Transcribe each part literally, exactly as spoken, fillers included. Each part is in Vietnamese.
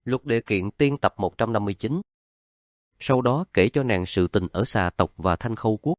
Luật Địa Kiện Tiên tập một trăm năm mươi chín. Sau đó kể cho nàng sự tình ở Xà tộc và Thanh Khâu quốc.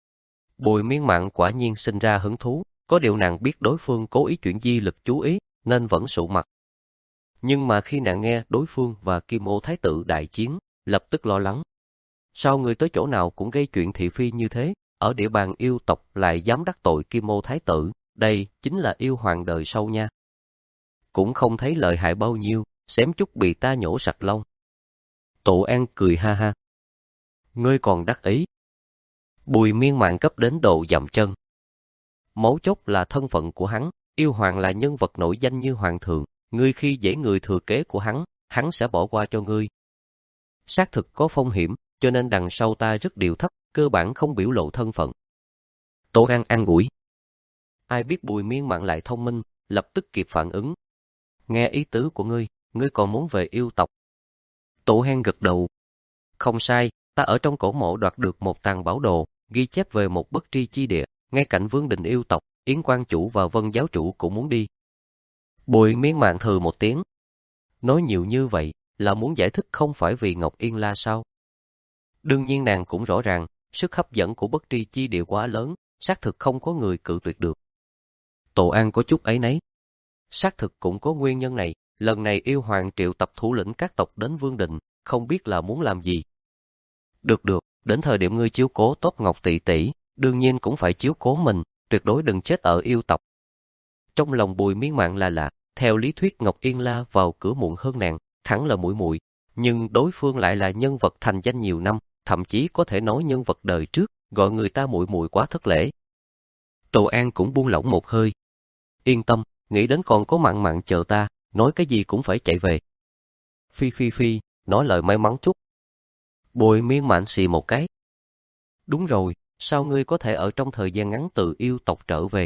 Bùi Miên Mạn quả nhiên sinh ra hứng thú, có điều nàng biết đối phương cố ý chuyển di lực chú ý, nên vẫn sụ mặt. Nhưng mà khi nàng nghe đối phương và Kim Ô Thái tử đại chiến, lập tức lo lắng. Sao người tới chỗ nào cũng gây chuyện thị phi như thế, ở địa bàn yêu tộc lại dám đắc tội Kim Ô Thái tử, đây chính là yêu hoàng đời sau nha. Cũng không thấy lợi hại bao nhiêu, xém chút bị ta nhổ sạch lông. Tổ An cười ha ha. Ngươi còn đắc ý. Bùi Miên Mạn cấp đến độ dậm chân. Mấu chốt là thân phận của hắn, yêu hoàng là nhân vật nổi danh như hoàng thượng, ngươi khi dễ người thừa kế của hắn, hắn sẽ bỏ qua cho ngươi. Xác thực có phong hiểm, cho nên đằng sau ta rất điệu thấp, cơ bản không biểu lộ thân phận. Tổ An an ủi. Ai biết Bùi Miên Mạn lại thông minh, lập tức kịp phản ứng. Nghe ý tứ của ngươi, ngươi còn muốn về yêu tộc. Tổ Hen gật đầu. Không sai, ta ở trong cổ mộ đoạt được một tàng bảo đồ, ghi chép về một bất tri chi địa, ngay cạnh vương đình yêu tộc, Yến Quan chủ và Vân giáo chủ cũng muốn đi. Bùi Miên Mạn thừ một tiếng. Nói nhiều như vậy, là muốn giải thích không phải vì Ngọc Yên La sao? Đương nhiên nàng cũng rõ ràng, sức hấp dẫn của bất tri chi địa quá lớn, xác thực không có người cự tuyệt được. Tổ An có chút áy náy. Xác thực cũng có nguyên nhân này, lần này yêu hoàng triệu tập thủ lĩnh các tộc đến Vương Đình, không biết là muốn làm gì. Được được, đến thời điểm ngươi chiếu cố tốt Ngọc tỷ tỷ, đương nhiên cũng phải chiếu cố mình, tuyệt đối đừng chết ở yêu tộc. Trong lòng Bùi Miên Mạn là lạ, theo lý thuyết Ngọc Yên La vào cửa muộn hơn nàng, thẳng là muội muội, nhưng đối phương lại là nhân vật thành danh nhiều năm, thậm chí có thể nói nhân vật đời trước, gọi người ta muội muội quá thất lễ. Tổ An cũng buông lỏng một hơi. Yên tâm, nghĩ đến còn có Mạn Mạn chờ ta, nói cái gì cũng phải chạy về. Phi phi phi, nói lời may mắn chút. Bùi Miên Mạn xì một cái. Đúng rồi, sao ngươi có thể ở trong thời gian ngắn từ yêu tộc trở về?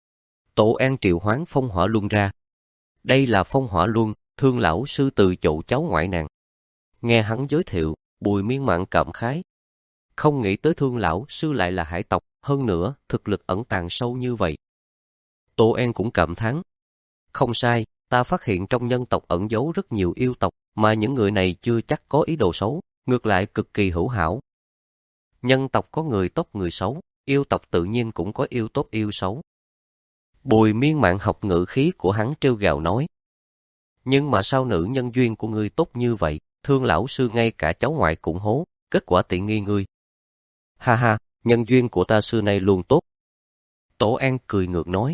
Tổ An triệu hoán phong hỏa luân ra. Đây là phong hỏa luân, Thương lão sư từ chỗ cháu ngoại nàng. Nghe hắn giới thiệu, Bùi Miên Mạn cảm khái. Không nghĩ tới Thương lão sư lại là hải tộc, hơn nữa, thực lực ẩn tàng sâu như vậy. Tô An cũng cảm thán. Không sai, ta phát hiện trong nhân tộc ẩn giấu rất nhiều yêu tộc, mà những người này chưa chắc có ý đồ xấu, ngược lại cực kỳ hữu hảo. Nhân tộc có người tốt người xấu, yêu tộc tự nhiên cũng có yêu tốt yêu xấu. Bùi Miên Mạn học ngữ khí của hắn trêu gào nói. Nhưng mà sao nữ nhân duyên của ngươi tốt như vậy, Thương lão sư ngay cả cháu ngoại cũng hố, kết quả tiện nghi ngươi. Ha ha, nhân duyên của ta xưa nay luôn tốt. Tổ An cười ngược nói.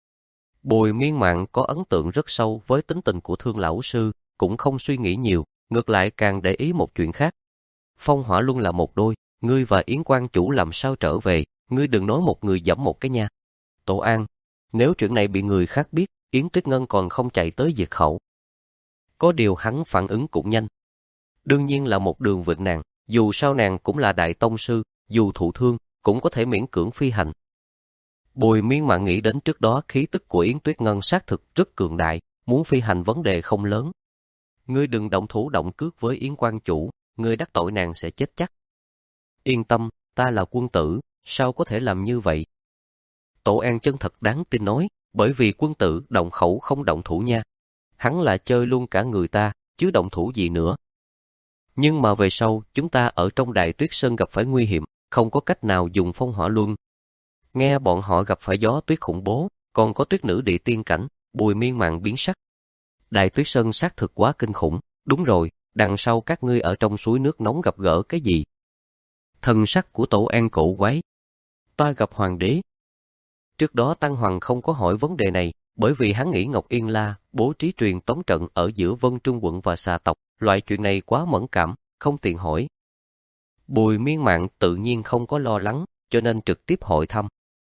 Bùi Miên Mạn có ấn tượng rất sâu với tính tình của Thương lão sư, cũng không suy nghĩ nhiều, ngược lại càng để ý một chuyện khác. Phong hỏa luân là một đôi, ngươi và Yến Quan chủ làm sao trở về, ngươi đừng nói một người dẫm một cái nha. Tổ An, nếu chuyện này bị người khác biết, Yến Tuyết Ngân còn không chạy tới diệt khẩu. Có điều hắn phản ứng cũng nhanh. Đương nhiên là một đường vịnh nàng, dù sao nàng cũng là đại tông sư, dù thụ thương, cũng có thể miễn cưỡng phi hành. Bùi Miên Mạn nghĩ đến trước đó khí tức của Yến Tuyết Ngân xác thực rất cường đại, muốn phi hành vấn đề không lớn. Ngươi đừng động thủ động cước với Yến Quan chủ, ngươi đắc tội nàng sẽ chết chắc. Yên tâm, ta là quân tử, sao có thể làm như vậy? Tổ An chân thật đáng tin nói, bởi vì quân tử động khẩu không động thủ nha. Hắn là chơi luôn cả người ta, chứ động thủ gì nữa. Nhưng mà về sau, chúng ta ở trong Đại Tuyết Sơn gặp phải nguy hiểm, không có cách nào dùng phong hỏa luân. Nghe bọn họ gặp phải gió tuyết khủng bố, còn có tuyết nữ địa tiên cảnh, Bùi Miên Mạn biến sắc. Đại Tuyết Sơn xác thực quá kinh khủng, đúng rồi, đằng sau các ngươi ở trong suối nước nóng gặp gỡ cái gì? Thần sắc của Tổ An cổ quái. Ta gặp hoàng đế. Trước đó Tăng Hoàng không có hỏi vấn đề này, bởi vì hắn nghĩ Ngọc Yên La bố trí truyền tống trận ở giữa Vân Trung quận và Xà tộc, loại chuyện này quá mẫn cảm, không tiện hỏi. Bùi Miên Mạn tự nhiên không có lo lắng, cho nên trực tiếp hỏi thăm.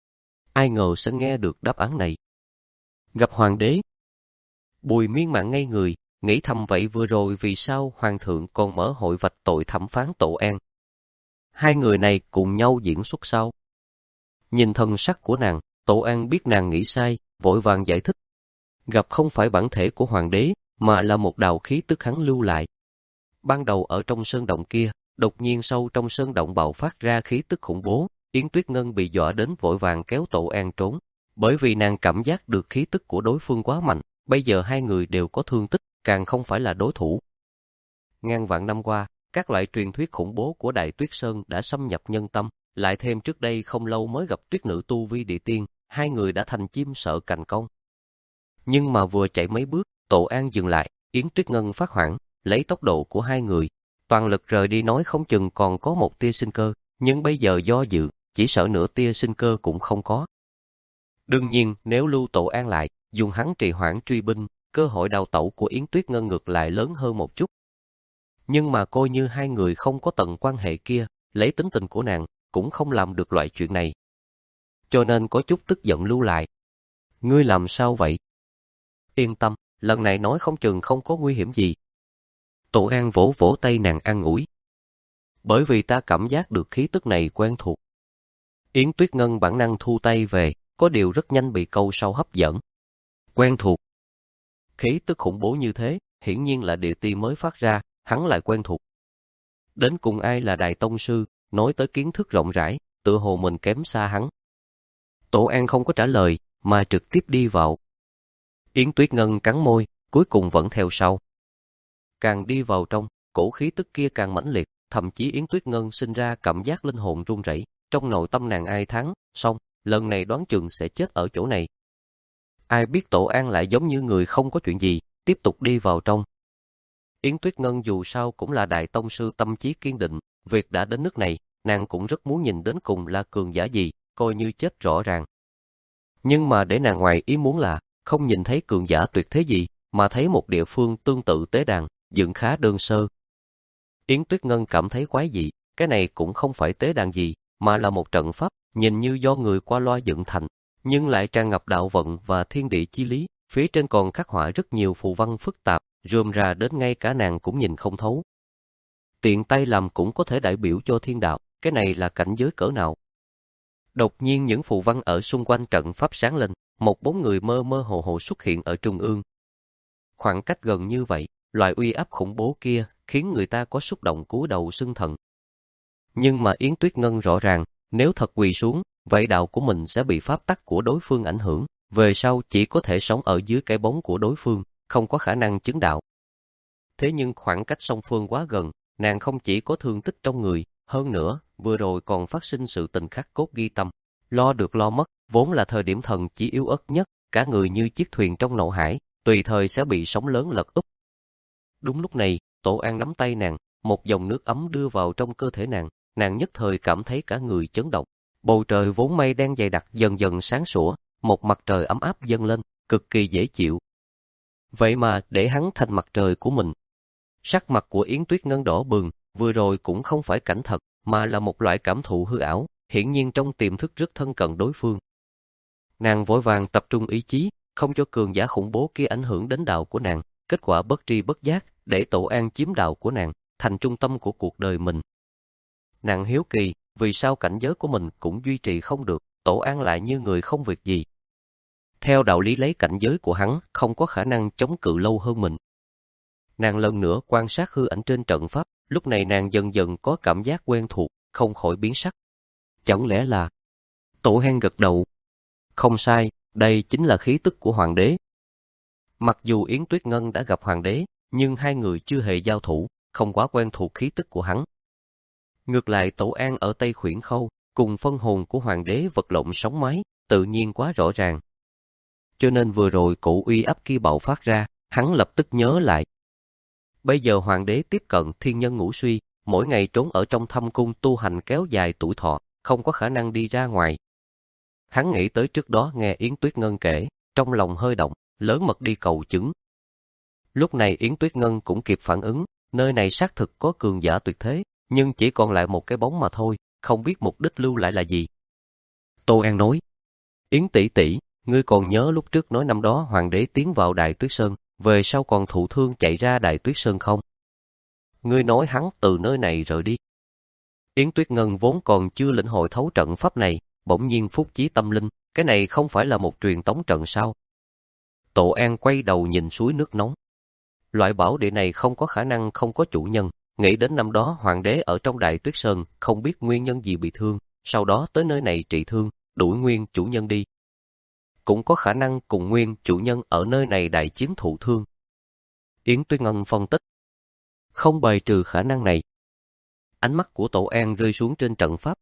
Ai ngờ sẽ nghe được đáp án này. Gặp hoàng đế. Bùi Miên Mạn ngây người, nghĩ thầm vậy vừa rồi vì sao hoàng thượng còn mở hội vạch tội thẩm phán Tổ An. Hai người này cùng nhau diễn xuất sao? Nhìn thân sắc của nàng, Tổ An biết nàng nghĩ sai, vội vàng giải thích. Gặp không phải bản thể của hoàng đế, mà là một đạo khí tức hắn lưu lại. Ban đầu ở trong sơn động kia, đột nhiên sâu trong sơn động bạo phát ra khí tức khủng bố, Yến Tuyết Ngân bị dọa đến vội vàng kéo Tổ An trốn, bởi vì nàng cảm giác được khí tức của đối phương quá mạnh, bây giờ hai người đều có thương tích, càng không phải là đối thủ. Ngàn vạn năm qua, các loại truyền thuyết khủng bố của Đại Tuyết Sơn đã xâm nhập nhân tâm, lại thêm trước đây không lâu mới gặp tuyết nữ tu vi địa tiên, hai người đã thành chim sợ cành cong. Nhưng mà vừa chạy mấy bước, Tổ An dừng lại, Yến Tuyết Ngân phát hoảng, lấy tốc độ của hai người, toàn lực rời đi nói không chừng còn có một tia sinh cơ, nhưng bây giờ do dự, chỉ sợ nửa tia sinh cơ cũng không có. Đương nhiên, nếu lưu Tổ An lại, dùng hắn trì hoãn truy binh, cơ hội đào tẩu của Yến Tuyết Ngân ngược lại lớn hơn một chút. Nhưng mà coi như hai người không có tận quan hệ kia, lấy tính tình của nàng, cũng không làm được loại chuyện này. Cho nên có chút tức giận lưu lại. Ngươi làm sao vậy? Yên tâm, lần này nói không chừng không có nguy hiểm gì. Tổ An vỗ vỗ tay nàng an ủi. Bởi vì ta cảm giác được khí tức này quen thuộc. Yến Tuyết Ngân bản năng thu tay về, có điều rất nhanh bị câu sau hấp dẫn. Quen thuộc. Khí tức khủng bố như thế, hiển nhiên là địa tiên mới phát ra, hắn lại quen thuộc. Đến cùng ai là Đại Tông Sư, nói tới kiến thức rộng rãi, tựa hồ mình kém xa hắn. Tổ An không có trả lời, mà trực tiếp đi vào. Yến Tuyết Ngân cắn môi, cuối cùng vẫn theo sau. Càng đi vào trong, cổ khí tức kia càng mãnh liệt, thậm chí Yến Tuyết Ngân sinh ra cảm giác linh hồn run rẩy, trong nội tâm nàng ai thắng, xong, lần này đoán chừng sẽ chết ở chỗ này. Ai biết Tổ An lại giống như người không có chuyện gì, tiếp tục đi vào trong. Yến Tuyết Ngân dù sao cũng là Đại Tông Sư tâm trí kiên định, việc đã đến nước này, nàng cũng rất muốn nhìn đến cùng là cường giả gì, coi như chết rõ ràng. Nhưng mà để nàng ngoài ý muốn là, không nhìn thấy cường giả tuyệt thế gì, mà thấy một địa phương tương tự tế đàn, dựng khá đơn sơ. Yến Tuyết Ngân cảm thấy quái dị, cái này cũng không phải tế đàn gì, mà là một trận pháp, nhìn như do người qua loa dựng thành, nhưng lại tràn ngập đạo vận và thiên địa chi lý, phía trên còn khắc họa rất nhiều phù văn phức tạp, rườm rà đến ngay cả nàng cũng nhìn không thấu. Tiện tay làm cũng có thể đại biểu cho thiên đạo, cái này là cảnh giới cỡ nào? Đột nhiên những phù văn ở xung quanh trận pháp sáng lên, một bóng người mơ mơ hồ hồ xuất hiện ở trung ương. Khoảng cách gần như vậy, loại uy áp khủng bố kia khiến người ta có xúc động cúi đầu xưng thần. Nhưng mà Yến Tuyết Ngân rõ ràng, nếu thật quỳ xuống, vậy đạo của mình sẽ bị pháp tắc của đối phương ảnh hưởng, về sau chỉ có thể sống ở dưới cái bóng của đối phương, không có khả năng chứng đạo. Thế nhưng khoảng cách song phương quá gần, nàng không chỉ có thương tích trong người, hơn nữa, vừa rồi còn phát sinh sự tình khắc cốt ghi tâm. Lo được lo mất, vốn là thời điểm thần chỉ yếu ớt nhất, cả người như chiếc thuyền trong nộ hải, tùy thời sẽ bị sóng lớn lật úp. Đúng lúc này, Tổ An nắm tay nàng, một dòng nước ấm đưa vào trong cơ thể nàng, nàng nhất thời cảm thấy cả người chấn động. Bầu trời vốn mây đen dày đặc dần dần sáng sủa, một mặt trời ấm áp dâng lên, cực kỳ dễ chịu. Vậy mà để hắn thành mặt trời của mình. Sắc mặt của Yến Tuyết Ngân đỏ bừng, vừa rồi cũng không phải cảnh thật, mà là một loại cảm thụ hư ảo, hiển nhiên trong tiềm thức rất thân cận đối phương. Nàng vội vàng tập trung ý chí, không cho cường giả khủng bố kia ảnh hưởng đến đạo của nàng, kết quả bất tri bất giác, để Tổ An chiếm đạo của nàng, thành trung tâm của cuộc đời mình. Nàng hiếu kỳ, vì sao cảnh giới của mình cũng duy trì không được, Tổ An lại như người không việc gì. Theo đạo lý lấy cảnh giới của hắn, không có khả năng chống cự lâu hơn mình. Nàng lần nữa quan sát hư ảnh trên trận pháp, lúc này nàng dần dần có cảm giác quen thuộc, không khỏi biến sắc. Chẳng lẽ là... Tổ An gật đầu. Không sai, đây chính là khí tức của hoàng đế. Mặc dù Yến Tuyết Ngân đã gặp hoàng đế, nhưng hai người chưa hề giao thủ, không quá quen thuộc khí tức của hắn. Ngược lại Tổ An ở Tây Khuyển Khâu, cùng phân hồn của hoàng đế vật lộn sóng mái, tự nhiên quá rõ ràng. Cho nên vừa rồi cổ uy áp kia bạo phát ra, hắn lập tức nhớ lại. Bây giờ hoàng đế tiếp cận thiên nhân ngũ suy, mỗi ngày trốn ở trong thâm cung tu hành kéo dài tuổi thọ, không có khả năng đi ra ngoài. Hắn nghĩ tới trước đó nghe Yến Tuyết Ngân kể, trong lòng hơi động, lớn mật đi cầu chứng. Lúc này Yến Tuyết Ngân cũng kịp phản ứng, nơi này xác thực có cường giả tuyệt thế, nhưng chỉ còn lại một cái bóng mà thôi, không biết mục đích lưu lại là gì. Tô An nói, Yến tỷ tỷ, ngươi còn nhớ lúc trước nói năm đó hoàng đế tiến vào Đại Tuyết Sơn, về sau còn thụ thương chạy ra Đại Tuyết Sơn không? Ngươi nói hắn từ nơi này rời đi. Yến Tuyết Ngân vốn còn chưa lĩnh hội thấu trận pháp này, bỗng nhiên phúc chí tâm linh, cái này không phải là một truyền tống trận sao? Tổ An quay đầu nhìn suối nước nóng. Loại bảo địa này không có khả năng không có chủ nhân, nghĩ đến năm đó hoàng đế ở trong Đại Tuyết Sơn, không biết nguyên nhân gì bị thương, sau đó tới nơi này trị thương, đuổi nguyên chủ nhân đi. Cũng có khả năng cùng nguyên chủ nhân ở nơi này đại chiến thụ thương. Yến Tuyết Ngân phân tích. không bài trừ khả năng này. Ánh mắt của Tổ An rơi xuống trên trận pháp.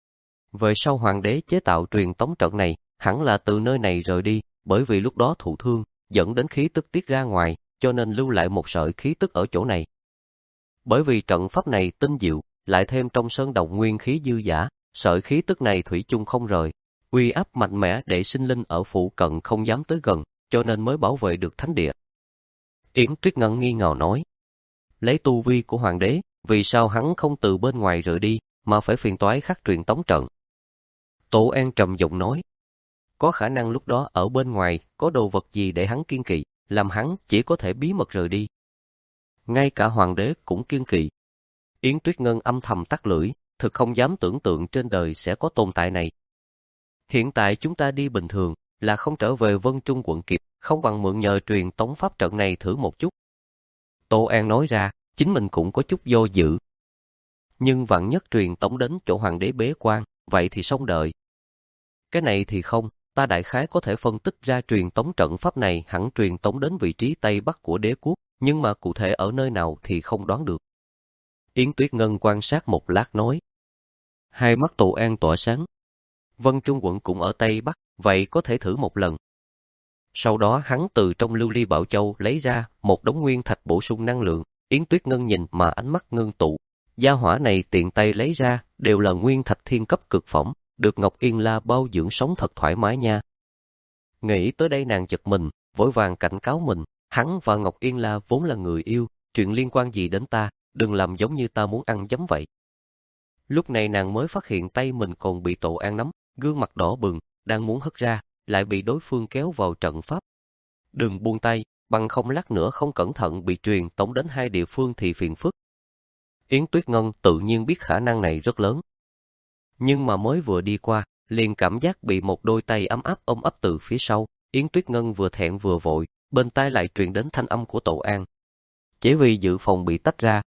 Về sau hoàng đế chế tạo truyền tống trận này, hẳn là từ nơi này rời đi, bởi vì lúc đó thụ thương, dẫn đến khí tức tiết ra ngoài, cho nên lưu lại một sợi khí tức ở chỗ này. Bởi vì trận pháp này tinh diệu, lại thêm trong sơn đồng nguyên khí dư dả, sợi khí tức này thủy chung không rời, uy áp mạnh mẽ để sinh linh ở phụ cận không dám tới gần, cho nên mới bảo vệ được thánh địa. Yến Tuyết Ngân nghi ngờ nói, lấy tu vi của hoàng đế, vì sao hắn không từ bên ngoài rời đi, mà phải phiền toái khắc truyền tống trận? Tổ An trầm giọng nói, có khả năng lúc đó ở bên ngoài có đồ vật gì để hắn kiên kỵ, làm hắn chỉ có thể bí mật rời đi. Ngay cả hoàng đế cũng kiên kỵ. Yến Tuyết Ngân âm thầm tắt lưỡi, thực không dám tưởng tượng trên đời sẽ có tồn tại này. Hiện tại chúng ta đi bình thường, là không trở về Vân Trung quận kịp, không bằng mượn nhờ truyền tống pháp trận này thử một chút. Tô An nói ra, chính mình cũng có chút do dự. Nhưng vạn nhất truyền tống đến chỗ hoàng đế bế quan, vậy thì xong đời. Cái này thì không, ta đại khái có thể phân tích ra truyền tống trận pháp này hẳn truyền tống đến vị trí Tây Bắc của đế quốc, nhưng mà cụ thể ở nơi nào thì không đoán được. Yến Tuyết Ngân quan sát một lát nói. Hai mắt Tô An tỏa sáng. Vân Trung quận cũng ở Tây Bắc, vậy có thể thử một lần. Sau đó hắn từ trong lưu ly bảo châu lấy ra một đống nguyên thạch bổ sung năng lượng. Yến Tuyết Ngân nhìn mà ánh mắt ngưng tụ. Gia hỏa này tiện tay lấy ra đều là nguyên thạch thiên cấp cực phẩm, được Ngọc Yên La bao dưỡng sống thật thoải mái nha. Nghĩ tới đây nàng giật mình, vội vàng cảnh cáo mình, hắn và Ngọc Yên La vốn là người yêu, chuyện liên quan gì đến ta, đừng làm giống như ta muốn ăn giấm vậy. Lúc này nàng mới phát hiện tay mình còn bị Tổ An nắm, gương mặt đỏ bừng, đang muốn hất ra, lại bị đối phương kéo vào trận pháp. Đừng buông tay, bằng không lát nữa không cẩn thận bị truyền tống đến hai địa phương thì phiền phức. Yến Tuyết Ngân tự nhiên biết khả năng này rất lớn. Nhưng mà mới vừa đi qua, liền cảm giác bị một đôi tay ấm áp ôm ấp từ phía sau. Yến Tuyết Ngân vừa thẹn vừa vội, bên tai lại truyền đến thanh âm của Tổ An. Chỉ vì dự phòng bị tách ra.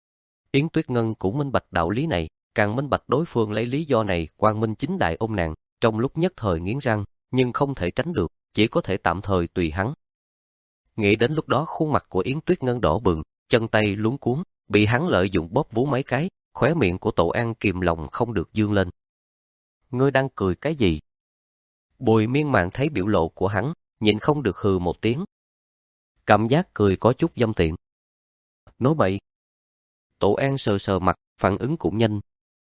Yến Tuyết Ngân cũng minh bạch đạo lý này, càng minh bạch đối phương lấy lý do này quang minh chính đại ôm nàng, trong lúc nhất thời nghiến răng, nhưng không thể tránh được, chỉ có thể tạm thời tùy hắn. Nghĩ đến lúc đó khuôn mặt của Yến Tuyết Ngân đỏ bừng, chân tay luống cuống, bị hắn lợi dụng bóp vú mấy cái, khóe miệng của Tổ An kìm lòng không được dương lên. Ngươi đang cười cái gì? Bùi Miên Mạn thấy biểu lộ của hắn, nhịn không được hừ một tiếng. Cảm giác cười có chút dâm tiện. Nói bậy. Tổ An sờ sờ mặt, phản ứng cũng nhanh.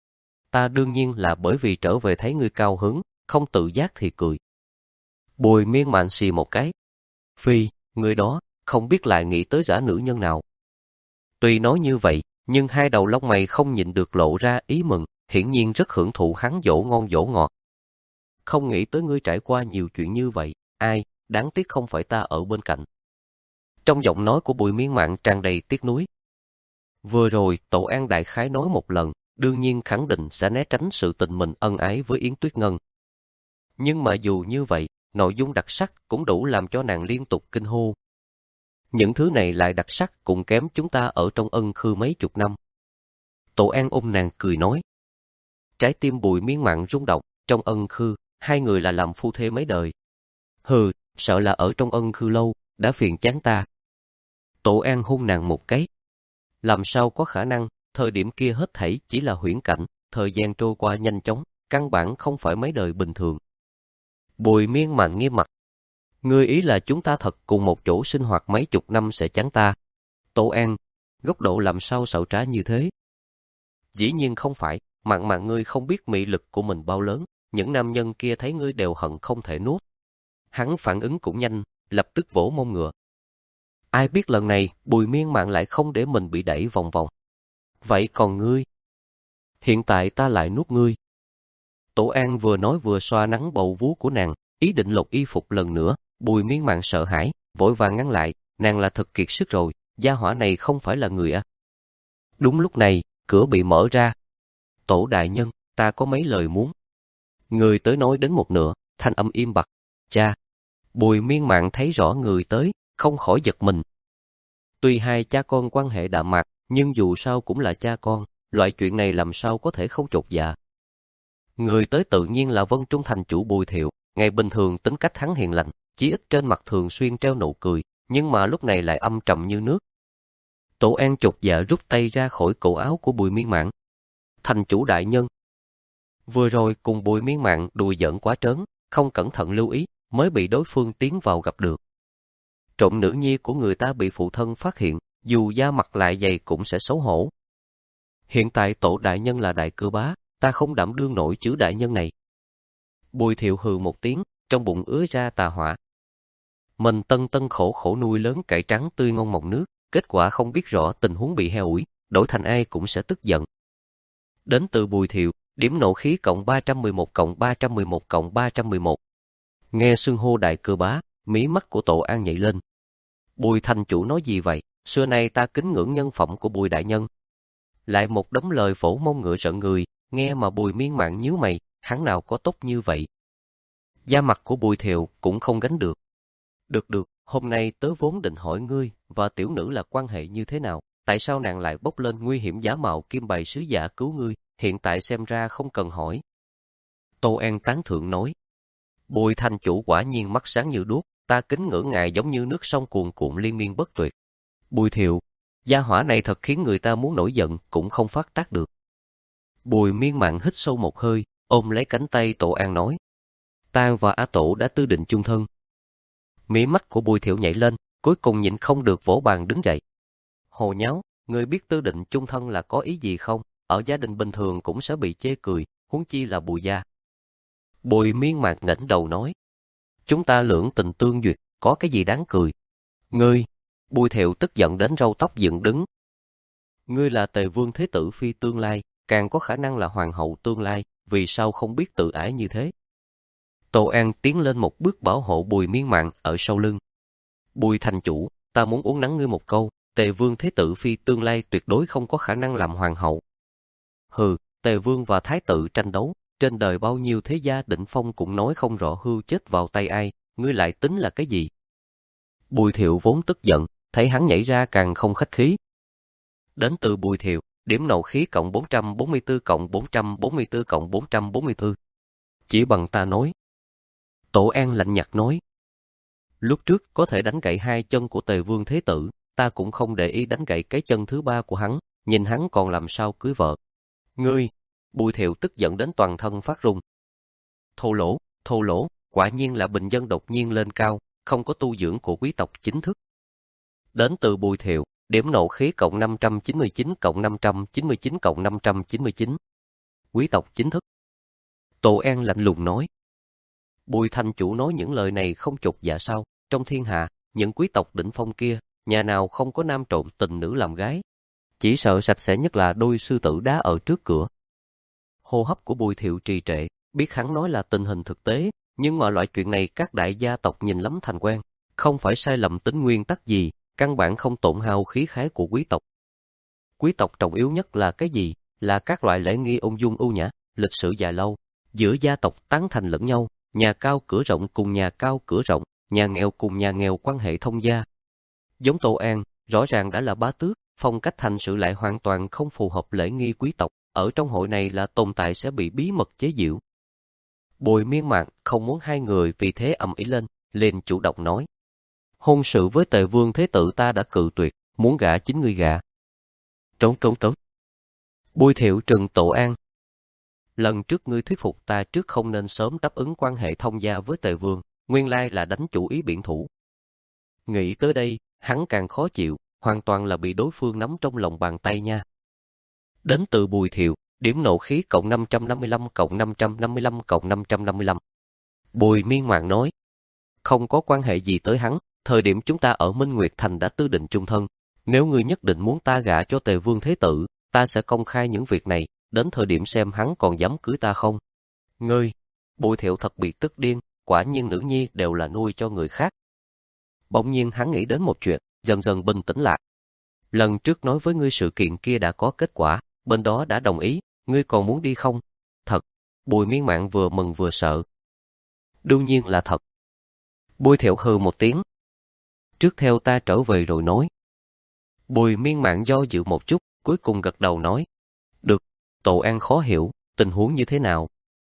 Ta đương nhiên là bởi vì trở về thấy ngươi cao hứng, không tự giác thì cười. Bùi Miên Mạn xì một cái. Phi, người đó, không biết lại nghĩ tới giả nữ nhân nào. Tuy nói như vậy, nhưng hai đầu lông mày không nhịn được lộ ra ý mừng, hiển nhiên rất hưởng thụ hắn dỗ ngon dỗ ngọt. Không nghĩ tới ngươi trải qua nhiều chuyện như vậy, ai, đáng tiếc không phải ta ở bên cạnh. Trong giọng nói của Bùi Miên Mạn tràn đầy tiếc nuối. Vừa rồi, Tổ An đại khái nói một lần, đương nhiên khẳng định sẽ né tránh sự tình mình ân ái với Yến Tuyết Ngân. Nhưng mà dù như vậy, nội dung đặc sắc cũng đủ làm cho nàng liên tục kinh hô. Những thứ này lại đặc sắc cũng kém chúng ta ở trong Ân Khư mấy chục năm. Tổ An ôm nàng cười nói. Trái tim Bùi Miên Mạn rung động, trong Ân Khư, hai người là làm phu thê mấy đời. Hừ, sợ là ở trong Ân Khư lâu, đã phiền chán ta. Tổ An hôn nàng một cái. Làm sao có khả năng, thời điểm kia hết thảy chỉ là huyễn cảnh, thời gian trôi qua nhanh chóng, căn bản không phải mấy đời bình thường. Bùi Miên Mạn nghiêm mặt. Ngươi ý là chúng ta thật cùng một chỗ sinh hoạt mấy chục năm sẽ chán ta. Tổ An, góc độ làm sao xảo trá như thế? Dĩ nhiên không phải, Mạn Mạn ngươi không biết mị lực của mình bao lớn, những nam nhân kia thấy ngươi đều hận không thể nuốt. Hắn phản ứng cũng nhanh, lập tức vỗ mông ngựa. Ai biết lần này, Bùi Miên Mạn lại không để mình bị đẩy vòng vòng. Vậy còn ngươi? Hiện tại ta lại nuốt ngươi. Tổ An vừa nói vừa xoa nắng bầu vú của nàng, ý định lột y phục lần nữa. Bùi Miên Mạn sợ hãi, vội vàng ngăn lại, nàng là thật kiệt sức rồi, gia hỏa này không phải là người à. Đúng lúc này, cửa bị mở ra. Tổ đại nhân, ta có mấy lời muốn. Người tới nói đến một nửa, thanh âm im bặt. Cha. Bùi Miên Mạn thấy rõ người tới, không khỏi giật mình. Tuy hai cha con quan hệ đạm mạc, nhưng dù sao cũng là cha con, loại chuyện này làm sao có thể không chột dạ. Người tới tự nhiên là Vân Trung thành chủ Bùi Thiệu, ngày bình thường tính cách hắn hiền lành, chí ít trên mặt thường xuyên treo nụ cười, nhưng mà lúc này lại âm trầm như nước. Tổ An chột dạ rút tay ra khỏi cổ áo của Bùi Miên Mạn. Thành chủ đại nhân. Vừa rồi cùng Bùi Miên Mạn đùa giỡn quá trớn, không cẩn thận lưu ý, mới bị đối phương tiến vào gặp được. Trộm nữ nhi của người ta bị phụ thân phát hiện, dù da mặt lại dày cũng sẽ xấu hổ. Hiện tại tổ đại nhân là đại cư bá, ta không đảm đương nổi chữ đại nhân này. Bùi Thiệu hừ một tiếng, trong bụng ứa ra tà hỏa. Mình tân tân khổ khổ nuôi lớn cải trắng tươi ngon mọng nước, kết quả không biết rõ tình huống bị heo ủi, đổi thành ai cũng sẽ tức giận. Đến từ Bùi Thiệu, điểm nộ khí cộng ba trăm mười một cộng ba trăm mười một cộng ba trăm mười một. Nghe xưng hô đại cư bá, mí mắt của Tổ An nhảy lên. Bùi thành chủ nói gì vậy? Xưa nay ta kính ngưỡng nhân phẩm của Bùi đại nhân. Lại một đống lời phổ mông ngựa rợn người, nghe mà Bùi Miên Mạn nhíu mày, hắn nào có tốt như vậy. Da mặt của Bùi Thiệu cũng không gánh được. Được được, hôm nay tớ vốn định hỏi ngươi và tiểu nữ là quan hệ như thế nào, tại sao nàng lại bốc lên nguy hiểm giả mạo kim bày sứ giả cứu ngươi, hiện tại xem ra không cần hỏi. Tô An tán thượng nói. Bùi thành chủ quả nhiên mắt sáng như đuốc, ta kính ngưỡng ngài giống như nước sông cuồn cuộn liên miên bất tuyệt. Bùi Thiệu, gia hỏa này thật khiến người ta muốn nổi giận cũng không phát tác được. Bùi Miên Mạn hít sâu một hơi, ôm lấy cánh tay Tổ An nói. Ta và A Tổ đã tư định chung thân. Mí mắt của Bùi Thiệu nhảy lên, cuối cùng nhịn không được vỗ bàn đứng dậy. Hồ nháo, ngươi biết tư định chung thân là có ý gì không? Ở gia đình bình thường cũng sẽ bị chê cười, huống chi là Bùi gia. Bùi Miên Mạn ngẩng đầu nói. Chúng ta lưỡng tình tương duyệt, có cái gì đáng cười? Ngươi, Bùi Thiệu tức giận đến râu tóc dựng đứng. Ngươi là Tề Vương Thế Tử Phi tương lai, càng có khả năng là Hoàng hậu tương lai, vì sao không biết tự ái như thế? Tô An tiến lên một bước bảo hộ Bùi Miên Mạn ở sau lưng. Bùi thành chủ, ta muốn uốn nắn ngươi một câu, Tề Vương Thế Tử Phi tương lai tuyệt đối không có khả năng làm hoàng hậu. Hừ, Tề Vương và Thái tử tranh đấu, trên đời bao nhiêu thế gia đỉnh phong cũng nói không rõ hưu chết vào tay ai, ngươi lại tính là cái gì? Bùi Thiệu vốn tức giận, thấy hắn nhảy ra càng không khách khí. Đến từ Bùi Thiệu, điểm nộ khí cộng bốn trăm bốn mươi tư cộng bốn trăm bốn mươi tư cộng bốn trăm bốn mươi tư. Chỉ bằng ta nói. Tổ An lạnh nhạt nói. Lúc trước có thể đánh gãy hai chân của Tề Vương Thế Tử, ta cũng không để ý đánh gãy cái chân thứ ba của hắn, nhìn hắn còn làm sao cưới vợ. Ngươi, Bùi Thiệu tức giận đến toàn thân phát run. Thô lỗ, thô lỗ, quả nhiên là bình dân đột nhiên lên cao, không có tu dưỡng của quý tộc chính thức. Đến từ Bùi Thiệu, điểm nộ khí cộng năm trăm chín mươi chín cộng năm trăm chín mươi chín cộng năm trăm chín mươi chín. Quý tộc chính thức. Tổ An lạnh lùng nói. Bùi thành chủ nói những lời này không chột dạ sao, trong thiên hạ, những quý tộc đỉnh phong kia, nhà nào không có nam trộm tình nữ làm gái. Chỉ sợ sạch sẽ nhất là đôi sư tử đá ở trước cửa. Hô hấp của Bùi Thiệu trì trệ, biết hắn nói là tình hình thực tế, nhưng mà loại chuyện này các đại gia tộc nhìn lắm thành quen, không phải sai lầm tính nguyên tắc gì, căn bản không tổn hao khí khái của quý tộc. Quý tộc trọng yếu nhất là cái gì? Là các loại lễ nghi ung dung ưu nhã, lịch sử dài lâu, giữa gia tộc tán thành lẫn nhau, nhà cao cửa rộng cùng nhà cao cửa rộng, nhà nghèo cùng nhà nghèo quan hệ thông gia. Giống Tô An, rõ ràng đã là bá tước, phong cách hành sự lại hoàn toàn không phù hợp lễ nghi quý tộc, ở trong hội này là tồn tại sẽ bị bí mật chế giễu. Bùi Miên Mạn không muốn hai người vì thế ầm ĩ lên, liền chủ động nói. Hôn sự với Tề Vương Thế Tử ta đã cự tuyệt, muốn gả chính ngươi gả. Trốn trốn trốn. Bùi Thiệu trừng Tổ An. Lần trước ngươi thuyết phục ta trước không nên sớm đáp ứng quan hệ thông gia với Tề Vương, nguyên lai là đánh chủ ý biển thủ. Nghĩ tới đây, hắn càng khó chịu, hoàn toàn là bị đối phương nắm trong lòng bàn tay nha. Đến từ Bùi Thiệu, điểm nộ khí cộng năm trăm năm mươi lăm cộng năm trăm năm mươi lăm cộng năm trăm năm mươi lăm. Bùi Miên Mạn nói. Không có quan hệ gì tới hắn, thời điểm chúng ta ở Minh Nguyệt Thành đã tư định chung thân. Nếu ngươi nhất định muốn ta gả cho Tề Vương Thế Tử, ta sẽ công khai những việc này, đến thời điểm xem hắn còn dám cưới ta không. Ngươi, Bùi Thiệu thật bị tức điên, quả nhiên nữ nhi đều là nuôi cho người khác. Bỗng nhiên hắn nghĩ đến một chuyện, dần dần bình tĩnh lại. Lần trước nói với ngươi sự kiện kia đã có kết quả, bên đó đã đồng ý, ngươi còn muốn đi không? Thật. Bùi Miên Mạn vừa mừng vừa sợ. Đương nhiên là thật. Bùi Thiệu hừ một tiếng. Trước theo ta trở về rồi nói. Bùi Miên Mạn do dự một chút, cuối cùng gật đầu nói. Được. Tổ An khó hiểu, tình huống như thế nào?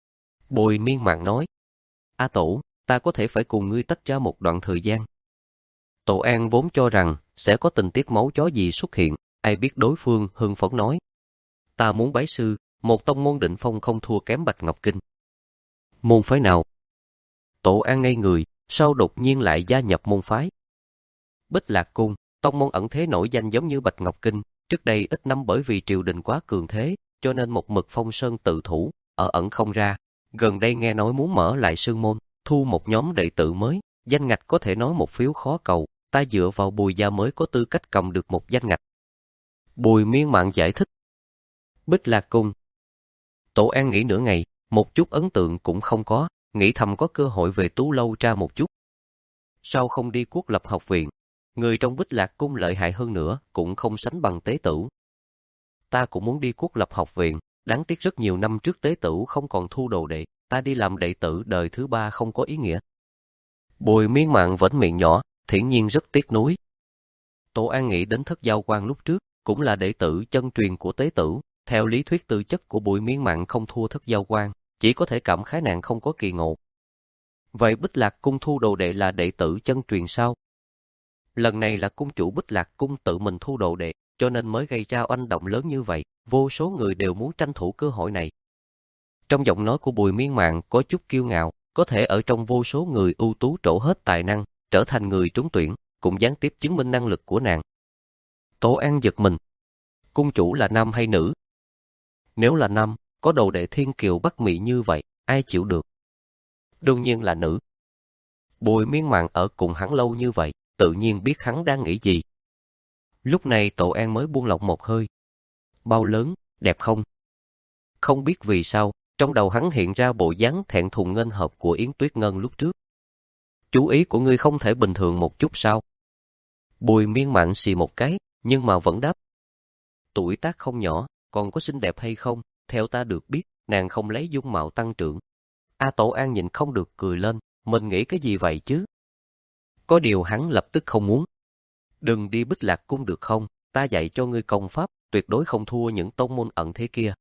Bùi Miên Mạn nói. A Tổ, ta có thể phải cùng ngươi tách ra một đoạn thời gian. Tổ An vốn cho rằng sẽ có tình tiết máu chó gì xuất hiện, ai biết đối phương hưng phấn nói. Ta muốn bái sư, một tông môn định phong không thua kém Bạch Ngọc Kinh. Môn phái nào? Tổ An ngây người, sau đột nhiên lại gia nhập môn phái. Bích Lạc Cung, tông môn ẩn thế nổi danh giống như Bạch Ngọc Kinh, trước đây ít năm bởi vì triều đình quá cường thế, cho nên một mực phong sơn tự thủ, ở ẩn không ra. Gần đây nghe nói muốn mở lại sư môn, thu một nhóm đệ tử mới, danh ngạch có thể nói một phiếu khó cầu, ta dựa vào Bùi gia mới có tư cách cầm được một danh ngạch. Bùi Miên Mạn giải thích. Bích Lạc Cung. Tổ An nghĩ nửa ngày, một chút ấn tượng cũng không có, nghĩ thầm có cơ hội về Tú Lâu tra một chút. Sao không đi Quốc Lập học viện? Người trong Bích Lạc Cung lợi hại hơn nữa, cũng không sánh bằng Tế Tửu. Ta cũng muốn đi Quốc Lập học viện, đáng tiếc rất nhiều năm trước Tế Tửu không còn thu đồ đệ, ta đi làm đệ tử đời thứ ba không có ý nghĩa. Bùi Miên Mạn vẫn miệng nhỏ, thiển nhiên rất tiếc nuối. Tổ An nghĩ đến Thất Giao Quan lúc trước, cũng là đệ tử chân truyền của Tế Tửu, theo lý thuyết tư chất của Bùi Miên Mạn không thua Thất Giao Quan, chỉ có thể cảm khái nàng không có kỳ ngộ. Vậy Bích Lạc Cung thu đồ đệ là đệ tử chân truyền sao? Lần này là cung chủ Bích Lạc Cung tự mình thu đồ đệ, cho nên mới gây ra oanh động lớn như vậy, vô số người đều muốn tranh thủ cơ hội này. Trong giọng nói của Bùi Miên Mạn có chút kiêu ngạo, có thể ở trong vô số người ưu tú trổ hết tài năng, trở thành người trúng tuyển, cũng gián tiếp chứng minh năng lực của nàng. Tổ An giật mình. Cung chủ là nam hay nữ? Nếu là nam, có đồ đệ thiên kiều bắc mỹ như vậy, ai chịu được? Đương nhiên là nữ. Bùi Miên Mạn ở cùng hắn lâu như vậy, tự nhiên biết hắn đang nghĩ gì. Lúc này Tổ An mới buông lỏng một hơi. Bao lớn, đẹp không? Không biết vì sao, trong đầu hắn hiện ra bộ dáng thẹn thùng nghênh hợp của Yến Tuyết Ngân lúc trước. Chú ý của ngươi không thể bình thường một chút sao? Bùi Miên Mạn xì một cái, nhưng mà vẫn đáp. Tuổi tác không nhỏ, còn có xinh đẹp hay không? Theo ta được biết, nàng không lấy dung mạo tăng trưởng. A Tổ An nhìn không được cười lên, mình nghĩ cái gì vậy chứ? Có điều hắn lập tức không muốn. Đừng đi Bích Lạc Cung được không? Ta dạy cho ngươi công pháp, tuyệt đối không thua những tông môn ẩn thế kia.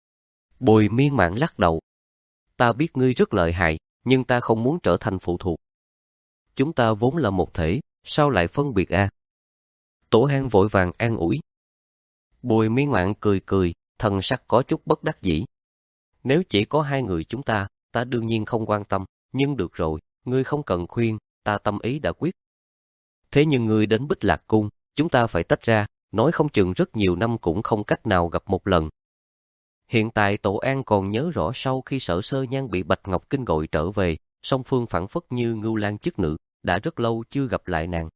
Bùi Miên Mạn lắc đầu. Ta biết ngươi rất lợi hại, nhưng ta không muốn trở thành phụ thuộc. Chúng ta vốn là một thể, sao lại phân biệt a? À? Tổ An vội vàng an ủi. Bùi Miên Mạn cười cười, thần sắc có chút bất đắc dĩ. Nếu chỉ có hai người chúng ta, ta đương nhiên không quan tâm, nhưng được rồi, ngươi không cần khuyên, ta tâm ý đã quyết. Thế nhưng ngươi đến Bích Lạc Cung, chúng ta phải tách ra, nói không chừng rất nhiều năm cũng không cách nào gặp một lần. Hiện tại Tổ An còn nhớ rõ sau khi Sở Sơ Nhan bị Bạch Ngọc Kinh gọi trở về, song phương phảng phất như ngưu lang chức nữ, đã rất lâu chưa gặp lại nàng.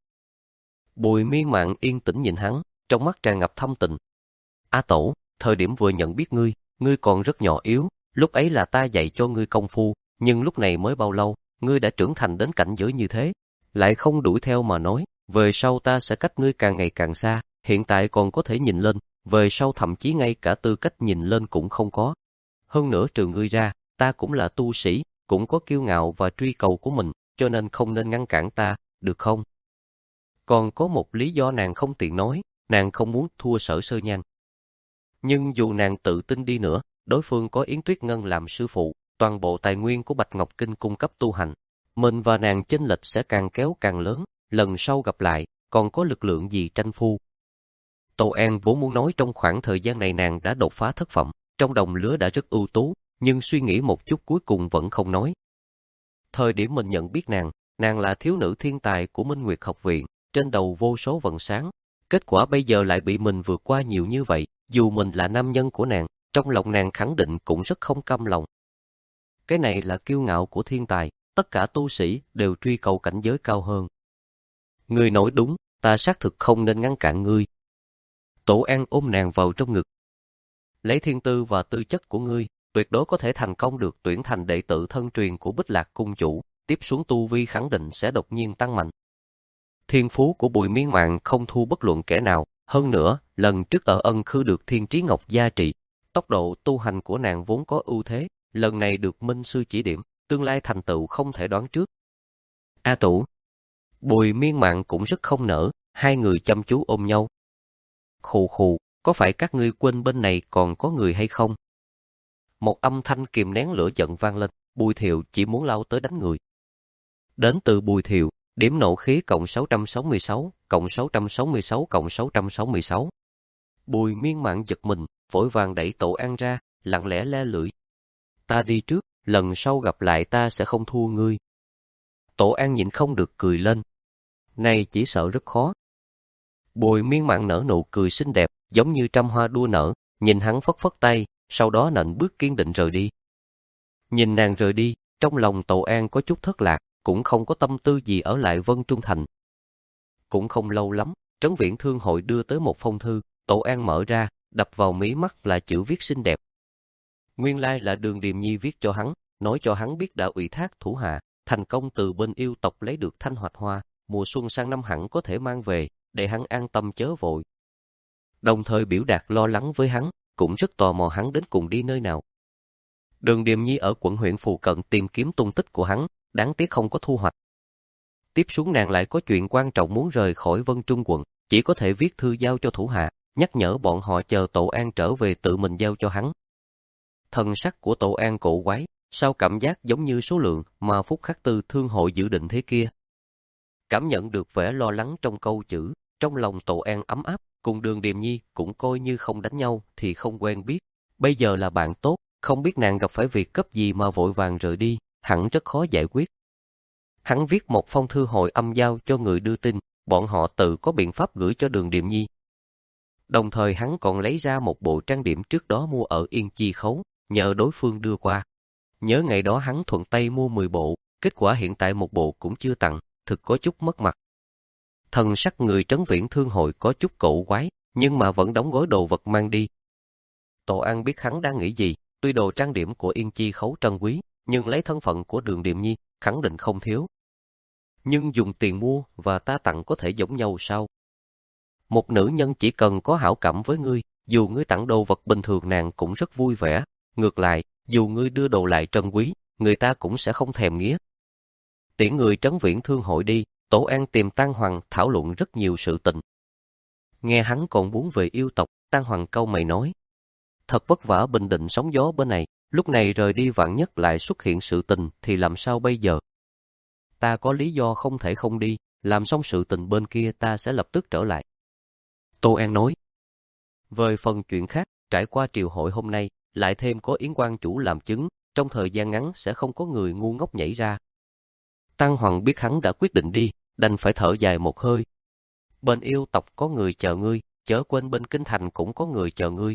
Bùi Miên Mạn yên tĩnh nhìn hắn, trong mắt tràn ngập thâm tình. A Tổ, thời điểm vừa nhận biết ngươi, ngươi còn rất nhỏ yếu, lúc ấy là ta dạy cho ngươi công phu, nhưng lúc này mới bao lâu, ngươi đã trưởng thành đến cảnh giới như thế, lại không đuổi theo mà nói, về sau ta sẽ cách ngươi càng ngày càng xa, hiện tại còn có thể nhìn lên, về sau thậm chí ngay cả tư cách nhìn lên cũng không có. Hơn nữa trừ ngươi ra, ta cũng là tu sĩ, cũng có kiêu ngạo và truy cầu của mình, cho nên không nên ngăn cản ta, được không? Còn có một lý do nàng không tiện nói, nàng không muốn thua Sở Sơ Nhan. Nhưng dù nàng tự tin đi nữa, đối phương có Yến Tuyết Ngân làm sư phụ, toàn bộ tài nguyên của Bạch Ngọc Kinh cung cấp tu hành. Mình và nàng chênh lệch sẽ càng kéo càng lớn, lần sau gặp lại, còn có lực lượng gì tranh phu. Tô An vốn muốn nói trong khoảng thời gian này nàng đã đột phá thất phẩm, trong đồng lứa đã rất ưu tú, nhưng suy nghĩ một chút cuối cùng vẫn không nói. Thời điểm mình nhận biết nàng, nàng là thiếu nữ thiên tài của Minh Nguyệt học viện, trên đầu vô số vầng sáng. Kết quả bây giờ lại bị mình vượt qua nhiều như vậy, dù mình là nam nhân của nàng, trong lòng nàng khẳng định cũng rất không cam lòng. Cái này là kiêu ngạo của thiên tài, tất cả tu sĩ đều truy cầu cảnh giới cao hơn. Ngươi nói đúng, ta xác thực không nên ngăn cản ngươi. Tổ An ôm nàng vào trong ngực. Lấy thiên tư và tư chất của ngươi, tuyệt đối có thể thành công được tuyển thành đệ tử thân truyền của Bích Lạc cung chủ, tiếp xuống tu vi khẳng định sẽ đột nhiên tăng mạnh. Thiên phú của Bùi Miên Mạn không thua bất luận kẻ nào, hơn nữa, lần trước ở Ân Khư được Thiên Trí Ngọc gia trị, tốc độ tu hành của nàng vốn có ưu thế, lần này được minh sư chỉ điểm, tương lai thành tựu không thể đoán trước. A Tủ, Bùi Miên Mạn cũng rất không nỡ, hai người chăm chú ôm nhau. Khù khù, có phải các ngươi quên bên này còn có người hay không? Một âm thanh kìm nén lửa giận vang lên, Bùi Thiệu chỉ muốn lao tới đánh người. Đến từ Bùi Thiệu, Điểm nộ khí cộng sáu trăm sáu mươi sáu, cộng sáu trăm sáu mươi sáu cộng sáu trăm sáu mươi sáu. Bùi Miên Mạn giật mình, vội vàng đẩy Tổ An ra, lặng lẽ le lưỡi. Ta đi trước, lần sau gặp lại ta sẽ không thua ngươi. Tổ An nhịn không được cười lên. Này chỉ sợ rất khó. Bùi Miên Mạn nở nụ cười xinh đẹp, giống như trăm hoa đua nở, nhìn hắn phất phất tay, sau đó nện bước kiên định rời đi. Nhìn nàng rời đi, trong lòng Tổ An có chút thất lạc, cũng không có tâm tư gì ở lại Vân Trung Thành. Cũng không lâu lắm, Trấn Viễn Thương hội đưa tới một phong thư, Tổ An mở ra, đập vào mí mắt là chữ viết xinh đẹp. Nguyên lai là Đường Điềm Nhi viết cho hắn, nói cho hắn biết đã ủy thác thủ hạ, thành công từ bên yêu tộc lấy được thanh hoạch hoa, mùa xuân sang năm hẳn có thể mang về, để hắn an tâm chớ vội. Đồng thời biểu đạt lo lắng với hắn, cũng rất tò mò hắn đến cùng đi nơi nào. Đường Điềm Nhi ở quận huyện phụ cận tìm kiếm tung tích của hắn, đáng tiếc không có thu hoạch. Tiếp xuống nàng lại có chuyện quan trọng muốn rời khỏi Vân Trung quận, chỉ có thể viết thư giao cho thủ hạ, nhắc nhở bọn họ chờ Tổ An trở về tự mình giao cho hắn. Thần sắc của Tổ An cổ quái, sao cảm giác giống như số lượng mà Phúc Khắc Tư thương hội dự định thế kia. Cảm nhận được vẻ lo lắng trong câu chữ, trong lòng Tổ An ấm áp, cùng Đường Điềm Nhi cũng coi như không đánh nhau thì không quen biết. Bây giờ là bạn tốt, không biết nàng gặp phải việc cấp gì mà vội vàng rời đi, hẳn rất khó giải quyết. Hắn viết một phong thư hồi âm giao cho người đưa tin, bọn họ tự có biện pháp gửi cho Đường Điềm Nhi. Đồng thời hắn còn lấy ra một bộ trang điểm trước đó mua ở Yên Chi Khấu, nhờ đối phương đưa qua. Nhớ ngày đó hắn thuận tay mua mười bộ, kết quả hiện tại một bộ cũng chưa tặng, thực có chút mất mặt. Thần sắc người Trấn Viễn Thương hội có chút cổ quái, nhưng mà vẫn đóng gói đồ vật mang đi. Tổ An biết hắn đang nghĩ gì, tuy đồ trang điểm của Yên Chi Khấu trân quý, nhưng lấy thân phận của Đường Điềm Nhi, khẳng định không thiếu. Nhưng dùng tiền mua và ta tặng có thể giống nhau sao? Một nữ nhân chỉ cần có hảo cảm với ngươi, dù ngươi tặng đồ vật bình thường nàng cũng rất vui vẻ. Ngược lại, dù ngươi đưa đồ lại trân quý, người ta cũng sẽ không thèm nghía. Tiễn người Trấn Viễn Thương hội đi, Tổ An tìm Tang Hoàng thảo luận rất nhiều sự tình. Nghe hắn còn muốn về yêu tộc, Tang Hoàng cau mày nói. Thật vất vả bình định sóng gió bên này, lúc này rời đi vạn nhất lại xuất hiện sự tình thì làm sao bây giờ? Ta có lý do không thể không đi, làm xong sự tình bên kia ta sẽ lập tức trở lại. Tô An nói. Về phần chuyện khác, trải qua triều hội hôm nay, lại thêm có Yến quan chủ làm chứng, trong thời gian ngắn sẽ không có người ngu ngốc nhảy ra. Tăng Hoàng biết hắn đã quyết định đi, đành phải thở dài một hơi. Bên yêu tộc có người chờ ngươi, chớ quên bên kinh thành cũng có người chờ ngươi.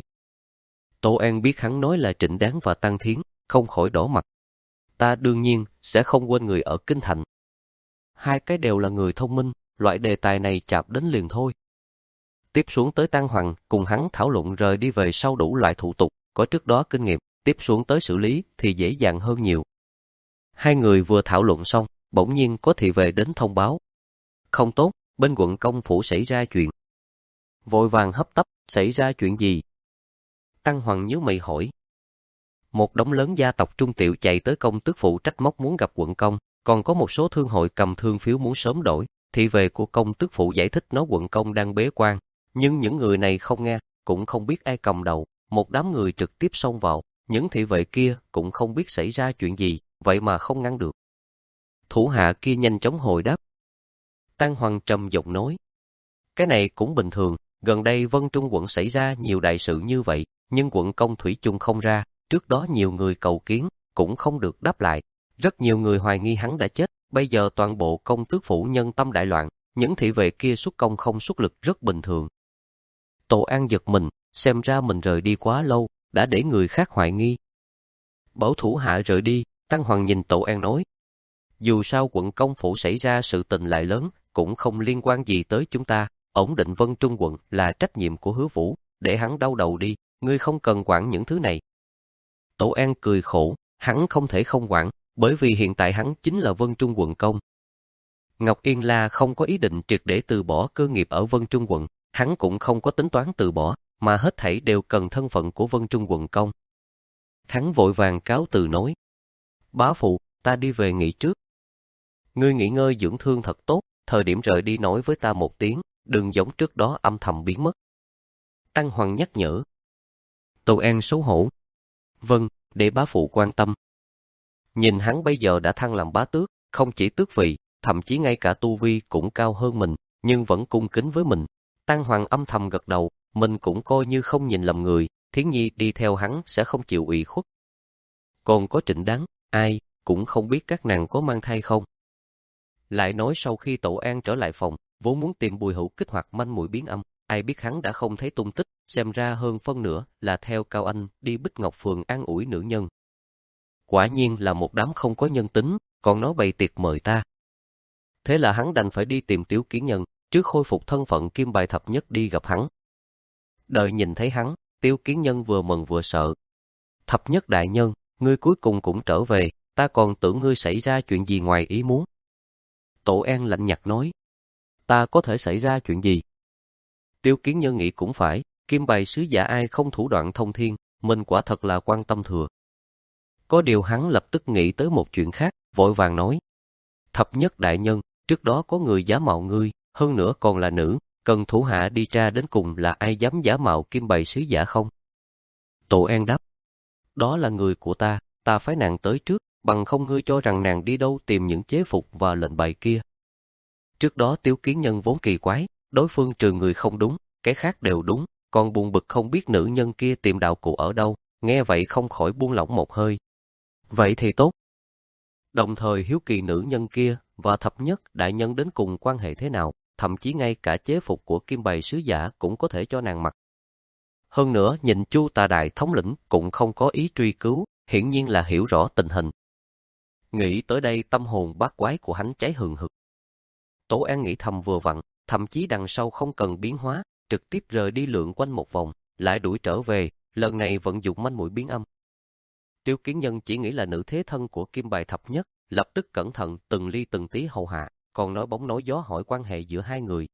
Tô An biết hắn nói là Trịnh Đáng và Tăng Thiến, không khỏi đỏ mặt. Ta đương nhiên sẽ không quên người ở kinh thành. Hai cái đều là người thông minh, loại đề tài này chạp đến liền thôi. Tiếp xuống tới Tăng Hoàng cùng hắn thảo luận rời đi về sau đủ loại thủ tục, có trước đó kinh nghiệm, tiếp xuống tới xử lý thì dễ dàng hơn nhiều. Hai người vừa thảo luận xong, bỗng nhiên có thị vệ đến thông báo. Không tốt, bên quận công phủ xảy ra chuyện. Vội vàng hấp tấp, xảy ra chuyện gì? Tăng Hoàng nhíu mày hỏi. Một đống lớn gia tộc trung tiểu chạy tới công tước phủ trách móc muốn gặp quận công, còn có một số thương hội cầm thương phiếu muốn sớm đổi. Thị vệ của công tước phủ giải thích nói quận công đang bế quan, nhưng những người này không nghe, cũng không biết ai cầm đầu. Một đám người trực tiếp xông vào, những thị vệ kia cũng không biết xảy ra chuyện gì, vậy mà không ngăn được. Thủ hạ kia nhanh chóng hồi đáp. Tăng Hoàng trầm giọng nói. Cái này cũng bình thường, gần đây Vân Trung quận xảy ra nhiều đại sự như vậy, nhưng quận công thủy chung không ra, trước đó nhiều người cầu kiến, cũng không được đáp lại. Rất nhiều người hoài nghi hắn đã chết, bây giờ toàn bộ công tước phủ nhân tâm đại loạn, những thị vệ kia xuất công không xuất lực rất bình thường. Tổ An giật mình, xem ra mình rời đi quá lâu, đã để người khác hoài nghi. Bảo thủ hạ rời đi, Tăng Hoàng nhìn Tổ An nói. Dù sao quận công phủ xảy ra sự tình lại lớn, cũng không liên quan gì tới chúng ta, ổn định Vân Trung quận là trách nhiệm của Hứa Vũ, để hắn đau đầu đi, ngươi không cần quản những thứ này. Tổ An cười khổ, hắn không thể không quản, bởi vì hiện tại hắn chính là Vân Trung quận công. Ngọc Yên La không có ý định triệt để từ bỏ cơ nghiệp ở Vân Trung quận, hắn cũng không có tính toán từ bỏ, mà hết thảy đều cần thân phận của Vân Trung quận công. Hắn vội vàng cáo từ nói. Bá phụ, ta đi về nghỉ trước. Ngươi nghỉ ngơi dưỡng thương thật tốt, thời điểm rời đi nói với ta một tiếng, đừng giống trước đó âm thầm biến mất. Tăng Hoàng nhắc nhở. Tô An xấu hổ. Vâng, để bá phụ quan tâm. Nhìn hắn bây giờ đã thăng làm bá tước, không chỉ tước vị, thậm chí ngay cả tu vi cũng cao hơn mình, nhưng vẫn cung kính với mình. Tăng Hoàng âm thầm gật đầu, mình cũng coi như không nhìn lầm người, Thiến Nhi đi theo hắn sẽ không chịu ủy khuất. Còn có Trịnh Đáng, ai, cũng không biết các nàng có mang thai không. Lại nói sau khi Tổ An trở lại phòng, vốn muốn tìm Bùi Hữu kích hoạt manh mối biến âm, ai biết hắn đã không thấy tung tích, xem ra hơn phân nửa là theo Cao Anh đi Bích Ngọc Phường an ủi nữ nhân. Quả nhiên là một đám không có nhân tính, còn nói bày tiệc mời ta. Thế là hắn đành phải đi tìm Tiếu Kiến Nhân, trước khôi phục thân phận kim bài thập nhất đi gặp hắn. Đợi nhìn thấy hắn, Tiếu Kiến Nhân vừa mừng vừa sợ. Thập nhất đại nhân, ngươi cuối cùng cũng trở về, ta còn tưởng ngươi xảy ra chuyện gì ngoài ý muốn. Tổ An lạnh nhạt nói, ta có thể xảy ra chuyện gì? Tiêu Kiến Nhân nghĩ cũng phải, kim bài sứ giả ai không thủ đoạn thông thiên, mình quả thật là quan tâm thừa. Có điều hắn lập tức nghĩ tới một chuyện khác, vội vàng nói, thập nhất đại nhân, trước đó có người giả mạo ngươi, hơn nữa còn là nữ, cần thủ hạ đi tra đến cùng là ai dám giả mạo kim bài sứ giả không? Tổ An đáp, đó là người của ta, ta phái nàng tới trước, bằng không ngươi cho rằng nàng đi đâu tìm những chế phục và lệnh bài kia. Trước đó Tiếu Kiến Nhân vốn kỳ quái, đối phương trừ người không đúng, cái khác đều đúng, còn buồn bực không biết nữ nhân kia tìm đạo cụ ở đâu, nghe vậy không khỏi buông lỏng một hơi. Vậy thì tốt. Đồng thời hiếu kỳ nữ nhân kia và thập nhất đại nhân đến cùng quan hệ thế nào, thậm chí ngay cả chế phục của kim bài sứ giả cũng có thể cho nàng mặc. Hơn nữa nhìn Chu Tà Đại thống lĩnh cũng không có ý truy cứu, hiển nhiên là hiểu rõ tình hình. Nghĩ tới đây tâm hồn bát quái của hắn cháy hừng hực. Tổ An nghĩ thầm vừa vặn, thậm chí đằng sau không cần biến hóa, trực tiếp rời đi lượn quanh một vòng, lại đuổi trở về, lần này vận dụng manh mối biến âm. Tiêu Kiến Nhân chỉ nghĩ là nữ thế thân của kim bài thập nhất, lập tức cẩn thận từng ly từng tí hầu hạ, còn nói bóng nói gió hỏi quan hệ giữa hai người.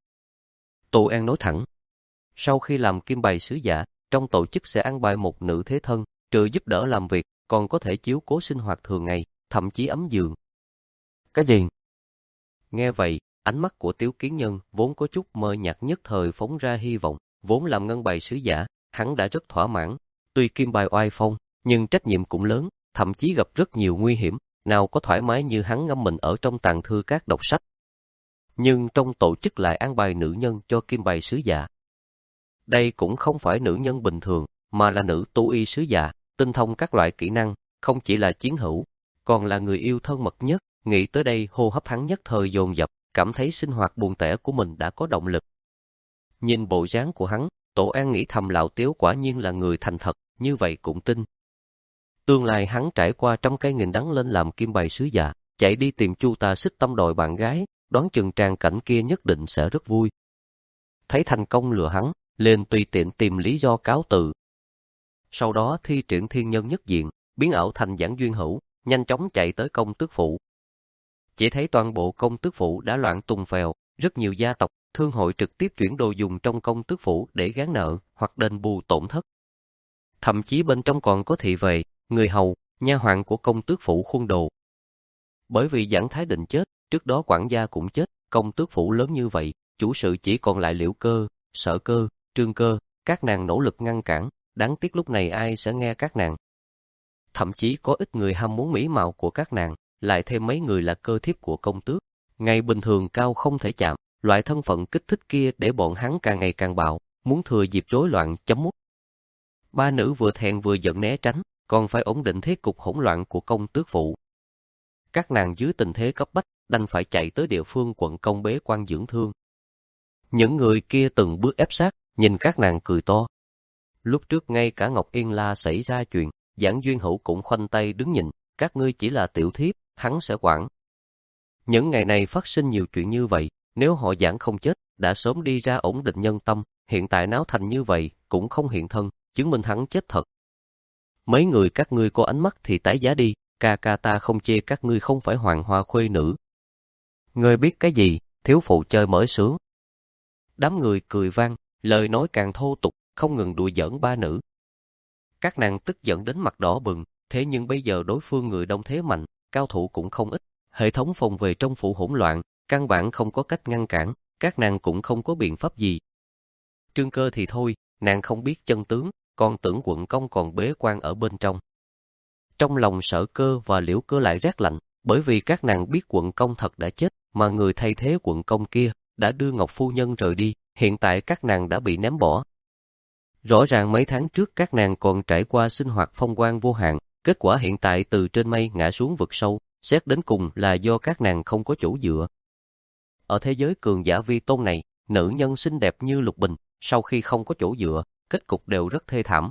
Tổ An nói thẳng, sau khi làm kim bài sứ giả, trong tổ chức sẽ an bài một nữ thế thân, trừ giúp đỡ làm việc, còn có thể chiếu cố sinh hoạt thường ngày, thậm chí ấm giường. Cái gì? Nghe vậy, ánh mắt của Tiếu Kiến Nhân vốn có chút mờ nhạt nhất thời phóng ra hy vọng, vốn làm ngân bài sứ giả, hắn đã rất thỏa mãn, tuy kim bài oai phong, nhưng trách nhiệm cũng lớn, thậm chí gặp rất nhiều nguy hiểm, nào có thoải mái như hắn ngâm mình ở trong tàng thư các đọc sách. Nhưng trong tổ chức lại an bài nữ nhân cho kim bài sứ giả. Đây cũng không phải nữ nhân bình thường, mà là nữ tú y sứ giả, tinh thông các loại kỹ năng, không chỉ là chiến hữu, còn là người yêu thân mật nhất. Nghĩ tới đây hô hấp hắn nhất thời dồn dập, cảm thấy sinh hoạt buồn tẻ của mình đã có động lực. Nhìn bộ dáng của hắn, Tổ An nghĩ thầm Lão Tiếu quả nhiên là người thành thật, như vậy cũng tin. Tương lai hắn trải qua trăm cây nghìn đắng lên làm kim bài sứ giả, chạy đi tìm Chu Tà Xích Tâm đòi bạn gái, đoán chừng tràng cảnh kia nhất định sẽ rất vui. Thấy thành công lừa hắn, liền tùy tiện tìm lý do cáo từ. Sau đó thi triển thiên nhân nhất diện, biến ảo thành Giảng Duyên Hữu, nhanh chóng chạy tới công tước phủ. Chỉ thấy toàn bộ công tước phủ đã loạn tùng phèo, rất nhiều gia tộc, thương hội trực tiếp chuyển đồ dùng trong công tước phủ để gán nợ hoặc đền bù tổn thất. Thậm chí bên trong còn có thị vệ, người hầu, nha hoàn của công tước phủ khuôn đồ. Bởi vì Giảng Thái Định chết, trước đó quản gia cũng chết, công tước phủ lớn như vậy, chủ sự chỉ còn lại Liễu Cơ, Sở Cơ, Trương Cơ, các nàng nỗ lực ngăn cản, đáng tiếc lúc này ai sẽ nghe các nàng. Thậm chí có ít người ham muốn mỹ mạo của các nàng, lại thêm mấy người là cơ thiếp của công tước. Ngày bình thường cao không thể chạm, loại thân phận kích thích kia để bọn hắn càng ngày càng bạo, muốn thừa dịp rối loạn chấm mút. Ba nữ vừa thẹn vừa giận né tránh, còn phải ổn định thế cục hỗn loạn của công tước phủ. Các nàng dưới tình thế cấp bách, đành phải chạy tới địa phương quận công bế quan dưỡng thương. Những người kia từng bước ép sát, nhìn các nàng cười to. Lúc trước ngay cả Ngọc Yên La xảy ra chuyện, Giảng Duyên Hữu cũng khoanh tay đứng nhìn, các ngươi chỉ là tiểu thiếp, hắn sẽ quản. Những ngày này phát sinh nhiều chuyện như vậy, nếu họ Giảng không chết, đã sớm đi ra ổn định nhân tâm, hiện tại náo thành như vậy, cũng không hiện thân, chứng minh hắn chết thật. Mấy người các ngươi có ánh mắt thì tái giá đi, ca ca ta không chê các ngươi không phải hoàng hoa khuê nữ. Ngươi biết cái gì, thiếu phụ chơi mới sướng. Đám người cười vang, lời nói càng thô tục, không ngừng đùa giỡn ba nữ. Các nàng tức giận đến mặt đỏ bừng, thế nhưng bây giờ đối phương người đông thế mạnh, cao thủ cũng không ít, hệ thống phòng vệ trong phủ hỗn loạn, căn bản không có cách ngăn cản, các nàng cũng không có biện pháp gì. Trương Cơ thì thôi, nàng không biết chân tướng, còn tưởng quận công còn bế quan ở bên trong. Trong lòng Sở Cơ và Liễu Cơ lại rét lạnh, bởi vì các nàng biết quận công thật đã chết, mà người thay thế quận công kia đã đưa Ngọc phu nhân rời đi, hiện tại các nàng đã bị ném bỏ. Rõ ràng mấy tháng trước các nàng còn trải qua sinh hoạt phong quang vô hạn, kết quả hiện tại từ trên mây ngã xuống vực sâu, xét đến cùng là do các nàng không có chỗ dựa. Ở thế giới cường giả vi tôn này, nữ nhân xinh đẹp như Lục Bình, sau khi không có chỗ dựa, kết cục đều rất thê thảm.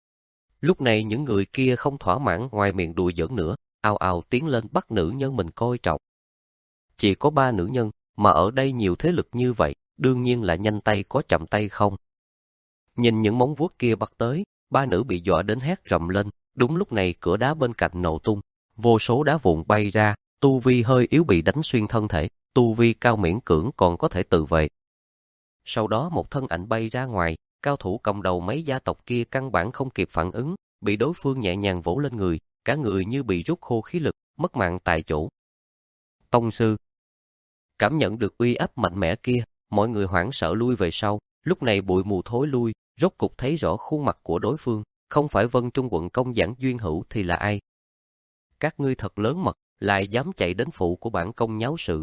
Lúc này những người kia không thỏa mãn ngoài miệng đùa giỡn nữa, ào ào tiến lên bắt nữ nhân mình coi trọng. Chỉ có ba nữ nhân, mà ở đây nhiều thế lực như vậy, đương nhiên là nhanh tay có chậm tay không. Nhìn những móng vuốt kia bắt tới, ba nữ bị dọa đến hét rầm lên, đúng lúc này cửa đá bên cạnh nổ tung, vô số đá vụn bay ra, tu vi hơi yếu bị đánh xuyên thân thể, tu vi cao miễn cưỡng còn có thể tự vệ. Sau đó một thân ảnh bay ra ngoài, cao thủ cầm đầu mấy gia tộc kia căn bản không kịp phản ứng, bị đối phương nhẹ nhàng vỗ lên người, cả người như bị rút khô khí lực, mất mạng tại chỗ. Tông sư cảm nhận được uy áp mạnh mẽ kia, mọi người hoảng sợ lui về sau, lúc này bụi mù thối lui, rốt cục thấy rõ khuôn mặt của đối phương, không phải Vân Trung quận công Giảng Duyên Hữu thì là ai? Các ngươi thật lớn mật, lại dám chạy đến phủ của bản công nháo sự.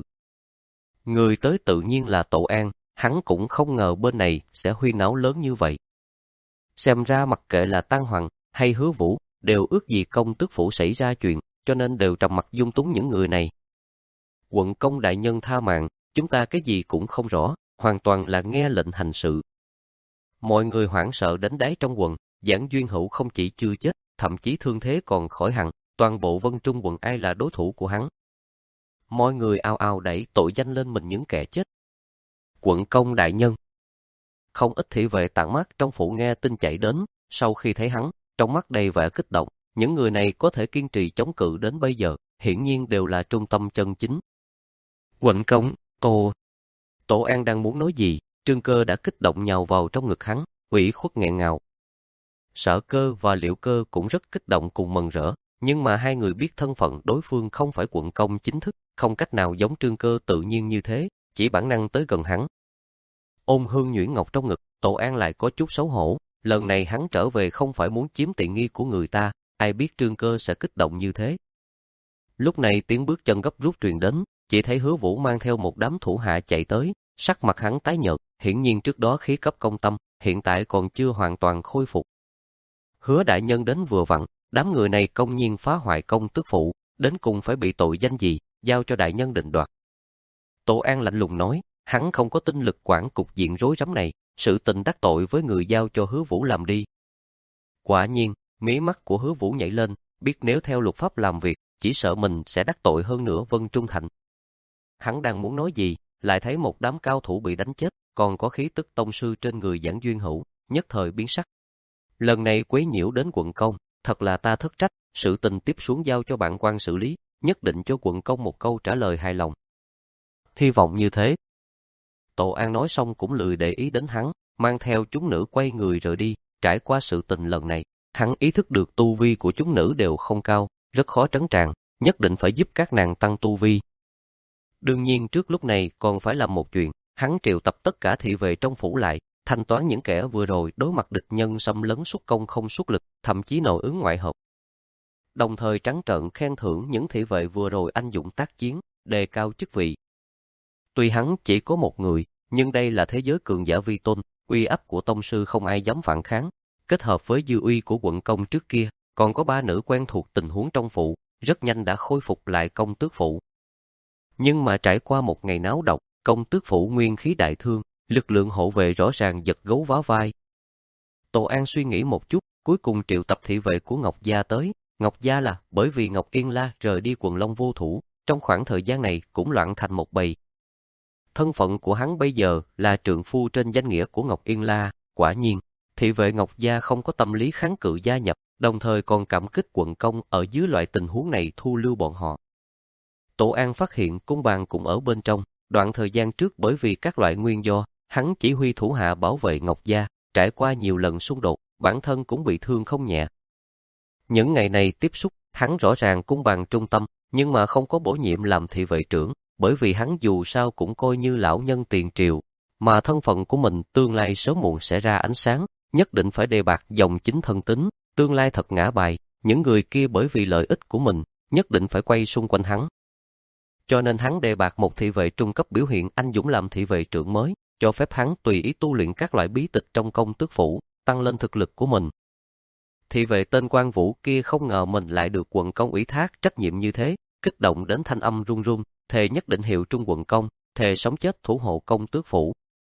Người tới tự nhiên là Tổ An, hắn cũng không ngờ bên này sẽ huyên náo lớn như vậy. Xem ra mặc kệ là Tăng Hoàng hay Hứa Vũ, đều ước gì công tước phủ xảy ra chuyện, cho nên đều trầm mặc dung túng những người này. Quận công đại nhân tha mạng, chúng ta cái gì cũng không rõ, hoàn toàn là nghe lệnh hành sự. Mọi người hoảng sợ đến đáy trong quần, Giảng Duyên Hữu không chỉ chưa chết, thậm chí thương thế còn khỏi hẳn, toàn bộ Vân Trung quận ai là đối thủ của hắn. Mọi người ào ào đẩy tội danh lên mình những kẻ chết. Quận công đại nhân. Không ít thị vệ tản mát trong phủ nghe tin chạy đến, sau khi thấy hắn, trong mắt đầy vẻ kích động, những người này có thể kiên trì chống cự đến bây giờ, hiển nhiên đều là trung tâm chân chính. Quận công, Tô. Tổ An đang muốn nói gì, Trương Cơ đã kích động nhào vào trong ngực hắn, ủy khuất nghẹn ngào. Sở Cơ và Liễu Cơ cũng rất kích động cùng mừng rỡ, nhưng mà hai người biết thân phận đối phương không phải quận công chính thức, không cách nào giống Trương Cơ tự nhiên như thế, chỉ bản năng tới gần hắn. Ôm Hương Nhuyễn Ngọc trong ngực, Tổ An lại có chút xấu hổ, lần này hắn trở về không phải muốn chiếm tiện nghi của người ta, ai biết Trương Cơ sẽ kích động như thế. Lúc này tiếng bước chân gấp rút truyền đến, chỉ thấy Hứa Vũ mang theo một đám thủ hạ chạy tới, sắc mặt hắn tái nhợt, hiển nhiên trước đó khí cấp công tâm, hiện tại còn chưa hoàn toàn khôi phục. Hứa đại nhân đến vừa vặn, đám người này công nhiên phá hoại công tước phủ, đến cùng phải bị tội danh gì, giao cho đại nhân định đoạt. Tổ An lạnh lùng nói, hắn không có tinh lực quản cục diện rối rắm này, sự tình đắc tội với người giao cho Hứa Vũ làm đi. Quả nhiên, mí mắt của Hứa Vũ nhảy lên, biết nếu theo luật pháp làm việc, chỉ sợ mình sẽ đắc tội hơn nữa Vân Trung Thành. Hắn đang muốn nói gì, lại thấy một đám cao thủ bị đánh chết, còn có khí tức tông sư trên người Giảng Duyên Hữu, nhất thời biến sắc. Lần này quấy nhiễu đến quận công, thật là ta thất trách, sự tình tiếp xuống giao cho bạn quan xử lý, nhất định cho quận công một câu trả lời hài lòng. Hy vọng như thế. Tổ An nói xong cũng lười để ý đến hắn, mang theo chúng nữ quay người rời đi, trải qua sự tình lần này, hắn ý thức được tu vi của chúng nữ đều không cao, rất khó trấn tràng, nhất định phải giúp các nàng tăng tu vi. Đương nhiên trước lúc này còn phải làm một chuyện, hắn triệu tập tất cả thị vệ trong phủ lại, thanh toán những kẻ vừa rồi đối mặt địch nhân xâm lấn xuất công không xuất lực, thậm chí nội ứng ngoại hợp. Đồng thời trắng trợn khen thưởng những thị vệ vừa rồi anh dũng tác chiến, đề cao chức vị. Tuy hắn chỉ có một người, nhưng đây là thế giới cường giả vi tôn, uy áp của tông sư không ai dám phản kháng, kết hợp với dư uy của quận công trước kia, còn có ba nữ quen thuộc tình huống trong phủ, rất nhanh đã khôi phục lại công tước phủ. Nhưng mà trải qua một ngày náo động, công tước phủ nguyên khí đại thương, lực lượng hộ vệ rõ ràng giật gấu vá vai. Tổ An suy nghĩ một chút, cuối cùng triệu tập thị vệ của Ngọc Gia tới. Ngọc Gia là bởi vì Ngọc Yên La rời đi quần Long vô thủ, trong khoảng thời gian này cũng loạn thành một bầy. Thân phận của hắn bây giờ là trượng phu trên danh nghĩa của Ngọc Yên La, quả nhiên, thị vệ Ngọc Gia không có tâm lý kháng cự gia nhập, đồng thời còn cảm kích quận công ở dưới loại tình huống này thu lưu bọn họ. Tổ An phát hiện cung bàn cũng ở bên trong, đoạn thời gian trước bởi vì các loại nguyên do, hắn chỉ huy thủ hạ bảo vệ Ngọc Gia, trải qua nhiều lần xung đột, bản thân cũng bị thương không nhẹ. Những ngày này tiếp xúc, hắn rõ ràng cung bàn trung tâm, nhưng mà không có bổ nhiệm làm thị vệ trưởng, bởi vì hắn dù sao cũng coi như lão nhân tiền triều, mà thân phận của mình tương lai sớm muộn sẽ ra ánh sáng, nhất định phải đề bạt dòng chính thân tín, tương lai thật ngã bài, những người kia bởi vì lợi ích của mình, nhất định phải quay xung quanh hắn, cho nên hắn đề bạt một thị vệ trung cấp biểu hiện anh dũng làm thị vệ trưởng mới, cho phép hắn tùy ý tu luyện các loại bí tịch trong công tước phủ, tăng lên thực lực của mình. Thị vệ tên Quan Vũ kia không ngờ mình lại được quận công ủy thác trách nhiệm như thế, kích động đến thanh âm run run, thề nhất định hiệu trung quận công, thề sống chết thủ hộ công tước phủ.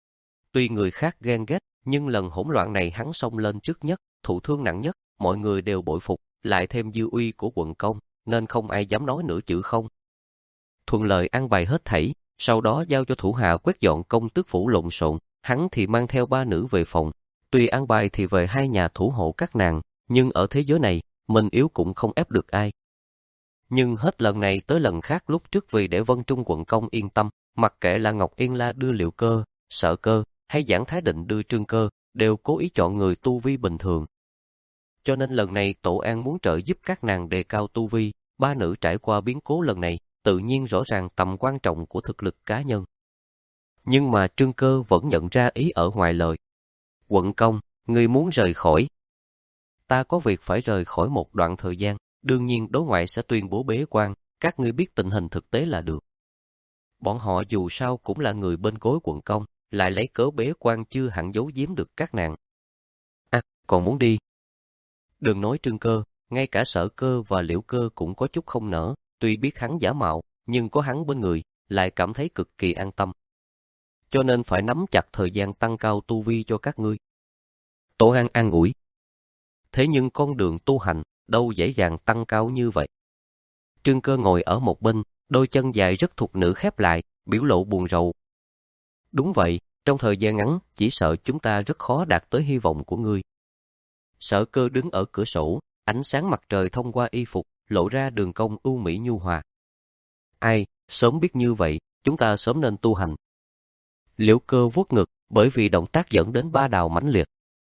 Tuy người khác ghen ghét, nhưng lần hỗn loạn này hắn xông lên trước nhất, thụ thương nặng nhất, mọi người đều bội phục, lại thêm dư uy của quận công, nên không ai dám nói nửa chữ không. Thuận lợi an bài hết thảy, sau đó giao cho thủ hạ quét dọn công tước phủ lộn xộn, hắn thì mang theo ba nữ về phòng. Tuy an bài thì về hai nhà thủ hộ các nàng, nhưng ở thế giới này, mình yếu cũng không ép được ai. Nhưng hết lần này tới lần khác lúc trước vì để Vân Trung quận công yên tâm, mặc kệ là Ngọc Yên La đưa Liệu Cơ, Sở Cơ, hay Giảng Thái Định đưa Trương Cơ, đều cố ý chọn người tu vi bình thường. Cho nên lần này Tổ An muốn trợ giúp các nàng đề cao tu vi, ba nữ trải qua biến cố lần này, tự nhiên rõ ràng tầm quan trọng của thực lực cá nhân. Nhưng mà Trương Cơ vẫn nhận ra ý ở ngoài lời. Quận công, ngươi muốn rời khỏi. Ta có việc phải rời khỏi một đoạn thời gian, đương nhiên đối ngoại sẽ tuyên bố bế quan, các ngươi biết tình hình thực tế là được. Bọn họ dù sao cũng là người bên gối quận công, lại lấy cớ bế quan chưa hẳn giấu giếm được các nàng. À, còn muốn đi. Đừng nói Trương Cơ, ngay cả Sở Cơ và Liễu Cơ cũng có chút không nỡ, tuy biết hắn giả mạo, nhưng có hắn bên người, lại cảm thấy cực kỳ an tâm. Cho nên phải nắm chặt thời gian tăng cao tu vi cho các ngươi. Tổ An an ủi. Thế nhưng con đường tu hành, đâu dễ dàng tăng cao như vậy. Trương Cơ ngồi ở một bên, đôi chân dài rất thục nữ khép lại, biểu lộ buồn rầu. Đúng vậy, trong thời gian ngắn, chỉ sợ chúng ta rất khó đạt tới hy vọng của ngươi. Sở Cơ đứng ở cửa sổ, ánh sáng mặt trời thông qua y phục, lộ ra đường cong ưu mỹ nhu hòa. Ai, sớm biết như vậy, chúng ta sớm nên tu hành. Liễu Cơ vuốt ngực, bởi vì động tác dẫn đến ba đào mãnh liệt.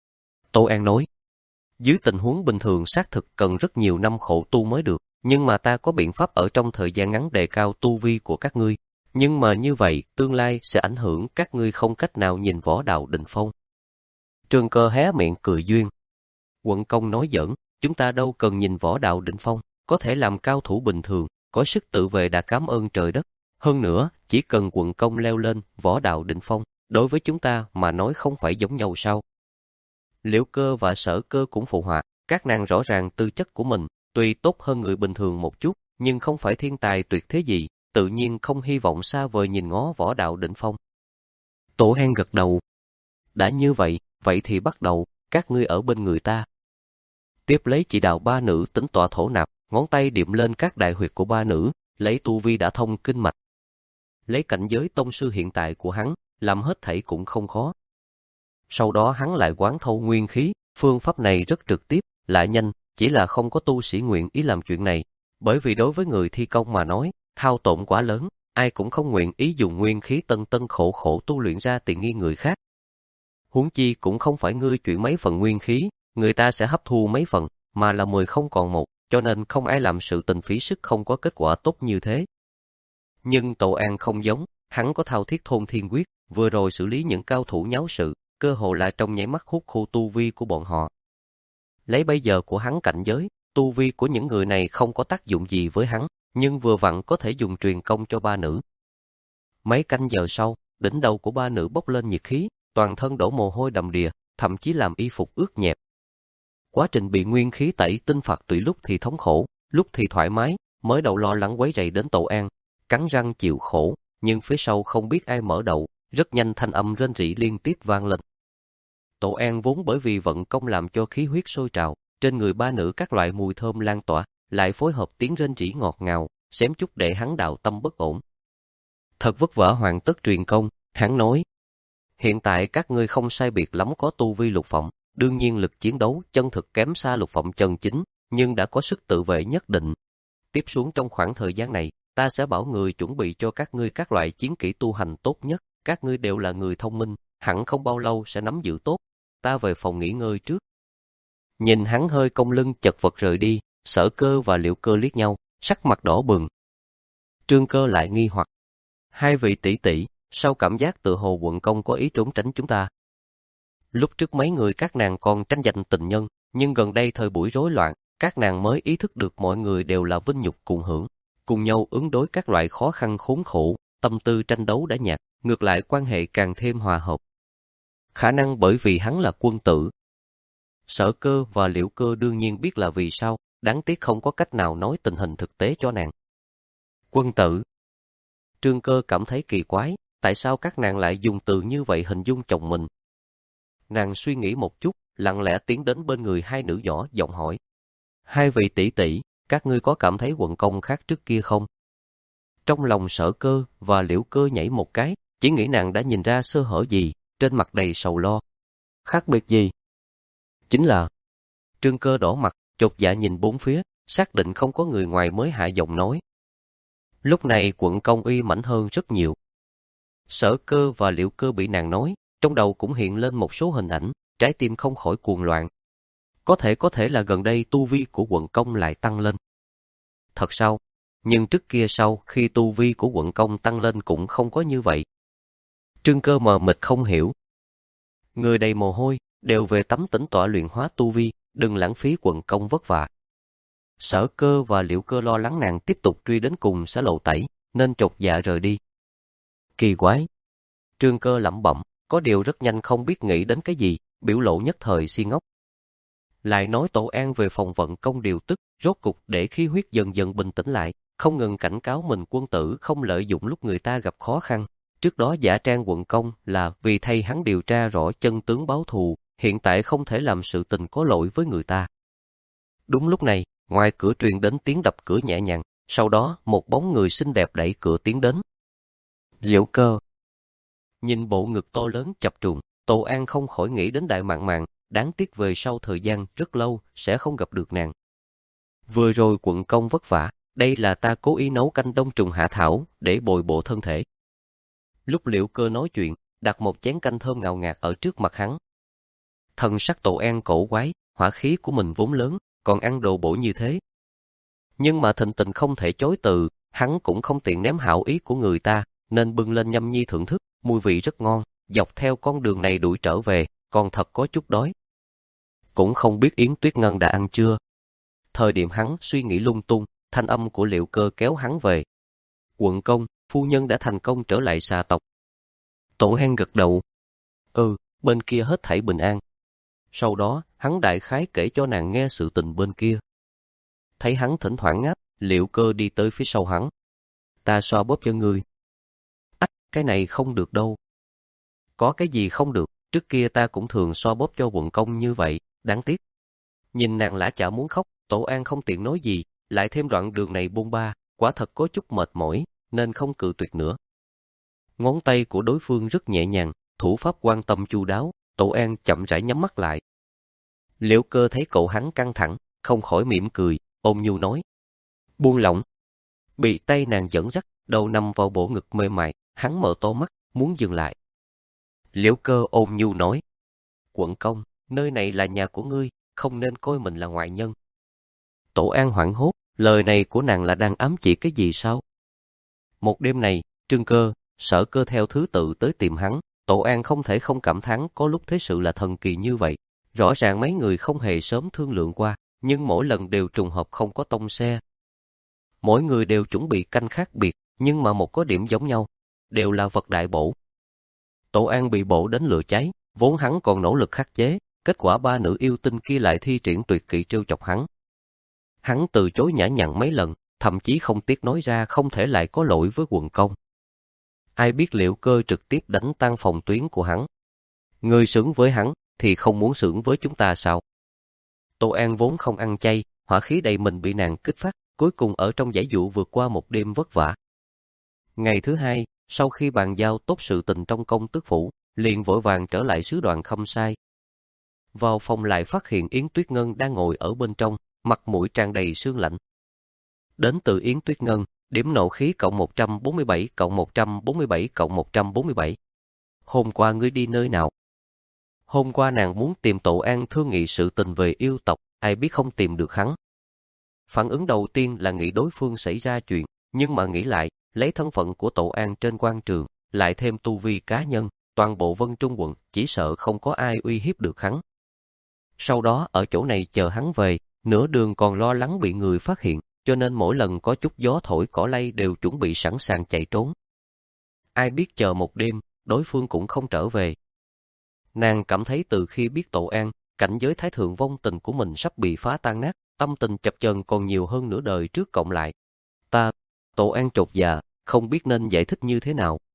Tô An nói, dưới tình huống bình thường xác thực cần rất nhiều năm khổ tu mới được, nhưng mà ta có biện pháp ở trong thời gian ngắn đề cao tu vi của các ngươi. Nhưng mà như vậy, tương lai sẽ ảnh hưởng các ngươi không cách nào nhìn võ đạo đỉnh phong. Trương Cơ hé miệng cười duyên. Quận công nói giỡn, chúng ta đâu cần nhìn võ đạo đỉnh phong, có thể làm cao thủ bình thường, có sức tự vệ đã cảm ơn trời đất. Hơn nữa, chỉ cần quận công leo lên võ đạo đỉnh phong, đối với chúng ta mà nói không phải giống nhau sao? Liễu Cơ và Sở Cơ cũng phụ họa, các nàng rõ ràng tư chất của mình, tuy tốt hơn người bình thường một chút, nhưng không phải thiên tài tuyệt thế gì, tự nhiên không hy vọng xa vời nhìn ngó võ đạo đỉnh phong. Tổ An gật đầu. Đã như vậy, vậy thì bắt đầu, các ngươi ở bên người ta. Tiếp lấy chỉ đạo ba nữ tính tọa thổ nạp, ngón tay điểm lên các đại huyệt của ba nữ, lấy tu vi đã thông kinh mạch. Lấy cảnh giới tông sư hiện tại của hắn, làm hết thảy cũng không khó. Sau đó hắn lại quán thâu nguyên khí, phương pháp này rất trực tiếp, lại nhanh, chỉ là không có tu sĩ nguyện ý làm chuyện này, bởi vì đối với người thi công mà nói, hao tổn quá lớn, ai cũng không nguyện ý dùng nguyên khí tân tân khổ khổ tu luyện ra tiện nghi người khác. Huống chi cũng không phải ngươi chuyển mấy phần nguyên khí, người ta sẽ hấp thu mấy phần, mà là mười không còn một, cho nên không ai làm sự tình phí sức không có kết quả tốt như thế. Nhưng Tổ An không giống, hắn có thao thiết thôn thiên quyết, vừa rồi xử lý những cao thủ nháo sự, cơ hồ là trong nháy mắt hút khô tu vi của bọn họ. Lấy bây giờ của hắn cảnh giới, tu vi của những người này không có tác dụng gì với hắn, nhưng vừa vặn có thể dùng truyền công cho ba nữ. Mấy canh giờ sau, đỉnh đầu của ba nữ bốc lên nhiệt khí, toàn thân đổ mồ hôi đầm đìa, thậm chí làm y phục ướt nhẹp. Quá trình bị nguyên khí tẩy tinh phạt tùy lúc thì thống khổ, lúc thì thoải mái, mới đầu lo lắng quấy rầy đến Tổ An, cắn răng chịu khổ, nhưng phía sau không biết ai mở đầu, rất nhanh thanh âm rên rỉ liên tiếp vang lên. Tổ An vốn bởi vì vận công làm cho khí huyết sôi trào, trên người ba nữ các loại mùi thơm lan tỏa, lại phối hợp tiếng rên rỉ ngọt ngào, xém chút để hắn đạo tâm bất ổn. Thật vất vả hoàn tất truyền công, hắn nói: hiện tại các ngươi không sai biệt lắm có tu vi lục phẩm, đương nhiên lực chiến đấu chân thực kém xa lục phẩm chân chính, nhưng đã có sức tự vệ nhất định. Tiếp xuống trong khoảng thời gian này, ta sẽ bảo người chuẩn bị cho các ngươi các loại chiến kỹ tu hành tốt nhất, các ngươi đều là người thông minh, hẳn không bao lâu sẽ nắm giữ tốt. Ta về phòng nghỉ ngơi trước. Nhìn hắn hơi cong lưng chật vật rời đi, Sở Cơ và Liễu Cơ liếc nhau, sắc mặt đỏ bừng. Trương Cơ lại nghi hoặc: hai vị tỷ tỷ, sao cảm giác tự hồ quận công có ý trốn tránh chúng ta? Lúc trước mấy người các nàng còn tranh giành tình nhân, nhưng gần đây thời buổi rối loạn, các nàng mới ý thức được mọi người đều là vinh nhục cùng hưởng. cùng nhau ứng đối các loại khó khăn khốn khổ, tâm tư tranh đấu đã nhạt, ngược lại quan hệ càng thêm hòa hợp. Khả năng bởi vì hắn là quân tử. Sở Cơ và Liễu Cơ đương nhiên biết là vì sao, đáng tiếc không có cách nào nói tình hình thực tế cho nàng. Quân tử. Trương Cơ cảm thấy kỳ quái, tại sao các nàng lại dùng từ như vậy hình dung chồng mình. Nàng suy nghĩ một chút, lặng lẽ tiến đến bên người hai nữ nhỏ giọng hỏi. Hai vị tỷ tỷ, các ngươi có cảm thấy Quận Công khác trước kia không? Trong lòng Sở Cơ và Liễu Cơ nhảy một cái, chỉ nghĩ nàng đã nhìn ra sơ hở gì, trên mặt đầy sầu lo. Khác biệt gì? Chính là... Trương Cơ đỏ mặt, chột dạ nhìn bốn phía, xác định không có người ngoài mới hạ giọng nói. Lúc này Quận Công uy mãnh hơn rất nhiều. Sở Cơ và Liễu Cơ bị nàng nói, trong đầu cũng hiện lên một số hình ảnh, trái tim không khỏi cuồng loạn. Có thể có thể là gần đây tu vi của Quận Công lại tăng lên. Thật sao? Nhưng trước kia sau khi tu vi của Quận Công tăng lên cũng không có như vậy. Trương Cơ mờ mịt không hiểu. Người đầy mồ hôi, đều về tắm tĩnh tọa luyện hóa tu vi, đừng lãng phí Quận Công vất vả. Sở Cơ và Liễu Cơ lo lắng nàng tiếp tục truy đến cùng sẽ lộ tẩy, nên chột dạ rời đi. Kỳ quái. Trương Cơ lẩm bẩm, có điều rất nhanh không biết nghĩ đến cái gì, biểu lộ nhất thời si ngốc. Lại nói Tổ An về phòng vận công điều tức, rốt cục để khí huyết dần dần bình tĩnh lại, không ngừng cảnh cáo mình quân tử không lợi dụng lúc người ta gặp khó khăn. Trước đó giả trang Quận Công là vì thay hắn điều tra rõ chân tướng báo thù, hiện tại không thể làm sự tình có lỗi với người ta. Đúng lúc này, ngoài cửa truyền đến tiếng đập cửa nhẹ nhàng, sau đó một bóng người xinh đẹp đẩy cửa tiến đến. Liễu Cơ. Nhìn bộ ngực to lớn chập trùng, Tổ An không khỏi nghĩ đến Đại Mạn Mạn, đáng tiếc về sau thời gian rất lâu sẽ không gặp được nàng. Vừa rồi Quận Công vất vả, đây là ta cố ý nấu canh đông trùng hạ thảo để bồi bổ thân thể. Lúc Liễu Cơ nói chuyện, đặt một chén canh thơm ngào ngạt ở trước mặt hắn. Thần sắc Tổ An cổ quái, hỏa khí của mình vốn lớn, còn ăn đồ bổ như thế. Nhưng mà thịnh tình không thể chối từ, hắn cũng không tiện ném hảo ý của người ta, nên bưng lên nhâm nhi thưởng thức, mùi vị rất ngon, dọc theo con đường này đuổi trở về, còn thật có chút đói. Cũng không biết Yến Tuyết Ngân đã ăn chưa. Thời điểm hắn suy nghĩ lung tung, thanh âm của Liễu Cơ kéo hắn về. Quận Công, phu nhân đã thành công trở lại xà tộc. Tổ An gật đầu. Ừ, bên kia hết thảy bình an. Sau đó, hắn đại khái kể cho nàng nghe sự tình bên kia. Thấy hắn thỉnh thoảng ngáp, Liễu Cơ đi tới phía sau hắn. Ta xoa bóp cho ngươi. Ách, cái này không được đâu. Có cái gì không được, trước kia ta cũng thường xoa bóp cho Quận Công như vậy, đáng tiếc. Nhìn nàng lã chả muốn khóc, Tổ An không tiện nói gì, lại thêm đoạn đường này bôn ba, quả thật có chút mệt mỏi, nên không cự tuyệt nữa. Ngón tay của đối phương rất nhẹ nhàng, thủ pháp quan tâm chu đáo, Tổ An chậm rãi nhắm mắt lại. Liễu Cơ thấy cậu hắn căng thẳng, không khỏi mỉm cười, ôm nhu nói. Buông lỏng. Bị tay nàng dẫn dắt, đầu nằm vào bộ ngực mềm mại, hắn mở to mắt, muốn dừng lại. Liễu Cơ ôm nhu nói. Quận Công, nơi này là nhà của ngươi, không nên coi mình là ngoại nhân. Tổ An hoảng hốt, lời này của nàng là đang ám chỉ cái gì sao? Một đêm này, Trương Cơ, Sở Cơ theo thứ tự tới tìm hắn, Tổ An không thể không cảm thán có lúc thế sự là thần kỳ như vậy. Rõ ràng mấy người không hề sớm thương lượng qua, nhưng mỗi lần đều trùng hợp không có tông xe. Mỗi người đều chuẩn bị canh khác biệt, nhưng mà một có điểm giống nhau, đều là vật đại bổ. Tổ An bị bổ đến lửa cháy, vốn hắn còn nỗ lực khắc chế, kết quả ba nữ yêu tinh kia lại thi triển tuyệt kỹ trêu chọc hắn. Hắn từ chối nhã nhặn mấy lần, thậm chí không tiếc nói ra không thể lại có lỗi với Quận Công. Ai biết Liễu Cơ trực tiếp đánh tan phòng tuyến của hắn. Ngươi xứng với hắn, thì không muốn xưởng với chúng ta sao? Tổ An vốn không ăn chay, hỏa khí đầy mình bị nàng kích phát, cuối cùng ở trong giải dụ vượt qua một đêm vất vả. Ngày thứ hai, sau khi bàn giao tốt sự tình trong công tước phủ, liền vội vàng trở lại sứ đoàn Khâm Sai. Vào phòng lại phát hiện Yến Tuyết Ngân đang ngồi ở bên trong, mặt mũi tràn đầy sương lạnh. Đến từ Yến Tuyết Ngân, điểm nộ khí cộng một trăm bốn mươi bảy cộng một trăm bốn mươi bảy cộng một trăm bốn mươi bảy. Hôm qua ngươi đi nơi nào? Hôm qua nàng muốn tìm Tổ An thương nghị sự tình về yêu tộc, ai biết không tìm được hắn. Phản ứng đầu tiên là nghĩ đối phương xảy ra chuyện, nhưng mà nghĩ lại, lấy thân phận của Tổ An trên quan trường, lại thêm tu vi cá nhân, toàn bộ Vân Trung quận chỉ sợ không có ai uy hiếp được hắn. Sau đó ở chỗ này chờ hắn về, nửa đường còn lo lắng bị người phát hiện, cho nên mỗi lần có chút gió thổi cỏ lay đều chuẩn bị sẵn sàng chạy trốn. Ai biết chờ một đêm, đối phương cũng không trở về. Nàng cảm thấy từ khi biết Tổ An, cảnh giới thái thượng vong tình của mình sắp bị phá tan nát, tâm tình chập chờn còn nhiều hơn nửa đời trước cộng lại. Ta, Tổ An chột dạ, không biết nên giải thích như thế nào.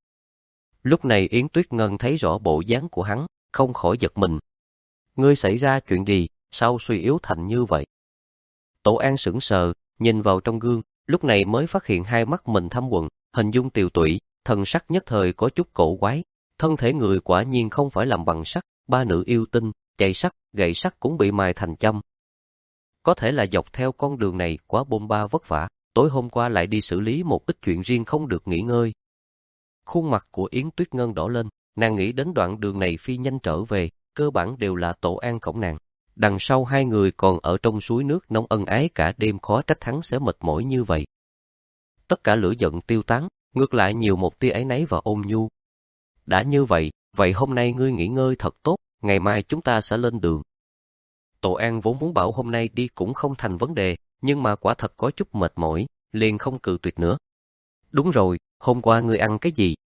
Lúc này Yến Tuyết Ngân thấy rõ bộ dáng của hắn, không khỏi giật mình. Ngươi xảy ra chuyện gì, sao suy yếu thành như vậy? Tổ An sững sờ, nhìn vào trong gương, lúc này mới phát hiện hai mắt mình thâm quầng, hình dung tiều tụy, thần sắc nhất thời có chút cổ quái. Thân thể người quả nhiên không phải làm bằng sắt, ba nữ yêu tinh, chạy sắt, gậy sắt cũng bị mài thành châm. Có thể là dọc theo con đường này quá bôn ba vất vả, tối hôm qua lại đi xử lý một ít chuyện riêng không được nghỉ ngơi. Khuôn mặt của Yến Tuyết Ngân đỏ lên, nàng nghĩ đến đoạn đường này phi nhanh trở về, cơ bản đều là Tổ An cõng nàng. Đằng sau hai người còn ở trong suối nước nóng ân ái cả đêm, khó trách hắn sẽ mệt mỏi như vậy. Tất cả lửa giận tiêu tán, ngược lại nhiều một tia áy náy và ôn nhu. Đã như vậy, vậy hôm nay ngươi nghỉ ngơi thật tốt, ngày mai chúng ta sẽ lên đường. Tổ An vốn muốn bảo hôm nay đi cũng không thành vấn đề, nhưng mà quả thật có chút mệt mỏi, liền không cự tuyệt nữa. Đúng rồi, hôm qua ngươi ăn cái gì?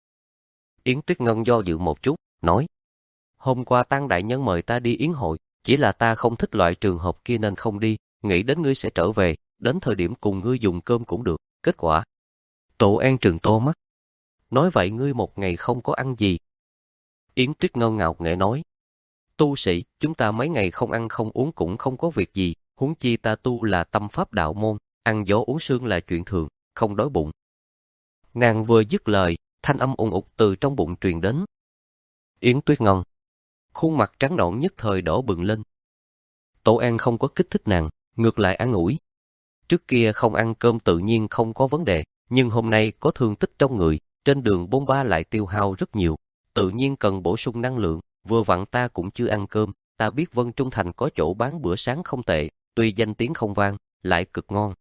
Yến Tuyết Ngân do dự một chút, nói. Hôm qua Tăng đại nhân mời ta đi yến hội, chỉ là ta không thích loại trường hợp kia nên không đi, nghĩ đến ngươi sẽ trở về, đến thời điểm cùng ngươi dùng cơm cũng được, kết quả. Tổ An trừng to mắt. Nói vậy ngươi một ngày không có ăn gì? Yến Tuyết Ngân ngạo nghễ nói. Tu sĩ, chúng ta mấy ngày không ăn không uống cũng không có việc gì, huống chi ta tu là tâm pháp đạo môn, ăn gió uống sương là chuyện thường, không đói bụng. Nàng vừa dứt lời, thanh âm ùn ụt từ trong bụng truyền đến. Yến Tuyết Ngân, khuôn mặt trắng nõn nhất thời đỏ bừng lên. Tổ An không có kích thích nàng, ngược lại an ủi. Trước kia không ăn cơm tự nhiên không có vấn đề, nhưng hôm nay có thương tích trong người, trên đường bôn ba lại tiêu hao rất nhiều, tự nhiên cần bổ sung năng lượng, vừa vặn ta cũng chưa ăn cơm, ta biết Vân Trung Thành có chỗ bán bữa sáng không tệ, tuy danh tiếng không vang, lại cực ngon.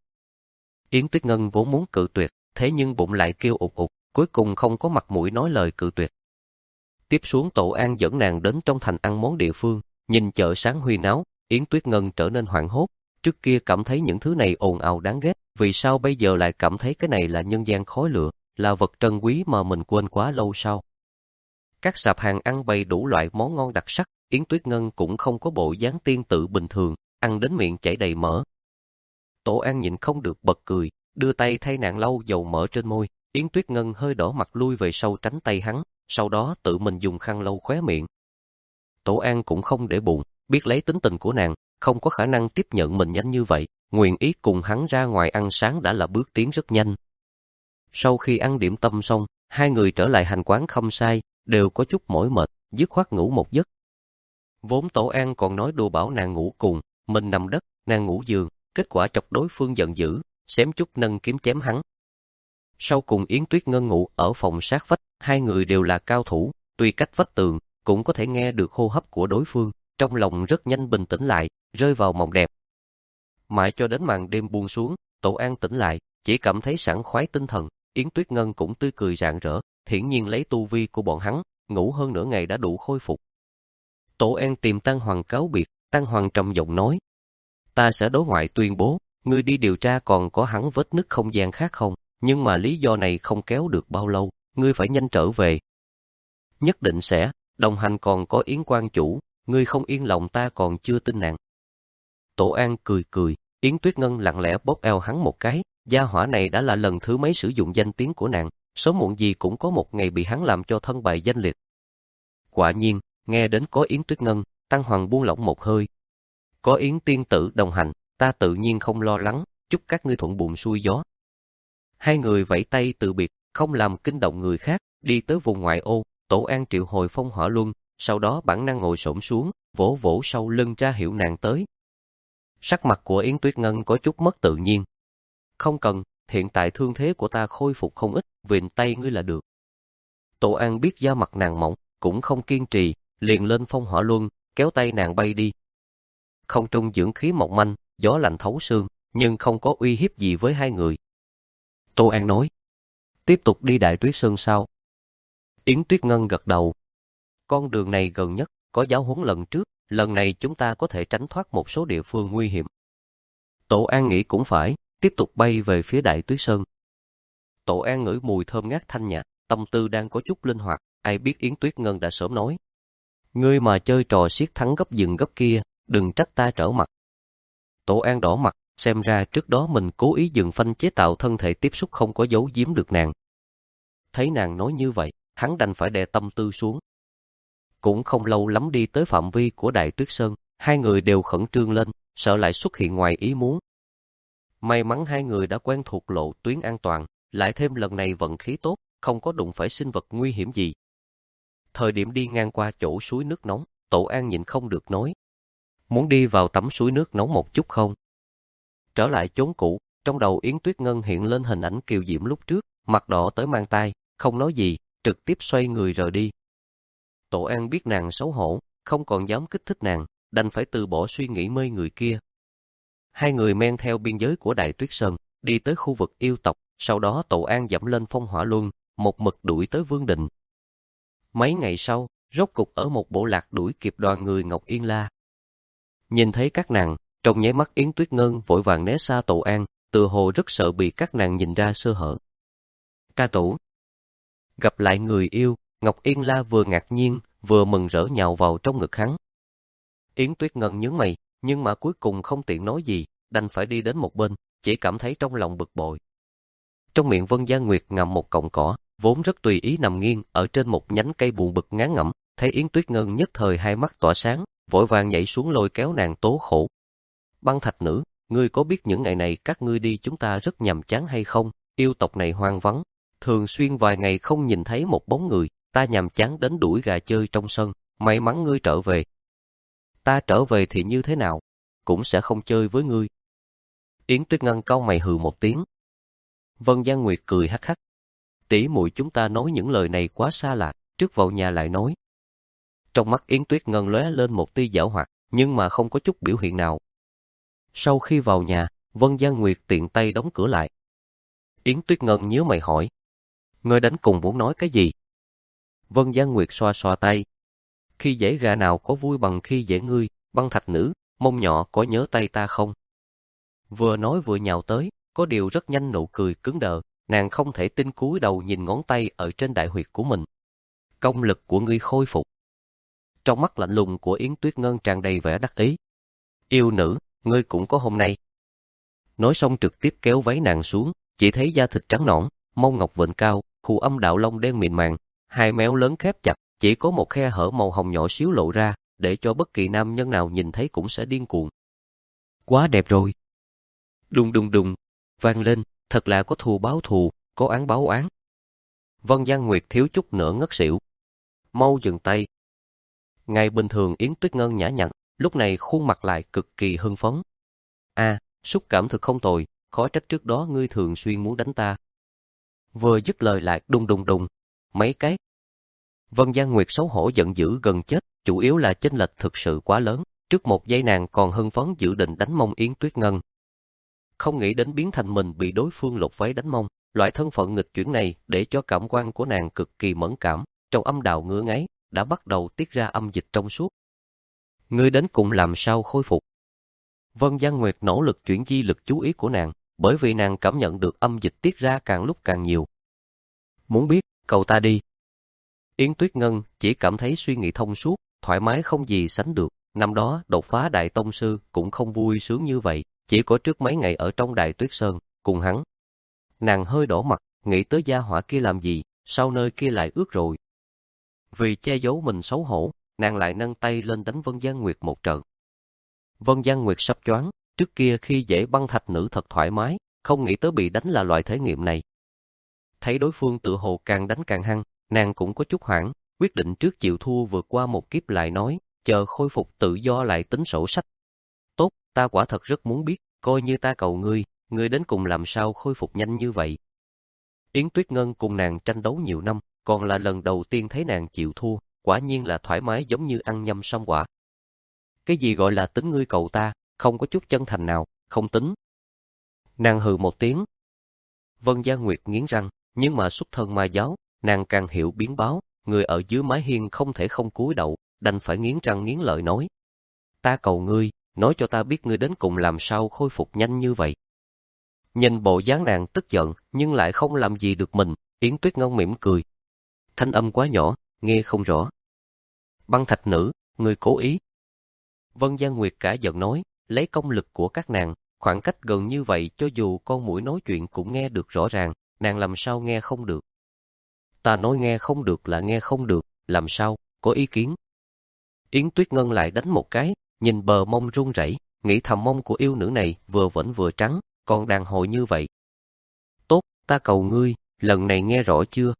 Yến Tuyết Ngân vốn muốn cự tuyệt, thế nhưng bụng lại kêu ụt ụt, cuối cùng không có mặt mũi nói lời cự tuyệt. Tiếp xuống Tổ An dẫn nàng đến trong thành ăn món địa phương, nhìn chợ sáng huyên náo, Yến Tuyết Ngân trở nên hoảng hốt, trước kia cảm thấy những thứ này ồn ào đáng ghét, vì sao bây giờ lại cảm thấy cái này là nhân gian khói lửa, là vật trân quý mà mình quên quá lâu sao? Các sạp hàng ăn bày đủ loại món ngon đặc sắc, Yến Tuyết Ngân cũng không có bộ dáng tiên tự bình thường, ăn đến miệng chảy đầy mỡ. Tổ An nhịn không được bật cười, đưa tay thay nàng lau dầu mỡ trên môi, Yến Tuyết Ngân hơi đỏ mặt lui về sau tránh tay hắn, sau đó tự mình dùng khăn lau khóe miệng. Tổ An cũng không để bụng, biết lấy tính tình của nàng, không có khả năng tiếp nhận mình nhanh như vậy, nguyện ý cùng hắn ra ngoài ăn sáng đã là bước tiến rất nhanh. Sau khi ăn điểm tâm xong, hai người trở lại hành quán Khâm Sai, đều có chút mỏi mệt, dứt khoát ngủ một giấc. Vốn Tổ An còn nói đùa bảo nàng ngủ cùng, mình nằm đất, nàng ngủ giường, kết quả chọc đối phương giận dữ, xém chút nâng kiếm chém hắn. Sau cùng Yến Tuyết Ngân ngủ ở phòng sát vách, hai người đều là cao thủ, tuy cách vách tường, cũng có thể nghe được hô hấp của đối phương, trong lòng rất nhanh bình tĩnh lại, rơi vào mộng đẹp. Mãi cho đến màn đêm buông xuống, Tổ An tỉnh lại, chỉ cảm thấy sảng khoái tinh thần, Yến Tuyết Ngân cũng tươi cười rạng rỡ, hiển nhiên lấy tu vi của bọn hắn, ngủ hơn nửa ngày đã đủ khôi phục. Tổ An tìm Tăng Hoàng cáo biệt, Tăng Hoàng trầm giọng nói: "Ta sẽ đối ngoại tuyên bố, ngươi đi điều tra còn có hắn vết nứt không gian khác không, nhưng mà lý do này không kéo được bao lâu, ngươi phải nhanh trở về." "Nhất định sẽ, đồng hành còn có Yến quan chủ, ngươi không yên lòng ta còn chưa tin nàng." Tổ An cười cười, Yến Tuyết Ngân lặng lẽ bóp eo hắn một cái, gia hỏa này đã là lần thứ mấy sử dụng danh tiếng của nàng, sớm muộn gì cũng có một ngày bị hắn làm cho thân bại danh liệt. Quả nhiên, nghe đến có Yến Tuyết Ngân, Tăng Hoàng buông lỏng một hơi. Có Yến tiên tử đồng hành, ta tự nhiên không lo lắng, chúc các ngươi thuận buồm xuôi gió. Hai người vẫy tay từ biệt, không làm kinh động người khác, đi tới vùng ngoại ô, Tổ An triệu hồi phong hỏa luân, sau đó bản năng ngồi xổm xuống, vỗ vỗ sau lưng ra hiệu nàng tới. Sắc mặt của Yến Tuyết Ngân có chút mất tự nhiên. Không cần, hiện tại thương thế của ta khôi phục không ít, vịn tay ngươi là được. Tổ An biết da mặt nàng mỏng, cũng không kiên trì, liền lên phong hỏa luân, kéo tay nàng bay đi. Không trung dưỡng khí mỏng manh, gió lạnh thấu xương, nhưng không có uy hiếp gì với hai người. Tô An nói: "Tiếp tục đi Đại Tuyết Sơn sao?" Yến Tuyết Ngân gật đầu. "Con đường này gần nhất, có giáo huấn lần trước, lần này chúng ta có thể tránh thoát một số địa phương nguy hiểm." Tổ An nghĩ cũng phải, tiếp tục bay về phía Đại Tuyết Sơn. Tổ An ngửi mùi thơm ngát thanh nhã, tâm tư đang có chút linh hoạt, ai biết Yến Tuyết Ngân đã sớm nói. Ngươi mà chơi trò siết thắng gấp dừng gấp kia, đừng trách ta trở mặt. Tổ An đỏ mặt, xem ra trước đó mình cố ý dừng phanh chế tạo thân thể tiếp xúc không có giấu giếm được nàng. Thấy nàng nói như vậy, hắn đành phải đè tâm tư xuống. Cũng không lâu lắm đi tới phạm vi của Đại Tuyết Sơn, hai người đều khẩn trương lên, sợ lại xuất hiện ngoài ý muốn. May mắn hai người đã quen thuộc lộ tuyến an toàn, lại thêm lần này vận khí tốt, không có đụng phải sinh vật nguy hiểm gì. Thời điểm đi ngang qua chỗ suối nước nóng, Tổ An nhịn không được nói. Muốn đi vào tắm suối nước nóng một chút không? Trở lại chốn cũ, trong đầu Yến Tuyết Ngân hiện lên hình ảnh Kiều Diễm lúc trước, mặt đỏ tới mang tai, không nói gì, trực tiếp xoay người rời đi. Tổ An biết nàng xấu hổ, không còn dám kích thích nàng, đành phải từ bỏ suy nghĩ mê người kia. Hai người men theo biên giới của Đại Tuyết Sơn, đi tới khu vực yêu tộc, sau đó Tổ An dẫm lên phong hỏa luân, một mực đuổi tới Vương Định. Mấy ngày sau, rốt cục ở một bộ lạc đuổi kịp đoàn người Ngọc Yên La. Nhìn thấy các nàng, trong nháy mắt Yến Tuyết Ngân vội vàng né xa Tổ An, tựa hồ rất sợ bị các nàng nhìn ra sơ hở. Ca Tổ. Gặp lại người yêu, Ngọc Yên La vừa ngạc nhiên, vừa mừng rỡ nhào vào trong ngực hắn. Yến Tuyết Ngân nhướng mày, nhưng mà cuối cùng không tiện nói gì, đành phải đi đến một bên, chỉ cảm thấy trong lòng bực bội. Trong miệng Vân Gia Nguyệt ngậm một cọng cỏ, vốn rất tùy ý nằm nghiêng ở trên một nhánh cây buồn bực ngán ngẩm, thấy Yến Tuyết Ngân nhất thời hai mắt tỏa sáng, vội vàng nhảy xuống lôi kéo nàng tố khổ. Băng Thạch Nữ, ngươi có biết những ngày này các ngươi đi chúng ta rất nhàm chán hay không? Yêu tộc này hoang vắng, thường xuyên vài ngày không nhìn thấy một bóng người, ta nhàm chán đến đuổi gà chơi trong sân, may mắn ngươi trở về. Ta trở về thì như thế nào? Cũng sẽ không chơi với ngươi. Yến Tuyết Ngân cau mày hừ một tiếng. Vân Gia Nguyệt cười hắc hắc. Tỷ muội chúng ta nói những lời này quá xa lạ, trước vào nhà lại nói. Trong mắt Yến Tuyết Ngân lóe lên một tia giảo hoạt, nhưng mà không có chút biểu hiện nào. Sau khi vào nhà, Vân Gia Nguyệt tiện tay đóng cửa lại. Yến Tuyết Ngân nhíu mày hỏi. Ngươi đến cùng muốn nói cái gì? Vân Gia Nguyệt xoa xoa tay. Khi dễ gà nào có vui bằng khi dễ ngươi, Băng Thạch Nữ, mông nhỏ có nhớ tay ta không? Vừa nói vừa nhào tới, có điều rất nhanh nụ cười cứng đờ, nàng không thể tin cúi đầu nhìn ngón tay ở trên đại huyệt của mình. Công lực của ngươi khôi phục. Trong mắt lạnh lùng của Yến Tuyết Ngân tràn đầy vẻ đắc ý. Yêu nữ, ngươi cũng có hôm nay. Nói xong trực tiếp kéo váy nàng xuống, chỉ thấy da thịt trắng nõn, mông ngọc vịnh cao, khu âm đạo lông đen mịn màng, hai méo lớn khép chặt, chỉ có một khe hở màu hồng nhỏ xíu lộ ra, để cho bất kỳ nam nhân nào nhìn thấy cũng sẽ điên cuồng. Quá đẹp rồi. Đùng đùng đùng, vang lên, thật là có thù báo thù, có án báo án. Vân Gia Nguyệt thiếu chút nữa ngất xỉu. Mau dừng tay. Ngày bình thường Yến Tuyết Ngân nhã nhặn, lúc này khuôn mặt lại cực kỳ hưng phấn. A, à, xúc cảm thực không tồi, khó trách trước đó ngươi thường xuyên muốn đánh ta. Vừa dứt lời lại đùng đùng đùng, mấy cái. Vân Gia Nguyệt xấu hổ giận dữ gần chết, chủ yếu là chênh lệch thực sự quá lớn, trước một giây nàng còn hưng phấn dự định đánh mông Yến Tuyết Ngân. Không nghĩ đến biến thành mình bị đối phương lột váy đánh mông, loại thân phận nghịch chuyển này để cho cảm quan của nàng cực kỳ mẫn cảm, trong âm đạo ngứa ngáy, đã bắt đầu tiết ra âm dịch trong suốt. Ngươi đến cùng làm sao khôi phục? Vân Gia Nguyệt nỗ lực chuyển di lực chú ý của nàng, bởi vì nàng cảm nhận được âm dịch tiết ra càng lúc càng nhiều. Muốn biết, cầu ta đi. Yến Tuyết Ngân chỉ cảm thấy suy nghĩ thông suốt, thoải mái không gì sánh được, năm đó đột phá đại tông sư cũng không vui sướng như vậy, chỉ có trước mấy ngày ở trong Đại Tuyết Sơn, cùng hắn. Nàng hơi đỏ mặt, nghĩ tới gia hỏa kia làm gì, sao nơi kia lại ướt rồi. Vì che giấu mình xấu hổ, nàng lại nâng tay lên đánh Vân Gia Nguyệt một trận. Vân Gia Nguyệt sắp choáng, trước kia khi dễ Băng Thạch Nữ thật thoải mái, không nghĩ tới bị đánh là loại thể nghiệm này. Thấy đối phương tự hồ càng đánh càng hăng, nàng cũng có chút hoảng, quyết định trước chịu thua vượt qua một kiếp lại nói, chờ khôi phục tự do lại tính sổ sách. Tốt, ta quả thật rất muốn biết, coi như ta cầu ngươi, ngươi đến cùng làm sao khôi phục nhanh như vậy. Yến Tuyết Ngân cùng nàng tranh đấu nhiều năm, còn là lần đầu tiên thấy nàng chịu thua, quả nhiên là thoải mái giống như ăn nhâm song quả. Cái gì gọi là tính ngươi cầu ta, không có chút chân thành nào, không tính. Nàng hừ một tiếng. Vân Gia Nguyệt nghiến răng, nhưng mà xuất thân ma giáo, nàng càng hiểu biến báo, người ở dưới mái hiên không thể không cúi đầu, đành phải nghiến răng nghiến lợi nói. Ta cầu ngươi, nói cho ta biết ngươi đến cùng làm sao khôi phục nhanh như vậy. Nhìn bộ dáng nàng tức giận nhưng lại không làm gì được mình, Yến Tuyết Ngân mỉm cười. Thanh âm quá nhỏ, nghe không rõ. Băng thạch nữ, người cố ý. Vân Giang Nguyệt cả giận nói, lấy công lực của các nàng, khoảng cách gần như vậy cho dù con muỗi nói chuyện cũng nghe được rõ ràng, nàng làm sao nghe không được. Ta nói nghe không được là nghe không được, làm sao, có ý kiến. Yến Tuyết Ngân lại đánh một cái, nhìn bờ mông run rẩy, nghĩ thầm mông của yêu nữ này vừa vẫn vừa trắng, còn đàn hồi như vậy. Tốt, ta cầu ngươi, lần này nghe rõ chưa?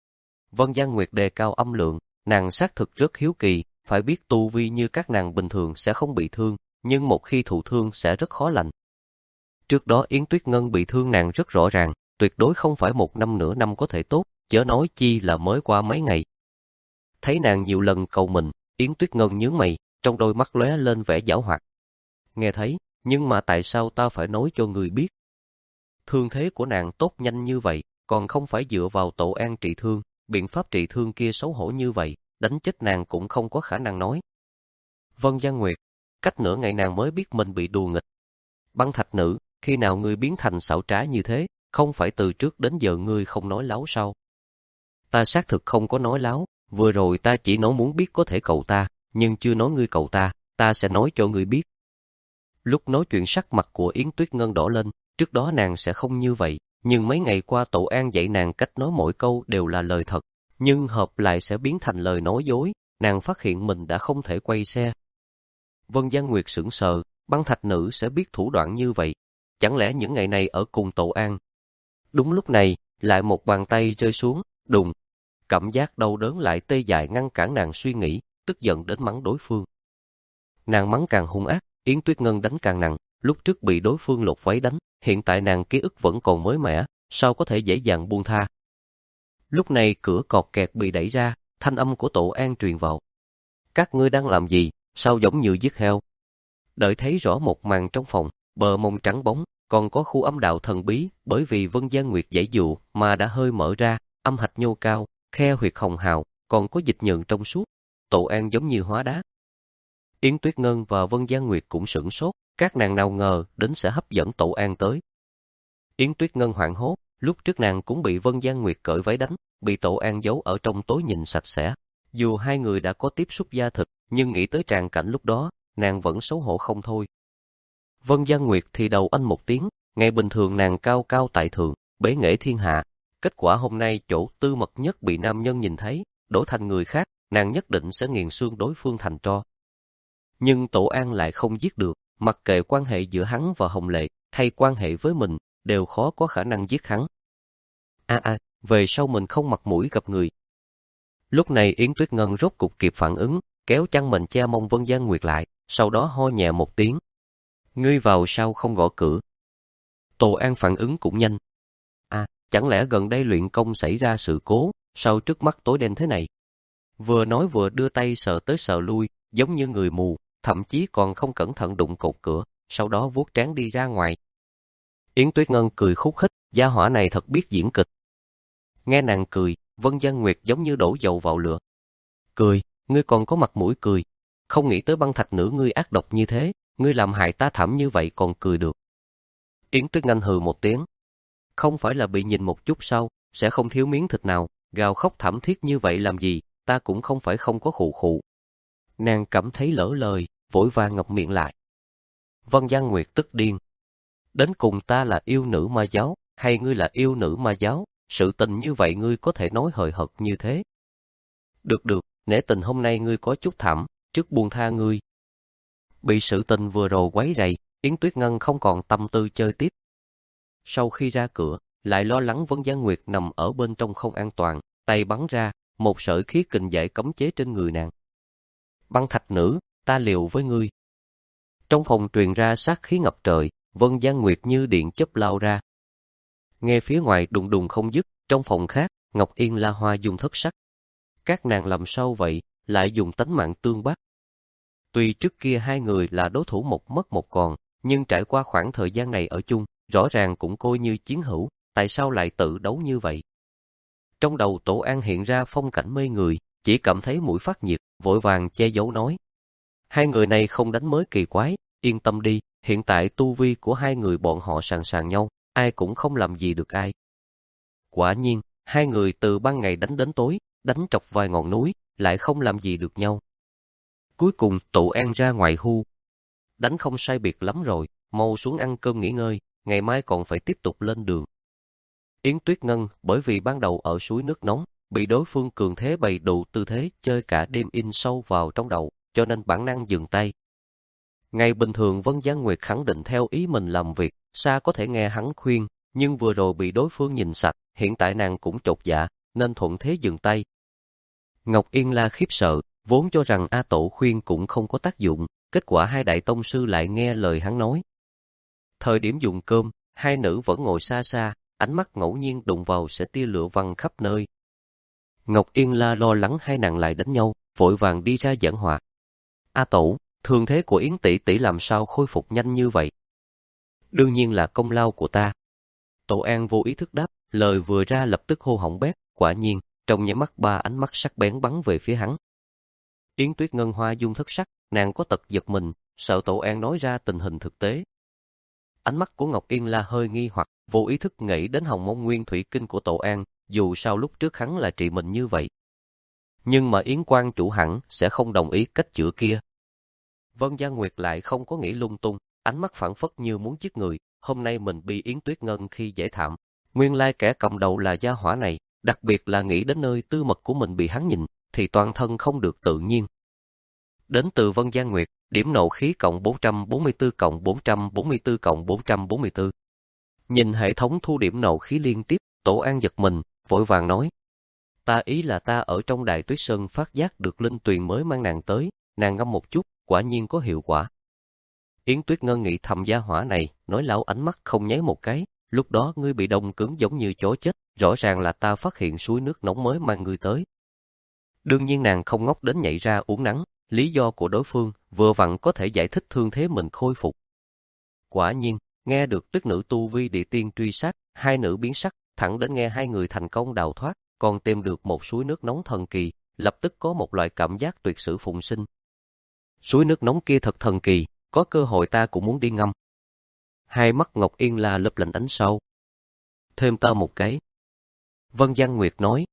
Vân Giang Nguyệt đề cao âm lượng, nàng xác thực rất hiếu kỳ, phải biết tu vi như các nàng bình thường sẽ không bị thương, nhưng một khi thụ thương sẽ rất khó lành. Trước đó Yến Tuyết Ngân bị thương nàng rất rõ ràng, tuyệt đối không phải một năm nửa năm có thể tốt, chớ nói chi là mới qua mấy ngày. Thấy nàng nhiều lần cầu mình, Yến Tuyết Ngân nhướng mày, trong đôi mắt lóe lên vẻ giảo hoạt. Nghe thấy, nhưng mà tại sao ta phải nói cho người biết? Thương thế của nàng tốt nhanh như vậy, còn không phải dựa vào Tổ An trị thương, biện pháp trị thương kia xấu hổ như vậy, đánh chết nàng cũng không có khả năng nói. Vân Giang Nguyệt, cách nửa ngày nàng mới biết mình bị đùa nghịch. Băng thạch nữ, khi nào ngươi biến thành xảo trá như thế, không phải từ trước đến giờ ngươi không nói láo sao? Ta xác thực không có nói láo, vừa rồi ta chỉ nói muốn biết có thể cầu ta, nhưng chưa nói ngươi cầu ta, ta sẽ nói cho ngươi biết. Lúc nói chuyện sắc mặt của Yến Tuyết Ngân đỏ lên, trước đó nàng sẽ không như vậy, nhưng mấy ngày qua Tổ An dạy nàng cách nói mỗi câu đều là lời thật, nhưng hợp lại sẽ biến thành lời nói dối, nàng phát hiện mình đã không thể quay xe. Vân Giang Nguyệt sững sờ, băng thạch nữ sẽ biết thủ đoạn như vậy, chẳng lẽ những ngày này ở cùng Tổ An? Đúng lúc này, lại một bàn tay rơi xuống, đùng. Cảm giác đau đớn lại tê dại ngăn cản nàng suy nghĩ, tức giận đến mắng đối phương. Nàng mắng càng hung ác, Yến Tuyết Ngân đánh càng nặng, lúc trước bị đối phương lột váy đánh, hiện tại nàng ký ức vẫn còn mới mẻ, sao có thể dễ dàng buông tha. Lúc này cửa cọt kẹt bị đẩy ra, thanh âm của Tổ An truyền vào. Các ngươi đang làm gì, sao giống như giết heo? Đợi thấy rõ một màn trong phòng, bờ mông trắng bóng, còn có khu âm đạo thần bí, bởi vì Vân Giang Nguyệt giãy dụ mà đã hơi mở ra, âm hạch nhô cao, khe huyệt hồng hào, còn có dịch nhờn trong suốt. Tổ An giống như hóa đá. Yến Tuyết Ngân và Vân Giang Nguyệt cũng sửng sốt, các nàng nào ngờ đến sẽ hấp dẫn Tổ An tới. Yến Tuyết Ngân hoảng hốt, lúc trước nàng cũng bị Vân Giang Nguyệt cởi váy đánh, bị Tổ An giấu ở trong tối nhìn sạch sẽ. Dù hai người đã có tiếp xúc da thịt, nhưng nghĩ tới tràng cảnh lúc đó, nàng vẫn xấu hổ không thôi. Vân Giang Nguyệt thì đầu anh một tiếng, ngày bình thường nàng cao cao tại thượng, bế nghệ thiên hạ. Kết quả hôm nay chỗ tư mật nhất bị nam nhân nhìn thấy, đổi thành người khác, nàng nhất định sẽ nghiền xương đối phương thành tro. Nhưng Tổ An lại không giết được, mặc kệ quan hệ giữa hắn và Hồng Lệ, hay quan hệ với mình, đều khó có khả năng giết hắn. A a, về sau mình không mặt mũi gặp người. Lúc này Yến Tuyết Ngân rốt cục kịp phản ứng, kéo chăn mình che mông Vân Giang Nguyệt lại, sau đó ho nhẹ một tiếng. Ngươi vào sao không gõ cửa? Tổ An phản ứng cũng nhanh. À, chẳng lẽ gần đây luyện công xảy ra sự cố, sao trước mắt tối đen thế này? Vừa nói vừa đưa tay sờ tới sờ lui, giống như người mù, thậm chí còn không cẩn thận đụng cột cửa, sau đó vuốt trán đi ra ngoài. Yến Tuyết Ngân cười khúc khích, gia hỏa này thật biết diễn kịch. Nghe nàng cười, Vân Giang Nguyệt giống như đổ dầu vào lửa. Cười, ngươi còn có mặt mũi cười, không nghĩ tới băng thạch nữ ngươi ác độc như thế, ngươi làm hại ta thảm như vậy còn cười được. Yến Tuyết Ngân hừ một tiếng. Không phải là bị nhìn một chút sao, sẽ không thiếu miếng thịt nào, gào khóc thảm thiết như vậy làm gì, ta cũng không phải không có khụ khụ. Nàng cảm thấy lỡ lời, vội vàng ngậm miệng lại. Vân Giang Nguyệt tức điên. Đến cùng ta là yêu nữ ma giáo, hay ngươi là yêu nữ ma giáo, sự tình như vậy ngươi có thể nói hời hợt như thế. Được được, nể tình hôm nay ngươi có chút thảm, trước buông tha ngươi. Bị sự tình vừa rồi quấy rầy, Yến Tuyết Ngân không còn tâm tư chơi tiếp. Sau khi ra cửa, lại lo lắng Vân Giang Nguyệt nằm ở bên trong không an toàn, tay bắn ra, một sợi khí kình dại cấm chế trên người nàng. Băng thạch nữ, ta liều với ngươi. Trong phòng truyền ra sát khí ngập trời, Vân Giang Nguyệt như điện chớp lao ra. Nghe phía ngoài đùng đùng không dứt, trong phòng khác, Ngọc Yên La Hoa dùng thất sắc. Các nàng làm sao vậy, lại dùng tánh mạng tương bắt. Tuy trước kia hai người là đối thủ một mất một còn, nhưng trải qua khoảng thời gian này ở chung, rõ ràng cũng coi như chiến hữu, tại sao lại tự đấu như vậy? Trong đầu Tổ An hiện ra phong cảnh mê người, chỉ cảm thấy mũi phát nhiệt, vội vàng che giấu nói. Hai người này không đánh mới kỳ quái, yên tâm đi, hiện tại tu vi của hai người bọn họ sàn sàn nhau, ai cũng không làm gì được ai. Quả nhiên, hai người từ ban ngày đánh đến tối, đánh trọc vài ngọn núi, lại không làm gì được nhau. Cuối cùng Tụ An ra ngoài hu. Đánh không sai biệt lắm rồi, mau xuống ăn cơm nghỉ ngơi, ngày mai còn phải tiếp tục lên đường. Yến Tuyết Ngân bởi vì ban đầu ở suối nước nóng, bị đối phương cường thế bày đủ tư thế chơi cả đêm in sâu vào trong đầu, cho nên bản năng dừng tay. Ngày bình thường Vân Giang Nguyệt khẳng định theo ý mình làm việc, Sa có thể nghe hắn khuyên, nhưng vừa rồi bị đối phương nhìn sạch, hiện tại nàng cũng chột dạ, nên thuận thế dừng tay. Ngọc Yên La khiếp sợ, vốn cho rằng A Tổ khuyên cũng không có tác dụng, kết quả hai đại tông sư lại nghe lời hắn nói. Thời điểm dùng cơm, hai nữ vẫn ngồi xa xa, ánh mắt ngẫu nhiên đụng vào sẽ tia lửa văng khắp nơi. Ngọc Yên La lo lắng hai nàng lại đánh nhau, vội vàng đi ra giảng hòa. A Tổ, thương thế của Yến tỷ tỷ làm sao khôi phục nhanh như vậy? Đương nhiên là công lao của ta. Tổ An vô ý thức đáp, lời vừa ra lập tức hô hỏng bét, quả nhiên, trong nháy mắt ba ánh mắt sắc bén bắn về phía hắn. Yến Tuyết Ngân hoa dung thất sắc, nàng có tật giật mình, sợ Tổ An nói ra tình hình thực tế. Ánh mắt của Ngọc Yên La hơi nghi hoặc, vô ý thức nghĩ đến hồng môn nguyên thủy kinh của Tổ An, dù sao lúc trước hắn là trị mình như vậy. Nhưng mà Yến quan chủ hẳn sẽ không đồng ý cách chữa kia. Vân Gia Nguyệt lại không có nghĩ lung tung, ánh mắt phảng phất như muốn giết người, hôm nay mình bị Yến Tuyết Ngân khi dễ thảm. Nguyên lai kẻ cầm đầu là gia hỏa này, đặc biệt là nghĩ đến nơi tư mật của mình bị hắn nhìn, thì toàn thân không được tự nhiên. Đến từ Vân Gia Nguyệt, điểm nộ khí cộng bốn trăm bốn mươi tư cộng bốn trăm bốn mươi tư cộng bốn trăm bốn mươi tư. Nhìn hệ thống thu điểm nộ khí liên tiếp, Tổ An giật mình, vội vàng nói. Ta ý là ta ở trong Đại Tuyết Sơn phát giác được linh tuyền mới mang nàng tới, nàng ngâm một chút, quả nhiên có hiệu quả. Yến Tuyết Ngân nghĩ thầm gia hỏa này, nói lão ánh mắt không nháy một cái, lúc đó ngươi bị đông cứng giống như chó chết, rõ ràng là ta phát hiện suối nước nóng mới mang ngươi tới. Đương nhiên nàng không ngốc đến nhảy ra uống nắng, lý do của đối phương vừa vặn có thể giải thích thương thế mình khôi phục. Quả nhiên, nghe được Tuyết nữ tu vi địa tiên truy sát, hai nữ biến sắc, thẳng đến nghe hai người thành công đào thoát, còn tìm được một suối nước nóng thần kỳ, lập tức có một loại cảm giác tuyệt sử phụng sinh. Suối nước nóng kia thật thần kỳ, có cơ hội ta cũng muốn đi ngâm. Hai mắt Ngọc Yên La lấp lánh ánh sao. Thêm ta một cái. Vân Giang Nguyệt nói.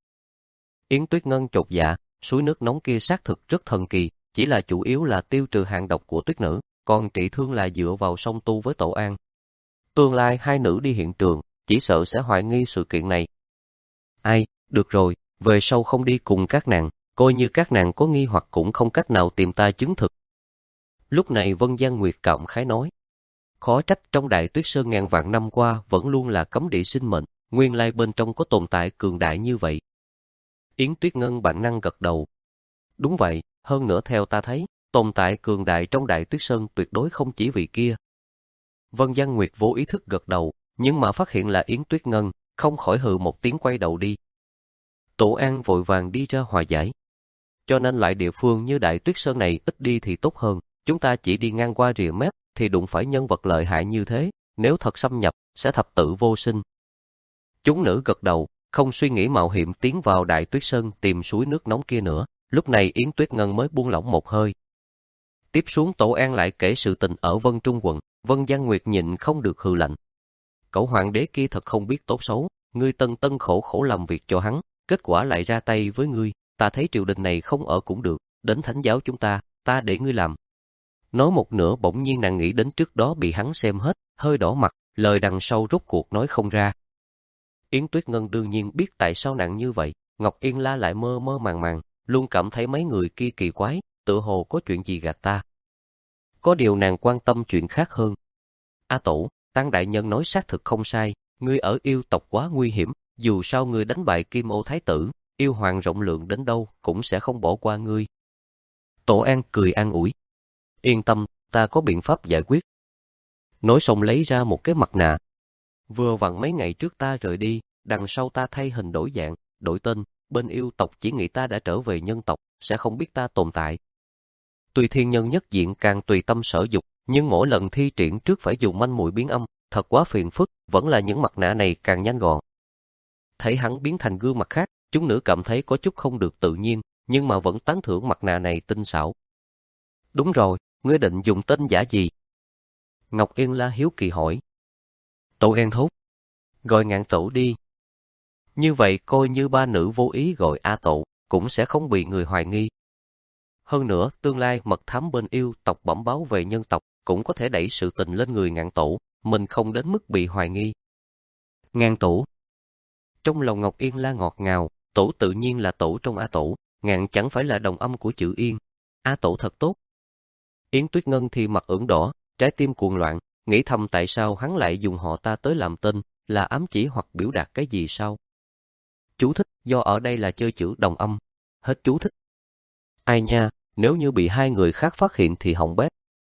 Yến Tuyết Ngân chột dạ, suối nước nóng kia xác thực rất thần kỳ, chỉ là chủ yếu là tiêu trừ hàng độc của Tuyết nữ, còn trị thương là dựa vào song tu với Tổ An. Tương lai hai nữ đi hiện trường, chỉ sợ sẽ hoài nghi sự kiện này. Ai, được rồi, về sau không đi cùng các nàng, coi như các nàng có nghi hoặc cũng không cách nào tìm ta chứng thực. Lúc này Vân Giang Nguyệt cảm khái nói. Khó trách trong Đại Tuyết Sơn ngàn vạn năm qua vẫn luôn là cấm địa sinh mệnh, nguyên lai bên trong có tồn tại cường đại như vậy. Yến Tuyết Ngân bản năng gật đầu. Đúng vậy, hơn nữa theo ta thấy, tồn tại cường đại trong Đại Tuyết Sơn tuyệt đối không chỉ vị kia. Vân Giang Nguyệt vô ý thức gật đầu, nhưng mà phát hiện là Yến Tuyết Ngân, không khỏi hừ một tiếng quay đầu đi. Tổ An vội vàng đi ra hòa giải. Cho nên loại địa phương như Đại Tuyết Sơn này ít đi thì tốt hơn, chúng ta chỉ đi ngang qua rìa mép thì đụng phải nhân vật lợi hại như thế, nếu thật xâm nhập, sẽ thập tử vô sinh. Chúng nữ gật đầu, không suy nghĩ mạo hiểm tiến vào Đại Tuyết Sơn tìm suối nước nóng kia nữa, lúc này Yến Tuyết Ngân mới buông lỏng một hơi. Tiếp xuống Tổ An lại kể sự tình ở Vân Trung quận, Vân Giang Nguyệt nhịn không được hừ lạnh. Cậu hoàng đế kia thật không biết tốt xấu, ngươi tân tân khổ khổ làm việc cho hắn, kết quả lại ra tay với ngươi, ta thấy triều đình này không ở cũng được, đến thánh giáo chúng ta, ta để ngươi làm. Nói một nửa bỗng nhiên nàng nghĩ đến trước đó bị hắn xem hết, hơi đỏ mặt, lời đằng sau rốt cuộc nói không ra. Yến Tuyết Ngân đương nhiên biết tại sao nàng như vậy, Ngọc Yên La lại mơ mơ màng màng, luôn cảm thấy mấy người kia kỳ quái, tự hồ có chuyện gì gạt ta. Có điều nàng quan tâm chuyện khác hơn. A Tổ, Tăng đại nhân nói xác thực không sai, ngươi ở yêu tộc quá nguy hiểm, dù sao ngươi đánh bại Kim Ô Thái tử, yêu hoàng rộng lượng đến đâu cũng sẽ không bỏ qua ngươi. Tổ An cười an ủi. Yên tâm, ta có biện pháp giải quyết. Nói xong lấy ra một cái mặt nạ. Vừa vặn mấy ngày trước ta rời đi, đằng sau ta thay hình đổi dạng, đổi tên, bên yêu tộc chỉ nghĩ ta đã trở về nhân tộc, sẽ không biết ta tồn tại. Tuy thiên nhân nhất diện càng tùy tâm sở dục, nhưng mỗi lần thi triển trước phải dùng manh mùi biến âm, thật quá phiền phức, vẫn là những mặt nạ này càng nhanh gọn. Thấy hắn biến thành gương mặt khác, chúng nữ cảm thấy có chút không được tự nhiên, nhưng mà vẫn tán thưởng mặt nạ này tinh xảo. Đúng rồi, ngươi định dùng tên giả gì? Ngọc Yên La hiếu kỳ hỏi. Tổ An thốt, Gọi Ngạn Tổ đi. Như vậy coi như ba nữ vô ý gọi A Tổ, cũng sẽ không bị người hoài nghi. Hơn nữa, tương lai mật thám bên yêu tộc bẩm báo về nhân tộc cũng có thể đẩy sự tình lên người Ngạn Tổ, mình không đến mức bị hoài nghi. Ngạn Tổ. Trong lòng Ngọc Yên La ngọt ngào, Tổ tự nhiên là Tổ trong A Tổ, Ngạn chẳng phải là đồng âm của chữ Yên. A Tổ thật tốt. Yến Tuyết Ngân thì mặt ửng đỏ, trái tim cuồng loạn, nghĩ thầm tại sao hắn lại dùng họ ta tới làm tên, là ám chỉ hoặc biểu đạt cái gì sao? Chú thích, do ở đây là chơi chữ đồng âm. Hết chú thích. Ai nha, nếu như bị hai người khác phát hiện thì hỏng bét.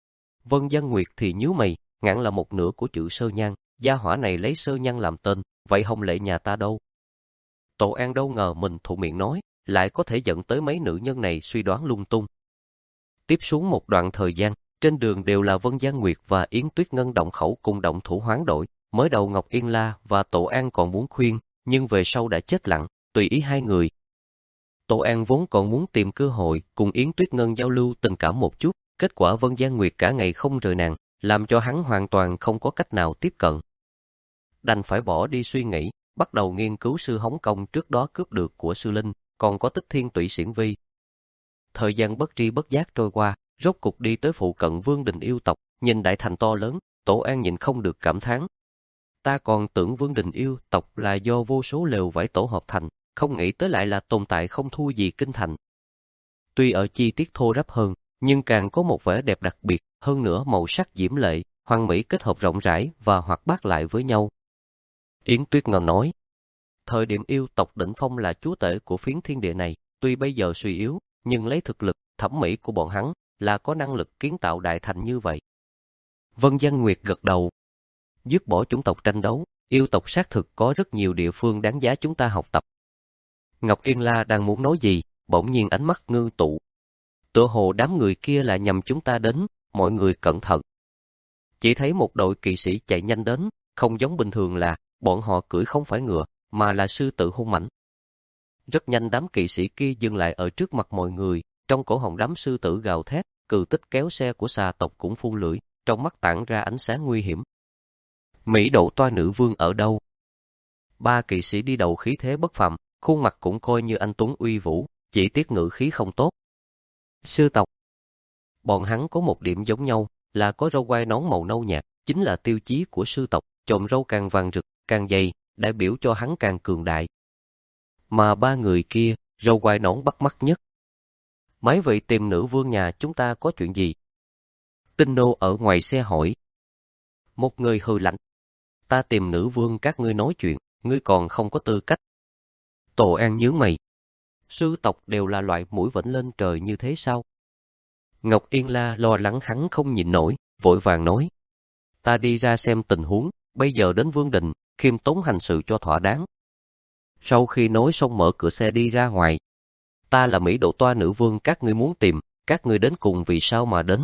Vân Văn Nguyệt thì nhíu mày, Ngạn là một nửa của chữ Sơ Nhan, gia hỏa này lấy Sơ Nhan làm tên, vậy Hồng Lệ nhà ta đâu? Tổ An đâu ngờ mình thuận miệng nói, lại có thể dẫn tới mấy nữ nhân này suy đoán lung tung. Tiếp xuống một đoạn thời gian, trên đường đều là Vân Văn Nguyệt và Yến Tuyết Ngân động khẩu cùng động thủ hoán đổi. Mới đầu Ngọc Yên La và Tổ An còn muốn khuyên, nhưng về sau đã chết lặng, tùy ý hai người. Tổ An vốn còn muốn tìm cơ hội cùng Yến Tuyết Ngân giao lưu tình cảm một chút, kết quả Vân Văn Nguyệt cả ngày không rời nàng, làm cho hắn hoàn toàn không có cách nào tiếp cận. Đành phải bỏ đi suy nghĩ, bắt đầu nghiên cứu sư Hống Công trước đó cướp được của sư Linh, còn có Tích Thiên Tụy Xiển Vi. Thời gian bất tri bất giác trôi qua, rốt cục đi tới phụ cận Vương Đình yêu tộc, nhìn đại thành to lớn, Tổ An nhịn không được cảm thán. Ta còn tưởng Vương Đình yêu tộc là do vô số lều vải tổ hợp thành, không nghĩ tới lại là tồn tại không thua gì kinh thành. Tuy ở chi tiết thô ráp hơn, nhưng càng có một vẻ đẹp đặc biệt, hơn nữa màu sắc diễm lệ, hoàn mỹ kết hợp rộng rãi và hoạt bát lại với nhau. Yến Tuyết Ngân nói, thời điểm yêu tộc đỉnh phong là chúa tể của phiến thiên địa này, tuy bây giờ suy yếu, nhưng lấy thực lực, thẩm mỹ của bọn hắn là có năng lực kiến tạo đại thành như vậy. Vân Văn Nguyệt gật đầu. Dứt bỏ chủng tộc tranh đấu, yêu tộc xác thực có rất nhiều địa phương đáng giá chúng ta học tập. Ngọc Yên La đang muốn nói gì, bỗng nhiên ánh mắt ngưng tụ. Tựa hồ đám người kia là nhằm chúng ta đến, mọi người cẩn thận. Chỉ thấy một đội kỵ sĩ chạy nhanh đến, không giống bình thường là bọn họ cưỡi không phải ngựa, mà là sư tử hung mãnh. Rất nhanh đám kỵ sĩ kia dừng lại ở trước mặt mọi người, trong cổ họng đám sư tử gào thét, cừ tích kéo xe của xà tộc cũng phun lưỡi, trong mắt tản ra ánh sáng nguy hiểm. Mỹ độ toa nữ vương ở đâu? Ba kỵ sĩ đi đầu khí thế bất phàm, khuôn mặt cũng coi như anh tuấn uy vũ, chỉ tiếc ngữ khí không tốt. Sư tộc. Bọn hắn có một điểm giống nhau, là có râu quai nón màu nâu nhạt, chính là tiêu chí của sư tộc, chòm râu càng vàng rực, càng dày, đại biểu cho hắn càng cường đại. Mà ba người kia, râu quai nón bắt mắt nhất. Mấy vị tìm nữ vương nhà chúng ta có chuyện gì? Tinh nô ở ngoài xe hỏi. Một người hừ lạnh. Ta tìm nữ vương các ngươi nói chuyện, ngươi còn không có tư cách. Tổ An nhướng mày. Sư tộc đều là loại mũi vểnh lên trời như thế sao? Ngọc Yên La lo lắng hắn không nhịn nổi, vội vàng nói. Ta đi ra xem tình huống, bây giờ đến Vương Đình, khiêm tốn hành sự cho thỏa đáng. Sau khi nói xong mở cửa xe đi ra ngoài. Ta là Mỹ độ toa nữ vương các ngươi muốn tìm, các ngươi đến cùng vì sao mà đến?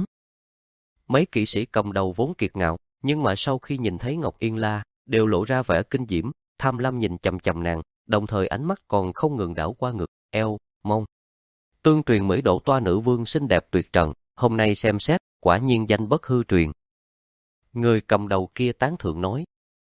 Mấy kỵ sĩ cầm đầu vốn kiệt ngạo, nhưng mà sau khi nhìn thấy Ngọc Yên La, đều lộ ra vẻ kinh diễm, tham lam nhìn chằm chằm nàng, đồng thời ánh mắt còn không ngừng đảo qua ngực, eo, mông. Tương truyền Mỹ độ toa nữ vương xinh đẹp tuyệt trần, hôm nay xem xét, quả nhiên danh bất hư truyền. Người cầm đầu kia tán thượng nói.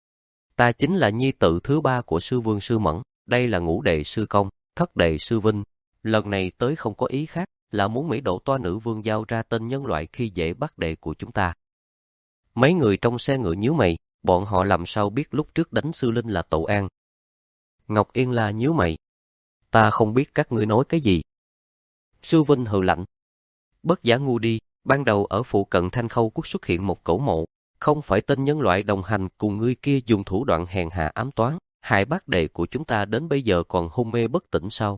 Ta chính là nhi tự thứ ba của sư vương sư Mẫn, đây là ngũ đệ sư Công, thất đệ sư Vinh. Lần này tới không có ý khác, là muốn Mỹ độ toa nữ vương giao ra tên nhân loại khi dễ bắt đệ của chúng ta. Mấy người trong xe ngựa nhíu mày, bọn họ làm sao biết lúc trước đánh sư Linh là Tổ An. Ngọc Yên La nhíu mày. Ta không biết các ngươi nói cái gì. Sư Vinh hừ lạnh. Bất giả ngu đi, ban đầu ở phụ cận Thanh Khâu Quốc xuất hiện một cẩu mộ, không phải tên nhân loại đồng hành cùng ngươi kia dùng thủ đoạn hèn hạ ám toán, hại bác đệ của chúng ta đến bây giờ còn hôn mê bất tỉnh sao?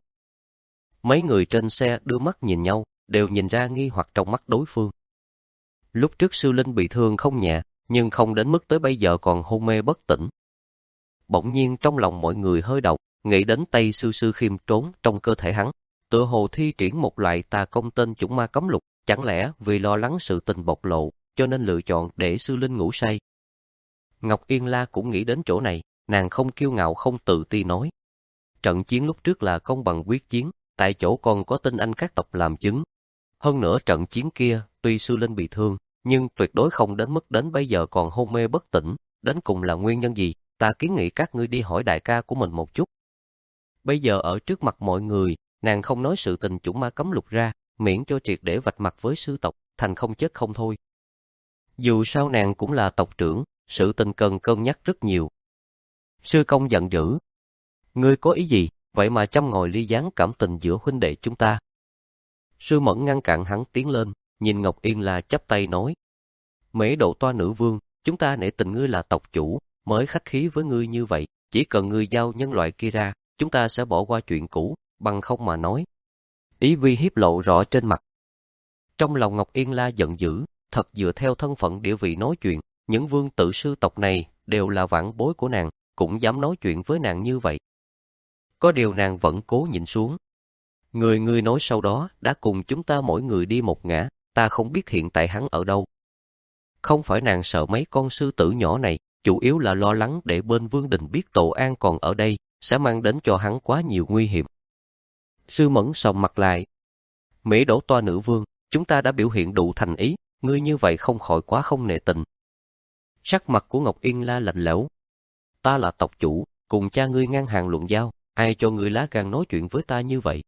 Mấy người trên xe đưa mắt nhìn nhau, đều nhìn ra nghi hoặc trong mắt đối phương. Lúc trước sư Linh bị thương không nhẹ, nhưng không đến mức tới bây giờ còn hôn mê bất tỉnh. Bỗng nhiên trong lòng mọi người hơi động, nghĩ đến tay sư sư khiêm trốn trong cơ thể hắn, tựa hồ thi triển một loại tà công tên chủng ma cấm lục, chẳng lẽ vì lo lắng sự tình bộc lộ, cho nên lựa chọn để sư Linh ngủ say. Ngọc Yên La cũng nghĩ đến chỗ này, nàng không kiêu ngạo không tự ti nói. Trận chiến lúc trước là công bằng quyết chiến, tại chỗ còn có tinh anh các tộc làm chứng. Hơn nữa trận chiến kia, tuy sư Linh bị thương, nhưng tuyệt đối không đến mức đến bây giờ còn hôn mê bất tỉnh, đến cùng là nguyên nhân gì, ta kiến nghị các ngươi đi hỏi đại ca của mình một chút. Bây giờ ở trước mặt mọi người, nàng không nói sự tình chủng ma cấm lục ra, miễn cho triệt để vạch mặt với sư tộc, thành không chết không thôi. Dù sao nàng cũng là tộc trưởng, sự tình cần cân nhắc rất nhiều. Sư công giận dữ. Ngươi có ý gì, vậy mà châm ngòi ly gián cảm tình giữa huynh đệ chúng ta? Sư Mẫn ngăn cản hắn tiến lên, nhìn Ngọc Yên La chắp tay nói. Mễ Độ Toa nữ vương, chúng ta nể tình ngươi là tộc chủ, mới khách khí với ngươi như vậy, chỉ cần ngươi giao nhân loại kia ra, chúng ta sẽ bỏ qua chuyện cũ, bằng không mà nói. Ý vi hiếp lộ rõ trên mặt. Trong lòng Ngọc Yên La giận dữ, thật dựa theo thân phận địa vị nói chuyện, những vương tử sư tộc này đều là vãn bối của nàng, cũng dám nói chuyện với nàng như vậy. Có điều nàng vẫn cố nhịn xuống. Người ngươi nói sau đó đã cùng chúng ta mỗi người đi một ngã, ta không biết hiện tại hắn ở đâu. Không phải nàng sợ mấy con sư tử nhỏ này, chủ yếu là lo lắng để bên Vương Đình biết Tổ An còn ở đây, sẽ mang đến cho hắn quá nhiều nguy hiểm. Sư Mẫn sòng mặt lại. Mỹ Đỗ Toa nữ vương, chúng ta đã biểu hiện đủ thành ý, ngươi như vậy không khỏi quá không nể tình. Sắc mặt của Ngọc Yên La lạnh lẽo. Ta là tộc chủ, cùng cha ngươi ngang hàng luận giao, ai cho ngươi lá gan nói chuyện với ta như vậy?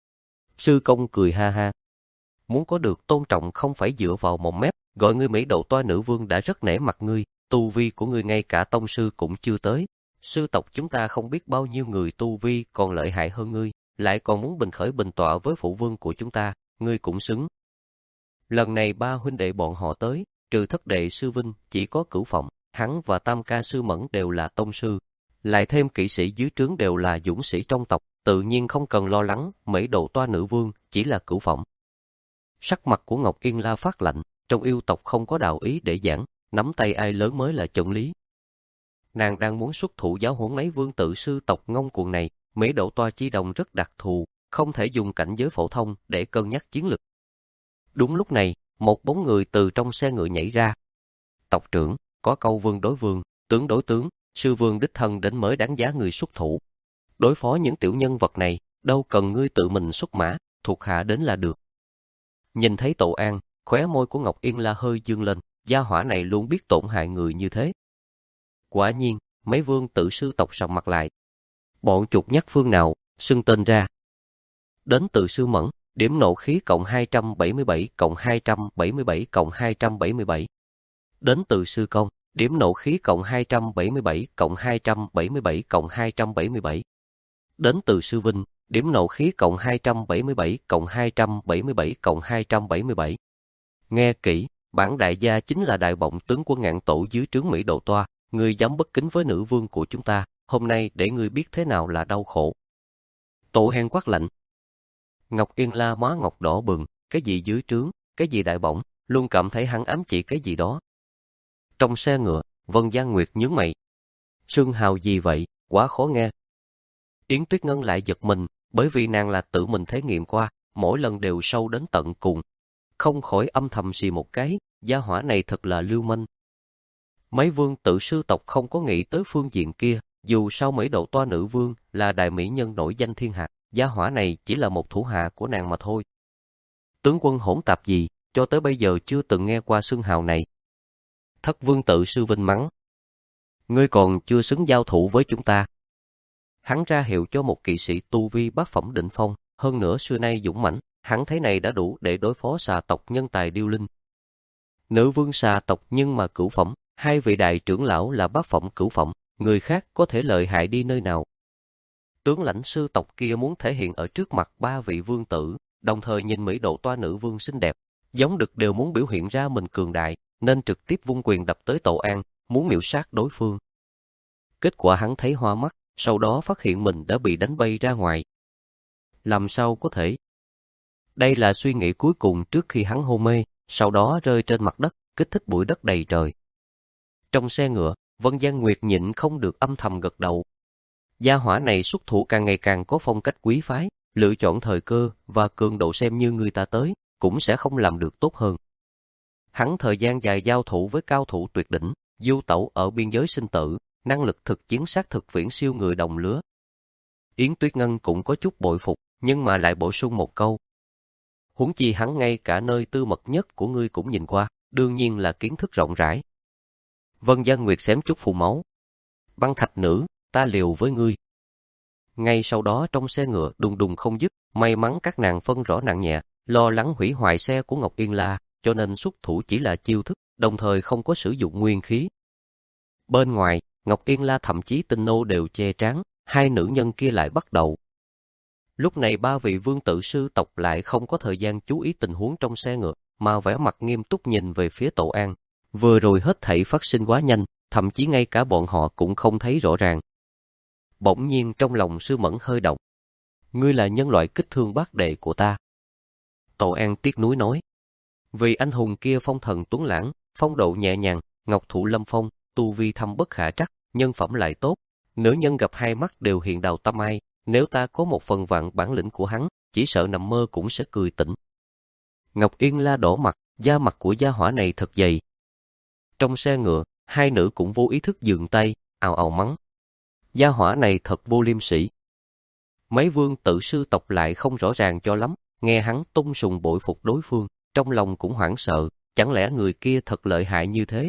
Sư công cười ha ha. Muốn có được tôn trọng không phải dựa vào mồm mép, gọi ngươi Mỹ Đỗ Toa nữ vương đã rất nể mặt ngươi, tu vi của ngươi ngay cả tông sư cũng chưa tới. Sư tộc chúng ta không biết bao nhiêu người tu vi còn lợi hại hơn ngươi, lại còn muốn bình khởi bình tọa với phụ vương của chúng ta, ngươi cũng xứng. Lần này ba huynh đệ bọn họ tới, trừ thất đệ sư Vinh, chỉ có Cửu Phộng, hắn và tam ca sư Mẫn đều là tông sư, lại thêm kỵ sĩ dưới trướng đều là dũng sĩ trong tộc, tự nhiên không cần lo lắng, Mỹ Đỗ Toa nữ vương chỉ là Cửu Phộng. Sắc mặt của Ngọc Yên La phát lạnh, trong yêu tộc không có đạo ý để giảng, nắm tay ai lớn mới là chân lý. Nàng đang muốn xuất thủ giáo huấn mấy vương tử sư tộc ngông cuồng này, Mỹ Đỗ Toa chi đồng rất đặc thù, không thể dùng cảnh giới phổ thông để cân nhắc chiến lực. Đúng lúc này, một bóng người từ trong xe ngựa nhảy ra. Tộc trưởng, có câu vương đối vương, tướng đối tướng, sư vương đích thân đến mới đáng giá người xuất thủ. Đối phó những tiểu nhân vật này, đâu cần ngươi tự mình xuất mã, thuộc hạ đến là được. Nhìn thấy Tổ An, khóe môi của Ngọc Yên La hơi dương lên, gia hỏa này luôn biết tổn hại người như thế. Quả nhiên, mấy vương tử sư tộc sầm mặt lại. Bọn chuột nhắt phương nào, xưng tên ra. Đến từ sư Mẫn, điểm nộ khí cộng hai trăm bảy mươi bảy cộng hai trăm bảy mươi bảy cộng hai trăm bảy mươi bảy. Đến từ sư Công, điểm nộ khí cộng hai trăm bảy mươi bảy cộng hai trăm bảy mươi bảy cộng hai trăm bảy mươi bảy. Đến từ sư Vinh, điểm nộ khí cộng hai trăm bảy mươi bảy cộng hai trăm bảy mươi bảy cộng hai trăm bảy mươi bảy. Nghe kỹ, bản đại gia chính là đại bọng tướng của ngạn tổ dưới trướng Mỹ Đỗ Toa, ngươi dám bất kính với nữ vương của chúng ta, hôm nay để ngươi biết thế nào là đau khổ. Tổ hen quát lạnh. Ngọc Yên La má ngọc đỏ bừng, cái gì dưới trướng, cái gì đại bổng, luôn cảm thấy hắn ám chỉ cái gì đó. Trong xe ngựa, Vân Giang Nguyệt nhướng mày. Xưng hào gì vậy, quá khó nghe. Yến Tuyết Ngân lại giật mình, bởi vì nàng là tự mình thể nghiệm qua, mỗi lần đều sâu đến tận cùng. Không khỏi âm thầm xì một cái, gia hỏa này thật là lưu manh. Mấy vương tự sư tộc không có nghĩ tới phương diện kia, dù sao Mỹ Đỗ Toa nữ vương là đại mỹ nhân nổi danh thiên hạ, gia hỏa này chỉ là một thủ hạ của nàng mà thôi. Tướng quân hỗn tạp gì, cho tới bây giờ chưa từng nghe qua xưng hào này. Thất vương tự sư Vinh mắng. Ngươi còn chưa xứng giao thủ với chúng ta. Hắn ra hiệu cho một kỵ sĩ tu vi bát phẩm đỉnh phong, hơn nữa xưa nay dũng mãnh, hắn thấy này đã đủ để đối phó xà tộc nhân tài điêu linh. Nữ vương xà tộc nhưng mà cửu phẩm, hai vị đại trưởng lão là bát phẩm cửu phẩm, người khác có thể lợi hại đi nơi nào. Tướng lãnh sư tộc kia muốn thể hiện ở trước mặt ba vị vương tử, đồng thời nhìn Mỹ Đỗ Toa nữ vương xinh đẹp, giống đực đều muốn biểu hiện ra mình cường đại, nên trực tiếp vung quyền đập tới Tổ An, muốn miểu sát đối phương. Kết quả hắn thấy hoa mắt, sau đó phát hiện mình đã bị đánh bay ra ngoài. Làm sao có thể? Đây là suy nghĩ cuối cùng trước khi hắn hôn mê, sau đó rơi trên mặt đất, kích thích bụi đất đầy trời. Trong xe ngựa, Vân Giang Nguyệt nhịn không được âm thầm gật đầu. Gia hỏa này xuất thủ càng ngày càng có phong cách quý phái, lựa chọn thời cơ và cường độ xem như người ta tới, cũng sẽ không làm được tốt hơn. Hắn thời gian dài giao thủ với cao thủ tuyệt đỉnh, du tẩu ở biên giới sinh tử, năng lực thực chiến xác thực viễn siêu người đồng lứa. Yến Tuyết Ngân cũng có chút bội phục, nhưng mà lại bổ sung một câu. Huống chi hắn ngay cả nơi tư mật nhất của ngươi cũng nhìn qua, đương nhiên là kiến thức rộng rãi. Vân Giang Nguyệt xém chút phun máu. Băng thạch nữ, ta liều với ngươi. Ngay sau đó trong xe ngựa đùng đùng không dứt, may mắn các nàng phân rõ nặng nhẹ, lo lắng hủy hoại xe của Ngọc Yên La, cho nên xuất thủ chỉ là chiêu thức, đồng thời không có sử dụng nguyên khí. Bên ngoài, Ngọc Yên La thậm chí tinh nô đều che trán, hai nữ nhân kia lại bắt đầu. Lúc này ba vị vương tử sư tộc lại không có thời gian chú ý tình huống trong xe ngựa, mà vẻ mặt nghiêm túc nhìn về phía Tổ An. Vừa rồi hết thảy phát sinh quá nhanh, thậm chí ngay cả bọn họ cũng không thấy rõ ràng. Bỗng nhiên trong lòng Sư Mẫn hơi động. Ngươi là nhân loại kích thương bác đệ của ta. Tổ An tiếc nuối nói. Vì anh hùng kia phong thần tuấn lãng, phong độ nhẹ nhàng, ngọc thụ lâm phong, tu vi thâm bất khả trắc, nhân phẩm lại tốt. Nữ nhân gặp hai mắt đều hiện đào tâm ai, nếu ta có một phần vạn bản lĩnh của hắn, chỉ sợ nằm mơ cũng sẽ cười tỉnh. Ngọc Yên La đỏ mặt, da mặt của gia hỏa này thật dày. Trong xe ngựa, hai nữ cũng vô ý thức dừng tay, ào ào mắng. Gia hỏa này thật vô liêm sỉ. Mấy vương tử sư tộc lại không rõ ràng cho lắm, nghe hắn tung sùng bội phục đối phương, trong lòng cũng hoảng sợ, chẳng lẽ người kia thật lợi hại như thế?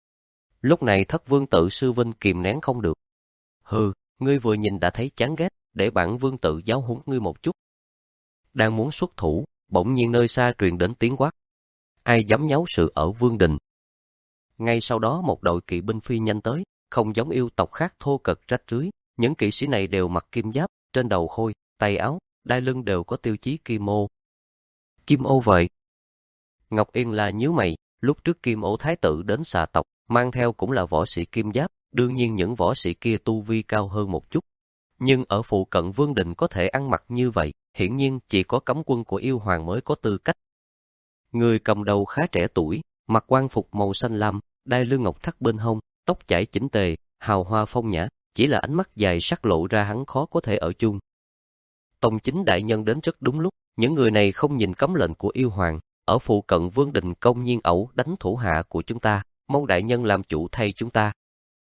Lúc này thất vương tử sư Vinh kìm nén không được. Hừ, ngươi vừa nhìn đã thấy chán ghét, để bản vương tử giáo huấn ngươi một chút. Đang muốn xuất thủ, bỗng nhiên nơi xa truyền đến tiếng quát. Ai dám nháo sự ở vương đình? Ngay sau đó một đội kỵ binh phi nhanh tới, không giống yêu tộc khác thô kệch rách rưới, những kỵ sĩ này đều mặc kim giáp, trên đầu khôi, tay áo, đai lưng đều có tiêu chí kim ô. Kim ô vậy? Ngọc Yên La nhíu mày, lúc trước Kim Ô thái tử đến xà tộc, mang theo cũng là võ sĩ kim giáp, đương nhiên những võ sĩ kia tu vi cao hơn một chút. Nhưng ở phụ cận vương đình có thể ăn mặc như vậy, hiển nhiên chỉ có cấm quân của yêu hoàng mới có tư cách. Người cầm đầu khá trẻ tuổi, mặc quan phục màu xanh lam, đai lưng ngọc thắt bên hông, tóc chải chỉnh tề, hào hoa phong nhã, chỉ là ánh mắt dài sắc lộ ra hắn khó có thể ở chung. Tông chính đại nhân đến rất đúng lúc, những người này không nhìn cấm lệnh của yêu hoàng, ở phụ cận vương đình công nhiên ẩu đánh thủ hạ của chúng ta, mong đại nhân làm chủ thay chúng ta.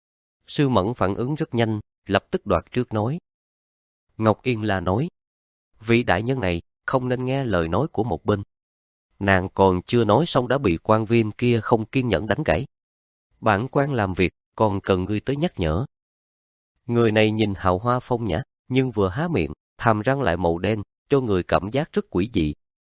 Sư Mẫn phản ứng rất nhanh, lập tức đoạt trước nói. Ngọc Yên La nói, vị đại nhân này không nên nghe lời nói của một bên. Nàng còn chưa nói xong đã bị quan viên kia không kiên nhẫn đánh gãy. Bản quan làm việc còn cần ngươi tới nhắc nhở. Người này nhìn hào hoa phong nhã, nhưng vừa há miệng, hàm răng lại màu đen, cho người cảm giác rất quỷ dị.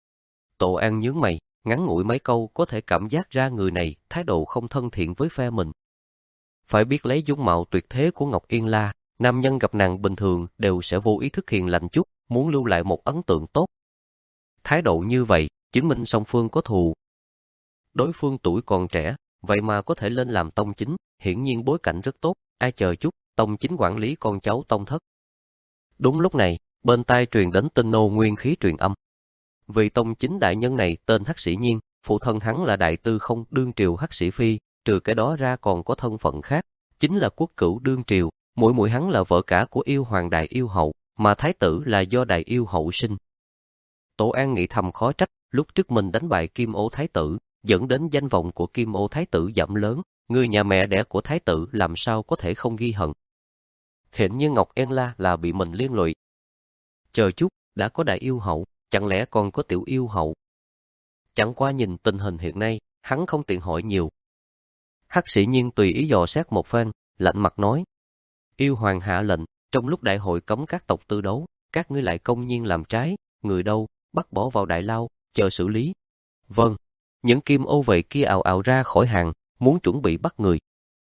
Tổ An nhướng mày, ngắn ngủi mấy câu có thể cảm giác ra người này thái độ không thân thiện với phe mình. Phải biết lấy dung mạo tuyệt thế của Ngọc Yên La, nam nhân gặp nàng bình thường đều sẽ vô ý thức hiền lành chút, muốn lưu lại một ấn tượng tốt. Thái độ như vậy, chứng minh song phương có thù. Đối phương tuổi còn trẻ, vậy mà có thể lên làm tông chính, hiển nhiên bối cảnh rất tốt, ai chờ chút, tông chính quản lý con cháu tông thất. Đúng lúc này, bên tai truyền đến tinh nô nguyên khí truyền âm. Vì tông chính đại nhân này tên Hắc Sĩ Nhiên, phụ thân hắn là đại tư không đương triều Hắc Sĩ Phi, trừ cái đó ra còn có thân phận khác, chính là quốc cửu đương triều, muội muội hắn là vợ cả của yêu hoàng đại yêu hậu, mà thái tử là do đại yêu hậu sinh. Tổ An nghĩ thầm khó trách, lúc trước mình đánh bại Kim Ô thái tử, dẫn đến danh vọng của Kim Ô thái tử giảm lớn, người nhà mẹ đẻ của thái tử làm sao có thể không ghi hận. Hiện như Ngọc Yên La là bị mình liên lụy. Chờ chút, đã có đại yêu hậu, chẳng lẽ còn có tiểu yêu hậu? Chẳng qua nhìn tình hình hiện nay, hắn không tiện hỏi nhiều. Hắc Sĩ Nhiên tùy ý dò xét một phen, lạnh mặt nói. Yêu hoàng hạ lệnh, trong lúc đại hội cấm các tộc tư đấu, các ngươi lại công nhiên làm trái, người đâu, bắt bỏ vào đại lao, chờ xử lý. Vâng, những kim ô vệ kia ào ào ra khỏi hàng, muốn chuẩn bị bắt người.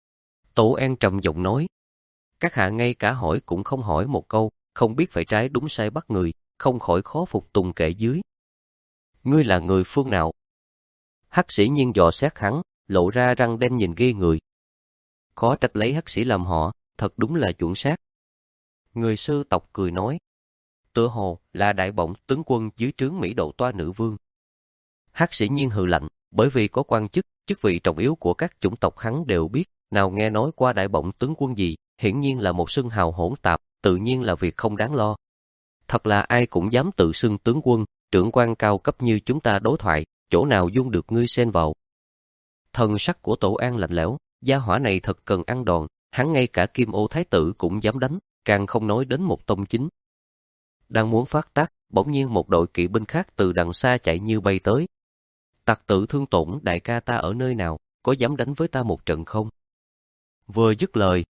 Tổ An trầm giọng nói. Các hạ ngay cả hỏi cũng không hỏi một câu, không biết phải trái đúng sai bắt người, không khỏi khó phục tùng kệ dưới. Ngươi là người phương nào? Hắc Sĩ Nhiên dò xét hắn, lộ ra răng đen nhìn ghê người. Khó trách lấy Hắc Sĩ làm họ, thật đúng là chuẩn xác. Người sư tộc cười nói. Tựa hồ là đại bổng tướng quân dưới trướng Mỹ Độ Toa nữ vương. Hắc Sĩ Nhiên hừ lạnh, bởi vì có quan chức, chức vị trọng yếu của các chủng tộc hắn đều biết, nào nghe nói qua đại bổng tướng quân gì, hiển nhiên là một xưng hào hỗn tạp, tự nhiên là việc không đáng lo. Thật là ai cũng dám tự xưng tướng quân, trưởng quan cao cấp như chúng ta đối thoại, chỗ nào dung được ngươi xen vào. Thần sắc của Tổ An lạnh lẽo, gia hỏa này thật cần ăn đòn, hắn ngay cả Kim Ô thái tử cũng dám đánh, càng không nói đến một tông chính. Đang muốn phát tác, bỗng nhiên một đội kỵ binh khác từ đằng xa chạy như bay tới. Tặc tử Thương Tổn đại ca ta ở nơi nào, có dám đánh với ta một trận không? Vừa dứt lời,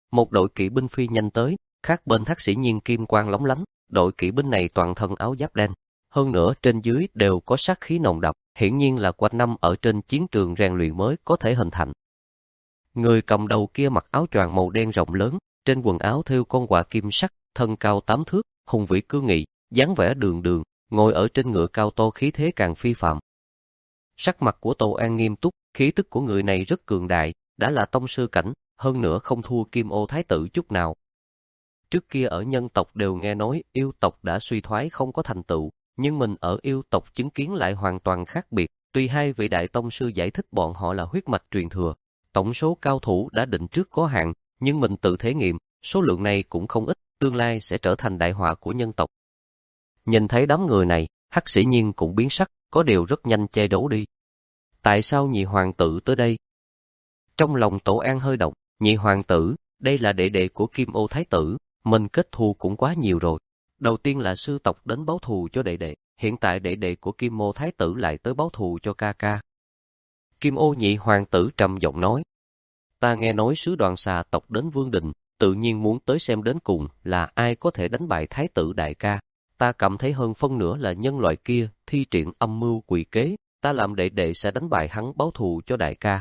một đội kỵ binh phi nhanh tới, khác bên Hắc Sĩ Nhiên kim quang lóng lánh, đội kỵ binh này toàn thân áo giáp đen, hơn nữa trên dưới đều có sát khí nồng đậm, hiển nhiên là quanh năm ở trên chiến trường rèn luyện mới có thể hình thành. Người cầm đầu kia mặc áo choàng màu đen rộng lớn, trên quần áo thêu con quạ kim sắc, thân cao tám thước, hùng vĩ cương nghị, dáng vẻ đường đường, ngồi ở trên ngựa cao to khí thế càng phi phạm. Sắc mặt của Tô An nghiêm túc, khí tức của người này rất cường đại, đã là tông sư cảnh, hơn nữa không thua Kim Ô Thái tử chút nào. Trước kia ở nhân tộc đều nghe nói yêu tộc đã suy thoái không có thành tựu, nhưng mình ở yêu tộc chứng kiến lại hoàn toàn khác biệt. Tuy hai vị đại tông sư giải thích bọn họ là huyết mạch truyền thừa, tổng số cao thủ đã định trước có hạn, nhưng mình tự thể nghiệm, số lượng này cũng không ít, tương lai sẽ trở thành đại họa của nhân tộc. Nhìn thấy đám người này, Hắc Sĩ Nhiên cũng biến sắc, có điều rất nhanh che giấu đi. Tại sao nhị hoàng tử tới đây? Trong lòng Tổ An hơi động, nhị hoàng tử, đây là đệ đệ của Kim Ô Thái tử, mình kết thù cũng quá nhiều rồi. Đầu tiên là sư tộc đến báo thù cho đệ đệ, hiện tại đệ đệ của Kim Ô Thái tử lại tới báo thù cho ca ca. Kim Ô nhị hoàng tử trầm giọng nói, ta nghe nói sứ đoàn xà tộc đến Vương Đình, tự nhiên muốn tới xem đến cùng là ai có thể đánh bại Thái tử đại ca. Ta cảm thấy hơn phân nửa là nhân loại kia thi triển âm mưu quỷ kế, ta làm đệ đệ sẽ đánh bại hắn báo thù cho đại ca.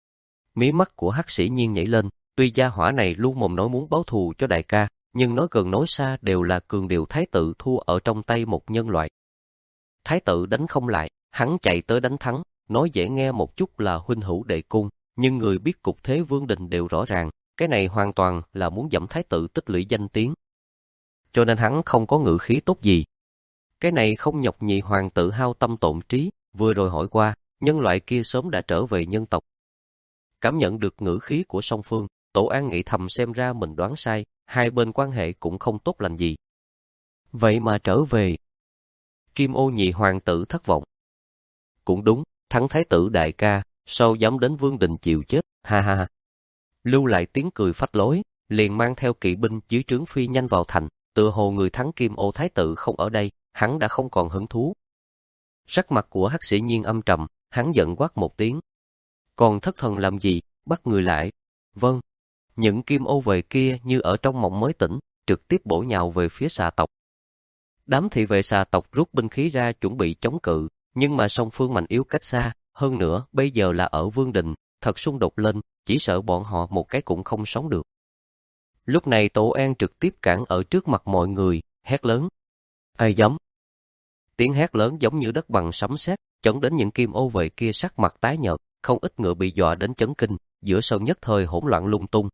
Mí mắt của Hắc Sĩ Nhiên nhảy lên, tuy gia hỏa này luôn mồm nói muốn báo thù cho đại ca, nhưng nói gần nói xa đều là cường điệu Thái tử thua ở trong tay một nhân loại. Thái tử đánh không lại, hắn chạy tới đánh thắng, nói dễ nghe một chút là huynh hữu đệ cung, nhưng người biết cục thế Vương Đình đều rõ ràng, cái này hoàn toàn là muốn dẫm Thái tử tích lũy danh tiếng. Cho nên hắn không có ngữ khí tốt gì. Cái này không nhọc nhị hoàng tử hao tâm tổn trí, vừa rồi hỏi qua, nhân loại kia sớm đã trở về nhân tộc. Cảm nhận được ngữ khí của song phương, Tổ An nghĩ thầm xem ra mình đoán sai, hai bên quan hệ cũng không tốt lành gì. Vậy mà trở về. Kim Ô nhị hoàng tử thất vọng. Cũng đúng, thắng Thái tử đại ca, sao dám đến Vương Đình chịu chết, ha ha ha. Lưu lại tiếng cười phách lối, liền mang theo kỵ binh dưới trướng phi nhanh vào thành, tựa hồ người thắng Kim Ô Thái tử không ở đây, hắn đã không còn hứng thú. Sắc mặt của Hắc Sĩ Nhiên âm trầm, hắn giận quát một tiếng. Còn thất thần làm gì, bắt người lại. Vâng. Những kim ô vệ kia như ở trong mộng mới tỉnh, trực tiếp bổ nhào về phía xà tộc. Đám thị vệ xà tộc rút binh khí ra chuẩn bị chống cự, nhưng mà song phương mạnh yếu cách xa, hơn nữa bây giờ là ở Vương Đình, thật xung đột lên, chỉ sợ bọn họ một cái cũng không sống được. Lúc này Tổ An trực tiếp cản ở trước mặt mọi người, hét lớn. Ai dám? Tiếng hét lớn giống như đất bằng sấm sét, chấn đến những kim ô vệ kia sắc mặt tái nhợt, không ít ngựa bị dọa đến chấn kinh, giữa sân nhất thời hỗn loạn lung tung.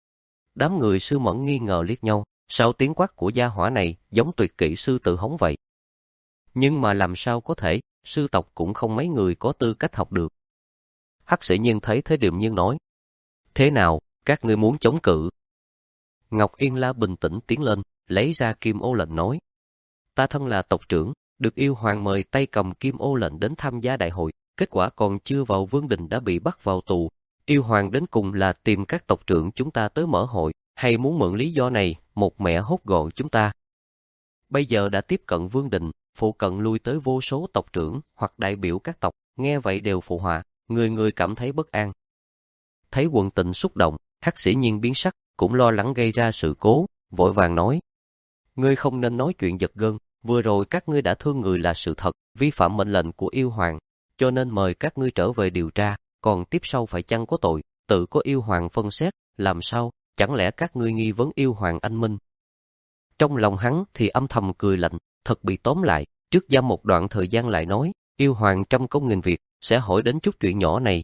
Đám người sư mẫn nghi ngờ liếc nhau, sao tiếng quát của gia hỏa này giống tuyệt kỹ sư tự hống vậy. Nhưng mà làm sao có thể, sư tộc cũng không mấy người có tư cách học được. Hắc Sĩ Nhiên thấy thế điềm nhiên nói. Thế nào, các ngươi muốn chống cự? Ngọc Yên La bình tĩnh tiến lên, lấy ra kim ô lệnh nói. Ta thân là tộc trưởng, được yêu hoàng mời tay cầm kim ô lệnh đến tham gia đại hội, kết quả còn chưa vào Vương Đình đã bị bắt vào tù. Yêu hoàng đến cùng là tìm các tộc trưởng chúng ta tới mở hội, hay muốn mượn lý do này, một mẹ hốt gọn chúng ta. Bây giờ đã tiếp cận Vương Đình, phụ cận lui tới vô số tộc trưởng hoặc đại biểu các tộc, nghe vậy đều phụ họa, người người cảm thấy bất an. Thấy quần tình xúc động, Hắc Sĩ Nhiên biến sắc, cũng lo lắng gây ra sự cố, vội vàng nói. Ngươi không nên nói chuyện giật gân, vừa rồi các ngươi đã thương người là sự thật, vi phạm mệnh lệnh của yêu hoàng, cho nên mời các ngươi trở về điều tra, còn tiếp sau phải chăng có tội, tự có yêu hoàng phân xét, làm sao, chẳng lẽ các ngươi nghi vấn yêu hoàng anh minh. Trong lòng hắn thì âm thầm cười lạnh, thật bị tóm lại, trước giam một đoạn thời gian lại nói, yêu hoàng trăm công nghìn việc, sẽ hỏi đến chút chuyện nhỏ này.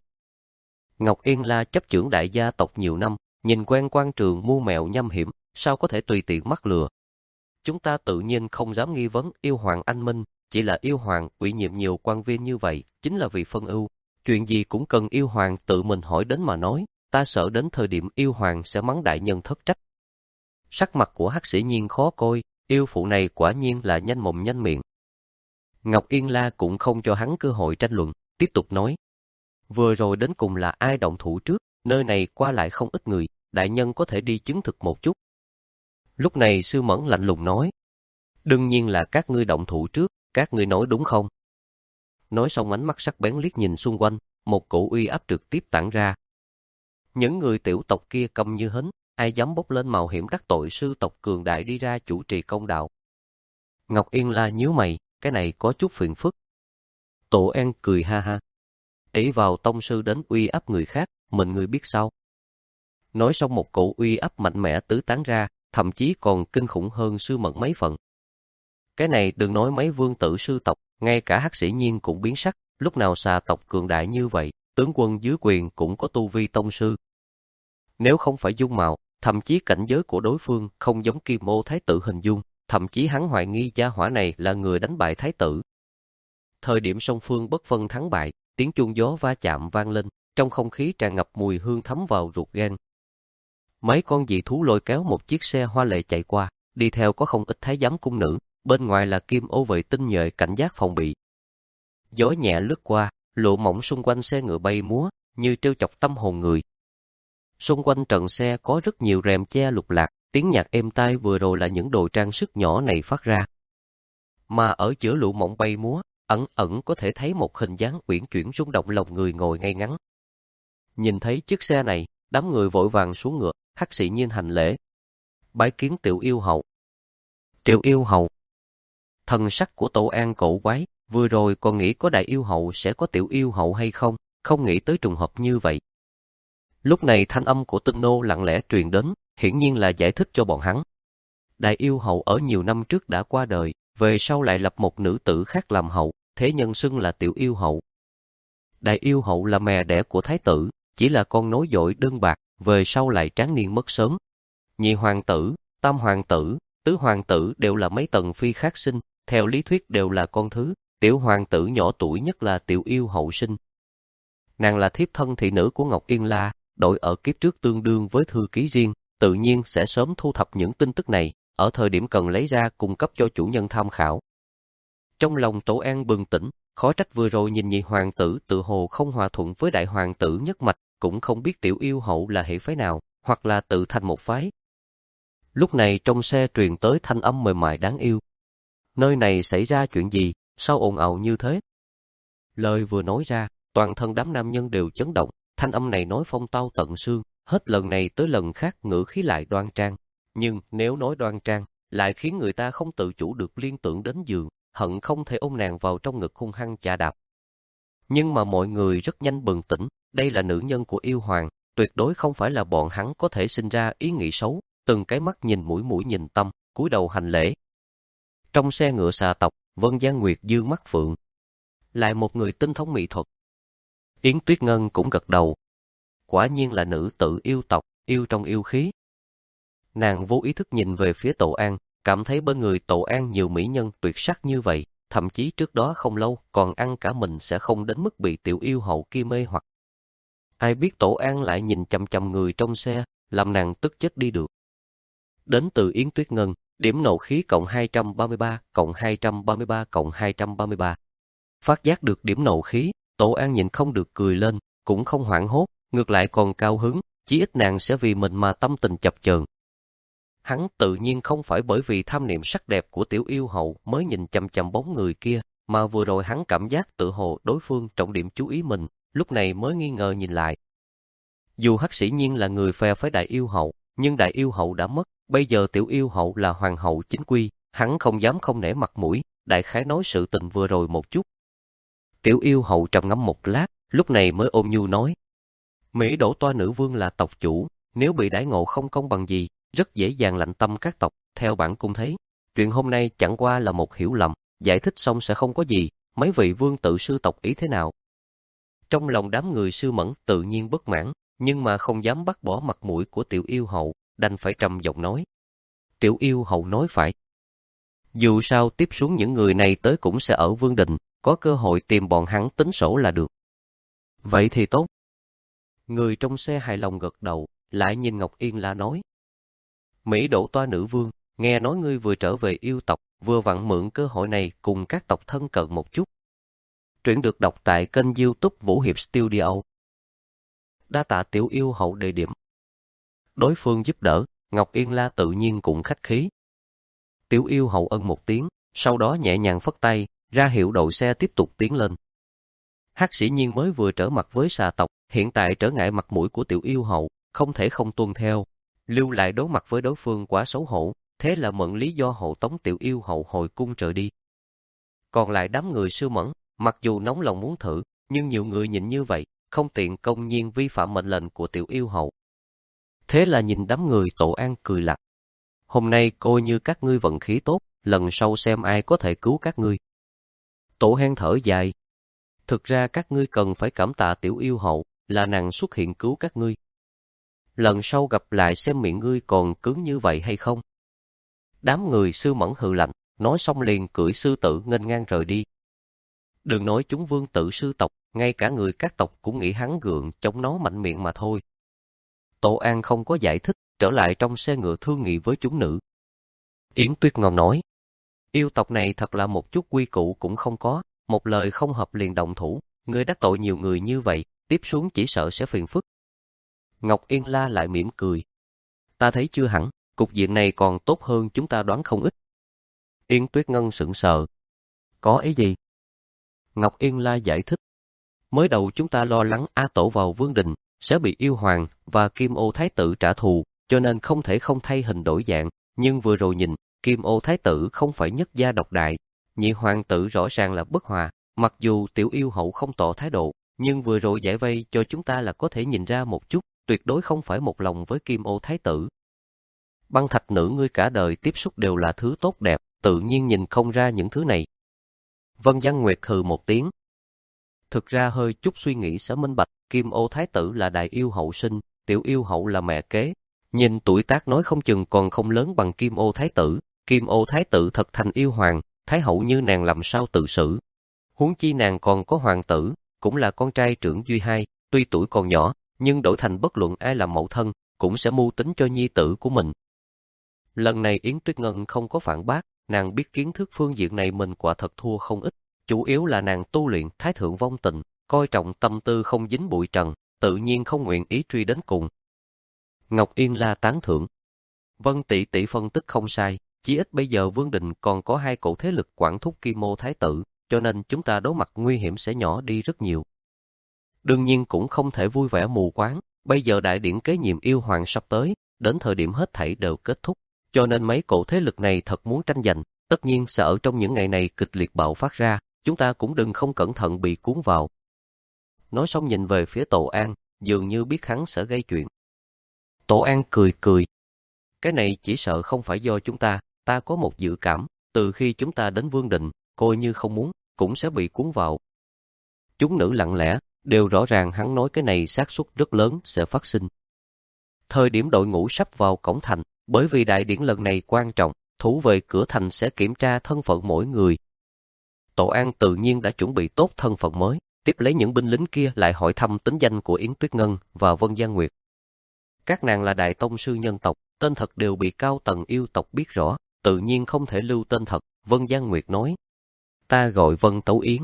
Ngọc Yên La chấp trưởng đại gia tộc nhiều năm, nhìn quen quan trường mưu mẹo nham hiểm, sao có thể tùy tiện mắc lừa. Chúng ta tự nhiên không dám nghi vấn yêu hoàng anh minh, chỉ là yêu hoàng ủy nhiệm nhiều quan viên như vậy, chính là vì phân ưu. Chuyện gì cũng cần yêu hoàng tự mình hỏi đến mà nói, ta sợ đến thời điểm yêu hoàng sẽ mắng đại nhân thất trách. Sắc mặt của Hắc Sĩ Nhiên khó coi, yêu phụ này quả nhiên là nhanh mồm nhanh miệng. Ngọc Yên La cũng không cho hắn cơ hội tranh luận, tiếp tục nói. Vừa rồi đến cùng là ai động thủ trước, nơi này qua lại không ít người, đại nhân có thể đi chứng thực một chút. Lúc này Sư Mẫn lạnh lùng nói. Đương nhiên là các ngươi động thủ trước, các ngươi nói đúng không? Nói xong ánh mắt sắc bén liếc nhìn xung quanh, một cổ uy áp trực tiếp tản ra. Những người tiểu tộc kia câm như hến, ai dám bốc lên mạo hiểm đắc tội sư tộc cường đại đi ra chủ trì công đạo. Ngọc Yên La nhíu mày, cái này có chút phiền phức. Tổ An cười ha ha. Ỷ vào tông sư đến uy áp người khác, mình người biết sao. Nói xong một cổ uy áp mạnh mẽ tứ tán ra, thậm chí còn kinh khủng hơn Sư Mẫn mấy phần. Cái này đừng nói mấy vương tử sư tộc, ngay cả Hắc Sĩ Nhiên cũng biến sắc, lúc nào xà tộc cường đại như vậy, tướng quân dưới quyền cũng có tu vi tông sư. Nếu không phải dung mạo, thậm chí cảnh giới của đối phương không giống Kim Ô Thái tử hình dung, thậm chí hắn hoài nghi gia hỏa này là người đánh bại Thái tử. Thời điểm song phương bất phân thắng bại, tiếng chuông gió va chạm vang lên, trong không khí tràn ngập mùi hương thấm vào ruột gan. Mấy con dị thú lôi kéo một chiếc xe hoa lệ chạy qua, đi theo có không ít thái giám cung nữ, bên ngoài là Kim Ô vệ tinh nhuệ cảnh giác phòng bị. Gió nhẹ lướt qua, lụa mỏng xung quanh xe ngựa bay múa, như trêu chọc tâm hồn người. Xung quanh trần xe có rất nhiều rèm che lục lạc, tiếng nhạc êm tai vừa rồi là những đồ trang sức nhỏ này phát ra. Mà ở giữa lụa mỏng bay múa, ẩn ẩn có thể thấy một hình dáng uyển chuyển rung động lòng người ngồi ngay ngắn. Nhìn thấy chiếc xe này, đám người vội vàng xuống ngựa, Hắc Sĩ Nhiên hành lễ. Bái kiến Tiểu Yêu Hậu. Tiểu Yêu Hậu. Thần sắc của Tổ An cổ quái, vừa rồi còn nghĩ có Đại Yêu Hậu sẽ có Tiểu Yêu Hậu hay không, không nghĩ tới trùng hợp như vậy. Lúc này thanh âm của Tinh Nô lặng lẽ truyền đến, hiển nhiên là giải thích cho bọn hắn. Đại Yêu Hậu ở nhiều năm trước đã qua đời, về sau lại lập một nữ tử khác làm hậu, thế nhân xưng là Tiểu Yêu Hậu. Đại Yêu Hậu là mẹ đẻ của Thái tử, chỉ là con nối dõi đơn bạc, về sau lại tráng niên mất sớm. Nhị hoàng tử, tam hoàng tử, tứ hoàng tử đều là mấy tầng phi khác sinh, theo lý thuyết đều là con thứ, tiểu hoàng tử nhỏ tuổi nhất là Tiểu Yêu Hậu sinh. Nàng là thiếp thân thị nữ của Ngọc Yên La, đội ở kiếp trước tương đương với thư ký riêng, tự nhiên sẽ sớm thu thập những tin tức này, ở thời điểm cần lấy ra cung cấp cho chủ nhân tham khảo. Trong lòng Tổ An bừng tỉnh, khó trách vừa rồi nhìn nhị hoàng tử tự hồ không hòa thuận với đại hoàng tử nhất mạch, cũng không biết Tiểu Yêu Hậu là hệ phái nào, hoặc là tự thành một phái. Lúc này trong xe truyền tới thanh âm mềm mại đáng yêu. Nơi này xảy ra chuyện gì, sao ồn ào như thế? Lời vừa nói ra, toàn thân đám nam nhân đều chấn động, thanh âm này nói phong tao tận xương, hết lần này tới lần khác ngữ khí lại đoan trang. Nhưng nếu nói đoan trang, lại khiến người ta không tự chủ được liên tưởng đến giường, hận không thể ôm nàng vào trong ngực hung hăng chà đạp. Nhưng mà mọi người rất nhanh bừng tỉnh, đây là nữ nhân của yêu hoàng, tuyệt đối không phải là bọn hắn có thể sinh ra ý nghĩ xấu, từng cái mắt nhìn mũi mũi nhìn tâm, cúi đầu hành lễ. Trong xe ngựa xà tộc, Vân Giang Nguyệt dương mắt phượng. Lại một người tinh thông mỹ thuật. Yến Tuyết Ngân cũng gật đầu. Quả nhiên là nữ tự yêu tộc, yêu trong yêu khí. Nàng vô ý thức nhìn về phía Tổ An, cảm thấy bên người Tổ An nhiều mỹ nhân tuyệt sắc như vậy, thậm chí trước đó không lâu còn ăn cả mình sẽ không đến mức bị Tiểu Yêu Hậu kia mê hoặc. Ai biết Tổ An lại nhìn chằm chằm người trong xe, làm nàng tức chết đi được. Đến từ Yến Tuyết Ngân, điểm nộ khí cộng hai trăm ba mươi ba, cộng hai trăm ba mươi ba, cộng hai trăm ba mươi ba. Phát giác được điểm nộ khí, Tổ An nhìn không được cười lên, cũng không hoảng hốt, ngược lại còn cao hứng, chí ít nàng sẽ vì mình mà tâm tình chập chờn. Hắn tự nhiên không phải bởi vì tham niệm sắc đẹp của Tiểu Yêu Hậu mới nhìn chằm chằm bóng người kia, mà vừa rồi hắn cảm giác tự hồ đối phương trọng điểm chú ý mình, lúc này mới nghi ngờ nhìn lại. Dù Hắc Sĩ Nhiên là người phe phái Đại Yêu Hậu, nhưng Đại Yêu Hậu đã mất, bây giờ Tiểu Yêu Hậu là hoàng hậu chính quy, hắn không dám không nể mặt mũi, đại khái nói sự tình vừa rồi một chút. Tiểu Yêu Hậu trầm ngâm một lát, lúc này mới ôm nhu nói: Mỹ Đỗ Toa nữ vương là tộc chủ, nếu bị đãi ngộ không công bằng gì, rất dễ dàng lạnh tâm các tộc. Theo bản cung thấy, chuyện hôm nay chẳng qua là một hiểu lầm, giải thích xong sẽ không có gì. Mấy vị vương tự sư tộc ý thế nào? Trong lòng đám người Sư Mẫn tự nhiên bất mãn, nhưng mà không dám bắt bỏ mặt mũi của Tiểu Yêu Hậu, đành phải trầm giọng nói. Tiểu Yêu Hậu nói phải. Dù sao tiếp xuống những người này tới cũng sẽ ở Vương Đình, có cơ hội tìm bọn hắn tính sổ là được. Vậy thì tốt. Người trong xe hài lòng gật đầu, lại nhìn Ngọc Yên La nói. Mỹ Đỗ Toa nữ vương, nghe nói ngươi vừa trở về yêu tộc, vừa vặn mượn cơ hội này cùng các tộc thân cận một chút. Truyện được đọc tại kênh YouTube Vũ Hiệp Studio. Đa tạ Tiểu Yêu Hậu đề điểm. Đối phương giúp đỡ, Ngọc Yên La tự nhiên cũng khách khí. Tiểu Yêu Hậu ân một tiếng, sau đó nhẹ nhàng phất tay, ra hiệu đội xe tiếp tục tiến lên. Hắc Sĩ Nhiên mới vừa trở mặt với xà tộc, hiện tại trở ngại mặt mũi của Tiểu Yêu Hậu, không thể không tuân theo. lưu lại đối mặt với đối phương quá xấu hổ, thế là mượn lý do hộ tống Tiểu Yêu Hậu hồi cung trời đi. Còn lại đám người Sư Mẫn, mặc dù nóng lòng muốn thử, nhưng nhiều người nhìn như vậy, không tiện công nhiên vi phạm mệnh lệnh của Tiểu Yêu Hậu. Thế là nhìn đám người Tổ An cười lặt. Hôm nay coi như các ngươi vận khí tốt, lần sau xem ai có thể cứu các ngươi. Tổ Hen thở dài. Thực ra các ngươi cần phải cảm tạ Tiểu Yêu Hậu, là nàng xuất hiện cứu các ngươi. Lần sau gặp lại xem miệng ngươi còn cứng như vậy hay không. Đám người Sư Mẫn hừ lạnh, nói xong liền cưỡi sư tử nghênh ngang rời đi. Đừng nói chúng vương tử sư tộc, ngay cả người các tộc cũng nghĩ hắn gượng chống nó mạnh miệng mà thôi. Tổ An không có giải thích, trở lại trong xe ngựa thương nghị với chúng nữ. Yến Tuyết Ngọc nói, yêu tộc này thật là một chút quy củ cũng không có, một lời không hợp liền động thủ, ngươi đắc tội nhiều người như vậy, tiếp xuống chỉ sợ sẽ phiền phức. Ngọc Yên La lại mỉm cười. Ta thấy chưa hẳn, cục diện này còn tốt hơn chúng ta đoán không ít. Yến Tuyết Ngân sững sờ. Có ý gì? Ngọc Yên La giải thích. Mới đầu chúng ta lo lắng A Tổ vào vương đình, sẽ bị yêu hoàng và Kim Ô Thái tử trả thù, cho nên không thể không thay hình đổi dạng, nhưng vừa rồi nhìn, Kim Ô Thái tử không phải nhất gia độc đại, nhị hoàng tử rõ ràng là bất hòa, mặc dù Tiểu Yêu Hậu không tỏ thái độ, nhưng vừa rồi giải vây cho chúng ta là có thể nhìn ra một chút, tuyệt đối không phải một lòng với Kim Ô Thái tử. Băng Thạch nữ ngươi cả đời tiếp xúc đều là thứ tốt đẹp, tự nhiên nhìn không ra những thứ này. Vân Giang Nguyệt hừ một tiếng. Thực ra hơi chút suy nghĩ sẽ minh bạch, Kim Ô Thái tử là đại yêu hậu sinh, Tiểu Yêu Hậu là mẹ kế. Nhìn tuổi tác nói không chừng còn không lớn bằng Kim Ô Thái tử, Kim Ô Thái tử thật thành yêu hoàng, Thái hậu như nàng làm sao tự xử. Huống chi nàng còn có hoàng tử, cũng là con trai trưởng duy hai, tuy tuổi còn nhỏ, nhưng đổi thành bất luận ai làm mẫu thân, cũng sẽ mưu tính cho nhi tử của mình. Lần này Yến Tuyết Ngân không có phản bác, nàng biết kiến thức phương diện này mình quả thật thua không ít, chủ yếu là nàng tu luyện thái thượng vong tình, coi trọng tâm tư không dính bụi trần, tự nhiên không nguyện ý truy đến cùng. Ngọc Yên La tán thưởng. Vân tỷ tỷ phân tích không sai, chỉ ít bây giờ vương đình còn có hai cổ thế lực quản thúc Kim Ô Thái tử, cho nên chúng ta đối mặt nguy hiểm sẽ nhỏ đi rất nhiều. Đương nhiên cũng không thể vui vẻ mù quáng, bây giờ đại điển kế nhiệm yêu hoàng sắp tới, đến thời điểm hết thảy đều kết thúc, cho nên mấy cổ thế lực này thật muốn tranh giành, tất nhiên sẽ ở trong những ngày này kịch liệt bạo phát ra, chúng ta cũng đừng không cẩn thận bị cuốn vào. Nói xong nhìn về phía Tổ An, dường như biết hắn sẽ gây chuyện. Tổ An cười cười. Cái này chỉ sợ không phải do chúng ta, ta có một dự cảm, từ khi chúng ta đến vương đình, coi như không muốn, cũng sẽ bị cuốn vào. Chúng nữ lặng lẽ, đều rõ ràng hắn nói cái này xác suất rất lớn sẽ phát sinh. Thời điểm đội ngũ sắp vào cổng thành, bởi vì đại điển lần này quan trọng, thủ vệ cửa thành sẽ kiểm tra thân phận mỗi người. Tổ An tự nhiên đã chuẩn bị tốt thân phận mới, tiếp lấy những binh lính kia lại hỏi thăm tính danh của Yến Tuyết Ngân và Vân Giang Nguyệt. Các nàng là đại tông sư nhân tộc, tên thật đều bị cao tầng yêu tộc biết rõ, tự nhiên không thể lưu tên thật, Vân Giang Nguyệt nói. Ta gọi Vân Tấu Yến.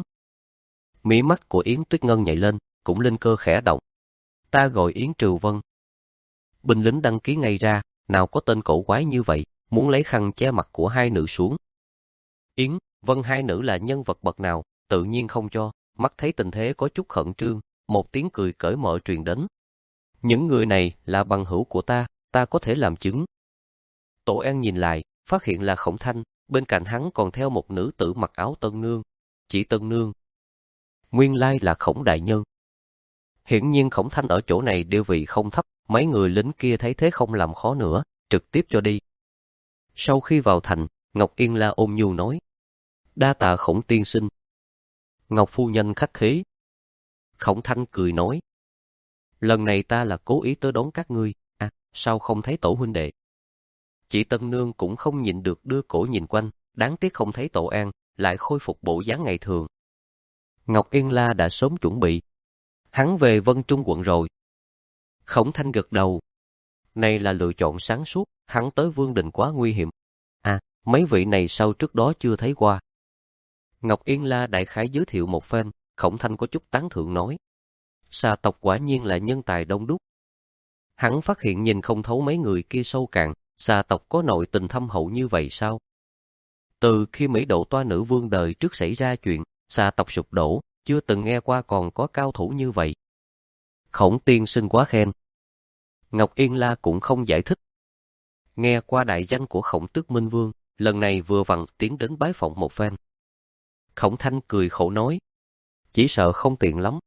Mí mắt của Yến Tuyết Ngân nhảy lên, cũng linh cơ khẽ động. Ta gọi Yến Trừ Vân. Binh lính đăng ký ngay ra, nào có tên cổ quái như vậy, muốn lấy khăn che mặt của hai nữ xuống. Yến, Vân hai nữ là nhân vật bậc nào, tự nhiên không cho, mắt thấy tình thế có chút khẩn trương, một tiếng cười cởi mở truyền đến. Những người này là bằng hữu của ta, ta có thể làm chứng. Tổ An nhìn lại, phát hiện là Khổng Thanh, bên cạnh hắn còn theo một nữ tử mặc áo tân nương. Chỉ tân nương. Nguyên lai là Khổng đại nhân. Hiển nhiên Khổng Thanh ở chỗ này địa vị không thấp, mấy người lính kia thấy thế không làm khó nữa, trực tiếp cho đi. Sau khi vào thành, Ngọc Yên La ôm nhu nói. Đa tạ Khổng tiên sinh. Ngọc phu nhân khách khí. Khổng Thanh cười nói. Lần này ta là cố ý tới đón các ngươi, à, sao không thấy tổ huynh đệ? Chị Tân Nương cũng không nhịn được đưa cổ nhìn quanh, đáng tiếc không thấy Tổ An, lại khôi phục bộ dáng ngày thường. Ngọc Yên La đã sớm chuẩn bị. Hắn về Vân Trung quận rồi. Khổng Thanh gật đầu. Này là lựa chọn sáng suốt, hắn tới Vương Đình quá nguy hiểm. À, mấy vị này sao trước đó chưa thấy qua. Ngọc Yên La đại khái giới thiệu một phen, Khổng Thanh có chút tán thưởng nói. Xà tộc quả nhiên là nhân tài đông đúc. Hắn phát hiện nhìn không thấu mấy người kia sâu cạn, xà tộc có nội tình thâm hậu như vậy sao? Từ khi Mỹ Độ Toa nữ vương đời trước xảy ra chuyện, xà tộc sụp đổ, chưa từng nghe qua còn có cao thủ như vậy. Khổng tiên sinh quá khen. Ngọc Yên La cũng không giải thích, nghe qua đại danh của Khổng Tước Minh Vương, lần này vừa vặn tiến đến bái phỏng một phen. Khổng Thanh cười khổ nói, chỉ sợ không tiện lắm.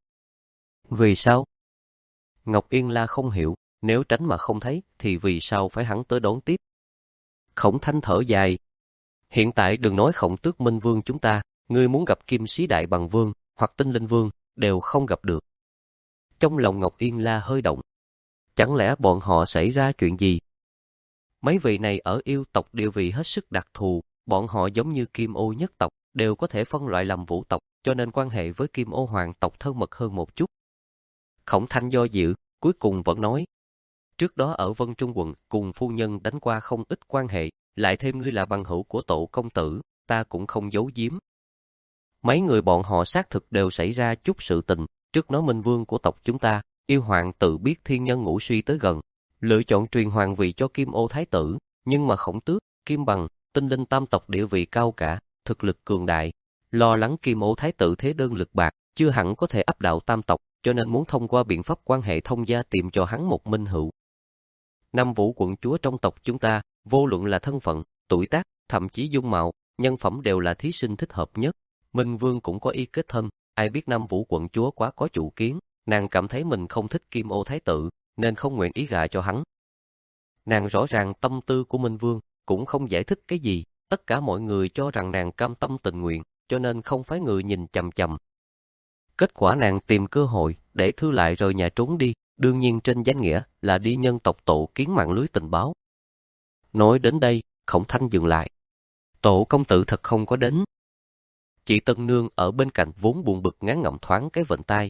Vì sao? Ngọc Yên La không hiểu, nếu tránh mà không thấy thì vì sao phải hắn tới đón tiếp? Khổng Thanh thở dài, hiện tại đừng nói Khổng Tước Minh Vương chúng ta, ngươi muốn gặp Kim Sĩ Đại Bằng Vương hoặc Tinh Linh Vương đều không gặp được. Trong lòng Ngọc Yên La hơi động, chẳng lẽ bọn họ xảy ra chuyện gì? Mấy vị này ở yêu tộc địa vị hết sức đặc thù, bọn họ giống như Kim Ô nhất tộc, đều có thể phân loại làm vũ tộc, cho nên quan hệ với Kim Ô hoàng tộc thân mật hơn một chút. Khổng Thanh do dự, cuối cùng vẫn nói, trước đó ở Vân Trung quận cùng phu nhân đánh qua không ít quan hệ, lại thêm ngươi là bằng hữu của Tổ công tử, ta cũng không giấu giếm. Mấy người bọn họ xác thực đều xảy ra chút sự tình, trước nói Minh Vương của tộc chúng ta, yêu hoàng tự biết thiên nhân ngũ suy tới gần, lựa chọn truyền hoàng vị cho Kim Ô Thái tử, nhưng mà Khổng Tước, Kim Bằng, Tinh Linh tam tộc địa vị cao cả, thực lực cường đại, lo lắng Kim Ô Thái tử thế đơn lực bạc, chưa hẳn có thể áp đảo tam tộc, cho nên muốn thông qua biện pháp quan hệ thông gia tìm cho hắn một minh hữu. Năm Vũ quận chúa trong tộc chúng ta, vô luận là thân phận, tuổi tác, thậm chí dung mạo, nhân phẩm đều là thí sinh thích hợp nhất. Minh Vương cũng có ý kết thân, ai biết năm Vũ quận chúa quá có chủ kiến, nàng cảm thấy mình không thích Kim Ô Thái tử, nên không nguyện ý gả cho hắn. Nàng rõ ràng tâm tư của Minh Vương, cũng không giải thích cái gì, tất cả mọi người cho rằng nàng cam tâm tình nguyện, cho nên không phái người nhìn chằm chằm. Kết quả nàng tìm cơ hội, để thư lại rời nhà trốn đi, đương nhiên trên danh nghĩa là đi nhân tộc Tổ kiến mạng lưới tình báo. Nói đến đây, Khổng Thanh dừng lại. Tổ công tử thật không có đến. Chị Tân Nương ở bên cạnh vốn buồn bực ngán ngẩm thoáng cái vịnh tai.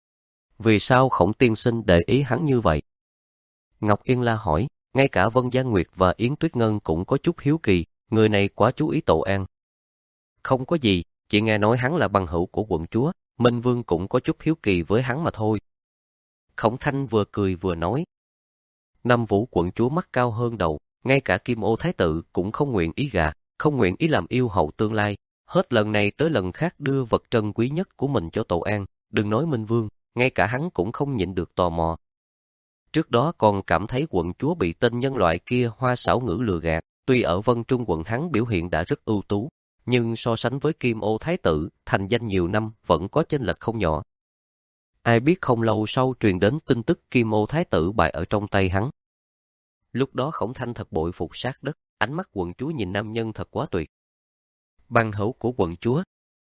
Vì sao Khổng tiên sinh để ý hắn như vậy? Ngọc Yên La hỏi, ngay cả Vân Gia Nguyệt và Yến Tuyết Ngân cũng có chút hiếu kỳ, người này quá chú ý Tổ An. Không có gì, chị nghe nói hắn là bằng hữu của quận chúa, Minh Vương cũng có chút hiếu kỳ với hắn mà thôi. Khổng Thanh vừa cười vừa nói. Năm Vũ quận chúa mắt cao hơn đầu, ngay cả Kim Ô Thái tử cũng không nguyện ý gả, không nguyện ý làm yêu hậu tương lai. Hết lần này tới lần khác đưa vật trân quý nhất của mình cho Tổ An, đừng nói Minh Vương, ngay cả hắn cũng không nhịn được tò mò. Trước đó còn cảm thấy quận chúa bị tên nhân loại kia hoa xảo ngữ lừa gạt, tuy ở Vân Trung quận hắn biểu hiện đã rất ưu tú, nhưng so sánh với Kim Ô Thái tử, thành danh nhiều năm vẫn có chênh lệch không nhỏ. Ai biết không lâu sau truyền đến tin tức Kim Ô Thái tử bại ở trong tay hắn. Lúc đó Khổng Thanh thật bội phục sát đất, ánh mắt quận chúa nhìn nam nhân thật quá tuyệt. Bằng hữu của quận chúa.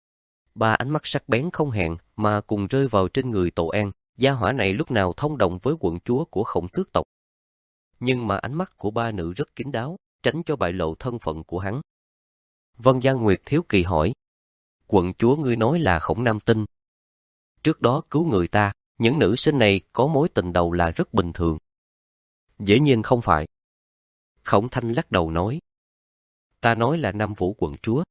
Ba ánh mắt sắc bén không hẹn mà cùng rơi vào trên người Tổ An, gia hỏa này lúc nào thông đồng với quận chúa của Khổng Tước tộc. Nhưng mà ánh mắt của ba nữ rất kín đáo, tránh cho bại lộ thân phận của hắn. Vân Gia Nguyệt thiếu kỳ hỏi, quận chúa ngươi nói là Khổng Nam Tinh. Trước đó cứu người ta, những nữ sinh này có mối tình đầu là rất bình thường. Dĩ nhiên không phải. Khổng Thanh lắc đầu nói, ta nói là Nam Vũ quận chúa.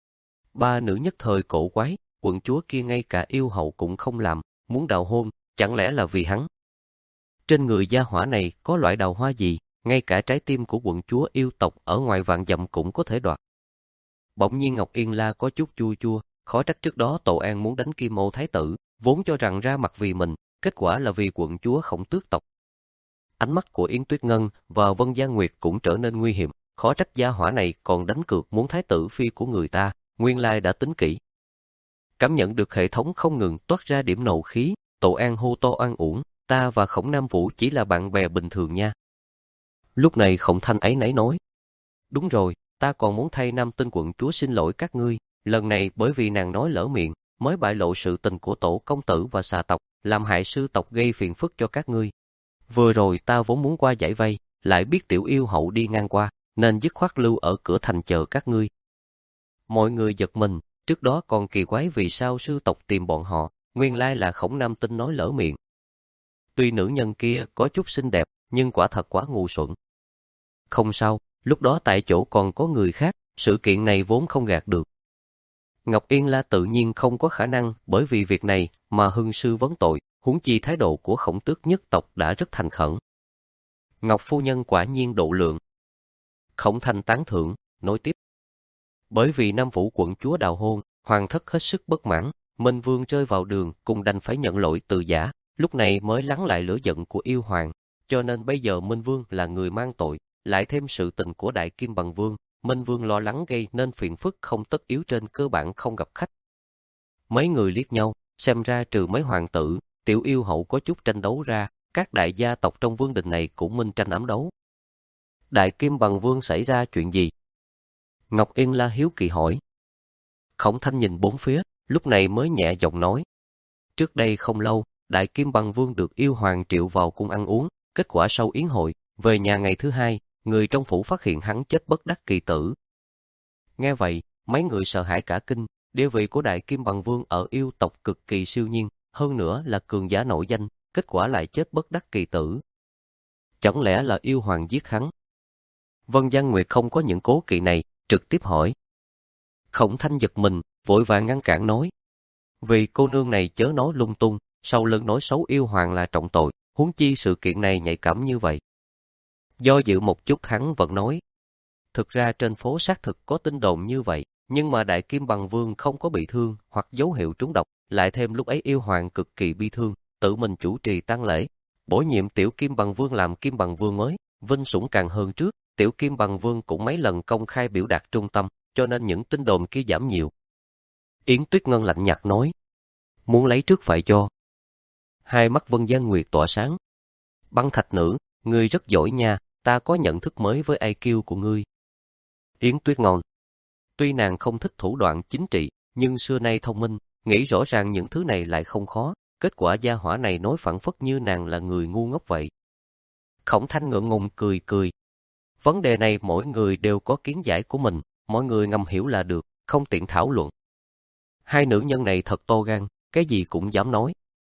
Ba nữ nhất thời cổ quái, quận chúa kia ngay cả yêu hậu cũng không làm, muốn đào hôn, chẳng lẽ là vì hắn? Trên người gia hỏa này có loại đào hoa gì, ngay cả trái tim của quận chúa yêu tộc ở ngoài vạn dặm cũng có thể đoạt. Bỗng nhiên Ngọc Yên La có chút chua chua, khó trách trước đó Tổ An muốn đánh Kim Ô Thái tử, vốn cho rằng ra mặt vì mình, kết quả là vì quận chúa Khổng Tước tộc. Ánh mắt của Yến Tuyết Ngân và Vân Gia Nguyệt cũng trở nên nguy hiểm, khó trách gia hỏa này còn đánh cược muốn thái tử phi của người ta, nguyên lai đã tính kỹ. Cảm nhận được hệ thống không ngừng toát ra điểm nộ khí, Tổ An hô to oan uổng, ta và Khổng Nam Vũ chỉ là bạn bè bình thường nha. Lúc này Khổng Thanh ấy nấy nói, đúng rồi, ta còn muốn thay Nam Tinh quận chúa xin lỗi các ngươi, lần này bởi vì nàng nói lỡ miệng, mới bại lộ sự tình của Tổ công tử và xà tộc, làm hại sư tộc gây phiền phức cho các ngươi. Vừa rồi ta vốn muốn qua giải vây, lại biết tiểu yêu hậu đi ngang qua, nên dứt khoát lưu ở cửa thành chờ các ngươi. Mọi người giật mình, trước đó còn kỳ quái vì sao sư tộc tìm bọn họ, nguyên lai là Khổng Nam Tinh nói lỡ miệng. Tuy nữ nhân kia có chút xinh đẹp, nhưng quả thật quá ngu xuẩn. Không sao, lúc đó tại chỗ còn có người khác, sự kiện này vốn không gạt được. Ngọc Yên La tự nhiên không có khả năng bởi vì việc này mà hưng sư vấn tội, huống chi thái độ của Khổng Tước nhất tộc đã rất thành khẩn. Ngọc phu nhân quả nhiên độ lượng. Khổng Thanh tán thưởng, nói tiếp. Bởi vì Nam Vũ quận chúa đào hôn, hoàng thất hết sức bất mãn, Minh Vương rơi vào đường cùng đành phải nhận lỗi từ giả, lúc này mới lắng lại lửa giận của yêu hoàng, cho nên bây giờ Minh Vương là người mang tội, lại thêm sự tình của Đại Kim Bằng Vương, Minh Vương lo lắng gây nên phiền phức không tất yếu trên cơ bản không gặp khách. Mấy người liếc nhau, xem ra trừ mấy hoàng tử, tiểu yêu hậu có chút tranh đấu ra, các đại gia tộc trong vương đình này cũng minh tranh ám đấu. Đại Kim Bằng Vương xảy ra chuyện gì? Ngọc Yên La hiếu kỳ hỏi. Khổng Thanh nhìn bốn phía, lúc này mới nhẹ giọng nói. Trước đây không lâu, Đại Kim Bằng Vương được yêu hoàng triệu vào cung ăn uống, kết quả sau yến hội, về nhà ngày thứ hai, người trong phủ phát hiện hắn chết bất đắc kỳ tử. Nghe vậy, mấy người sợ hãi cả kinh, địa vị của Đại Kim Bằng Vương ở yêu tộc cực kỳ siêu nhiên, hơn nữa là cường giả nổi danh, kết quả lại chết bất đắc kỳ tử. Chẳng lẽ là yêu hoàng giết hắn? Vân Giang Nguyệt không có những cố kỵ này, trực tiếp hỏi. Khổng Thanh giật mình, vội vàng ngăn cản nói. Vì cô nương này chớ nói lung tung, sau lưng nói xấu yêu hoàng là trọng tội, huống chi sự kiện này nhạy cảm như vậy. Do dự một chút hắn vẫn nói. Thực ra trên phố xác thực có tin đồn như vậy, nhưng mà Đại Kim Bằng Vương không có bị thương hoặc dấu hiệu trúng độc, lại thêm lúc ấy yêu hoàng cực kỳ bi thương, tự mình chủ trì tang lễ, bổ nhiệm Tiểu Kim Bằng Vương làm Kim Bằng Vương mới, vinh sủng càng hơn trước, Tiểu Kim Bằng Vương cũng mấy lần công khai biểu đạt trung tâm, cho nên những tin đồn kia giảm nhiều. Yến Tuyết Ngân lạnh nhạt nói, muốn lấy trước phải cho. Hai mắt Vân Giang Nguyệt tỏa sáng. Băng Thạch Nữ, ngươi rất giỏi nha, ta có nhận thức mới với i kiu của ngươi. Yến Tuyết Ngân, tuy nàng không thích thủ đoạn chính trị, nhưng xưa nay thông minh, nghĩ rõ ràng những thứ này lại không khó, kết quả gia hỏa này nói phản phất như nàng là người ngu ngốc vậy. Khổng Thanh ngượng ngùng cười cười. Vấn đề này mỗi người đều có kiến giải của mình, mọi người ngầm hiểu là được, không tiện thảo luận. Hai nữ nhân này thật to gan, cái gì cũng dám nói.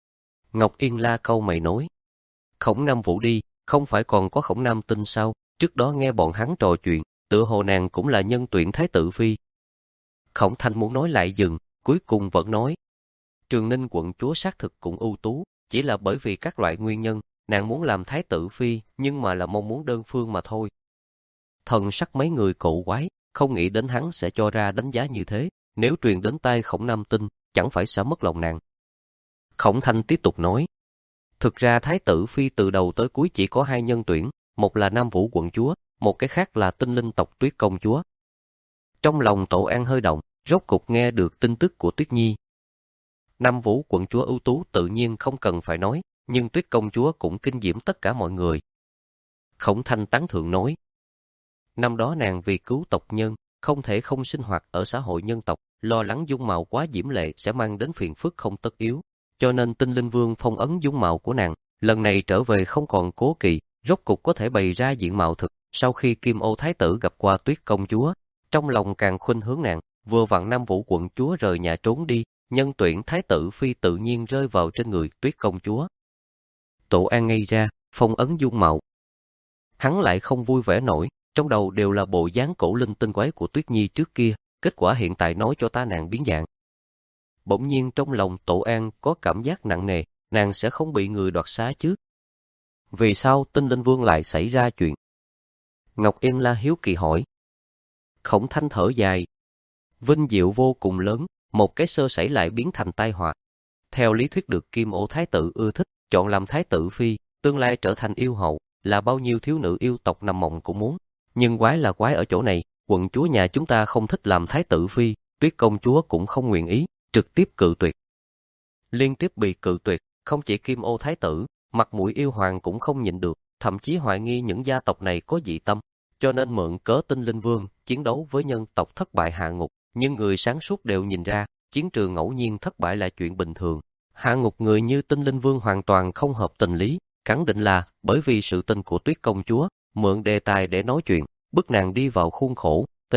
Ngọc Yên La câu mày nói. Khổng Nam Vũ đi, không phải còn có Khổng Nam Tinh sao, trước đó nghe bọn hắn trò chuyện, tựa hồ nàng cũng là nhân tuyển thái tử phi. Khổng Thanh muốn nói lại dừng, cuối cùng vẫn nói. Trường Ninh quận chúa xác thực cũng ưu tú, chỉ là bởi vì các loại nguyên nhân, nàng muốn làm thái tử phi, nhưng mà là mong muốn đơn phương mà thôi. Thần sắc mấy người cộ quái, không nghĩ đến hắn sẽ cho ra đánh giá như thế, nếu truyền đến tai Khổng Nam Tinh, chẳng phải sẽ mất lòng nàng. Khổng Thanh tiếp tục nói, thực ra thái tử phi từ đầu tới cuối chỉ có hai nhân tuyển, một là Nam Vũ quận chúa, một cái khác là tinh linh tộc Tuyết công chúa. Trong lòng Tổ An hơi động, rốt cục nghe được tin tức của Tuyết Nhi. Nam Vũ quận chúa ưu tú tự nhiên không cần phải nói, nhưng Tuyết công chúa cũng kinh diễm tất cả mọi người. Khổng Thanh tán thượng nói, năm đó nàng vì cứu tộc nhân, không thể không sinh hoạt ở xã hội nhân tộc, lo lắng dung mạo quá diễm lệ sẽ mang đến phiền phức không tất yếu, cho nên Tinh Linh Vương phong ấn dung mạo của nàng, lần này trở về không còn cố kỵ, rốt cục có thể bày ra diện mạo thực. Sau khi Kim Ô Thái tử gặp qua Tuyết công chúa, trong lòng càng khuynh hướng nàng, vừa vặn Nam Vũ quận chúa rời nhà trốn đi, nhân tuyển thái tử phi tự nhiên rơi vào trên người Tuyết công chúa. Tổ An ngây ra, phong ấn dung mạo. Hắn lại không vui vẻ nổi, trong đầu đều là bộ dáng cổ linh tinh quái của Tuyết Nhi trước kia, kết quả hiện tại nói cho ta nàng biến dạng. Bỗng nhiên trong lòng Tổ An có cảm giác nặng nề, nàng sẽ không bị người đoạt xá chứ. Vì sao Tinh Linh Vương lại xảy ra chuyện? Ngọc Yên La hiếu kỳ hỏi. Khổng Thanh thở dài. Vinh diệu vô cùng lớn, một cái sơ sẩy lại biến thành tai họa. Theo lý thuyết được Kim Ô Thái tử ưa thích, chọn làm Thái tử phi, tương lai trở thành yêu hậu, là bao nhiêu thiếu nữ yêu tộc nằm mộng cũng muốn. Nhưng quái là quái ở chỗ này, quận chúa nhà chúng ta không thích làm Thái tử phi, Tuyết công chúa cũng không nguyện ý, trực tiếp cự tuyệt. Liên tiếp bị cự tuyệt, không chỉ Kim Ô Thái tử, mặt mũi yêu hoàng cũng không nhịn được, thậm chí hoài nghi những gia tộc này có dị tâm, cho nên mượn cớ Tinh Linh Vương chiến đấu với nhân tộc thất bại hạ ngục, nhưng người sáng suốt đều nhìn ra, chiến trường ngẫu nhiên thất bại là chuyện bình thường. Hạ ngục người như Tinh Linh Vương hoàn toàn không hợp tình lý, khẳng định là bởi vì sự tình của Tuyết công chúa, mượn đề tài để nói chuyện, bức nàng đi vào khuôn khổ. T.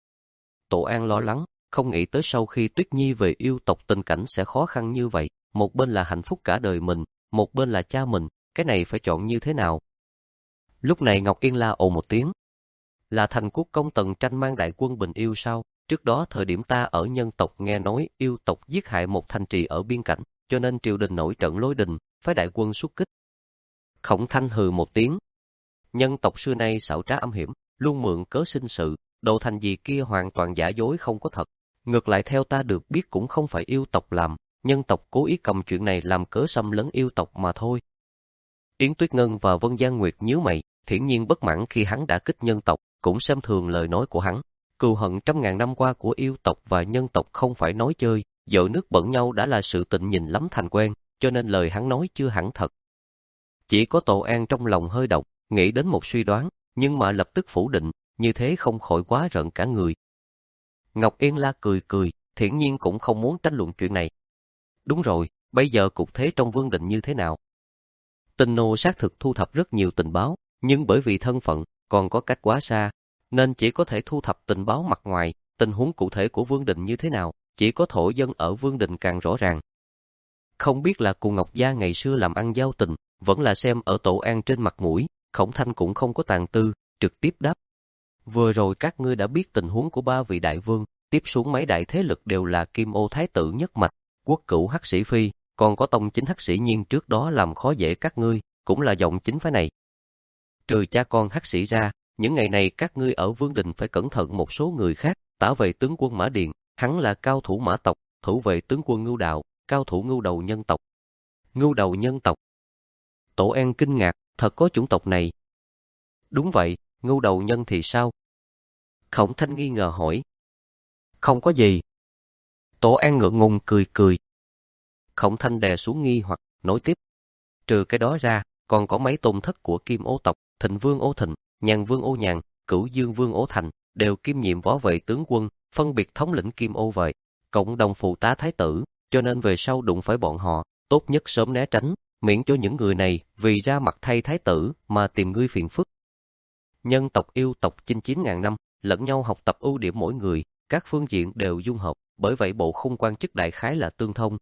Tổ An lo lắng, không nghĩ tới sau khi Tuyết Nhi về yêu tộc tình cảnh sẽ khó khăn như vậy, một bên là hạnh phúc cả đời mình, một bên là cha mình, cái này phải chọn như thế nào? Lúc này Ngọc Yên La ồ một tiếng. Là Thành Quốc công Tần Tranh mang đại quân bình yêu sao? Trước đó thời điểm ta ở nhân tộc nghe nói yêu tộc giết hại một thành trì ở biên cảnh, cho nên triều đình nổi trận lôi đình, phái đại quân xuất kích. Khổng Thanh hừ một tiếng. Nhân tộc xưa nay xảo trá âm hiểm, luôn mượn cớ sinh sự, đồ thành gì kia hoàn toàn giả dối không có thật. Ngược lại theo ta được biết cũng không phải yêu tộc làm, nhân tộc cố ý cầm chuyện này làm cớ xâm lấn yêu tộc mà thôi. Yến Tuyết Ngân và Vân Giang Nguyệt nhíu mày, Thiển nhiên bất mãn khi hắn đã kích nhân tộc, cũng xem thường lời nói của hắn. Cừu hận trăm ngàn năm qua của yêu tộc và nhân tộc không phải nói chơi, dội nước bẩn nhau đã là sự tình nhìn lắm thành quen, cho nên lời hắn nói chưa hẳn thật. Chỉ có Tổ An trong lòng hơi động, nghĩ đến một suy đoán, nhưng mà lập tức phủ định, như thế không khỏi quá rợn cả người. Ngọc Yên La cười cười, Thiển nhiên cũng không muốn tranh luận chuyện này. Đúng rồi, bây giờ cục thế trong Vương Đình như thế nào? Tinh nô xác thực thu thập rất nhiều tình báo, nhưng bởi vì thân phận còn có cách quá xa, nên chỉ có thể thu thập tình báo mặt ngoài, tình huống cụ thể của Vương Đình như thế nào, chỉ có thổ dân ở Vương Đình càng rõ ràng. Không biết là cùng Ngọc Gia ngày xưa làm ăn giao tình, vẫn là xem ở Tổ An trên mặt mũi, Khổng Thanh cũng không có tàn tư, trực tiếp đáp. Vừa rồi các ngươi đã biết tình huống của ba vị đại vương, tiếp xuống mấy đại thế lực đều là Kim Ô Thái tử nhất mạch, Quốc Cửu Hắc Sĩ Phi, còn có tông chính Hắc Sĩ Nhiên trước đó làm khó dễ các ngươi, cũng là dòng chính phái này. Trừ cha con Hắc Sĩ ra, những ngày này các ngươi ở Vương Đình phải cẩn thận một số người khác, tả vệ tướng quân Mã Điền, hắn là cao thủ mã tộc, thủ vệ tướng quân Ngưu Đạo, cao thủ ngưu đầu nhân tộc. Ngưu đầu nhân tộc. Tổ An kinh ngạc, thật có chủng tộc này. Đúng vậy, ngưu đầu nhân thì sao? Khổng Thanh nghi ngờ hỏi. Không có gì. Tổ An ngượng ngùng cười cười. Khổng Thanh đè xuống nghi hoặc, nói tiếp. Trừ cái đó ra, còn có mấy tôn thất của Kim Ô tộc, Thịnh Vương Ô Thịnh, Nhàn Vương Ô Nhàn, Cửu Dương Vương Ô Thành, đều kiêm nhiệm võ vệ tướng quân, phân biệt thống lĩnh Kim Ô vệ, cộng đồng phụ tá thái tử, cho nên về sau đụng phải bọn họ, tốt nhất sớm né tránh, miễn cho những người này vì ra mặt thay thái tử mà tìm ngươi phiền phức. Nhân tộc yêu tộc chinh chiến ngàn năm, lẫn nhau học tập ưu điểm mỗi người, các phương diện đều dung hợp, bởi vậy bộ khung quan chức đại khái là tương thông.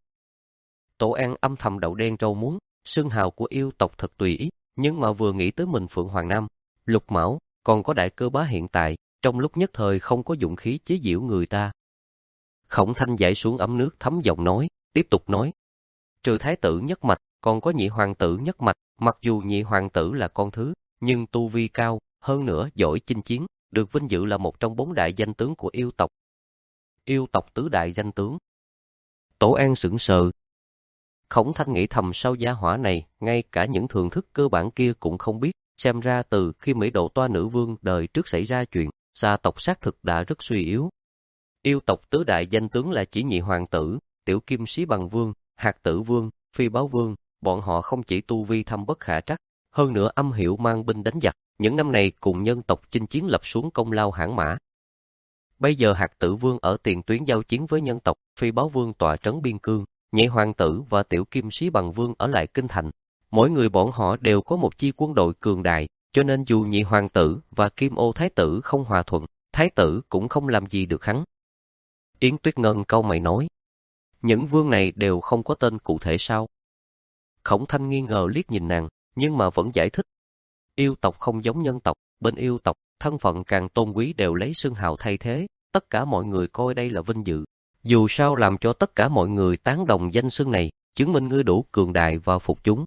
Tổ An âm thầm đậu đen rau muống, xưng hào của yêu tộc thật tùy ý, nhưng mà vừa nghĩ tới mình Phượng Hoàng Nam, Lục Mão, còn có đại cơ bá hiện tại, trong lúc nhất thời không có dụng khí chế giễu người ta. Khổng Thanh giải xuống ấm nước thấm giọng nói, tiếp tục nói. Trừ thái tử nhất mạch, còn có nhị hoàng tử nhất mạch, mặc dù nhị hoàng tử là con thứ, nhưng tu vi cao, hơn nữa giỏi chinh chiến, được vinh dự là một trong bốn đại danh tướng của yêu tộc. Yêu tộc tứ đại danh tướng. Tổ An sững sờ. Khổng Thanh nghĩ thầm sau gia hỏa này, ngay cả những thường thức cơ bản kia cũng không biết, xem ra từ khi Mỹ Độ Toa nữ vương đời trước xảy ra chuyện, gia tộc xác thực đã rất suy yếu. Yêu tộc tứ đại danh tướng là chỉ nhị hoàng tử, tiểu kim sĩ bằng vương, hạt tử vương, phi báo vương, bọn họ không chỉ tu vi thâm bất khả trắc, hơn nữa âm hiểu mang binh đánh giặc, những năm này cùng nhân tộc chinh chiến lập xuống công lao hãn mã. Bây giờ hạt tử vương ở tiền tuyến giao chiến với nhân tộc, phi báo vương tọa trấn biên cương, nhị hoàng tử và tiểu kim sĩ bằng vương ở lại kinh thành. Mỗi người bọn họ đều có một chi quân đội cường đại, cho nên dù nhị hoàng tử và kim ô thái tử không hòa thuận, thái tử cũng không làm gì được hắn. Yến Tuyết Ngân câu mày nói, những vương này đều không có tên cụ thể sao? Khổng Thanh nghi ngờ liếc nhìn nàng, nhưng mà vẫn giải thích. Yêu tộc không giống nhân tộc, bên yêu tộc, thân phận càng tôn quý đều lấy xưng hào thay thế, tất cả mọi người coi đây là vinh dự. Dù sao làm cho tất cả mọi người tán đồng danh xưng này, chứng minh ngươi đủ cường đại và phục chúng.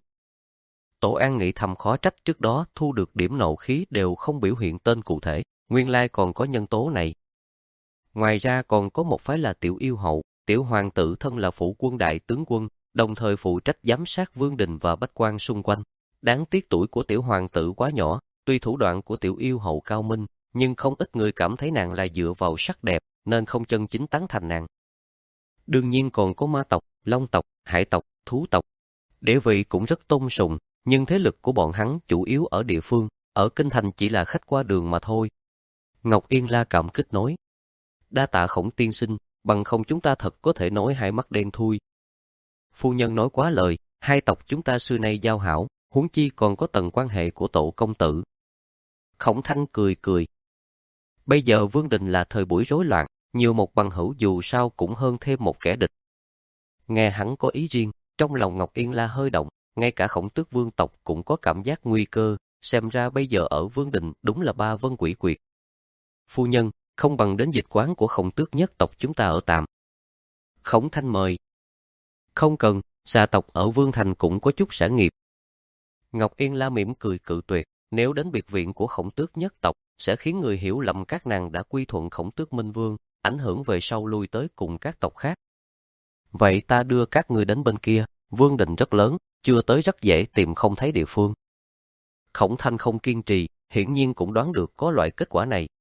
Tổ An nghĩ thầm khó trách trước đó thu được điểm nộ khí đều không biểu hiện tên cụ thể, nguyên lai còn có nhân tố này. Ngoài ra còn có một phái là tiểu yêu hậu, tiểu hoàng tử thân là phụ quân đại tướng quân, đồng thời phụ trách giám sát vương đình và bách quan xung quanh. Đáng tiếc tuổi của tiểu hoàng tử quá nhỏ, tuy thủ đoạn của tiểu yêu hậu cao minh, nhưng không ít người cảm thấy nàng là dựa vào sắc đẹp, nên không chân chính tán thành nàng. Đương nhiên còn có ma tộc, long tộc, hải tộc, thú tộc. Địa vị cũng rất tôn sùng, nhưng thế lực của bọn hắn chủ yếu ở địa phương, ở kinh thành chỉ là khách qua đường mà thôi. Ngọc Yên La cảm kích nói. Đa tạ Khổng tiên sinh, bằng không chúng ta thật có thể nói hai mắt đen thui. Phu nhân nói quá lời, hai tộc chúng ta xưa nay giao hảo, huống chi còn có tầng quan hệ của tổ công tử. Khổng Thanh cười cười. Bây giờ Vương Đình là thời buổi rối loạn, nhiều một bằng hữu dù sao cũng hơn thêm một kẻ địch. Nghe hắn có ý riêng, trong lòng Ngọc Yên La hơi động, ngay cả Khổng Tước vương tộc cũng có cảm giác nguy cơ, xem ra bây giờ ở Vương Đình đúng là ba vân quỷ quyệt. Phu nhân, không bằng đến dịch quán của Khổng Tước nhất tộc chúng ta ở tạm. Khổng Thanh mời. Không cần, xà tộc ở Vương Thành cũng có chút sản nghiệp. Ngọc Yên La mỉm cười cự tuyệt, nếu đến biệt viện của Khổng Tước nhất tộc, sẽ khiến người hiểu lầm các nàng đã quy thuận Khổng Tước Minh Vương, ảnh hưởng về sau lui tới cùng các tộc khác. Vậy ta đưa các ngươi đến bên kia, Vương Đình rất lớn, chưa tới rất dễ tìm không thấy địa phương. Khổng Thanh không kiên trì, hiển nhiên cũng đoán được có loại kết quả này.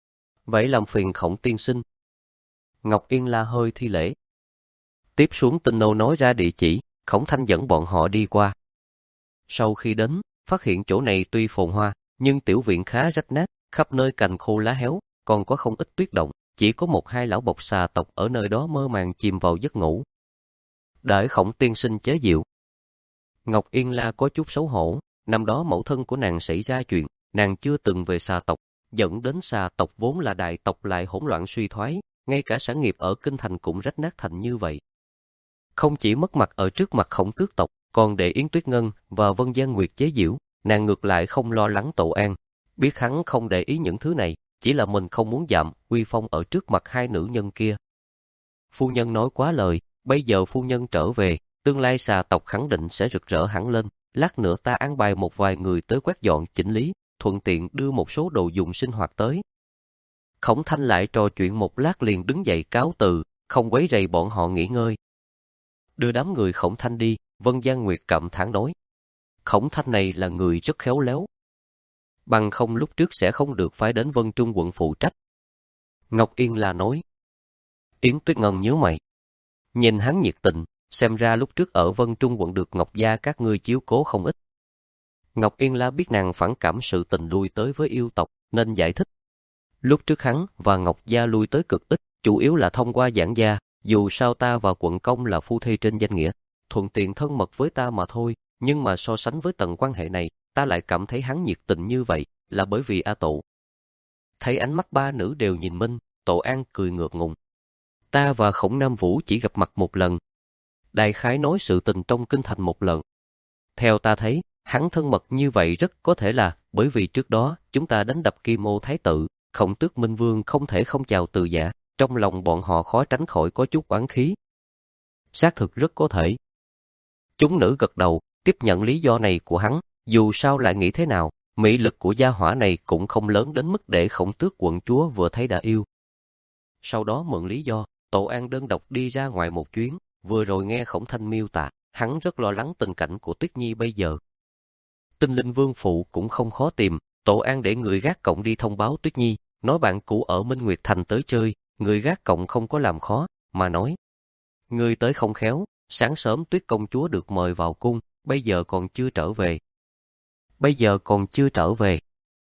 Vậy làm phiền Khổng tiên sinh. Ngọc Yên La hơi thi lễ. Tiếp xuống Tinh Nô nói ra địa chỉ, Khổng Thanh dẫn bọn họ đi qua. Sau khi đến, phát hiện chỗ này tuy phồn hoa, nhưng tiểu viện khá rách nát, khắp nơi cành khô lá héo, còn có không ít tuyết động, chỉ có một hai lão bộc xà tộc ở nơi đó mơ màng chìm vào giấc ngủ. Đợi Khổng tiên sinh chế diệu. Ngọc Yên La có chút xấu hổ, năm đó mẫu thân của nàng xảy ra chuyện, nàng chưa từng về xà tộc, dẫn đến xà tộc vốn là đại tộc lại hỗn loạn suy thoái, ngay cả sản nghiệp ở kinh thành cũng rách nát thành như vậy. Không chỉ mất mặt ở trước mặt Khổng tước tộc, còn để Yến Tuyết Ngân và Vân Giang Nguyệt chế giễu, nàng ngược lại không lo lắng Tổ An, biết hắn không để ý những thứ này, chỉ là mình không muốn giảm uy phong ở trước mặt hai nữ nhân kia. Phu nhân nói quá lời, bây giờ phu nhân trở về, tương lai xà tộc khẳng định sẽ rực rỡ hẳn lên, lát nữa ta an bài một vài người tới quét dọn chỉnh lý, thuận tiện đưa một số đồ dùng sinh hoạt tới. Khổng Thanh lại trò chuyện một lát liền đứng dậy cáo từ, không quấy rầy bọn họ nghỉ ngơi. Đưa đám người Khổng Thanh đi, Vân Giang Nguyệt cảm thán nói. Khổng Thanh này là người rất khéo léo. Bằng không lúc trước sẽ không được phái đến Vân Trung quận phụ trách. Ngọc Yên La nói. Yến Tuyết Ngân nhíu mày. Nhìn hắn nhiệt tình, xem ra lúc trước ở Vân Trung quận được Ngọc Gia các ngươi chiếu cố không ít. Ngọc Yên La biết nàng phản cảm sự tình lui tới với yêu tộc, nên giải thích. Lúc trước hắn và Ngọc Gia lui tới cực ít, chủ yếu là thông qua giảng gia, dù sao ta và quận công là phu thê trên danh nghĩa, thuận tiện thân mật với ta mà thôi, nhưng mà so sánh với tầng quan hệ này, ta lại cảm thấy hắn nhiệt tình như vậy, là bởi vì A Tổ. Thấy ánh mắt ba nữ đều nhìn Minh, Tổ An cười ngượng ngùng. Ta và Khổng Nam Vũ chỉ gặp mặt một lần. Đại khái nói sự tình trong kinh thành một lần. Theo ta thấy, hắn thân mật như vậy rất có thể là bởi vì trước đó chúng ta đánh đập Kim Ô Thái Tử, Khổng Tước Minh Vương không thể không chào từ giả, trong lòng bọn họ khó tránh khỏi có chút oán khí. Xác thực rất có thể. Chúng nữ gật đầu, tiếp nhận lý do này của hắn, dù sao lại nghĩ thế nào, mỹ lực của gia hỏa này cũng không lớn đến mức để Khổng Tước quận chúa vừa thấy đã yêu. Sau đó mượn lý do, Tổ An đơn độc đi ra ngoài một chuyến, vừa rồi nghe Khổng Thanh miêu tả, hắn rất lo lắng tình cảnh của Tuyết Nhi bây giờ. Tinh Linh Vương phụ cũng không khó tìm, Tổ An để người gác cổng đi thông báo Tuyết Nhi, nói bạn cũ ở Minh Nguyệt Thành tới chơi, người gác cổng không có làm khó, mà nói. Người tới không khéo, sáng sớm Tuyết công chúa được mời vào cung, bây giờ còn chưa trở về. Bây giờ còn chưa trở về.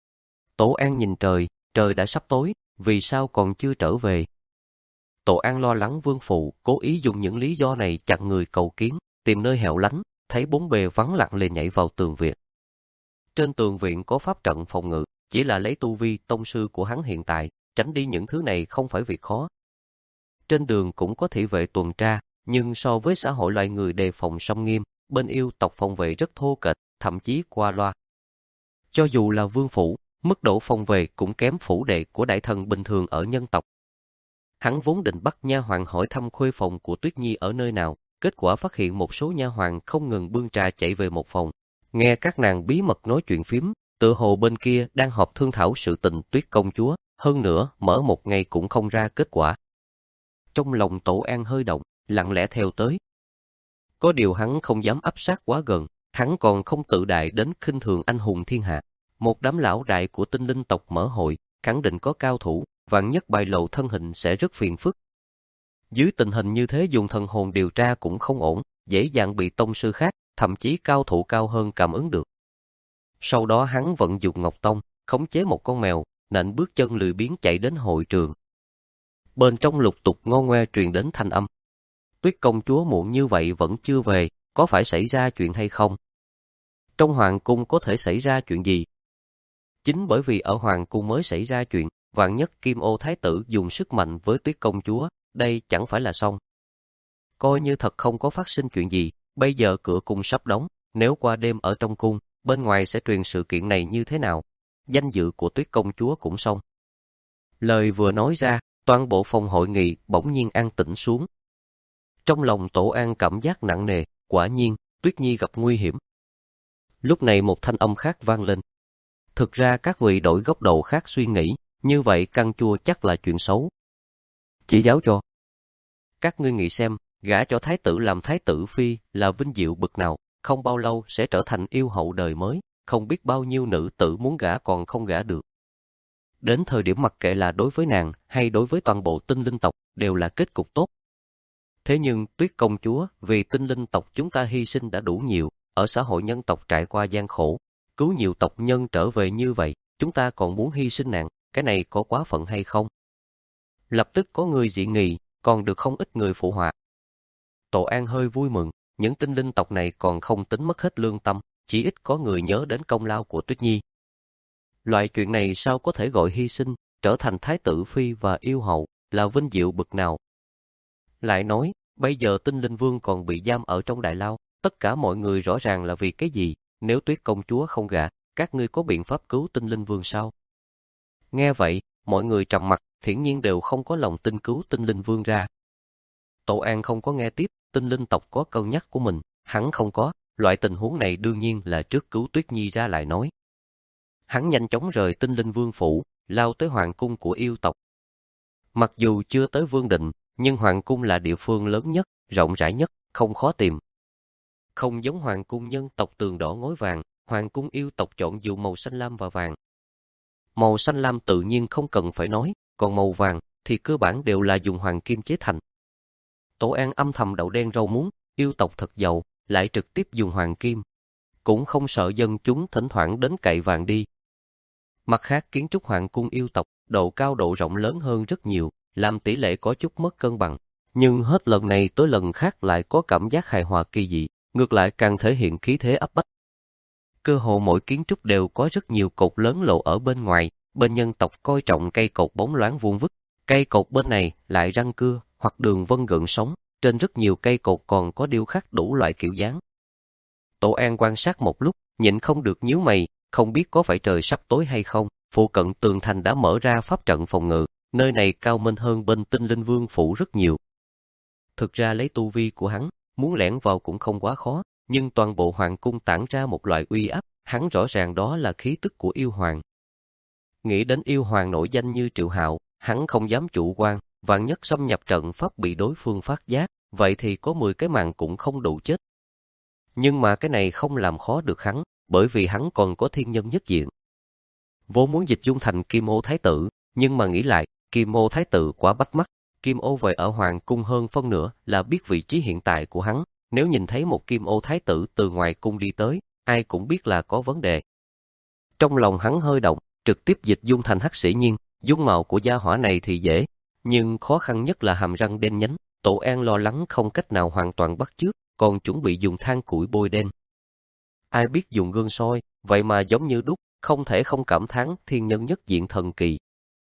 Tổ An nhìn trời, trời đã sắp tối, vì sao còn chưa trở về? Tổ An lo lắng vương phụ, cố ý dùng những lý do này chặn người cầu kiến, tìm nơi hẻo lánh, thấy bốn bề vắng lặng liền nhảy vào tường viện. Trên tường viện có pháp trận phòng ngự, chỉ là lấy tu vi tông sư của hắn hiện tại, tránh đi những thứ này không phải việc khó. Trên đường cũng có thị vệ tuần tra, nhưng so với xã hội loài người đề phòng sông nghiêm, bên yêu tộc phòng vệ rất thô kệch, thậm chí qua loa. Cho dù là vương phủ, mức độ phòng vệ cũng kém phủ đệ của đại thần bình thường ở nhân tộc. Hắn vốn định bắt nha hoàn hỏi thăm khuê phòng của Tuyết Nhi ở nơi nào, kết quả phát hiện một số nha hoàn không ngừng bưng trà chạy về một phòng, nghe các nàng bí mật nói chuyện phím, tựa hồ bên kia đang họp thương thảo sự tình Tuyết công chúa, hơn nữa mở một ngày cũng không ra kết quả. Trong lòng Tổ An hơi động, lặng lẽ theo tới. Có điều hắn không dám áp sát quá gần, hắn còn không tự đại đến khinh thường anh hùng thiên hạ. Một đám lão đại của tinh linh tộc mở hội, khẳng định có cao thủ, vạn nhất bại lộ thân hình sẽ rất phiền phức. Dưới tình hình như thế dùng thần hồn điều tra cũng không ổn, dễ dàng bị tông sư khác, thậm chí cao thủ cao hơn cảm ứng được. Sau đó hắn vận dụng Ngọc Tông, khống chế một con mèo, nện bước chân lười biếng chạy đến hội trường. Bên trong lục tục ngo ngoe truyền đến thanh âm. Tuyết công chúa muộn như vậy vẫn chưa về, có phải xảy ra chuyện hay không? Trong hoàng cung có thể xảy ra chuyện gì? Chính bởi vì ở hoàng cung mới xảy ra chuyện, vạn nhất Kim Ô Thái Tử dùng sức mạnh với Tuyết công chúa, đây chẳng phải là xong. Coi như thật không có phát sinh chuyện gì, bây giờ cửa cung sắp đóng, nếu qua đêm ở trong cung, bên ngoài sẽ truyền sự kiện này như thế nào? Danh dự của Tuyết công chúa cũng xong. Lời vừa nói ra, toàn bộ phòng hội nghị bỗng nhiên an tĩnh xuống. Trong lòng Tổ An cảm giác nặng nề, quả nhiên, Tuyết Nhi gặp nguy hiểm. Lúc này một thanh âm khác vang lên. Thực ra các vị đổi góc độ khác suy nghĩ, như vậy căng chua chắc là chuyện xấu. Chỉ giáo cho. Các ngươi nghĩ xem, gả cho thái tử làm thái tử phi là vinh diệu bực nào, không bao lâu sẽ trở thành yêu hậu đời mới, không biết bao nhiêu nữ tử muốn gả còn không gả được. Đến thời điểm mặc kệ là đối với nàng hay đối với toàn bộ tinh linh tộc đều là kết cục tốt. Thế nhưng Tuyết công chúa vì tinh linh tộc chúng ta hy sinh đã đủ nhiều, ở xã hội nhân tộc trải qua gian khổ, cứu nhiều tộc nhân trở về như vậy, chúng ta còn muốn hy sinh nàng, cái này có quá phận hay không? Lập tức có người dị nghị, còn được không ít người phụ họa. Tổ An hơi vui mừng, những tinh linh tộc này còn không tính mất hết lương tâm, chỉ ít có người nhớ đến công lao của Tuyết Nhi. Loại chuyện này sao có thể gọi hy sinh, trở thành thái tử phi và yêu hậu, là vinh diệu bực nào. Lại nói, bây giờ tinh linh vương còn bị giam ở trong đại lao, tất cả mọi người rõ ràng là vì cái gì, nếu Tuyết công chúa không gả, các ngươi có biện pháp cứu tinh linh vương sao? Nghe vậy, mọi người trầm mặc, hiển nhiên đều không có lòng tin cứu tinh linh vương ra. Tổ An không có nghe tiếp, tinh linh tộc có cân nhắc của mình, hắn không có, loại tình huống này đương nhiên là trước cứu Tuyết Nhi ra lại nói. Hắn nhanh chóng rời tinh linh vương phủ, lao tới hoàng cung của yêu tộc. Mặc dù chưa tới vương định, nhưng hoàng cung là địa phương lớn nhất, rộng rãi nhất, không khó tìm. Không giống hoàng cung nhân tộc tường đỏ ngói vàng, hoàng cung yêu tộc chọn dùng màu xanh lam và vàng. Màu xanh lam tự nhiên không cần phải nói, còn màu vàng thì cơ bản đều là dùng hoàng kim chế thành. Tổ An âm thầm đậu đen rau muống, yêu tộc thật giàu, lại trực tiếp dùng hoàng kim. Cũng không sợ dân chúng thỉnh thoảng đến cậy vàng đi. Mặt khác kiến trúc hoàng cung yêu tộc, độ cao độ rộng lớn hơn rất nhiều, làm tỷ lệ có chút mất cân bằng. Nhưng hết lần này tới lần khác lại có cảm giác hài hòa kỳ dị, ngược lại càng thể hiện khí thế áp bách. Cơ hồ mỗi kiến trúc đều có rất nhiều cột lớn lộ ở bên ngoài, bên nhân tộc coi trọng cây cột bóng loáng vuông vức, cây cột bên này lại răng cưa hoặc đường vân gợn sóng, trên rất nhiều cây cột còn có điêu khắc đủ loại kiểu dáng. Tổ An quan sát một lúc, nhịn không được nhíu mày, không biết có phải trời sắp tối hay không, phụ cận tường thành đã mở ra pháp trận phòng ngự, nơi này cao minh hơn bên tinh linh vương phủ rất nhiều. Thực ra lấy tu vi của hắn, muốn lẻn vào cũng không quá khó, nhưng toàn bộ hoàng cung tản ra một loại uy áp, hắn rõ ràng đó là khí tức của yêu hoàng. Nghĩ đến yêu hoàng nổi danh như Triệu Hạo, hắn không dám chủ quan, vạn nhất xâm nhập trận pháp bị đối phương phát giác, vậy thì có mười cái mạng cũng không đủ chết. Nhưng mà cái này không làm khó được hắn, bởi vì hắn còn có thiên nhân nhất diện. Vốn muốn dịch dung thành Kim Ô Thái tử, nhưng mà nghĩ lại, Kim Ô Thái tử quá bắt mắt, Kim Ô về ở hoàng cung hơn phân nửa là biết vị trí hiện tại của hắn, nếu nhìn thấy một Kim Ô Thái tử từ ngoài cung đi tới, ai cũng biết là có vấn đề. Trong lòng hắn hơi động, trực tiếp dịch dung thành Hắc Sĩ Nhiên, dung mạo của gia hỏa này thì dễ, nhưng khó khăn nhất là hàm răng đen nhánh, Tổ An lo lắng không cách nào hoàn toàn bắt chước, còn chuẩn bị dùng than củi bôi đen. Ai biết dùng gương soi, vậy mà giống như đúc, không thể không cảm thán thiên nhân nhất diện thần kỳ.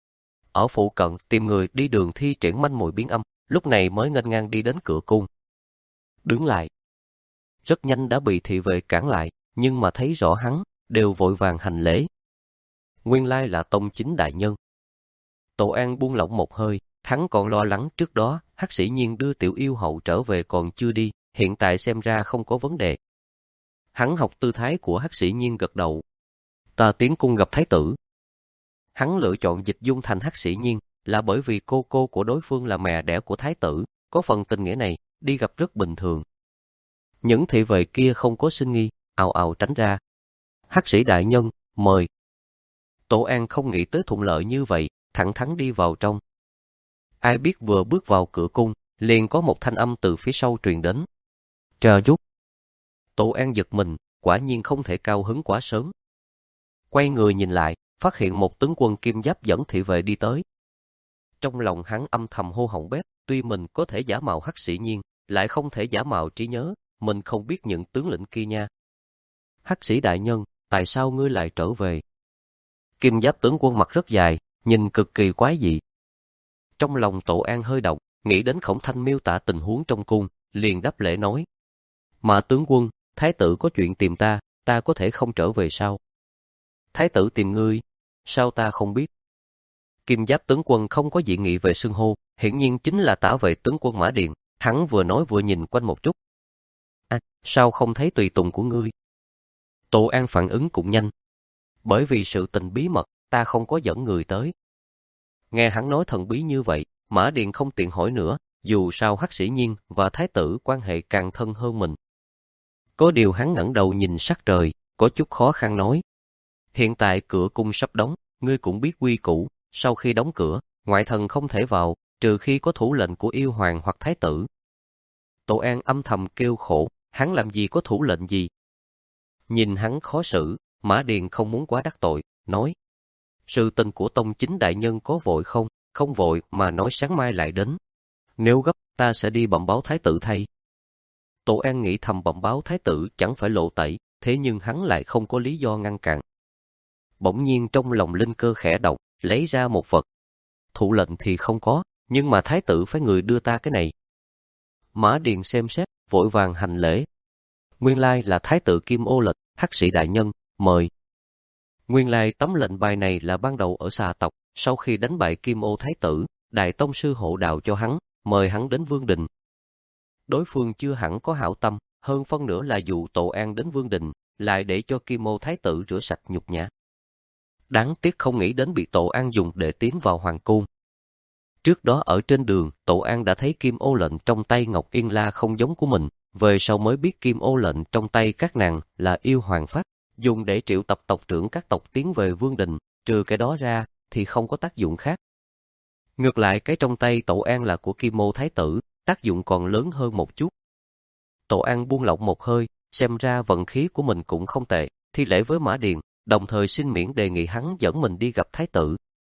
Ở phụ cận tìm người đi đường thi triển manh mồi biến âm, lúc này mới nghênh ngang đi đến cửa cung. Đứng lại. Rất nhanh đã bị thị vệ cản lại, nhưng mà thấy rõ hắn, đều vội vàng hành lễ. Nguyên lai là tông chính đại nhân. Tổ An buông lỏng một hơi, hắn còn lo lắng trước đó, Hắc Sĩ Nhiên đưa tiểu yêu hậu trở về còn chưa đi, hiện tại xem ra không có vấn đề. Hắn học tư thái của Hắc Sĩ Nhiên gật đầu. Ta tiến cung gặp thái tử. Hắn lựa chọn dịch dung thành Hắc Sĩ Nhiên là bởi vì cô cô của đối phương là mẹ đẻ của thái tử, có phần tình nghĩa này, đi gặp rất bình thường. Những thị vệ kia không có sinh nghi, ào ào tránh ra. Hắc sĩ đại nhân, mời. Tổ An không nghĩ tới thuận lợi như vậy, thẳng thắn đi vào trong. Ai biết vừa bước vào cửa cung, liền có một thanh âm từ phía sau truyền đến. Trợ giúp. Tổ An giật mình, quả nhiên không thể cao hứng quá sớm. Quay người nhìn lại, phát hiện một tướng quân kim giáp dẫn thị vệ đi tới. Trong lòng hắn âm thầm hô hỏng bét, tuy mình có thể giả mạo Hắc Sĩ Nhiên, lại không thể giả mạo trí nhớ, mình không biết những tướng lĩnh kia nha. Hắc sĩ đại nhân, tại sao ngươi lại trở về? Kim giáp tướng quân mặt rất dài, nhìn cực kỳ quái dị. Trong lòng Tổ An hơi động, nghĩ đến Khổng Thanh miêu tả tình huống trong cung, liền đáp lễ nói. Mà tướng quân, thái tử có chuyện tìm ta, ta có thể không trở về sao? Thái tử tìm ngươi, sao ta không biết? Kim giáp tướng quân không có dị nghị về xưng hô, hiển nhiên chính là tả vệ tướng quân Mã Điện, hắn vừa nói vừa nhìn quanh một chút. À, sao không thấy tùy tùng của ngươi? Tổ An phản ứng cũng nhanh. Bởi vì sự tình bí mật, ta không có dẫn người tới. Nghe hắn nói thần bí như vậy, Mã Điện không tiện hỏi nữa, dù sao Hắc Sĩ Nhiên và thái tử quan hệ càng thân hơn mình. Có điều hắn ngẩng đầu nhìn sắc trời, có chút khó khăn nói. Hiện tại cửa cung sắp đóng, ngươi cũng biết quy củ, sau khi đóng cửa, ngoại thần không thể vào, trừ khi có thủ lệnh của yêu hoàng hoặc thái tử. Tổ An âm thầm kêu khổ, hắn làm gì có thủ lệnh gì. Nhìn hắn khó xử, Mã Điền không muốn quá đắc tội, nói. Sự tình của tông chính đại nhân có vội không? Không vội mà nói sáng mai lại đến. Nếu gấp, ta sẽ đi bẩm báo thái tử thay. Tổ An nghĩ thầm bẩm báo thái tử chẳng phải lộ tẩy, thế nhưng hắn lại không có lý do ngăn cản. Bỗng nhiên trong lòng linh cơ khẽ động, lấy ra một vật. Thủ lệnh thì không có, nhưng mà thái tử phải người đưa ta cái này. Mã Điền xem xét, vội vàng hành lễ. Nguyên lai là thái tử Kim Ô Lịch, hắc sĩ đại nhân, mời. Nguyên lai tấm lệnh bài này là ban đầu ở xà tộc, sau khi đánh bại Kim Ô thái tử, đại tông sư hộ đạo cho hắn, mời hắn đến Vương Đình. Đối phương chưa hẳn có hảo tâm, hơn phân nữa là dụ Tổ An đến Vương Đình, lại để cho Kim Ô thái tử rửa sạch nhục nhã. Đáng tiếc không nghĩ đến bị Tổ An dùng để tiến vào hoàng cung. Trước đó ở trên đường, Tổ An đã thấy Kim Ô lệnh trong tay Ngọc Yên La không giống của mình, về sau mới biết Kim Ô lệnh trong tay các nàng là yêu hoàng pháp, dùng để triệu tập tộc trưởng các tộc tiến về Vương Đình, trừ cái đó ra thì không có tác dụng khác. Ngược lại cái trong tay Tổ An là của Kim Ô thái tử, tác dụng còn lớn hơn một chút. Tổ An buông lỏng một hơi, xem ra vận khí của mình cũng không tệ, thi lễ với Mã Điền, đồng thời xin miễn đề nghị hắn dẫn mình đi gặp thái tử.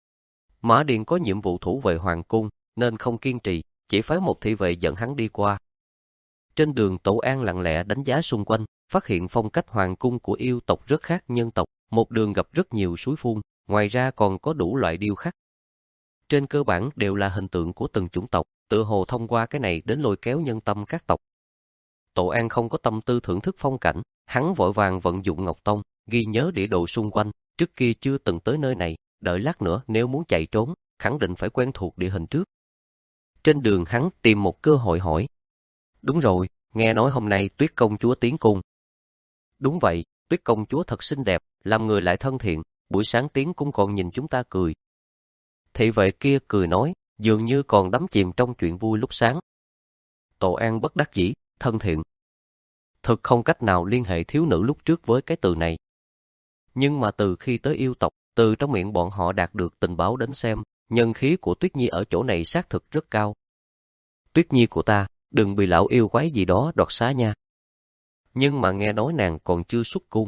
Mã Điền có nhiệm vụ thủ vệ hoàng cung, nên không kiên trì, chỉ phái một thị vệ dẫn hắn đi qua. Trên đường Tổ An lặng lẽ đánh giá xung quanh, phát hiện phong cách hoàng cung của yêu tộc rất khác nhân tộc, một đường gặp rất nhiều suối phun, ngoài ra còn có đủ loại điêu khắc. Trên cơ bản đều là hình tượng của từng chủng tộc, tựa hồ thông qua cái này đến lôi kéo nhân tâm các tộc. Tổ An không có tâm tư thưởng thức phong cảnh, hắn vội vàng vận dụng Ngọc Tông, ghi nhớ địa đồ xung quanh, trước kia chưa từng tới nơi này, đợi lát nữa nếu muốn chạy trốn, khẳng định phải quen thuộc địa hình trước. Trên đường hắn tìm một cơ hội hỏi. Đúng rồi, nghe nói hôm nay Tuyết công chúa tiến cung. Đúng vậy, Tuyết công chúa thật xinh đẹp, làm người lại thân thiện, buổi sáng tiến cung còn nhìn chúng ta cười. Thị vệ kia cười nói, dường như còn đắm chìm trong chuyện vui lúc sáng. Tổ An bất đắc dĩ, thân thiện. Thực không cách nào liên hệ thiếu nữ lúc trước với cái từ này. Nhưng mà từ khi tới yêu tộc, từ trong miệng bọn họ đạt được tình báo đến xem, nhân khí của Tuyết Nhi ở chỗ này xác thực rất cao. Tuyết Nhi của ta, đừng bị lão yêu quái gì đó đoạt xá nha. Nhưng mà nghe nói nàng còn chưa xuất cung.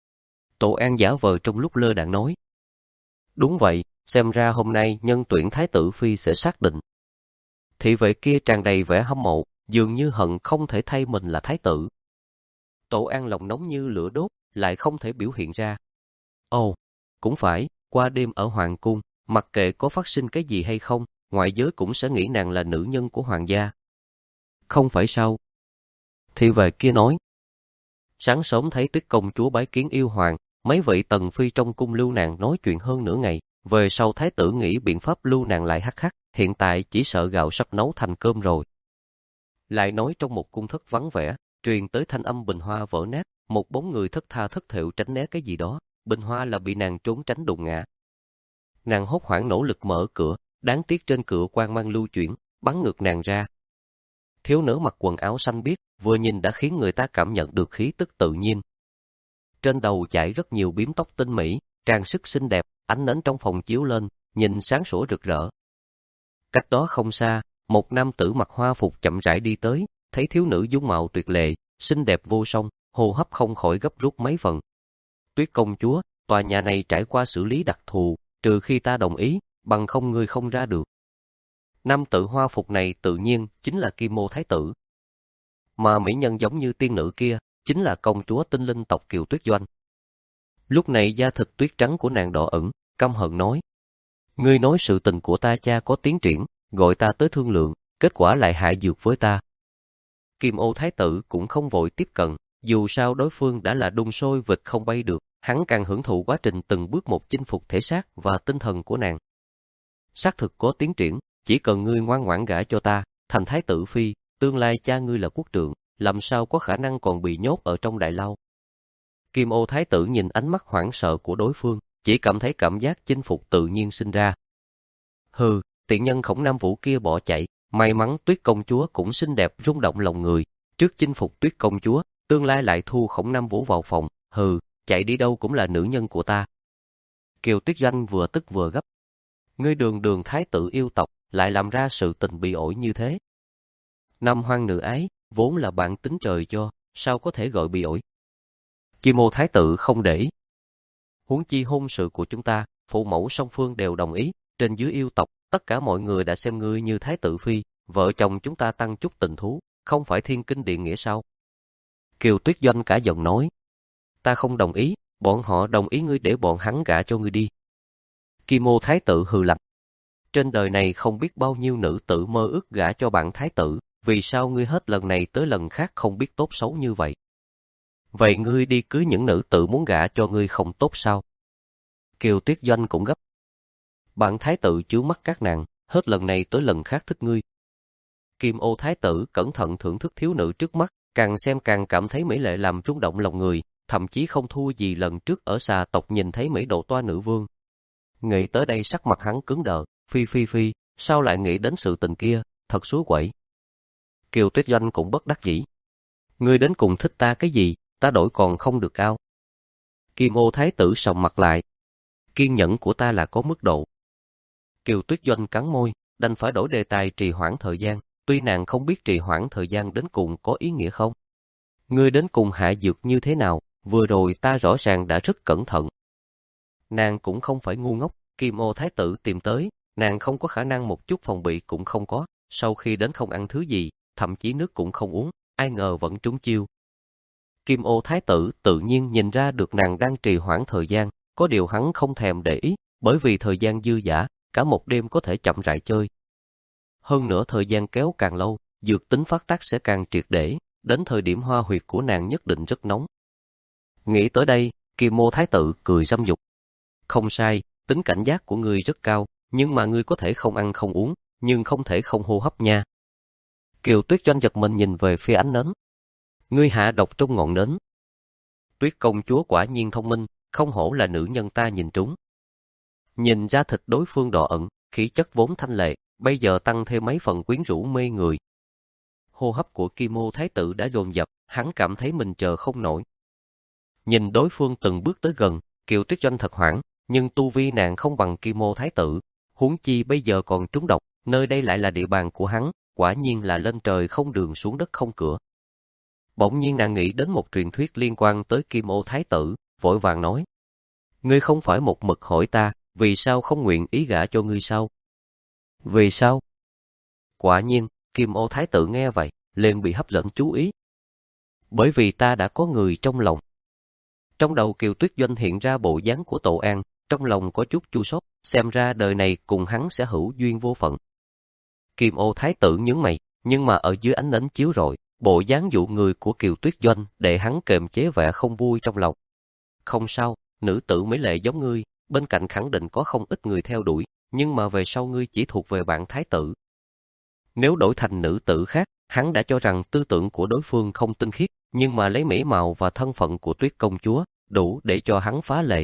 Tổ An giả vờ trong lúc lơ đãng nói. Đúng vậy, xem ra hôm nay nhân tuyển thái tử phi sẽ xác định. Thị vệ kia tràn đầy vẻ hâm mộ, dường như hận không thể thay mình là thái tử. Tổ An lòng nóng như lửa đốt, lại không thể biểu hiện ra. Ồ, cũng phải, qua đêm ở hoàng cung, mặc kệ có phát sinh cái gì hay không, ngoại giới cũng sẽ nghĩ nàng là nữ nhân của hoàng gia. Không phải sao? Thị vệ kia nói. Sáng sớm thấy Tuyết công chúa bái kiến yêu hoàng, mấy vị tần phi trong cung lưu nàng nói chuyện hơn nửa ngày, về sau thái tử nghĩ biện pháp lưu nàng lại hắc hắc, hiện tại chỉ sợ gạo sắp nấu thành cơm rồi. Lại nói trong một cung thất vắng vẻ, truyền tới thanh âm bình hoa vỡ nát, một bóng người thất tha thất thểu tránh né cái gì đó, bình hoa là bị nàng trốn tránh đụng ngã. Nàng hốt hoảng nỗ lực mở cửa, đáng tiếc trên cửa quang mang lưu chuyển, bắn ngược nàng ra. Thiếu nữ mặc quần áo xanh biếc, vừa nhìn đã khiến người ta cảm nhận được khí tức tự nhiên. Trên đầu chải rất nhiều bím tóc tinh mỹ, trang sức xinh đẹp, ánh nến trong phòng chiếu lên, nhìn sáng sủa rực rỡ. Cách đó không xa, một nam tử mặc hoa phục chậm rãi đi tới, thấy thiếu nữ dung mạo tuyệt lệ, xinh đẹp vô song, hô hấp không khỏi gấp rút mấy phần. Tuyết công chúa, tòa nhà này trải qua xử lý đặc thù, trừ khi ta đồng ý, bằng không ngươi không ra được. Nam tử hoa phục này tự nhiên chính là Kim Ô thái tử. Mà mỹ nhân giống như tiên nữ kia, chính là công chúa tinh linh tộc Kiều Tuyết Doanh. Lúc này da thịt tuyết trắng của nàng đỏ ửng, căm hận nói. Ngươi nói sự tình của ta cha có tiến triển, gọi ta tới thương lượng, kết quả lại hại dược với ta. Kim Ô thái tử cũng không vội tiếp cận, dù sao đối phương đã là đun sôi vịt không bay được, hắn càng hưởng thụ quá trình từng bước một chinh phục thể xác và tinh thần của nàng. Xác thực có tiến triển, chỉ cần ngươi ngoan ngoãn gả cho ta, thành thái tử phi, tương lai cha ngươi là quốc trượng, làm sao có khả năng còn bị nhốt ở trong đại lao. Kim Ô thái tử nhìn ánh mắt hoảng sợ của đối phương, chỉ cảm thấy cảm giác chinh phục tự nhiên sinh ra. Hừ, tiện nhân Khổng Nam Vũ kia bỏ chạy, may mắn Tuyết công chúa cũng xinh đẹp rung động lòng người, trước chinh phục Tuyết công chúa, tương lai lại thu Khổng Nam Vũ vào phòng, hừ, chạy đi đâu cũng là nữ nhân của ta. Kiều Tuyết Doanh vừa tức vừa gấp. Ngươi đường đường thái tử yêu tộc, lại làm ra sự tình bị ổi như thế. Nam hoang nữ ái, vốn là bản tính trời cho, sao có thể gọi bị ổi. Chi Mô thái tử không để ý. Huống chi hôn sự của chúng ta, phụ mẫu song phương đều đồng ý, trên dưới yêu tộc, tất cả mọi người đã xem ngươi như thái tử phi, vợ chồng chúng ta tăng chút tình thú, không phải thiên kinh địa nghĩa sao? Kiều Tuyết Doanh cả giọng nói. Ta không đồng ý, bọn họ đồng ý ngươi để bọn hắn gả cho ngươi đi. Kim Mô thái tử hừ lạnh. Trên đời này không biết bao nhiêu nữ tử mơ ước gả cho bạn thái tử, vì sao ngươi hết lần này tới lần khác không biết tốt xấu như vậy? Vậy ngươi đi cưới những nữ tử muốn gả cho ngươi không tốt sao? Kiều Tuyết Doanh cũng gấp. Bạn thái tử chứa mắt các nàng, hết lần này tới lần khác thích ngươi. Kim Ô thái tử cẩn thận thưởng thức thiếu nữ trước mắt, càng xem càng cảm thấy mỹ lệ làm rung động lòng người, thậm chí không thua gì lần trước ở xà tộc nhìn thấy mỹ độ toa nữ vương. Nghĩ tới đây sắc mặt hắn cứng đờ, phi phi phi, sao lại nghĩ đến sự tình kia, thật suối quẩy. Kiều Tuyết Doanh cũng bất đắc dĩ. Ngươi đến cùng thích ta cái gì, ta đổi còn không được cao. Kim Ô thái tử sòng mặt lại. Kiên nhẫn của ta là có mức độ. Kiều Tuyết Doanh cắn môi, đành phải đổi đề tài trì hoãn thời gian, tuy nàng không biết trì hoãn thời gian đến cùng có ý nghĩa không. Ngươi đến cùng hạ dược như thế nào, vừa rồi ta rõ ràng đã rất cẩn thận. Nàng cũng không phải ngu ngốc, Kim Ô thái tử tìm tới, nàng không có khả năng một chút phòng bị cũng không có, sau khi đến không ăn thứ gì, thậm chí nước cũng không uống, ai ngờ vẫn trúng chiêu. Kim Ô thái tử tự nhiên nhìn ra được nàng đang trì hoãn thời gian, có điều hắn không thèm để ý, bởi vì thời gian dư dả, cả một đêm có thể chậm rãi chơi. Hơn nữa thời gian kéo càng lâu, dược tính phát tác sẽ càng triệt để, đến thời điểm hoa huyệt của nàng nhất định rất nóng. Nghĩ tới đây, Kim Ô thái tử cười dâm dục. Không sai, tính cảnh giác của ngươi rất cao, nhưng mà ngươi có thể không ăn không uống, nhưng không thể không hô hấp nha. Kiều Tuyết Doanh giật mình nhìn về phía ánh nến. Ngươi hạ độc trong ngọn nến. Tuyết công chúa quả nhiên thông minh, không hổ là nữ nhân ta nhìn trúng. Nhìn ra thịt đối phương đỏ ẩn, khí chất vốn thanh lệ, bây giờ tăng thêm mấy phần quyến rũ mê người. Hô hấp của Kim Ô thái tử đã dồn dập, hắn cảm thấy mình chờ không nổi. Nhìn đối phương từng bước tới gần, Kiều Tuyết Doanh thật hoảng, nhưng tu vi nàng không bằng Kim Ô thái tử, huống chi bây giờ còn trúng độc, nơi đây lại là địa bàn của hắn, quả nhiên là lên trời không đường xuống đất không cửa. Bỗng nhiên nàng nghĩ đến một truyền thuyết liên quan tới Kim Ô thái tử, vội vàng nói: Ngươi không phải một mực hỏi ta, vì sao không nguyện ý gả cho ngươi sao? Vì sao? Quả nhiên, Kim Ô thái tử nghe vậy, liền bị hấp dẫn chú ý. Bởi vì ta đã có người trong lòng. Trong đầu Kiều Tuyết Doanh hiện ra bộ dáng của Tổ An, trong lòng có chút chua xót, xem ra đời này cùng hắn sẽ hữu duyên vô phận. Kim Ô thái tử nhướng mày, nhưng mà ở dưới ánh nến chiếu rọi, bộ dáng dụ người của Kiều Tuyết Doanh để hắn kềm chế vẻ không vui trong lòng. Không sao, nữ tử mỹ lệ giống ngươi, bên cạnh khẳng định có không ít người theo đuổi, nhưng mà về sau ngươi chỉ thuộc về bạn thái tử. Nếu đổi thành nữ tử khác, hắn đã cho rằng tư tưởng của đối phương không tinh khiết, nhưng mà lấy mỹ mạo và thân phận của Tuyết công chúa, đủ để cho hắn phá lệ.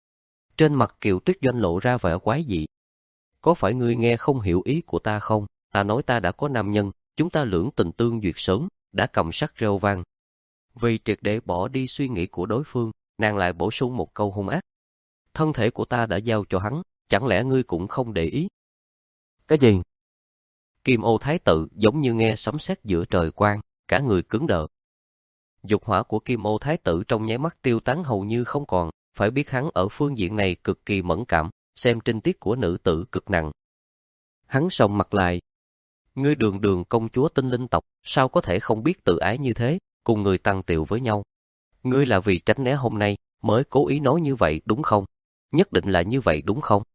Trên mặt Kiều Tuyết Doanh lộ ra vẻ quái dị. Có phải ngươi nghe không hiểu ý của ta không? Ta nói ta đã có nam nhân, chúng ta lưỡng tình tương duyệt sớm, đã cầm sắc reo vang. Vì triệt để bỏ đi suy nghĩ của đối phương, nàng lại bổ sung một câu hung ác. Thân thể của ta đã giao cho hắn, chẳng lẽ ngươi cũng không để ý? Cái gì? Kim Ô thái tử giống như nghe sấm sét giữa trời quang, cả người cứng đờ. Dục hỏa của Kim Ô thái tử trong nháy mắt tiêu tán hầu như không còn, phải biết hắn ở phương diện này cực kỳ mẫn cảm, xem trinh tiết của nữ tử cực nặng. Hắn sòng mặt lại. Ngươi đường đường công chúa tinh linh tộc, sao có thể không biết tự ái như thế, cùng người tăng tiệu với nhau? Ngươi là vì tránh né hôm nay, mới cố ý nói như vậy đúng không? Nhất định là như vậy đúng không?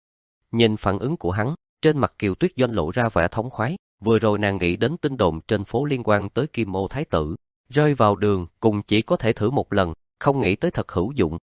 Nhìn phản ứng của hắn, trên mặt Kiều Tuyết Doanh lộ ra vẻ thống khoái, vừa rồi nàng nghĩ đến tin đồn trên phố liên quan tới Kim Ô thái tử, rơi vào đường cùng chỉ có thể thử một lần, không nghĩ tới thật hữu dụng.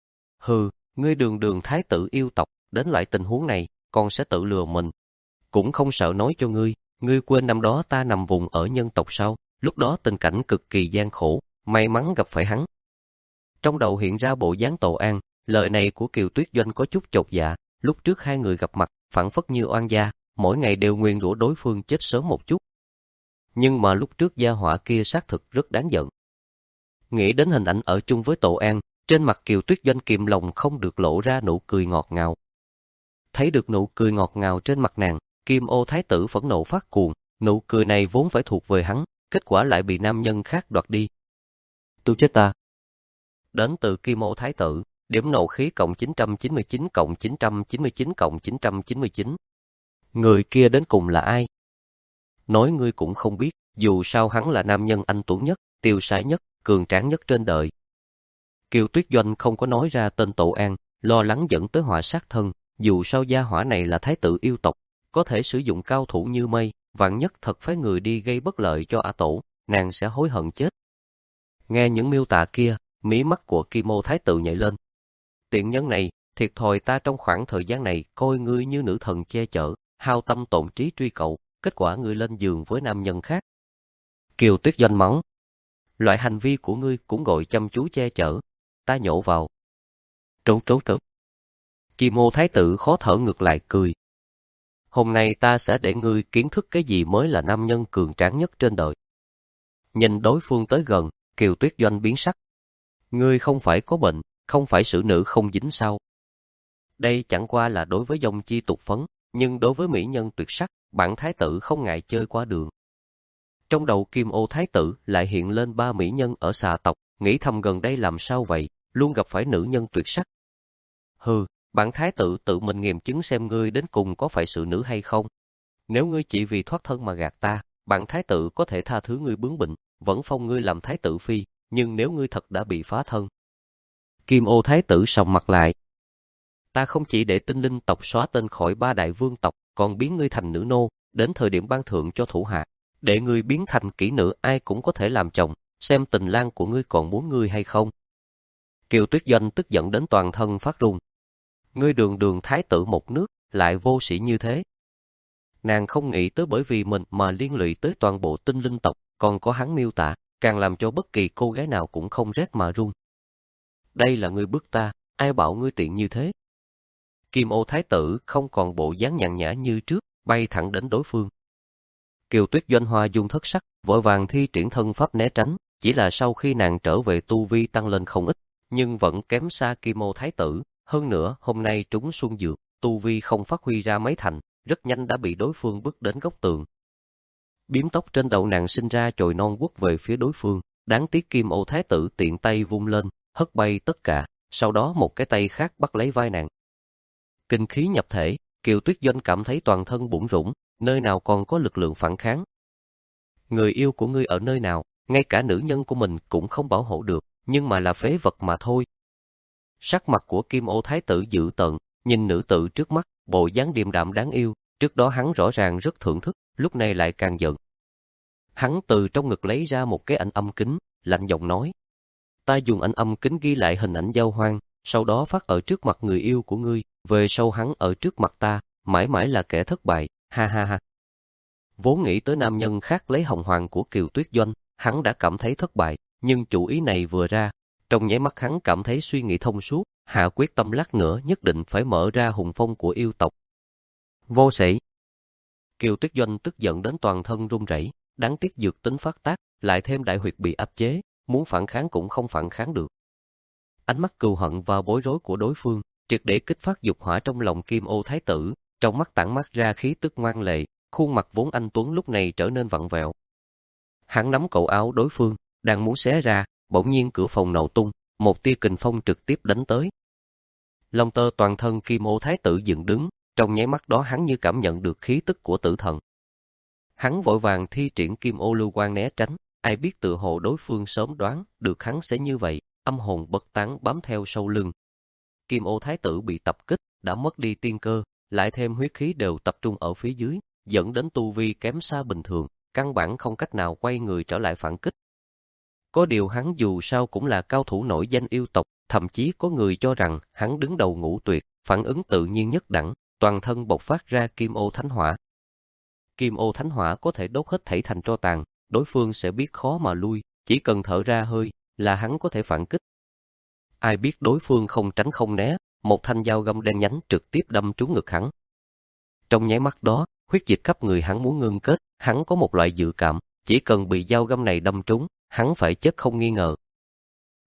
Hừ, ngươi đường đường thái tử yêu tộc, đến loại tình huống này, còn sẽ tự lừa mình. Cũng không sợ nói cho ngươi, ngươi quên năm đó ta nằm vùng ở nhân tộc sao, lúc đó tình cảnh cực kỳ gian khổ, may mắn gặp phải hắn. Trong đầu hiện ra bộ dáng Tổ An, lời này của Kiều Tuyết Doanh có chút chột dạ, lúc trước hai người gặp mặt, phảng phất như oan gia, mỗi ngày đều nguyền rủa đối phương chết sớm một chút. Nhưng mà lúc trước gia họa kia xác thực rất đáng giận. Nghĩ đến hình ảnh ở chung với Tổ An, Trên mặt Kiều Tuyết Doanh kìm lòng không được lộ ra nụ cười ngọt ngào. Thấy được nụ cười ngọt ngào trên mặt nàng, Kim Ô Thái tử phẫn nộ phát cuồng, nụ cười này vốn phải thuộc về hắn, kết quả lại bị nam nhân khác đoạt đi. Tu chết ta. Đến từ Kim Ô Thái tử, điểm nộ khí cộng chín trăm chín mươi chín cộng chín trăm chín mươi chín cộng chín trăm chín mươi chín. Người kia đến cùng là ai? Nói ngươi cũng không biết, dù sao hắn là nam nhân anh tuấn nhất, tiêu sái nhất, cường tráng nhất trên đời. Kiều Tuyết Doanh không có nói ra tên Tổ An, lo lắng dẫn tới họa sát thân, dù sao gia hỏa này là thái tử yêu tộc, có thể sử dụng cao thủ như mây, vạn nhất thật phái người đi gây bất lợi cho A Tổ, nàng sẽ hối hận chết. Nghe những miêu tả kia, mí mắt của Kim Ô Thái tử nhảy lên. Tiện nhân này, thiệt thòi ta trong khoảng thời gian này coi ngươi như nữ thần che chở, hao tâm tổn trí truy cậu, kết quả ngươi lên giường với nam nhân khác. Kiều Tuyết Doanh mắng. Loại hành vi của ngươi cũng gọi chăm chú che chở. Ta nhổ vào. Trấu trấu trấu. Kim Ô Thái tử khó thở ngược lại cười. Hôm nay ta sẽ để ngươi kiến thức cái gì mới là nam nhân cường tráng nhất trên đời. Nhìn đối phương tới gần, Kiều Tuyết Doanh biến sắc. Ngươi không phải có bệnh, không phải xử nữ không dính sao? Đây chẳng qua là đối với dòng chi tục phấn, nhưng đối với mỹ nhân tuyệt sắc, bản thái tử không ngại chơi qua đường. Trong đầu Kim Ô Thái tử lại hiện lên ba mỹ nhân ở xà tộc, nghĩ thầm gần đây làm sao vậy, luôn gặp phải nữ nhân tuyệt sắc. Hừ, bản thái tử tự mình nghiệm chứng xem ngươi đến cùng có phải sự nữ hay không. Nếu ngươi chỉ vì thoát thân mà gạt ta, bản thái tử có thể tha thứ ngươi bướng bỉnh, vẫn phong ngươi làm thái tử phi, nhưng nếu ngươi thật đã bị phá thân. Kim Ô Thái tử sòng mặt lại. Ta không chỉ để tinh linh tộc xóa tên khỏi ba đại vương tộc, còn biến ngươi thành nữ nô, đến thời điểm ban thưởng cho thủ hạ, để ngươi biến thành kỹ nữ ai cũng có thể làm chồng, xem tình lang của ngươi còn muốn ngươi hay không. Kiều Tuyết Doanh tức giận đến toàn thân phát run. Ngươi đường đường thái tử một nước, lại vô sĩ như thế. Nàng không nghĩ tới bởi vì mình mà liên lụy tới toàn bộ tinh linh tộc, còn có hắn miêu tả, càng làm cho bất kỳ cô gái nào cũng không rét mà run. Đây là ngươi bức ta, ai bảo ngươi tiện như thế? Kim Ô Thái tử không còn bộ dáng nhàn nhã như trước, bay thẳng đến đối phương. Kiều Tuyết Doanh hoa dung thất sắc, vội vàng thi triển thân pháp né tránh, chỉ là sau khi nàng trở về tu vi tăng lên không ít, nhưng vẫn kém xa Kim Ô Thái tử, hơn nữa hôm nay trúng xuân dược, tu vi không phát huy ra mấy thành, rất nhanh đã bị đối phương bước đến góc tường. Biếm tóc trên đầu nàng sinh ra chồi non quất về phía đối phương, đáng tiếc Kim Ô Thái tử tiện tay vung lên, hất bay tất cả, sau đó một cái tay khác bắt lấy vai nàng. Kinh khí nhập thể, Kiều Tuyết Doanh cảm thấy toàn thân bủn rủn, nơi nào còn có lực lượng phản kháng. Người yêu của ngươi ở nơi nào, ngay cả nữ nhân của mình cũng không bảo hộ được, nhưng mà là phế vật mà thôi. Sắc mặt của Kim Ô Thái tử dữ tợn, nhìn nữ tử trước mắt, bộ dáng điềm đạm đáng yêu, trước đó hắn rõ ràng rất thưởng thức, lúc này lại càng giận. Hắn từ trong ngực lấy ra một cái ảnh âm kính, lạnh giọng nói. Ta dùng ảnh âm kính ghi lại hình ảnh giao hoan, sau đó phát ở trước mặt người yêu của ngươi, về sau hắn ở trước mặt ta, mãi mãi là kẻ thất bại, ha ha ha. Vốn nghĩ tới nam nhân khác lấy hồng hoàng của Kiều Tuyết Doanh, hắn đã cảm thấy thất bại, nhưng chủ ý này vừa ra, trong nháy mắt hắn cảm thấy suy nghĩ thông suốt, hạ quyết tâm lát nữa nhất định phải mở ra hùng phong của yêu tộc. Vô sĩ. Kiều Tuyết Doanh tức giận đến toàn thân run rẩy, đáng tiếc dược tính phát tác, lại thêm đại huyệt bị áp chế, muốn phản kháng cũng không phản kháng được. Ánh mắt cừu hận và bối rối của đối phương, triệt để kích phát dục hỏa trong lòng Kim Ô Thái tử, trong mắt tản mát ra khí tức ngoan lệ, khuôn mặt vốn anh tuấn lúc này trở nên vặn vẹo. Hắn nắm cổ áo đối phương, đang muốn xé ra, bỗng nhiên cửa phòng nổ tung, một tia kình phong trực tiếp đánh tới. Lông tơ toàn thân Kim Ô Thái tử dựng đứng, trong nháy mắt đó hắn như cảm nhận được khí tức của tử thần. Hắn vội vàng thi triển Kim Ô Lưu Quang né tránh, ai biết tự hồ đối phương sớm đoán được hắn sẽ như vậy, âm hồn bất tán bám theo sau lưng. Kim Ô Thái tử bị tập kích, đã mất đi tiên cơ, lại thêm huyết khí đều tập trung ở phía dưới, dẫn đến tu vi kém xa bình thường, căn bản không cách nào quay người trở lại phản kích. Có điều hắn dù sao cũng là cao thủ nổi danh yêu tộc, thậm chí có người cho rằng hắn đứng đầu ngũ tuyệt, phản ứng tự nhiên nhất đẳng, toàn thân bộc phát ra Kim Ô Thánh Hỏa. Kim Ô Thánh Hỏa có thể đốt hết thảy thành tro tàn, đối phương sẽ biết khó mà lui, chỉ cần thở ra hơi là hắn có thể phản kích. Ai biết đối phương không tránh không né, một thanh dao găm đen nhánh trực tiếp đâm trúng ngực hắn. Trong nháy mắt đó, huyết dịch khắp người hắn muốn ngưng kết, hắn có một loại dự cảm, chỉ cần bị dao găm này đâm trúng, hắn phải chết không nghi ngờ.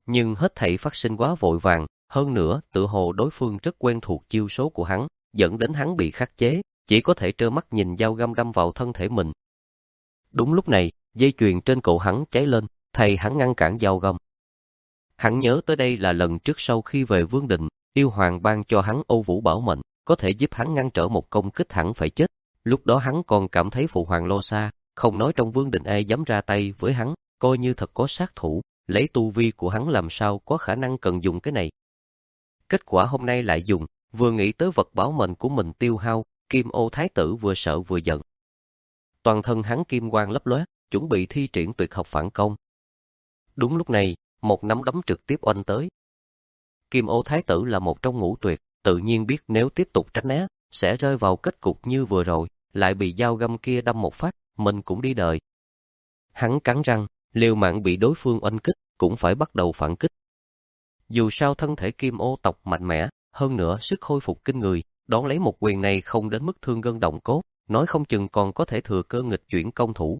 Nhưng hết thảy phát sinh quá vội vàng, hơn nữa tự hồ đối phương rất quen thuộc chiêu số của hắn, dẫn đến hắn bị khắc chế, chỉ có thể trơ mắt nhìn dao găm đâm vào thân thể mình. Đúng lúc này, dây chuyền trên cổ hắn cháy lên, thầy hắn ngăn cản dao găm. Hắn nhớ tới đây là lần trước sau khi về Vương Đình, yêu hoàng ban cho hắn Ô Vũ Bảo mệnh, có thể giúp hắn ngăn trở một công kích hẳn phải chết. Lúc đó hắn còn cảm thấy phụ hoàng lo xa, không nói trong Vương Đình ai dám ra tay với hắn, coi như thật có sát thủ, lấy tu vi của hắn làm sao có khả năng cần dùng cái này. Kết quả hôm nay lại dùng, vừa nghĩ tới vật bảo mệnh của mình tiêu hao, Kim Ô Thái tử vừa sợ vừa giận. Toàn thân hắn kim quang lấp lóe, chuẩn bị thi triển tuyệt học phản công. Đúng lúc này, một nắm đấm trực tiếp oanh tới. Kim Ô Thái tử là một trong ngũ tuyệt, tự nhiên biết nếu tiếp tục tránh né, sẽ rơi vào kết cục như vừa rồi, lại bị dao găm kia đâm một phát, mình cũng đi đời. Hắn cắn răng, liều mạng bị đối phương oanh kích, cũng phải bắt đầu phản kích. Dù sao thân thể Kim Ô tộc mạnh mẽ, hơn nữa sức khôi phục kinh người, đón lấy một quyền này không đến mức thương gân động cốt, nói không chừng còn có thể thừa cơ nghịch chuyển công thủ.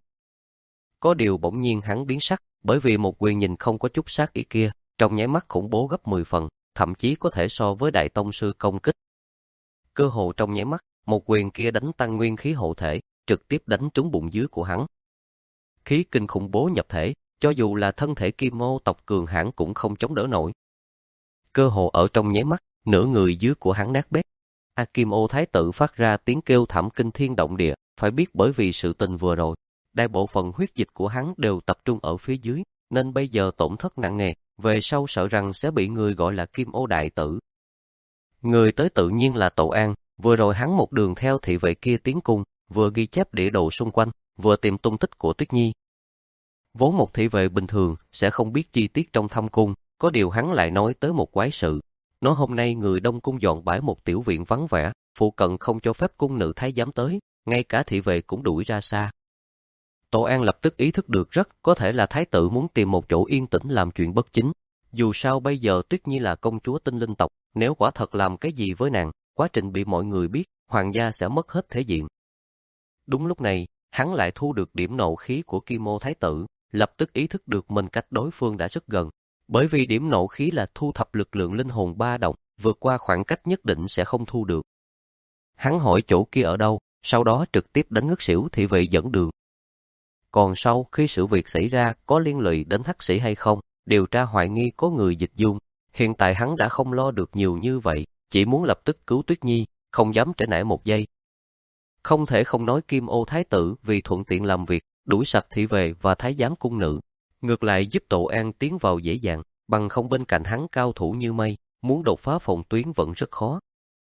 Có điều bỗng nhiên hắn biến sắc, bởi vì một quyền nhìn không có chút sát ý kia, trong nháy mắt khủng bố gấp mười phần, thậm chí có thể so với đại tông sư công kích. Cơ hồ trong nháy mắt, một quyền kia đánh tăng nguyên khí hộ thể, trực tiếp đánh trúng bụng dưới của hắn. Khí kinh khủng bố nhập thể, cho dù là thân thể Kim Ô tộc cường hãn cũng không chống đỡ nổi. Cơ hồ ở trong nháy mắt, nửa người dưới của hắn nát bét. A Kim Ô Thái tử phát ra tiếng kêu thảm kinh thiên động địa, phải biết bởi vì sự tình vừa rồi, đại bộ phận huyết dịch của hắn đều tập trung ở phía dưới, nên bây giờ tổn thất nặng nề, về sau sợ rằng sẽ bị người gọi là Kim Ô Đại Tử. Người tới tự nhiên là Tổ An, vừa rồi hắn một đường theo thị vệ kia tiến cung, vừa ghi chép địa đồ xung quanh, vừa tìm tung tích của Tuyết Nhi. Vốn một thị vệ bình thường sẽ không biết chi tiết trong thâm cung, có điều hắn lại nói tới một quái sự. Nói hôm nay người Đông Cung dọn bãi một tiểu viện vắng vẻ, phụ cận không cho phép cung nữ thái giám tới, ngay cả thị vệ cũng đuổi ra xa. Tổ An lập tức ý thức được rất có thể là thái tử muốn tìm một chỗ yên tĩnh làm chuyện bất chính. Dù sao bây giờ Tuyết Nhi là công chúa tinh linh tộc, nếu quả thật làm cái gì với nàng, quá trình bị mọi người biết, hoàng gia sẽ mất hết thể diện. Đúng lúc này, hắn lại thu được điểm nộ khí của Kim Ô Thái tử, lập tức ý thức được mình cách đối phương đã rất gần. Bởi vì điểm nộ khí là thu thập lực lượng linh hồn ba động, vượt qua khoảng cách nhất định sẽ không thu được. Hắn hỏi chỗ kia ở đâu, sau đó trực tiếp đánh ngất xỉu thị vệ dẫn đường. Còn sau khi sự việc xảy ra có liên lụy đến hắc sĩ hay không, điều tra hoài nghi có người dịch dung, hiện tại hắn đã không lo được nhiều như vậy, chỉ muốn lập tức cứu Tuyết Nhi, không dám trễ nải một giây. Không thể không nói Kim Ô Thái tử vì thuận tiện làm việc, đuổi sạch thị vệ và thái giám cung nữ. Ngược lại giúp Tổ An tiến vào dễ dàng, bằng không bên cạnh hắn cao thủ như mây, muốn đột phá phòng tuyến vẫn rất khó.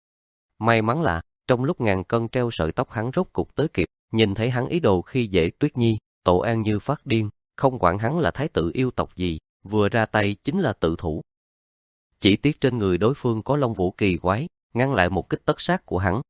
May mắn là, trong lúc ngàn cân treo sợi tóc hắn rốt cục tới kịp, nhìn thấy hắn ý đồ khi dễ Tuyết Nhi, Tổ An như phát điên, không quản hắn là thái tử yêu tộc gì, vừa ra tay chính là tự thủ. Chỉ tiếc trên người đối phương có long vũ kỳ quái, ngăn lại một kích tất sát của hắn.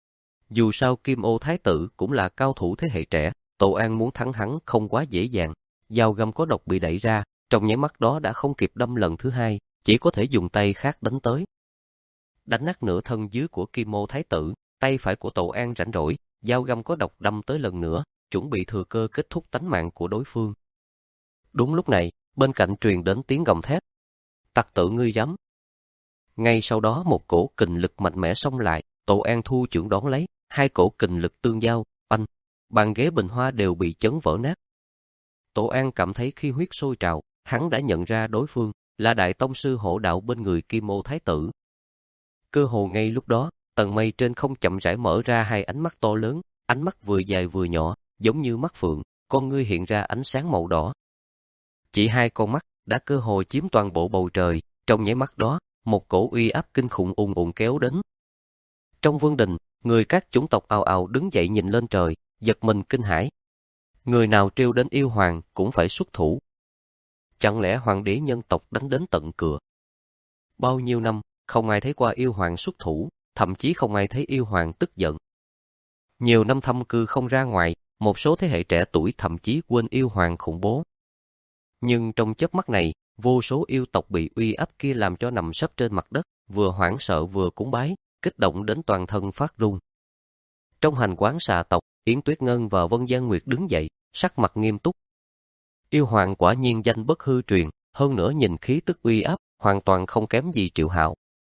Dù sao Kim Ô Thái tử cũng là cao thủ thế hệ trẻ, Tổ An muốn thắng hắn không quá dễ dàng. Dao găm có độc bị đẩy ra, trong nháy mắt đó đã không kịp đâm lần thứ hai, chỉ có thể dùng tay khác đánh tới. Đánh nát nửa thân dưới của Kim Ô Thái tử, tay phải của Tổ An rảnh rỗi, dao găm có độc đâm tới lần nữa, chuẩn bị thừa cơ kết thúc tánh mạng của đối phương. Đúng lúc này, bên cạnh truyền đến tiếng gầm thét. Tặc tử ngươi dám. Ngay sau đó một cổ kình lực mạnh mẽ xông lại, Tổ An thu chưởng đón lấy, hai cổ kình lực tương giao, oanh, bàn ghế bình hoa đều bị chấn vỡ nát. Tổ An cảm thấy khí huyết sôi trào, hắn đã nhận ra đối phương là đại tông sư hộ đạo bên người Kim Ô Thái tử. Cơ hồ ngay lúc đó, tầng mây trên không chậm rãi mở ra hai ánh mắt to lớn, ánh mắt vừa dài vừa nhỏ, giống như mắt phượng, con ngươi hiện ra ánh sáng màu đỏ. Chỉ hai con mắt đã cơ hồ chiếm toàn bộ bầu trời, trong nháy mắt đó, một cổ uy áp kinh khủng ùn ùn kéo đến. Trong vương đình, người các chủng tộc ào ào đứng dậy nhìn lên trời, giật mình kinh hãi. Người nào trêu đến yêu hoàng cũng phải xuất thủ. Chẳng lẽ hoàng đế nhân tộc đánh đến tận cửa? Bao nhiêu năm, không ai thấy qua yêu hoàng xuất thủ, thậm chí không ai thấy yêu hoàng tức giận. Nhiều năm thâm cư không ra ngoài, một số thế hệ trẻ tuổi thậm chí quên yêu hoàng khủng bố. Nhưng trong chớp mắt này, vô số yêu tộc bị uy áp kia làm cho nằm sấp trên mặt đất, vừa hoảng sợ vừa cúng bái, kích động đến toàn thân phát run. Trong hành quán xà tộc, Yến Tuyết Ngân và Vân Giang Nguyệt đứng dậy, sắc mặt nghiêm túc. Yêu hoàng quả nhiên danh bất hư truyền, hơn nữa nhìn khí tức uy áp, hoàn toàn không kém gì Triệu Hạo.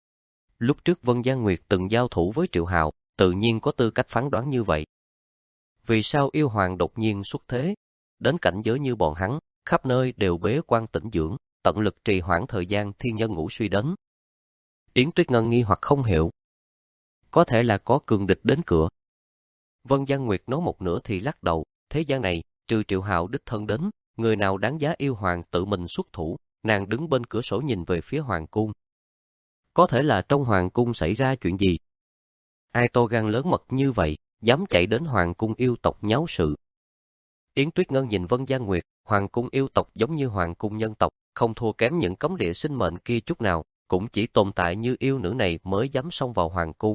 Lúc trước Vân Gian Nguyệt từng giao thủ với Triệu Hạo, tự nhiên có tư cách phán đoán như vậy. Vì sao yêu hoàng đột nhiên xuất thế, đến cảnh giới như bọn hắn, khắp nơi đều bế quan tĩnh dưỡng, tận lực trì hoãn thời gian thiên nhân ngũ suy đến. Yến Tuyết Ngân nghi hoặc không hiểu. Có thể là có cường địch đến cửa. Vân Gian Nguyệt nói một nửa thì lắc đầu, thế gian này, trừ Triệu Hạo đích thân đến, người nào đáng giá yêu hoàng tự mình xuất thủ, nàng đứng bên cửa sổ nhìn về phía hoàng cung. Có thể là trong hoàng cung xảy ra chuyện gì? Ai to gan lớn mật như vậy, dám chạy đến hoàng cung yêu tộc nháo sự. Yến Tuyết Ngân nhìn Vân Gian Nguyệt, hoàng cung yêu tộc giống như hoàng cung nhân tộc, không thua kém những cấm địa sinh mệnh kia chút nào, cũng chỉ tồn tại như yêu nữ này mới dám xông vào hoàng cung.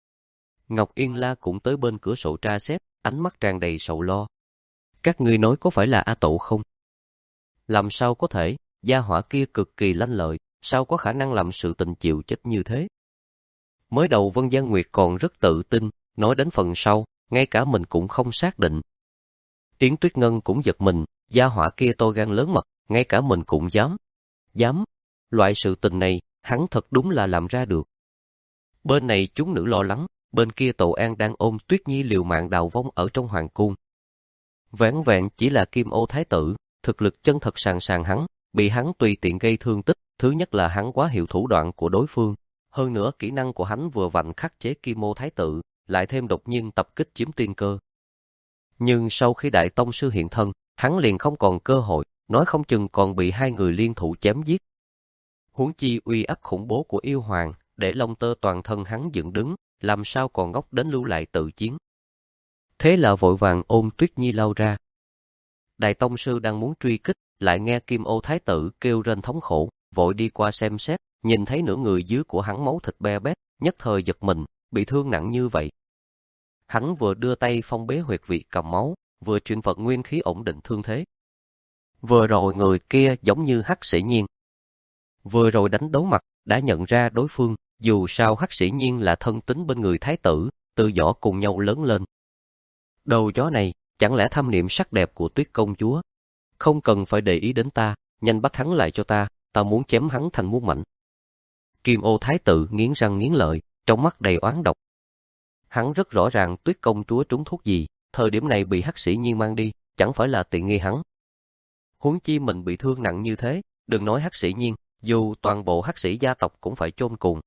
Ngọc Yên La cũng tới bên cửa sổ tra xét, ánh mắt tràn đầy sầu lo. Các ngươi nói có phải là A Tụ không? Làm sao có thể, gia hỏa kia cực kỳ lanh lợi, sao có khả năng làm sự tình chịu chết như thế? Mới đầu Vân Gian Nguyệt còn rất tự tin, nói đến phần sau, ngay cả mình cũng không xác định. Yến Tuyết Ngân cũng giật mình, gia hỏa kia to gan lớn mật, ngay cả mình cũng dám. Dám, loại sự tình này, hắn thật đúng là làm ra được. Bên này chúng nữ lo lắng, bên kia Tổ An đang ôm Tuyết Nhi liều mạng đào vong ở trong hoàng cung. Vẻn vẹn chỉ là Kim Ô Thái tử, thực lực chân thật sàn sàn hắn, bị hắn tùy tiện gây thương tích, thứ nhất là hắn quá hiểu thủ đoạn của đối phương, hơn nữa kỹ năng của hắn vừa vặn khắc chế Kim Ô Thái tử, lại thêm đột nhiên tập kích chiếm tiên cơ. Nhưng sau khi Đại Tông Sư hiện thân, hắn liền không còn cơ hội, nói không chừng còn bị hai người liên thủ chém giết. Huống chi uy áp khủng bố của yêu hoàng, để lông tơ toàn thân hắn dựng đứng, làm sao còn ngốc đến lưu lại tự chiến. Thế là vội vàng ôm Tuyết Nhi lao ra. Đại Tông Sư đang muốn truy kích, lại nghe Kim Ô Thái tử kêu rên thống khổ, vội đi qua xem xét, nhìn thấy nửa người dưới của hắn máu thịt be bét, nhất thời giật mình, bị thương nặng như vậy. Hắn vừa đưa tay phong bế huyệt vị cầm máu, vừa chuyển vận nguyên khí ổn định thương thế. Vừa rồi người kia giống như Hắc Sĩ Nhiên. Vừa rồi đánh đấu mặt, đã nhận ra đối phương, dù sao Hắc Sĩ Nhiên là thân tín bên người Thái tử, từ nhỏ cùng nhau lớn lên. Đầu chó này, chẳng lẽ tham niệm sắc đẹp của Tuyết công chúa? Không cần phải để ý đến ta, nhanh bắt hắn lại cho ta, ta muốn chém hắn thành muôn mảnh. Kim Ô Thái tử nghiến răng nghiến lợi, trong mắt đầy oán độc. Hắn rất rõ ràng Tuyết công chúa trúng thuốc gì, thời điểm này bị Hắc Sĩ Nhiên mang đi, chẳng phải là tiện nghi hắn. Huống chi mình bị thương nặng như thế, đừng nói Hắc Sĩ Nhiên, dù toàn bộ Hắc Sĩ gia tộc cũng phải chôn cùng.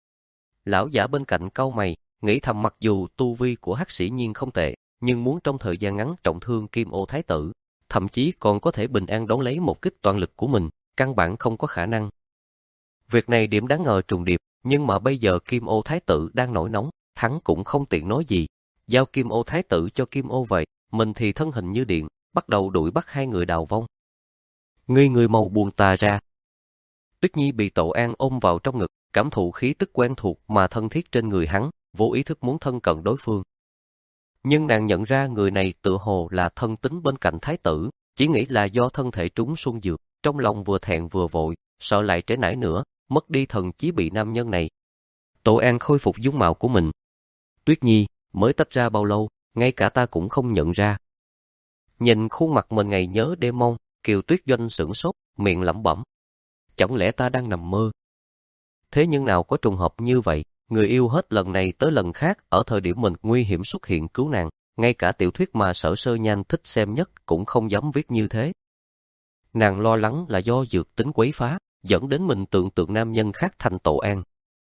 Lão giả bên cạnh cau mày, nghĩ thầm mặc dù tu vi của Hắc Sĩ Nhiên không tệ, nhưng muốn trong thời gian ngắn trọng thương Kim Ô Thái tử, thậm chí còn có thể bình an đón lấy một kích toàn lực của mình, căn bản không có khả năng. Việc này điểm đáng ngờ trùng điệp, nhưng mà bây giờ Kim Ô Thái tử đang nổi nóng, hắn cũng không tiện nói gì, giao Kim Ô Thái tử cho Kim Ô vậy, mình thì thân hình như điện, bắt đầu đuổi bắt hai người đào vong. Ngươi người mau buông ta ra. Tuyết Nhi bị Tổ An ôm vào trong ngực, cảm thụ khí tức quen thuộc mà thân thiết trên người hắn, vô ý thức muốn thân cận đối phương. Nhưng nàng nhận ra người này tựa hồ là thân tín bên cạnh Thái tử, chỉ nghĩ là do thân thể trúng xuân dược, trong lòng vừa thẹn vừa vội, sợ lại trễ nải nữa, mất đi thần trí bị nam nhân này. Tổ An khôi phục dung mạo của mình. Tuyết Nhi, mới tách ra bao lâu, ngay cả ta cũng không nhận ra. Nhìn khuôn mặt mình ngày nhớ đêm mong, Kiều Tuyết Doanh sửng sốt, miệng lẩm bẩm. Chẳng lẽ ta đang nằm mơ? Thế nhưng nào có trùng hợp như vậy, người yêu hết lần này tới lần khác ở thời điểm mình nguy hiểm xuất hiện cứu nàng, ngay cả tiểu thuyết mà Sở Sơ Nhan thích xem nhất cũng không dám viết như thế. Nàng lo lắng là do dược tính quấy phá, dẫn đến mình tưởng tượng nam nhân khác thành Tổ An.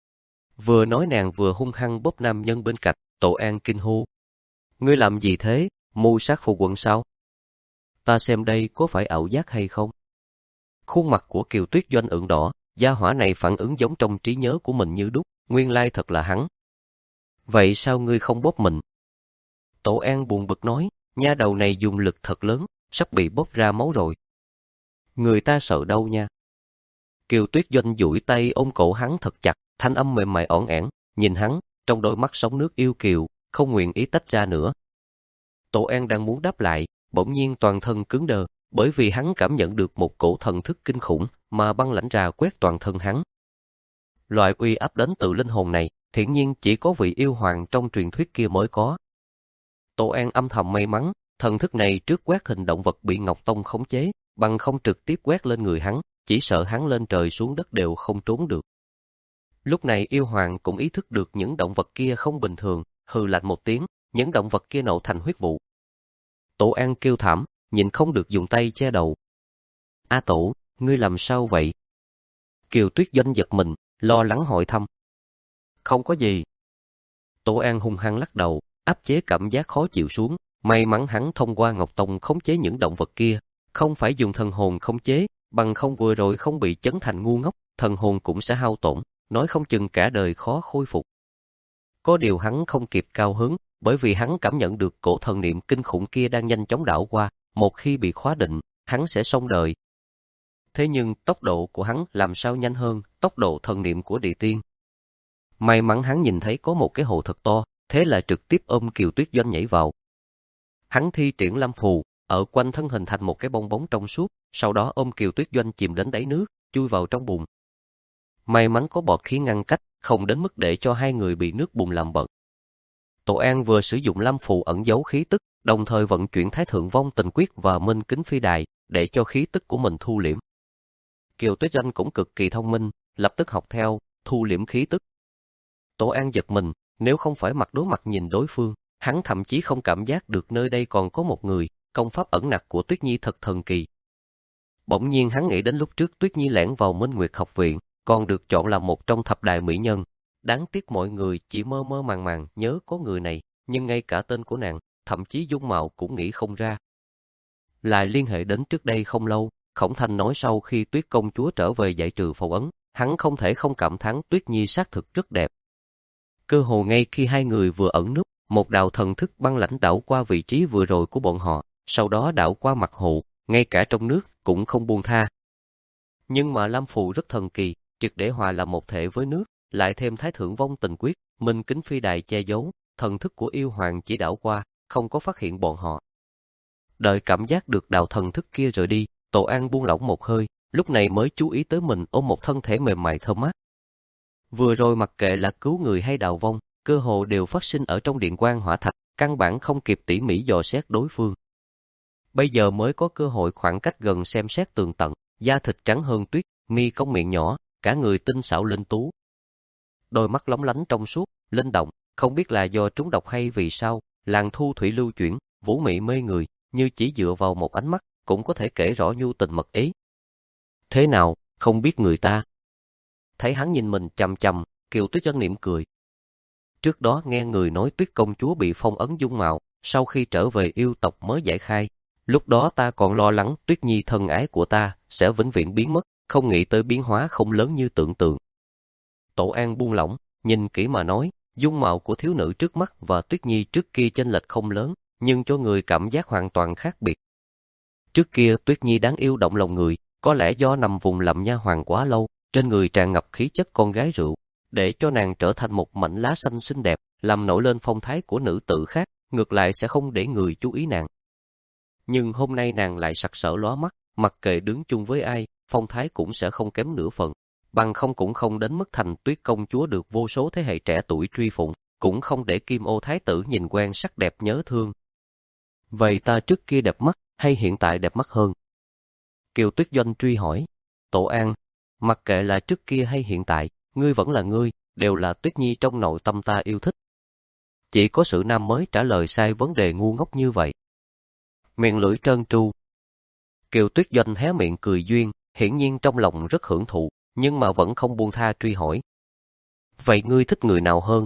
Vừa nói nàng vừa hung hăng bóp nam nhân bên cạnh, Tổ An kinh hô. Ngươi làm gì thế, mưu sát phu quân sao? Ta xem đây có phải ảo giác hay không? Khuôn mặt của Kiều Tuyết Doanh ửng đỏ, gia hỏa này phản ứng giống trong trí nhớ của mình như đúc, nguyên lai thật là hắn. Vậy sao ngươi không bóp mình? Tổ An buồn bực nói, nha đầu này dùng lực thật lớn, sắp bị bóp ra máu rồi. Người ta sợ đâu nha. Kiều Tuyết Doanh duỗi tay ôm cổ hắn thật chặt, thanh âm mềm mại ỏn ẻn, nhìn hắn, trong đôi mắt sóng nước yêu kiều, không nguyện ý tách ra nữa. Tổ An đang muốn đáp lại, bỗng nhiên toàn thân cứng đờ, bởi vì hắn cảm nhận được một cổ thần thức kinh khủng mà băng lãnh ra quét toàn thân hắn. Loại uy áp đến từ linh hồn này, hiển nhiên chỉ có vị yêu hoàng trong truyền thuyết kia mới có. Tổ An âm thầm may mắn, thần thức này trước quét hình động vật bị Ngọc Tông khống chế, bằng không trực tiếp quét lên người hắn, chỉ sợ hắn lên trời xuống đất đều không trốn được. Lúc này yêu hoàng cũng ý thức được những động vật kia không bình thường, hừ lạnh một tiếng, những động vật kia nổ thành huyết vụ. Tổ An kêu thảm, nhịn không được dùng tay che đầu. A Tổ, ngươi làm sao vậy? Kiều Tuyết Doanh giật mình, lo lắng hỏi thăm. Không có gì. Tổ An hung hăng lắc đầu, áp chế cảm giác khó chịu xuống, may mắn hắn thông qua Ngọc Tông khống chế những động vật kia, không phải dùng thần hồn khống chế, bằng không vừa rồi không bị chấn thành ngu ngốc, thần hồn cũng sẽ hao tổn, nói không chừng cả đời khó khôi phục. Có điều hắn không kịp cao hứng, bởi vì hắn cảm nhận được cổ thần niệm kinh khủng kia đang nhanh chóng đảo qua, một khi bị khóa định, hắn sẽ xong đời. Thế nhưng tốc độ của hắn làm sao nhanh hơn tốc độ thần niệm của địa tiên. May mắn hắn nhìn thấy có một cái hồ thật to, thế là trực tiếp ôm Kiều Tuyết Doanh nhảy vào. Hắn thi triển Lam Phù, ở quanh thân hình thành một cái bong bóng trong suốt, sau đó ôm Kiều Tuyết Doanh chìm đến đáy nước, chui vào trong bùn. May mắn có bọt khí ngăn cách, không đến mức để cho hai người bị nước bùn làm bẩn. Tổ An vừa sử dụng Lam Phù ẩn giấu khí tức, đồng thời vận chuyển Thái Thượng Vong Tình Quyết và Minh Kính Phi Đài, để cho khí tức của mình thu liễm. Kiều Tuyết Doanh cũng cực kỳ thông minh, lập tức học theo, thu liễm khí tức. Tổ An giật mình, nếu không phải mặt đối mặt nhìn đối phương, hắn thậm chí không cảm giác được nơi đây còn có một người, công pháp ẩn nặc của Tuyết Nhi thật thần kỳ. Bỗng nhiên hắn nghĩ đến lúc trước Tuyết Nhi lẻn vào Minh Nguyệt học viện, còn được chọn làm một trong thập đại mỹ nhân. Đáng tiếc mọi người chỉ mơ mơ màng màng nhớ có người này, nhưng ngay cả tên của nàng, thậm chí dung mạo cũng nghĩ không ra. Lại liên hệ đến trước đây không lâu, Khổng Thanh nói sau khi Tuyết công chúa trở về giải trừ phong ấn, hắn không thể không cảm thán Tuyết Nhi xác thực rất đẹp. Cơ hồ ngay khi hai người vừa ẩn núp, một đạo thần thức băng lãnh đảo qua vị trí vừa rồi của bọn họ, sau đó đảo qua mặt hồ, ngay cả trong nước cũng không buông tha. Nhưng mà Lam Phù rất thần kỳ, triệt để hòa làm một thể với nước, lại thêm Thái Thượng Vong Tình Quyết, Minh Kính Phi Đài che giấu, thần thức của yêu hoàng chỉ đảo qua, không có phát hiện bọn họ. Đợi cảm giác được đạo thần thức kia rời đi, Tổ An buông lỏng một hơi, lúc này mới chú ý tới mình ôm một thân thể mềm mại thơm mát. Vừa rồi mặc kệ là cứu người hay đào vong, cơ hồ đều phát sinh ở trong điện quang hỏa thạch, căn bản không kịp tỉ mỉ dò xét đối phương. Bây giờ mới có cơ hội khoảng cách gần xem xét tường tận, da thịt trắng hơn tuyết, mi cong miệng nhỏ, cả người tinh xảo linh tú. Đôi mắt lóng lánh trong suốt, linh động, không biết là do trúng độc hay vì sao, làn thu thủy lưu chuyển, vũ mị mê người, như chỉ dựa vào một ánh mắt, cũng có thể kể rõ nhu tình mật ý. Thế nào, không biết người ta? Thấy hắn nhìn mình chằm chằm, Kiều Tuyết Doanh mỉm cười. Trước đó nghe người nói Tuyết công chúa bị phong ấn dung mạo, sau khi trở về yêu tộc mới giải khai. Lúc đó ta còn lo lắng Tuyết Nhi thân ái của ta sẽ vĩnh viễn biến mất, không nghĩ tới biến hóa không lớn như tưởng tượng. Tổ An buông lỏng, nhìn kỹ mà nói, dung mạo của thiếu nữ trước mắt và Tuyết Nhi trước kia chênh lệch không lớn, nhưng cho người cảm giác hoàn toàn khác biệt. Trước kia Tuyết Nhi đáng yêu động lòng người, có lẽ do nằm vùng làm nha hoàn quá lâu, trên người tràn ngập khí chất con gái rượu, để cho nàng trở thành một mảnh lá xanh xinh đẹp, làm nổi lên phong thái của nữ tử khác, ngược lại sẽ không để người chú ý nàng. Nhưng hôm nay nàng lại sặc sỡ lóa mắt, mặc kệ đứng chung với ai, phong thái cũng sẽ không kém nửa phần, bằng không cũng không đến mức thành Tuyết công chúa được vô số thế hệ trẻ tuổi truy phụng, cũng không để Kim Ô thái tử nhìn quen sắc đẹp nhớ thương. Vậy ta trước kia đẹp mắt, hay hiện tại đẹp mắt hơn? Kiều Tuyết Doanh truy hỏi. Tổ An, mặc kệ là trước kia hay hiện tại, ngươi vẫn là ngươi, đều là Tuyết Nhi trong nội tâm ta yêu thích. Chỉ có sự nam mới trả lời sai vấn đề ngu ngốc như vậy. Miệng lưỡi trơn tru. Kiều Tuyết Doanh hé miệng cười duyên, hiển nhiên trong lòng rất hưởng thụ, nhưng mà vẫn không buông tha truy hỏi. Vậy ngươi thích người nào hơn?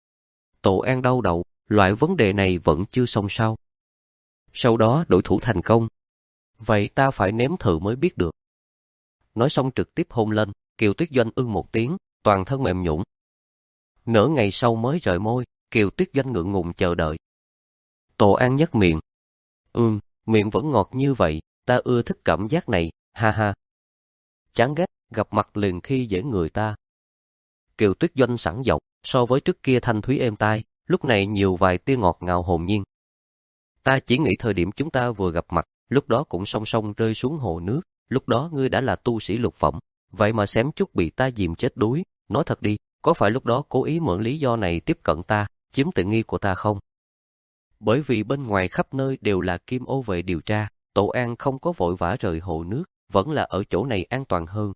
Tổ An đau đầu, loại vấn đề này vẫn chưa xong sao. Sau đó đổi thủ thành công. Vậy ta phải nếm thử mới biết được. Nói xong trực tiếp hôn lên, Kiều Tuyết Doanh ưng một tiếng, toàn thân mềm nhũn. Nửa ngày sau mới rời môi, Kiều Tuyết Doanh ngượng ngùng chờ đợi. Tổ An nhếch miệng. Ừm, miệng vẫn ngọt như vậy, ta ưa thích cảm giác này, ha ha. Chán ghét, gặp mặt liền khi dễ người ta. Kiều Tuyết Doanh sẵn giọng, so với trước kia thanh thúy êm tai, lúc này nhiều vài tia ngọt ngào hồn nhiên. Ta chỉ nghĩ thời điểm chúng ta vừa gặp mặt, lúc đó cũng song song rơi xuống hồ nước, lúc đó ngươi đã là tu sĩ lục phẩm, vậy mà xém chút bị ta dìm chết đuối, nói thật đi, có phải lúc đó cố ý mượn lý do này tiếp cận ta, chiếm tiện nghi của ta không? Bởi vì bên ngoài khắp nơi đều là Kim Ô về điều tra, Tổ An không có vội vã rời hồ nước, vẫn là ở chỗ này an toàn hơn.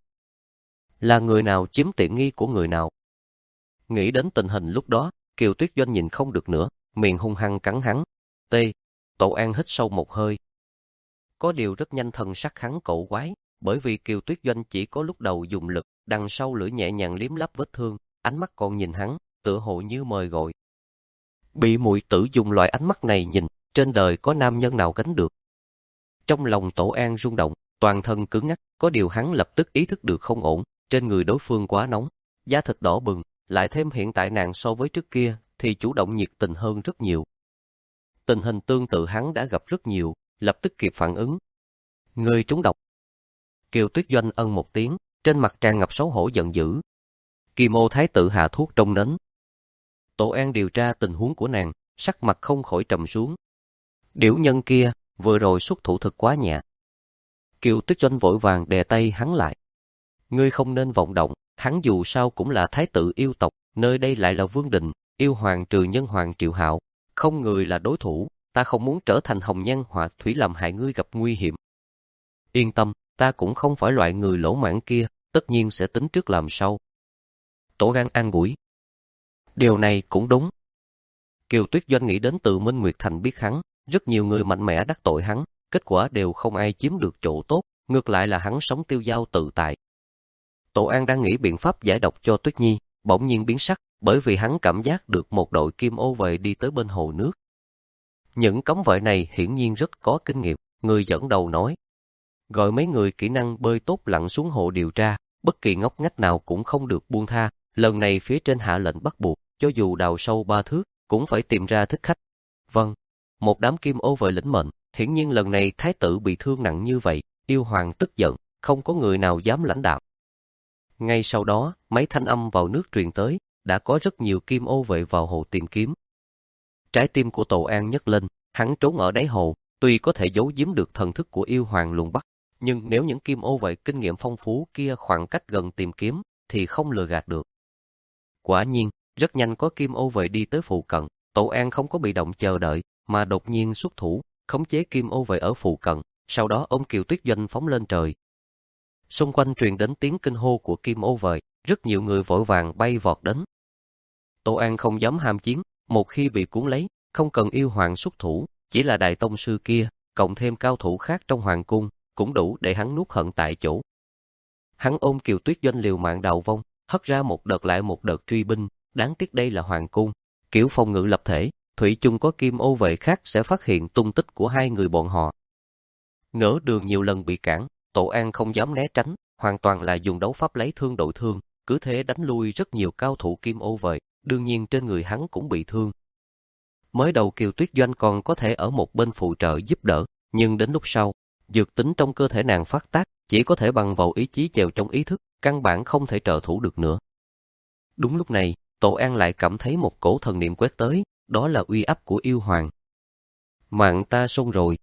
Là người nào chiếm tiện nghi của người nào? Nghĩ đến tình hình lúc đó, Kiều Tuyết Doanh nhìn không được nữa, miệng hung hăng cắn hắn. T. Tổ An hít sâu một hơi. Có điều rất nhanh thần sắc hắn cổ quái, bởi vì Kiều Tuyết Doanh chỉ có lúc đầu dùng lực, đằng sau lưỡi nhẹ nhàng liếm lắp vết thương, ánh mắt còn nhìn hắn, tựa hồ như mời gọi. Bị muội tử dùng loại ánh mắt này nhìn, trên đời có nam nhân nào gánh được. Trong lòng Tổ An rung động, toàn thân cứng ngắc, có điều hắn lập tức ý thức được không ổn, trên người đối phương quá nóng, da thịt đỏ bừng, lại thêm hiện tại nàng so với trước kia thì chủ động nhiệt tình hơn rất nhiều. Tình hình tương tự hắn đã gặp rất nhiều, lập tức kịp phản ứng. Người trúng độc. Kiều Tuyết Doanh ân một tiếng, trên mặt tràn ngập xấu hổ giận dữ. Kỳ Mô thái tử hạ thuốc trong nến. Tổ An điều tra tình huống của nàng, sắc mặt không khỏi trầm xuống. Điểu nhân kia, vừa rồi xuất thủ thực quá nhẹ. Kiều Tuyết Doanh vội vàng đè tay hắn lại. Ngươi không nên vọng động, hắn dù sao cũng là thái tử yêu tộc, nơi đây lại là vương đình, yêu hoàng trừ nhân hoàng Triệu Hạo, không người là đối thủ, ta không muốn trở thành hồng nhan họa thủy làm hại ngươi gặp nguy hiểm. Yên tâm, ta cũng không phải loại người lỗ mãng kia, tất nhiên sẽ tính trước làm sau. Tổ Gan an ủi. Điều này cũng đúng. Kiều Tuyết Doanh nghĩ đến từ Minh Nguyệt Thành biết hắn, rất nhiều người mạnh mẽ đắc tội hắn, kết quả đều không ai chiếm được chỗ tốt, ngược lại là hắn sống tiêu dao tự tại. Tổ An đang nghĩ biện pháp giải độc cho Tuyết Nhi, bỗng nhiên biến sắc, bởi vì hắn cảm giác được một đội kim ô vệ đi tới bên hồ nước. Những cấm vệ này hiển nhiên rất có kinh nghiệm, người dẫn đầu nói. Gọi mấy người kỹ năng bơi tốt lặn xuống hồ điều tra, bất kỳ ngóc ngách nào cũng không được buông tha, lần này phía trên hạ lệnh bắt buộc, cho dù đào sâu ba thước, cũng phải tìm ra thích khách. Vâng, một đám kim ô vệ lĩnh mệnh, hiển nhiên lần này thái tử bị thương nặng như vậy, yêu hoàng tức giận, không có người nào dám lãnh đạo. Ngay sau đó, mấy thanh âm vào nước truyền tới, đã có rất nhiều kim ô vệ vào hồ tìm kiếm. Trái tim của Tổ An nhấc lên, hắn trốn ở đáy hồ, tuy có thể giấu giếm được thần thức của yêu hoàng luồn bắt, nhưng nếu những kim ô vệ kinh nghiệm phong phú kia khoảng cách gần tìm kiếm, thì không lừa gạt được. Quả nhiên, rất nhanh có kim ô vệ đi tới phụ cận, Tổ An không có bị động chờ đợi, mà đột nhiên xuất thủ, khống chế kim ô vệ ở phụ cận, sau đó ôm Kiều Tuyết Doanh phóng lên trời. Xung quanh truyền đến tiếng kinh hô của kim ô vệ, rất nhiều người vội vàng bay vọt đến. Tổ An không dám ham chiến, một khi bị cuốn lấy, không cần yêu hoàng xuất thủ, chỉ là đại tông sư kia, cộng thêm cao thủ khác trong hoàng cung, cũng đủ để hắn nuốt hận tại chỗ. Hắn ôm Kiều Tuyết Doanh liều mạng đào vong, hất ra một đợt lại một đợt truy binh, đáng tiếc đây là hoàng cung, kiểu phòng ngự lập thể, thủy chung có kim ô vệ khác sẽ phát hiện tung tích của hai người bọn họ. Nửa đường nhiều lần bị cản, Tổ An không dám né tránh, hoàn toàn là dùng đấu pháp lấy thương đội thương, cứ thế đánh lui rất nhiều cao thủ kim ô vệ, đương nhiên trên người hắn cũng bị thương. Mới đầu Kiều Tuyết Doanh còn có thể ở một bên phụ trợ giúp đỡ, nhưng đến lúc sau, dược tính trong cơ thể nàng phát tác, chỉ có thể bằng vào ý chí chèo trong ý thức, căn bản không thể trợ thủ được nữa. Đúng lúc này, Tổ An lại cảm thấy một cổ thần niệm quét tới, đó là uy áp của yêu hoàng. Mạng ta xong rồi.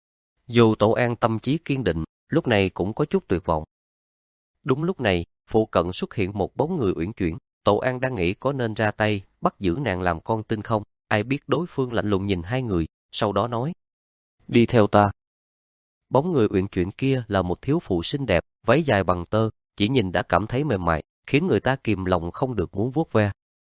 Dù Tổ An tâm trí kiên định, lúc này cũng có chút tuyệt vọng. Đúng lúc này, phụ cận xuất hiện một bóng người uyển chuyển, Tổ An đang nghĩ có nên ra tay, bắt giữ nàng làm con tin không, ai biết đối phương lạnh lùng nhìn hai người, sau đó nói. Đi theo ta. Bóng người uyển chuyển kia là một thiếu phụ xinh đẹp, váy dài bằng tơ, chỉ nhìn đã cảm thấy mềm mại, khiến người ta kìm lòng không được muốn vuốt ve.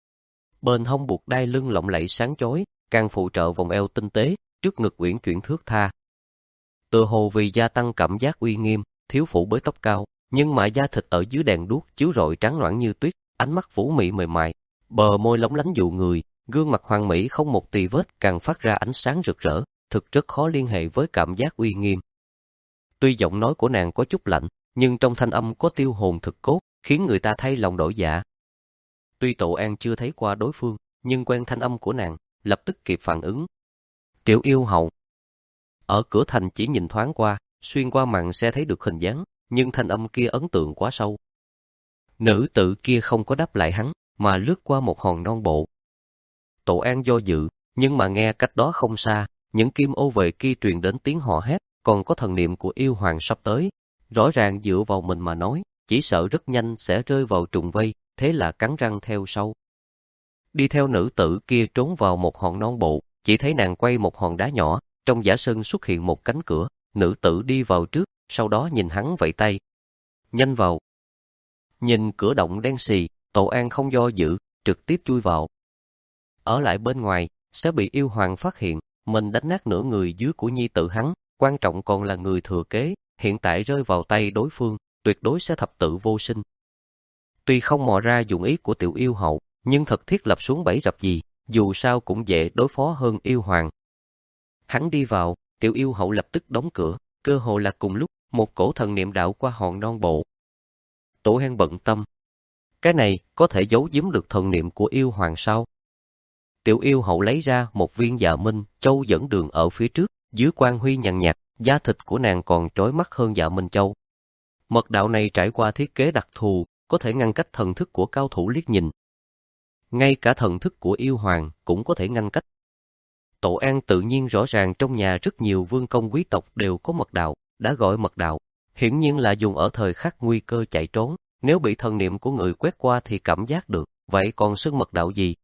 Bên hông buộc đai lưng lộng lẫy sáng chói, càng phụ trợ vòng eo tinh tế, trước ngực uyển chuyển thướt tha. Tựa hồ vì gia tăng cảm giác uy nghiêm, thiếu phụ bới tóc cao, nhưng mà da thịt ở dưới đèn đuốc chiếu rọi trắng loãng như tuyết, ánh mắt vũ mị mềm mại, bờ môi lóng lánh dụ người, gương mặt hoàn mỹ không một tì vết càng phát ra ánh sáng rực rỡ, thực rất khó liên hệ với cảm giác uy nghiêm. Tuy giọng nói của nàng có chút lạnh, nhưng trong thanh âm có tiêu hồn thực cốt, khiến người ta thay lòng đổi dạ. Tuy Tổ An chưa thấy qua đối phương, nhưng quen thanh âm của nàng, lập tức kịp phản ứng. Triệu yêu hậu. Ở cửa thành chỉ nhìn thoáng qua, xuyên qua màn xe thấy được hình dáng, nhưng thanh âm kia ấn tượng quá sâu. Nữ tử kia không có đáp lại hắn, mà lướt qua một hòn non bộ. Tổ An do dự, nhưng mà nghe cách đó không xa, những kim ô vệ kia truyền đến tiếng hò hét, còn có thần niệm của yêu hoàng sắp tới. Rõ ràng dựa vào mình mà nói, chỉ sợ rất nhanh sẽ rơi vào trùng vây, thế là cắn răng theo sau. Đi theo nữ tử kia trốn vào một hòn non bộ, chỉ thấy nàng quay một hòn đá nhỏ, trong giả sơn xuất hiện một cánh cửa, nữ tử đi vào trước, sau đó nhìn hắn vẫy tay. Nhanh vào. Nhìn cửa động đen xì, Tổ An không do dự, trực tiếp chui vào. Ở lại bên ngoài, sẽ bị yêu hoàng phát hiện, mình đánh nát nửa người dưới của nhi tử hắn, quan trọng còn là người thừa kế, hiện tại rơi vào tay đối phương, tuyệt đối sẽ thập tự vô sinh. Tuy không mò ra dụng ý của tiểu yêu hậu, nhưng thật thiết lập xuống bẫy rập gì, dù sao cũng dễ đối phó hơn yêu hoàng. Hắn đi vào, tiểu yêu hậu lập tức đóng cửa, cơ hồ là cùng lúc, một cổ thần niệm đạo qua hòn non bộ. Tổ An bận tâm. Cái này có thể giấu giếm được thần niệm của yêu hoàng sao? Tiểu yêu hậu lấy ra một viên dạ minh châu dẫn đường ở phía trước, dưới quang huy nhàn nhạt, da thịt của nàng còn chói mắt hơn dạ minh châu. Mật đạo này trải qua thiết kế đặc thù, có thể ngăn cách thần thức của cao thủ liếc nhìn. Ngay cả thần thức của yêu hoàng cũng có thể ngăn cách. Tổ An tự nhiên rõ ràng trong nhà rất nhiều vương công quý tộc đều có mật đạo, đã gọi mật đạo, hiển nhiên là dùng ở thời khắc nguy cơ chạy trốn, nếu bị thần niệm của người quét qua thì cảm giác được, vậy còn xưng mật đạo gì?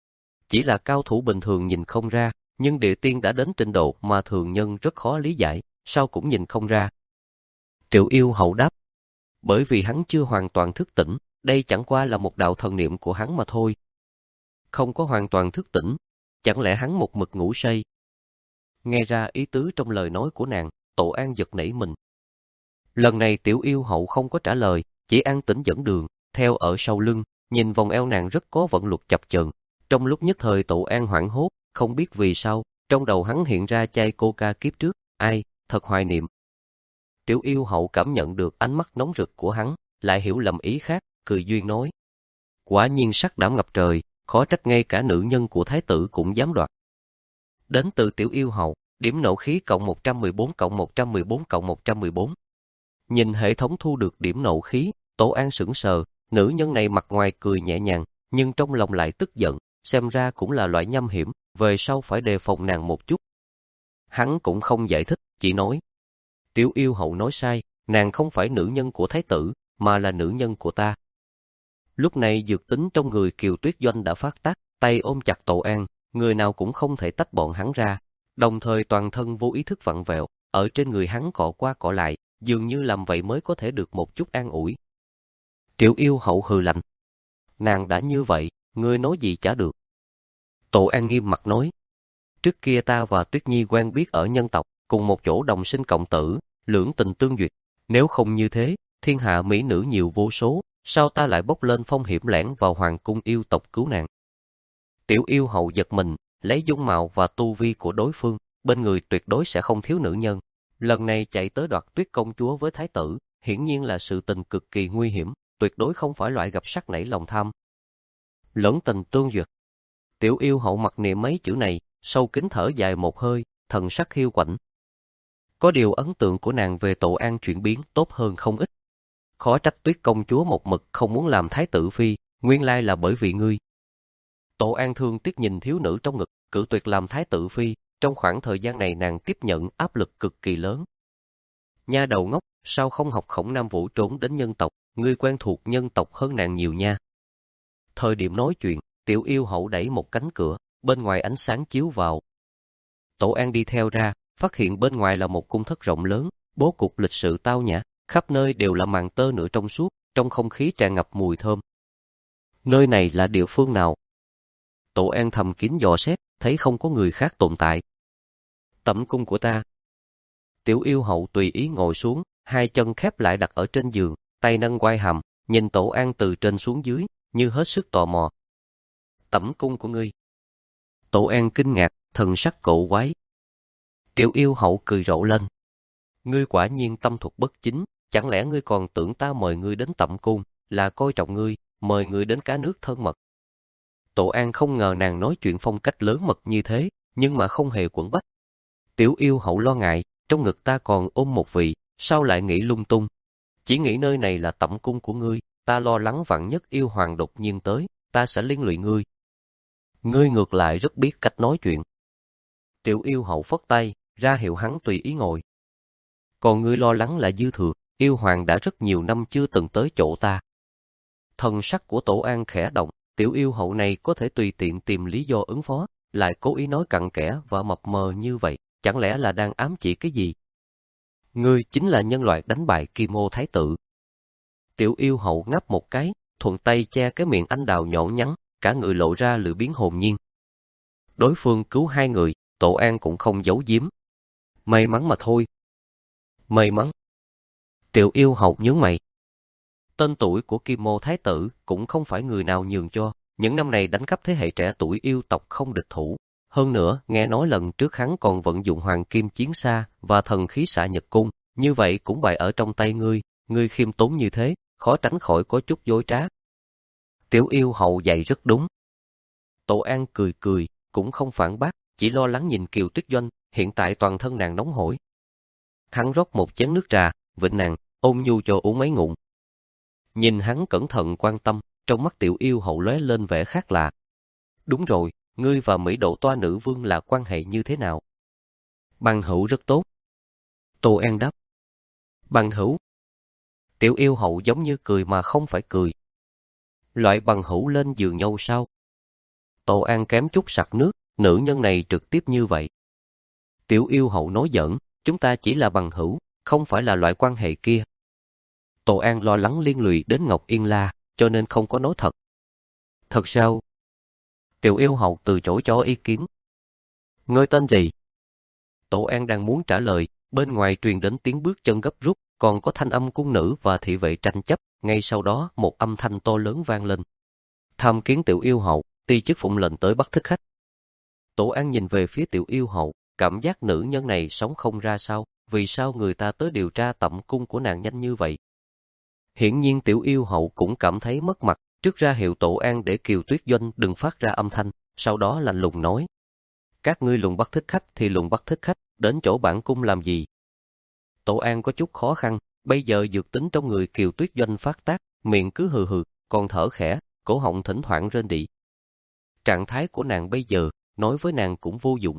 Chỉ là cao thủ bình thường nhìn không ra, nhưng địa tiên đã đến trình độ mà thường nhân rất khó lý giải, sao cũng nhìn không ra. Triệu yêu hậu đáp, bởi vì hắn chưa hoàn toàn thức tỉnh, đây chẳng qua là một đạo thần niệm của hắn mà thôi. Không có hoàn toàn thức tỉnh, chẳng lẽ hắn một mực ngủ say? Nghe ra ý tứ trong lời nói của nàng, Tổ An giật nảy mình. Lần này tiểu yêu hậu không có trả lời, chỉ an tĩnh dẫn đường, theo ở sau lưng, nhìn vòng eo nàng rất có vận luật chập chờn. Trong lúc nhất thời Tổ An hoảng hốt, không biết vì sao, trong đầu hắn hiện ra chai coca kiếp trước, ai, thật hoài niệm. Tiểu yêu hậu cảm nhận được ánh mắt nóng rực của hắn, lại hiểu lầm ý khác, cười duyên nói. Quả nhiên sắc đảm ngập trời, khó trách ngay cả nữ nhân của thái tử cũng dám đoạt. Đến từ tiểu yêu hậu, điểm nộ khí cộng một trăm mười bốn cộng một trăm mười bốn cộng một trăm mười bốn. Nhìn hệ thống thu được điểm nộ khí, Tổ An sững sờ, nữ nhân này mặt ngoài cười nhẹ nhàng, nhưng trong lòng lại tức giận, xem ra cũng là loại nham hiểm, về sau phải đề phòng nàng một chút. Hắn cũng không giải thích, chỉ nói. Tiểu yêu hậu nói sai, nàng không phải nữ nhân của thái tử, mà là nữ nhân của ta. Lúc này dược tính trong người Kiều Tuyết Doanh đã phát tác, tay ôm chặt Tổ An, người nào cũng không thể tách bọn hắn ra, đồng thời toàn thân vô ý thức vặn vẹo, ở trên người hắn cọ qua cọ lại, dường như làm vậy mới có thể được một chút an ủi. Tiểu yêu hậu hừ lạnh. Nàng đã như vậy, ngươi nói gì chả được. Tổ An nghiêm mặt nói. Trước kia ta và Tuyết Nhi quen biết ở nhân tộc, cùng một chỗ đồng sinh cộng tử, lưỡng tình tương duyệt. Nếu không như thế, thiên hạ mỹ nữ nhiều vô số, sao ta lại bốc lên phong hiểm lẻn vào hoàng cung yêu tộc cứu nàng? Tiểu yêu hậu giật mình, lấy dung mạo và tu vi của đối phương, bên người tuyệt đối sẽ không thiếu nữ nhân. Lần này chạy tới đoạt Tuyết công chúa với thái tử, hiển nhiên là sự tình cực kỳ nguy hiểm, tuyệt đối không phải loại gặp sắc nảy lòng tham. Lưỡng tình tương duyệt. Tiểu yêu hậu mặc niệm mấy chữ này, sâu kín thở dài một hơi, thần sắc hiu quạnh. Có điều ấn tượng của nàng về Tổ An chuyển biến tốt hơn không ít. Khó trách Tuyết công chúa một mực không muốn làm thái tử phi, nguyên lai là bởi vì ngươi. Tổ An thương tiếc nhìn thiếu nữ trong ngực, cự tuyệt làm thái tử phi, trong khoảng thời gian này nàng tiếp nhận áp lực cực kỳ lớn. Nha đầu ngốc, sao không học Khổng Nam Vũ trốn đến nhân tộc, ngươi quen thuộc nhân tộc hơn nàng nhiều nha. Thời điểm nói chuyện, tiểu yêu hậu đẩy một cánh cửa, bên ngoài ánh sáng chiếu vào. Tổ An đi theo ra, phát hiện bên ngoài là một cung thất rộng lớn, bố cục lịch sự tao nhã, khắp nơi đều là màn tơ nửa trong suốt, trong không khí tràn ngập mùi thơm. Nơi này là địa phương nào? Tổ An thầm kín dò xét, thấy không có người khác tồn tại. Tẩm cung của ta. Tiểu yêu hậu tùy ý ngồi xuống, hai chân khép lại đặt ở trên giường, tay nâng quai hàm, nhìn Tổ An từ trên xuống dưới, như hết sức tò mò. Tẩm cung của ngươi. Tổ An kinh ngạc, thần sắc cổ quái. Tiểu yêu hậu cười rộ lên. Ngươi quả nhiên tâm thuật bất chính, chẳng lẽ ngươi còn tưởng ta mời ngươi đến tẩm cung, là coi trọng ngươi, mời ngươi đến cá nước thân mật. Tổ An không ngờ nàng nói chuyện phong cách lớn mật như thế, nhưng mà không hề quẩn bách. Tiểu yêu hậu lo ngại, trong ngực ta còn ôm một vị, sao lại nghĩ lung tung. Chỉ nghĩ nơi này là tẩm cung của ngươi, ta lo lắng vạn nhất yêu hoàng đột nhiên tới, ta sẽ liên lụy ngươi. Ngươi ngược lại rất biết cách nói chuyện. Tiểu yêu hậu phất tay, ra hiệu hắn tùy ý ngồi. Còn ngươi lo lắng là dư thừa, yêu hoàng đã rất nhiều năm chưa từng tới chỗ ta. Thần sắc của Tổ An khẽ động, tiểu yêu hậu này có thể tùy tiện tìm lý do ứng phó, lại cố ý nói cặn kẽ và mập mờ như vậy, chẳng lẽ là đang ám chỉ cái gì? Ngươi chính là nhân loại đánh bại Kim Ô Thái tử. Tiểu yêu hậu ngáp một cái, thuận tay che cái miệng anh đào nhỏ nhắn, cả người lộ ra lưỡi biến hồn nhiên. Đối phương cứu hai người, Tổ An cũng không giấu giếm. May mắn mà thôi. May mắn. Tiểu yêu hậu nhướng mày. Tên tuổi của Kim Ô Thái tử cũng không phải người nào nhường cho, những năm này đánh cắp thế hệ trẻ tuổi yêu tộc không địch thủ. Hơn nữa, nghe nói lần trước hắn còn vận dụng hoàng kim chiến xa và thần khí xạ nhật cung, như vậy cũng bại ở trong tay ngươi, ngươi khiêm tốn như thế, khó tránh khỏi có chút dối trá. Tiểu yêu hậu dạy rất đúng. Tổ An cười cười, cũng không phản bác, chỉ lo lắng nhìn Kiều Tuyết Doanh, hiện tại toàn thân nàng nóng hổi. Hắn rót một chén nước trà, vịnh nàng, ôn nhu cho uống mấy ngụm. Nhìn hắn cẩn thận quan tâm, trong mắt tiểu yêu hậu lóe lên vẻ khác lạ. Đúng rồi, ngươi và Mỹ Độ Toa nữ vương là quan hệ như thế nào? Bằng hữu rất tốt. Tô An đáp. Bằng hữu? Tiểu yêu hậu giống như cười mà không phải cười. Loại bằng hữu lên giường nhau sao? Tô An kém chút sặc nước, nữ nhân này trực tiếp như vậy. Tiểu yêu hậu nói giỡn, chúng ta chỉ là bằng hữu, không phải là loại quan hệ kia. Tô An lo lắng liên lụy đến Ngọc Yên La, cho nên không có nói thật. Thật sao? Tiểu yêu hậu từ chối cho ý kiến. Ngươi tên gì? Tô An đang muốn trả lời, bên ngoài truyền đến tiếng bước chân gấp rút, còn có thanh âm cung nữ và thị vệ tranh chấp, ngay sau đó một âm thanh to lớn vang lên. Tham kiến tiểu yêu hậu, ti chức phụng lệnh tới bắt thích khách. Tổ An nhìn về phía tiểu yêu hậu, cảm giác nữ nhân này sống không ra sao, vì sao người ta tới điều tra tẩm cung của nàng nhanh như vậy. Hiển nhiên tiểu yêu hậu cũng cảm thấy mất mặt, trước ra hiệu Tổ An để Kiều Tuyết Doanh đừng phát ra âm thanh, sau đó lạnh lùng nói. Các ngươi lùng bắt thích khách thì lùng bắt thích khách, đến chỗ bản cung làm gì? Tổ An có chút khó khăn, bây giờ dược tính trong người Kiều Tuyết Doanh phát tác, miệng cứ hừ hừ, còn thở khẽ, cổ họng thỉnh thoảng rên rỉ. Trạng thái của nàng bây giờ, nói với nàng cũng vô dụng.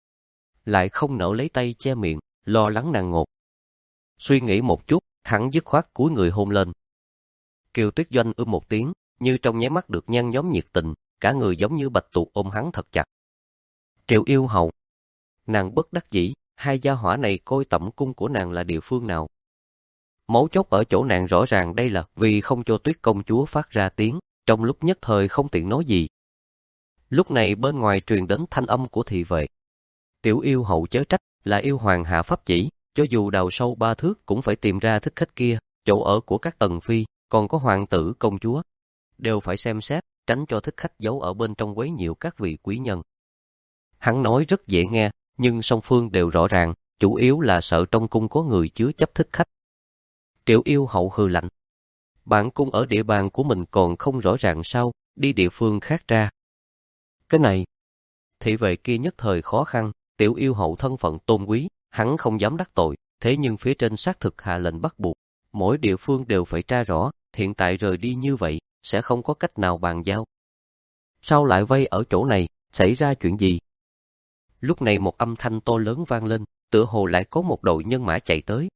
Lại không nỡ lấy tay che miệng, lo lắng nàng ngột. Suy nghĩ một chút, hắn dứt khoát cúi người hôn lên. Kiều Tuyết Doanh ưm một tiếng, như trong nháy mắt được nhan nhóm nhiệt tình, cả người giống như bạch tuộc ôm hắn thật chặt. Triệu yêu hậu. Nàng bất đắc dĩ, hai gia hỏa này coi tẩm cung của nàng là địa phương nào. Mấu chốt ở chỗ nàng rõ ràng đây là vì không cho Tuyết công chúa phát ra tiếng, trong lúc nhất thời không tiện nói gì. Lúc này bên ngoài truyền đến thanh âm của thị vệ. Tiểu yêu hậu chớ trách, là yêu hoàng hạ pháp chỉ, cho dù đào sâu ba thước cũng phải tìm ra thích khách kia, chỗ ở của các tần phi, còn có hoàng tử công chúa. Đều phải xem xét, tránh cho thích khách giấu ở bên trong quấy nhiễu các vị quý nhân. Hắn nói rất dễ nghe, nhưng song phương đều rõ ràng, chủ yếu là sợ trong cung có người chứa chấp thích khách. Triệu yêu hậu hừ lạnh. Bản cung ở địa bàn của mình còn không rõ ràng sao, đi địa phương khác ra. Cái này, thị vệ kia nhất thời khó khăn, tiểu yêu hậu thân phận tôn quý, hắn không dám đắc tội, thế nhưng phía trên xác thực hạ lệnh bắt buộc, mỗi địa phương đều phải tra rõ, hiện tại rời đi như vậy, sẽ không có cách nào bàn giao. Sao lại vây ở chỗ này, xảy ra chuyện gì? Lúc này một âm thanh to lớn vang lên, tựa hồ lại có một đội nhân mã chạy tới.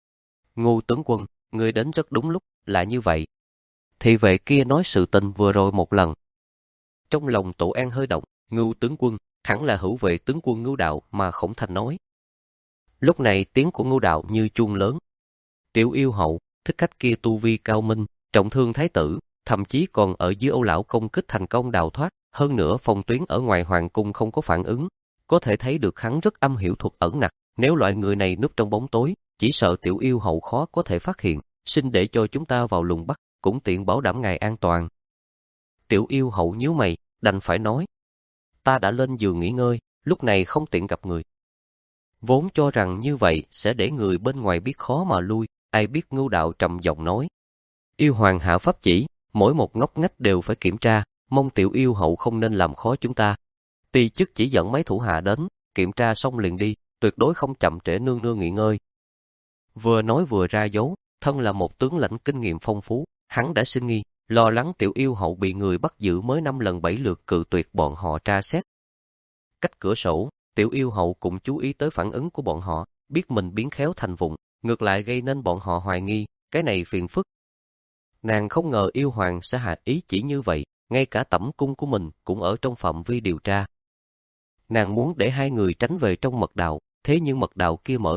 Ngô tướng quân, người đến rất đúng lúc, là như vậy. Thị vệ kia nói sự tình vừa rồi một lần. Trong lòng Tổ An hơi động, Ngưu tướng quân, hẳn là hữu vệ tướng quân Ngưu Đạo mà Khổng Thành nói. Lúc này tiếng của Ngưu Đạo như chuông lớn. Tiểu yêu hậu, thích khách kia tu vi cao minh, trọng thương thái tử, thậm chí còn ở dưới Âu lão công kích thành công đào thoát, hơn nữa phòng tuyến ở ngoài hoàng cung không có phản ứng, có thể thấy được hắn rất âm hiểu thuật ẩn nặc, nếu loại người này núp trong bóng tối, chỉ sợ tiểu yêu hậu khó có thể phát hiện, xin để cho chúng ta vào lùng bắt, cũng tiện bảo đảm ngài an toàn. Tiểu yêu hậu nhíu mày, đành phải nói, ta đã lên giường nghỉ ngơi, lúc này không tiện gặp người. Vốn cho rằng như vậy sẽ để người bên ngoài biết khó mà lui, ai biết Ngưu Đạo trầm giọng nói. Yêu hoàng hạ pháp chỉ, mỗi một ngóc ngách đều phải kiểm tra, mong tiểu yêu hậu không nên làm khó chúng ta. Ti chức chỉ dẫn mấy thủ hạ đến, kiểm tra xong liền đi, tuyệt đối không chậm trễ nương nương nghỉ ngơi. Vừa nói vừa ra dấu, thân là một tướng lãnh kinh nghiệm phong phú, hắn đã sinh nghi, lo lắng tiểu yêu hậu bị người bắt giữ mới năm lần bảy lượt cự tuyệt bọn họ tra xét. Cách cửa sổ, tiểu yêu hậu cũng chú ý tới phản ứng của bọn họ, biết mình biến khéo thành vụng, ngược lại gây nên bọn họ hoài nghi, cái này phiền phức. Nàng không ngờ yêu hoàng sẽ hạ ý chỉ như vậy, ngay cả tẩm cung của mình cũng ở trong phạm vi điều tra. Nàng muốn để hai người tránh về trong mật đạo, thế nhưng mật đạo kia mở ra,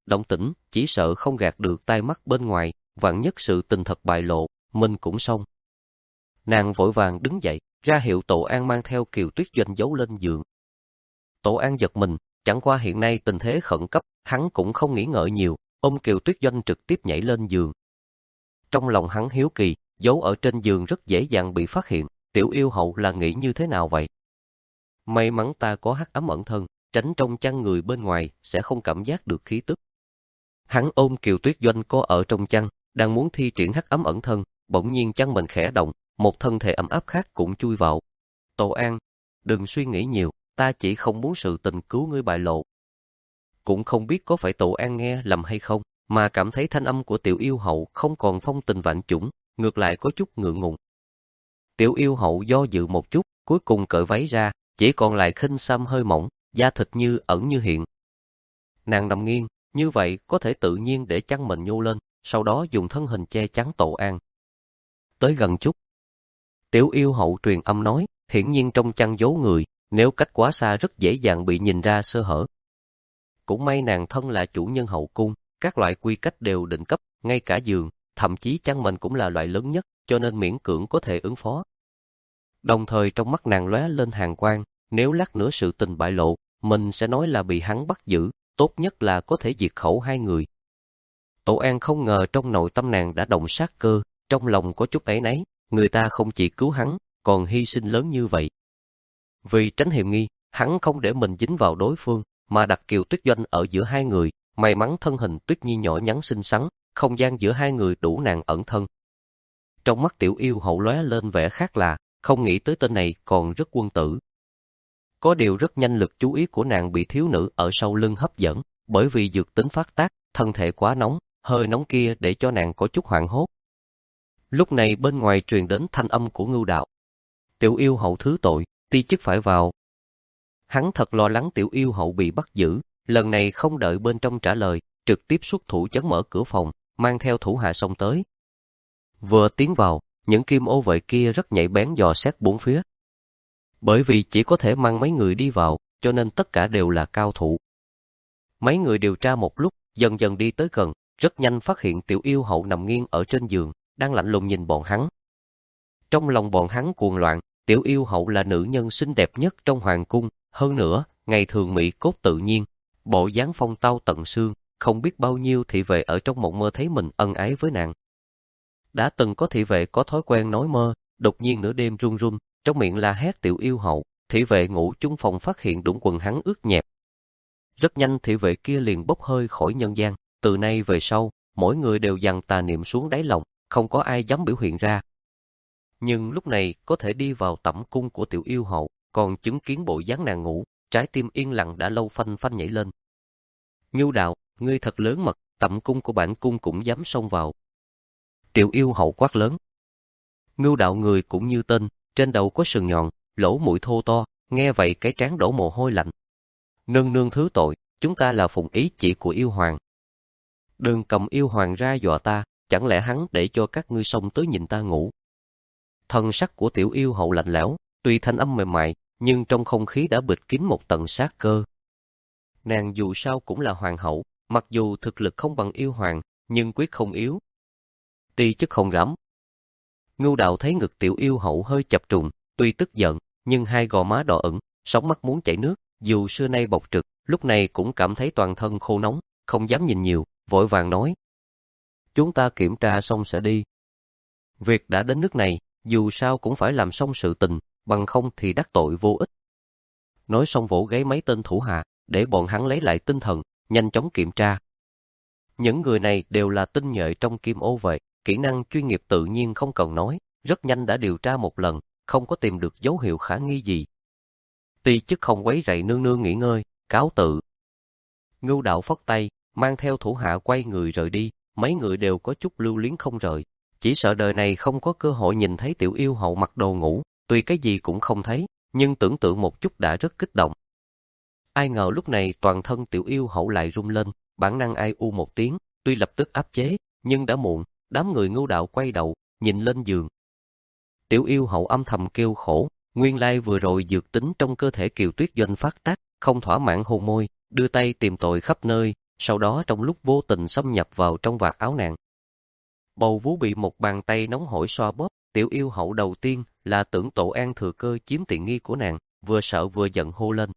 động tĩnh chỉ sợ không gạt được tai mắt bên ngoài, vạn nhất sự tình thật bại lộ, mình cũng xong. Nàng vội vàng đứng dậy, ra hiệu Tổ An mang theo Kiều Tuyết Doanh giấu lên giường. Tổ An giật mình, chẳng qua hiện nay tình thế khẩn cấp, hắn cũng không nghĩ ngợi nhiều, ôm Kiều Tuyết Doanh trực tiếp nhảy lên giường. Trong lòng hắn hiếu kỳ, giấu ở trên giường rất dễ dàng bị phát hiện, Tiểu Yêu Hậu là nghĩ như thế nào vậy? May mắn ta có hắc ám ẩn thân, tránh trong chăn người bên ngoài sẽ không cảm giác được khí tức. Hắn ôm Kiều Tuyết Doanh có ở trong chăn, đang muốn thi triển hắc ám ẩn thân, bỗng nhiên chăn mình khẽ động, một thân thể ấm áp khác cũng chui vào. Tổ An, đừng suy nghĩ nhiều, ta chỉ không muốn sự tình cứu ngươi bại lộ. Cũng không biết có phải Tổ An nghe lầm hay không, mà cảm thấy thanh âm của Tiểu Yêu Hậu không còn phong tình vạn chủng, ngược lại có chút ngượng ngùng. Tiểu Yêu Hậu do dự một chút, cuối cùng cởi váy ra, chỉ còn lại khinh xăm hơi mỏng, da thịt như ẩn như hiện. Nàng nằm nghiêng, như vậy có thể tự nhiên để chăn mình nhô lên, sau đó dùng thân hình che chắn Tổ An. Tới gần chút. Tiểu Yêu Hậu truyền âm nói, hiển nhiên trong chăn giấu người, nếu cách quá xa rất dễ dàng bị nhìn ra sơ hở. Cũng may nàng thân là chủ nhân hậu cung, các loại quy cách đều định cấp, ngay cả giường, thậm chí chăn mền cũng là loại lớn nhất, cho nên miễn cưỡng có thể ứng phó. Đồng thời trong mắt nàng lóe lên hàn quang, nếu lát nữa sự tình bại lộ, mình sẽ nói là bị hắn bắt giữ, tốt nhất là có thể diệt khẩu hai người. Tổ An không ngờ trong nội tâm nàng đã động sát cơ, trong lòng có chút áy náy, người ta không chỉ cứu hắn, còn hy sinh lớn như vậy. Vì tránh hiểm nghi, hắn không để mình dính vào đối phương, mà đặt Kiều Tuyết Doanh ở giữa hai người, may mắn thân hình Tuyết Nhi nhỏ nhắn xinh xắn, không gian giữa hai người đủ nàng ẩn thân. Trong mắt Tiểu Yêu Hậu lóe lên vẻ khác lạ, không nghĩ tới tên này còn rất quân tử. Có điều rất nhanh lực chú ý của nàng bị thiếu nữ ở sau lưng hấp dẫn, bởi vì dược tính phát tác, thân thể quá nóng, hơi nóng kia để cho nàng có chút hoảng hốt. Lúc này bên ngoài truyền đến thanh âm của Ngưu Đạo. Tiểu Yêu Hậu thứ tội, ti chức phải vào. Hắn thật lo lắng Tiểu Yêu Hậu bị bắt giữ, lần này không đợi bên trong trả lời, trực tiếp xuất thủ chấn mở cửa phòng, mang theo thủ hạ xông tới. Vừa tiến vào, những kim ô vệ kia rất nhạy bén dò xét bốn phía. Bởi vì chỉ có thể mang mấy người đi vào, cho nên tất cả đều là cao thủ. Mấy người điều tra một lúc, dần dần đi tới gần, rất nhanh phát hiện Tiểu Yêu Hậu nằm nghiêng ở trên giường, đang lạnh lùng nhìn bọn hắn. Trong lòng bọn hắn cuồng loạn, Tiểu Yêu Hậu là nữ nhân xinh đẹp nhất trong hoàng cung, hơn nữa, ngày thường mỹ cốt tự nhiên, bộ dáng phong tao tận xương, không biết bao nhiêu thị vệ ở trong mộng mơ thấy mình ân ái với nàng. Đã từng có thị vệ có thói quen nói mơ, đột nhiên nửa đêm run run, trong miệng la hét Tiểu Yêu Hậu, thị vệ ngủ chung phòng phát hiện đũng quần hắn ướt nhẹp. Rất nhanh thị vệ kia liền bốc hơi khỏi nhân gian, từ nay về sau, mỗi người đều dằn tà niệm xuống đáy lòng, không có ai dám biểu hiện ra. Nhưng lúc này có thể đi vào tẩm cung của Tiểu Yêu Hậu, còn chứng kiến bộ dáng nàng ngủ, trái tim yên lặng đã lâu phanh phanh nhảy lên. Ngưu Đạo, ngươi thật lớn mật, tẩm cung của bản cung cũng dám xông vào. Tiểu Yêu Hậu quát lớn. Ngưu Đạo người cũng như tên, trên đầu có sừng nhọn, lỗ mũi thô to, nghe vậy cái trán đổ mồ hôi lạnh. Nương nương thứ tội, chúng ta là phụng ý chỉ của yêu hoàng. Đừng cầm yêu hoàng ra dọa ta, chẳng lẽ hắn để cho các ngươi xông tới nhìn ta ngủ. Thân sắc của Tiểu Yêu Hậu lạnh lẽo, tuy thanh âm mềm mại, nhưng trong không khí đã bịt kín một tầng sát cơ. Nàng dù sao cũng là hoàng hậu, mặc dù thực lực không bằng yêu hoàng, nhưng quyết không yếu. Ti chức không dám. Ngưu Đạo thấy ngực Tiểu Yêu Hậu hơi chập trùng, tuy tức giận, nhưng hai gò má đỏ ửng, sóng mắt muốn chảy nước, dù xưa nay bộc trực, lúc này cũng cảm thấy toàn thân khô nóng, không dám nhìn nhiều, vội vàng nói. Chúng ta kiểm tra xong sẽ đi. Việc đã đến nước này, dù sao cũng phải làm xong sự tình, bằng không thì đắc tội vô ích. Nói xong vỗ gáy mấy tên thủ hạ, để bọn hắn lấy lại tinh thần, nhanh chóng kiểm tra. Những người này đều là tinh nhuệ trong kim ô vệ, kỹ năng chuyên nghiệp tự nhiên không cần nói, rất nhanh đã điều tra một lần, không có tìm được dấu hiệu khả nghi gì. Ti chức không quấy rầy nương nương nghỉ ngơi, cáo tự. Ngưu Đạo phất tay, mang theo thủ hạ quay người rời đi, mấy người đều có chút lưu luyến không rời, chỉ sợ đời này không có cơ hội nhìn thấy Tiểu Yêu Hậu mặc đồ ngủ, tuy cái gì cũng không thấy, nhưng tưởng tượng một chút đã rất kích động. Ai ngờ lúc này toàn thân Tiểu Yêu Hậu lại rung lên, bản năng ai u một tiếng, tuy lập tức áp chế, nhưng đã muộn, đám người Ngưu Đạo quay đầu, nhìn lên giường. Tiểu Yêu Hậu âm thầm kêu khổ, nguyên lai vừa rồi dược tính trong cơ thể Kiều Tuyết Doanh phát tác, không thỏa mãn hôn môi, đưa tay tìm tội khắp nơi, sau đó trong lúc vô tình xâm nhập vào trong vạt áo nàng. Bầu vú bị một bàn tay nóng hổi xoa bóp, Tiểu Yêu Hậu đầu tiên là tưởng Tổ An thừa cơ chiếm tiện nghi của nàng, vừa sợ vừa giận hô lên.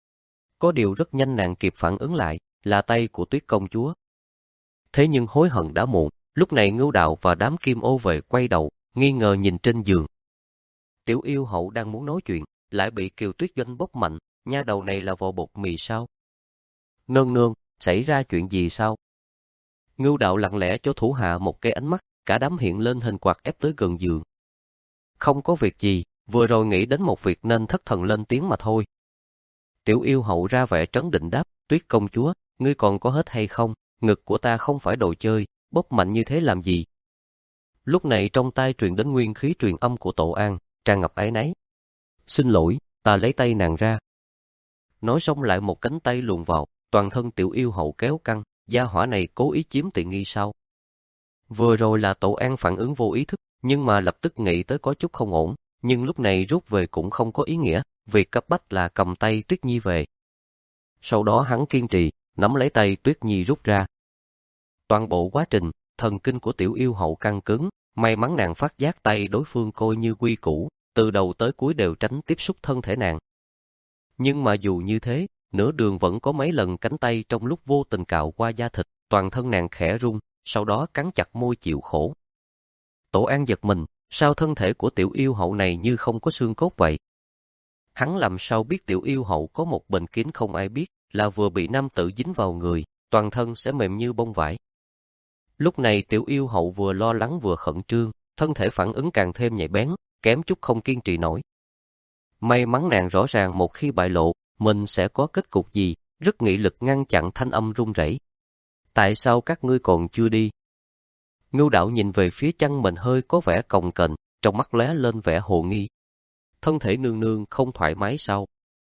Có điều rất nhanh nàng kịp phản ứng lại, là tay của Tuyết công chúa. Thế nhưng hối hận đã muộn, lúc này Ngưu Đạo và đám kim ô về quay đầu, nghi ngờ nhìn trên giường. Tiểu Yêu Hậu đang muốn nói chuyện, lại bị Kiều Tuyết Doanh bóp mạnh, nha đầu này là vò bột mì sao? Nương nương, xảy ra chuyện gì sao? Ngưu Đạo lặng lẽ cho thủ hạ một cái ánh mắt, cả đám hiện lên hình quạt ép tới gần giường. Không có việc gì, vừa rồi nghĩ đến một việc nên thất thần lên tiếng mà thôi. Tiểu Yêu Hậu ra vẻ trấn định đáp, Tuyết công chúa, ngươi còn có hết hay không? Ngực của ta không phải đồ chơi, bóp mạnh như thế làm gì? Lúc này trong tai truyền đến nguyên khí truyền âm của Tổ An, tràn ngập áy náy. Xin lỗi, ta lấy tay nàng ra. Nói xong lại một cánh tay luồn vào, toàn thân Tiểu Yêu Hậu kéo căng, gia hỏa này cố ý chiếm tiện nghi sao? Vừa rồi là Tổ An phản ứng vô ý thức, nhưng mà lập tức nghĩ tới có chút không ổn, nhưng lúc này rút về cũng không có ý nghĩa, việc cấp bách là cầm tay Tuyết Nhi về. Sau đó hắn kiên trì, nắm lấy tay Tuyết Nhi rút ra. Toàn bộ quá trình, thần kinh của Tiểu Yêu Hậu căng cứng, may mắn nàng phát giác tay đối phương coi như quy củ, từ đầu tới cuối đều tránh tiếp xúc thân thể nàng. Nhưng mà dù như thế, nửa đường vẫn có mấy lần cánh tay trong lúc vô tình cạo qua da thịt, toàn thân nàng khẽ run, sau đó cắn chặt môi chịu khổ. Tổ An giật mình, sao thân thể của Tiểu Yêu Hậu này như không có xương cốt vậy? Hắn làm sao biết Tiểu Yêu Hậu có một bệnh kín không ai biết, là vừa bị nam tử dính vào người, toàn thân sẽ mềm như bông vải. Lúc này Tiểu Yêu Hậu vừa lo lắng vừa khẩn trương, thân thể phản ứng càng thêm nhạy bén, kém chút không kiên trì nổi. May mắn nàng rõ ràng một khi bại lộ, mình sẽ có kết cục gì, rất nghị lực ngăn chặn thanh âm run rẩy. Tại sao các ngươi còn chưa đi? Ngưu Đạo nhìn về phía chân mình hơi có vẻ cồng kềnh, trong mắt lóe lên vẻ hồ nghi. Thân thể nương nương không thoải mái sao?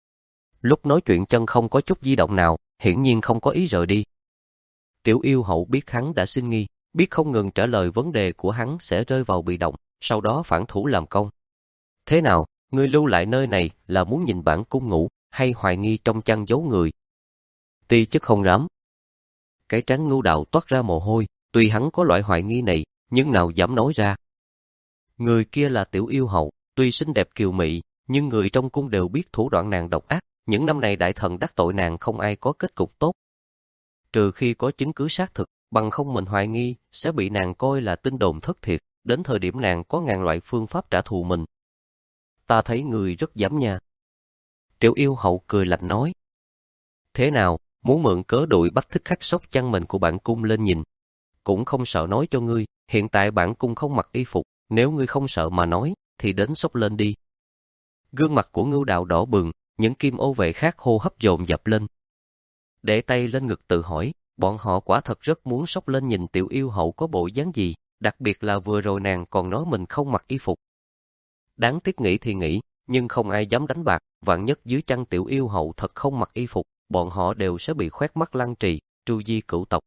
Lúc nói chuyện chân không có chút di động nào, hiển nhiên không có ý rời đi. Tiểu Yêu Hậu biết hắn đã sinh nghi, biết không ngừng trả lời vấn đề của hắn sẽ rơi vào bị động, sau đó phản thủ làm công. Thế nào, ngươi lưu lại nơi này là muốn nhìn bản cung ngủ, hay hoài nghi trong chăn giấu người? Ti chức không dám. Cái trán Ngưu Đạo toát ra mồ hôi, tuy hắn có loại hoài nghi này, nhưng nào dám nói ra. Người kia là Tiểu Yêu Hậu, tuy xinh đẹp kiều mị, nhưng người trong cung đều biết thủ đoạn nàng độc ác, những năm này đại thần đắc tội nàng không ai có kết cục tốt. Trừ khi có chứng cứ xác thực, bằng không mình hoài nghi, sẽ bị nàng coi là tin đồn thất thiệt, đến thời điểm nàng có ngàn loại phương pháp trả thù mình. Ta thấy người rất dám nha. Tiểu Yêu Hậu cười lạnh nói. Thế nào, muốn mượn cớ đuổi bắt thích khách xốc chăn mình của bản cung lên nhìn? Cũng không sợ nói cho ngươi, hiện tại bản cung không mặc y phục, nếu ngươi không sợ mà nói, thì đến xốc lên đi. Gương mặt của Ngưu Đạo đỏ bừng, những kim ô vệ khác hô hấp dồn dập lên. Để tay lên ngực tự hỏi, bọn họ quả thật rất muốn xốc lên nhìn Tiểu Yêu Hậu có bộ dáng gì, đặc biệt là vừa rồi nàng còn nói mình không mặc y phục. Đáng tiếc nghĩ thì nghĩ, nhưng không ai dám đánh bạc, vạn nhất dưới chân Tiểu Yêu Hậu thật không mặc y phục, bọn họ đều sẽ bị khoét mắt lăng trì, tru di cửu tộc.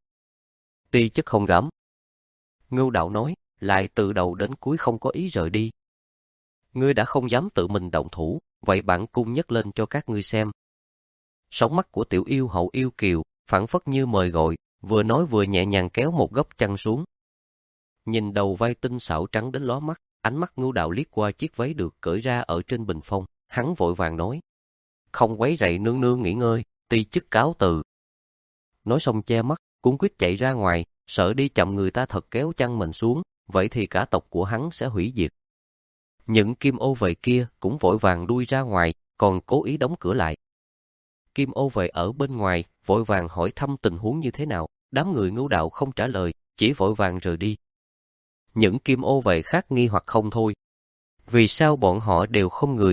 Ti chức không dám. Ngưu Đạo nói, lại từ đầu đến cuối không có ý rời đi. Ngươi đã không dám tự mình động thủ, vậy bản cung nhấc lên cho các ngươi xem. Sóng mắt của Tiểu Yêu Hậu yêu kiều, phảng phất như mời gọi, vừa nói vừa nhẹ nhàng kéo một góc chăn xuống. Nhìn đầu vai tinh xảo trắng đến lóa mắt, ánh mắt Ngưu Đạo liếc qua chiếc váy được cởi ra ở trên bình phong, hắn vội vàng nói. Không quấy rầy nương nương nghỉ ngơi, ti chức cáo từ. Nói xong che mắt, cuống quýt chạy ra ngoài, sợ đi chậm người ta thật kéo chăn mình xuống, vậy thì cả tộc của hắn sẽ hủy diệt. Những kim ô vệ kia cũng vội vàng đuôi ra ngoài, còn cố ý đóng cửa lại. Kim ô vệ ở bên ngoài, vội vàng hỏi thăm tình huống như thế nào, đám người Ngưu Đạo không trả lời, chỉ vội vàng rời đi. Những kim ô vệ khác nghi hoặc không thôi. Vì sao bọn họ đều không người?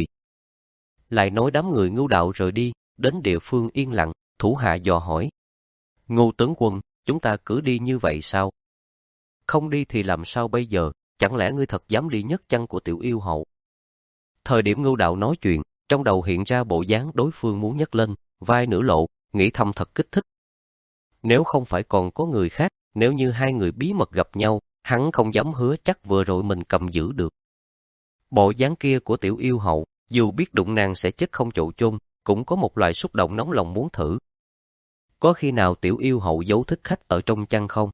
Lại nói đám người Ngưu Đạo rời đi, đến địa phương yên lặng, thủ hạ dò hỏi. Ngưu tướng quân, chúng ta cứ đi như vậy sao? Không đi thì làm sao bây giờ, chẳng lẽ ngươi thật dám đi nhấc chân của Tiểu Yêu Hậu? Thời điểm Ngưu Đạo nói chuyện, trong đầu hiện ra bộ dáng đối phương muốn nhấc lên, vai nửa lộ, nghĩ thầm thật kích thích. Nếu không phải còn có người khác, nếu như hai người bí mật gặp nhau, hắn không dám hứa chắc vừa rồi mình cầm giữ được. Bộ dáng kia của Tiểu Yêu Hậu, dù biết đụng nàng sẽ chết không chỗ chôn, cũng có một loại xúc động nóng lòng muốn thử. Có khi nào tiểu yêu hậu giấu thích khách ở trong chăn không?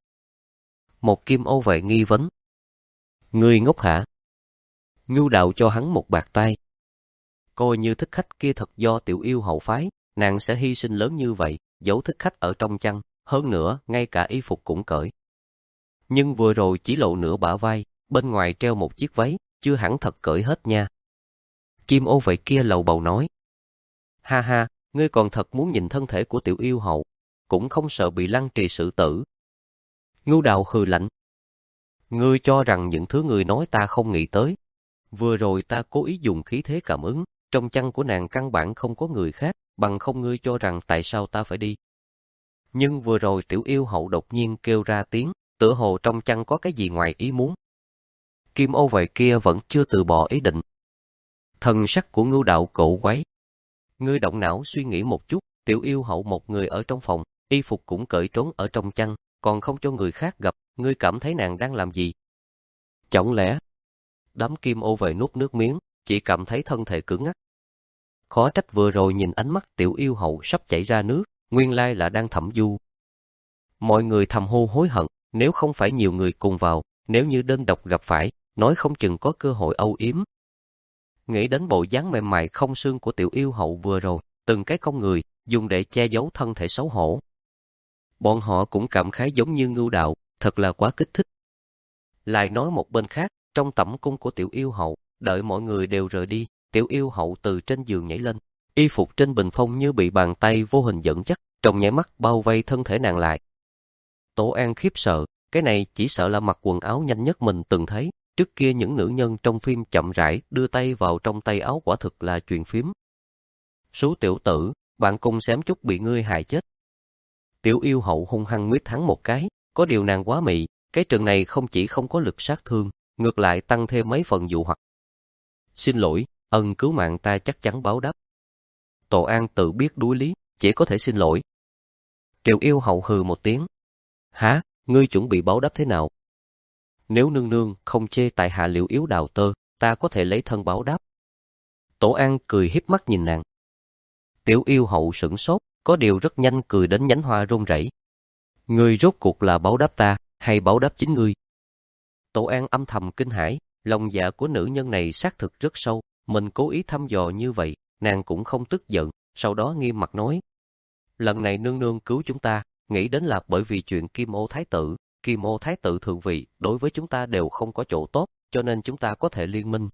Một kim ô vệ nghi vấn. Ngươi ngốc hả? Ngưu Đạo cho hắn một bạt tai. Coi như thích khách kia thật do tiểu yêu hậu phái, nàng sẽ hy sinh lớn như vậy, giấu thích khách ở trong chăn, hơn nữa, ngay cả y phục cũng cởi. Nhưng vừa rồi chỉ lộ nửa bả vai, bên ngoài treo một chiếc váy, chưa hẳn thật cởi hết nha. Kim ô vệ kia lầu bầu nói. Ha ha, ngươi còn thật muốn nhìn thân thể của tiểu yêu hậu, cũng không sợ bị lăng trì xử tử. Ngưu Đạo hừ lạnh. Ngươi cho rằng những thứ ngươi nói ta không nghĩ tới. Vừa rồi ta cố ý dùng khí thế cảm ứng, trong chăn của nàng căn bản không có người khác, bằng không ngươi cho rằng tại sao ta phải đi. Nhưng vừa rồi tiểu yêu hậu đột nhiên kêu ra tiếng, tựa hồ trong chăn có cái gì ngoài ý muốn. Kim ô vệ kia vẫn chưa từ bỏ ý định. Thần sắc của Ngưu Đạo cổ quái. Ngươi động não suy nghĩ một chút, tiểu yêu hậu một người ở trong phòng, y phục cũng cởi trốn ở trong chăn, còn không cho người khác gặp, ngươi cảm thấy nàng đang làm gì? Chẳng lẽ? Đám kim ô vệ nuốt nước miếng, chỉ cảm thấy thân thể cứng ngắc. Khó trách vừa rồi nhìn ánh mắt tiểu yêu hậu sắp chảy ra nước, nguyên lai là đang thẩm du. Mọi người thầm hô hối hận, nếu không phải nhiều người cùng vào, nếu như đơn độc gặp phải, nói không chừng có cơ hội âu yếm. Nghĩ đến bộ dáng mềm mại không xương của tiểu yêu hậu vừa rồi, từng cái con người, dùng để che giấu thân thể xấu hổ. Bọn họ cũng cảm khái giống như Ngưu Đạo, thật là quá kích thích. Lại nói một bên khác, trong tẩm cung của tiểu yêu hậu, đợi mọi người đều rời đi, tiểu yêu hậu từ trên giường nhảy lên, y phục trên bình phong như bị bàn tay vô hình dẫn dắt, trong nháy mắt bao vây thân thể nàng lại. Tổ An khiếp sợ, cái này chỉ sợ là mặc quần áo nhanh nhất mình từng thấy, trước kia những nữ nhân trong phim chậm rãi đưa tay vào trong tay áo quả thực là chuyện phím. Số tiểu tử, bạn cùng xém chút bị ngươi hại chết. Tiểu yêu hậu hung hăng nguyết hắn một cái, có điều nàng quá mị, cái trận này không chỉ không có lực sát thương, ngược lại tăng thêm mấy phần dụ hoặc. Xin lỗi, ân cứu mạng ta chắc chắn báo đáp. Tổ An tự biết đuối lý, chỉ có thể xin lỗi. Triệu yêu hậu hừ một tiếng. Hả, ngươi chuẩn bị báo đáp thế nào? Nếu nương nương không chê tại hạ Liễu Yếu đào tơ, ta có thể lấy thân báo đáp. Tổ An cười hiếp mắt nhìn nàng. Tiểu yêu hậu sửng sốt, có điều rất nhanh cười đến nhánh hoa run rẩy. Ngươi rốt cuộc là báo đáp ta, hay báo đáp chính ngươi? Tổ An âm thầm kinh hãi, lòng dạ của nữ nhân này xác thực rất sâu, mình cố ý thăm dò như vậy, nàng cũng không tức giận, sau đó nghiêm mặt nói. Lần này nương nương cứu chúng ta, nghĩ đến là bởi vì chuyện Kim Ô Thái Tử, Kim Ô Thái Tử thượng vị, đối với chúng ta đều không có chỗ tốt, cho nên chúng ta có thể liên minh.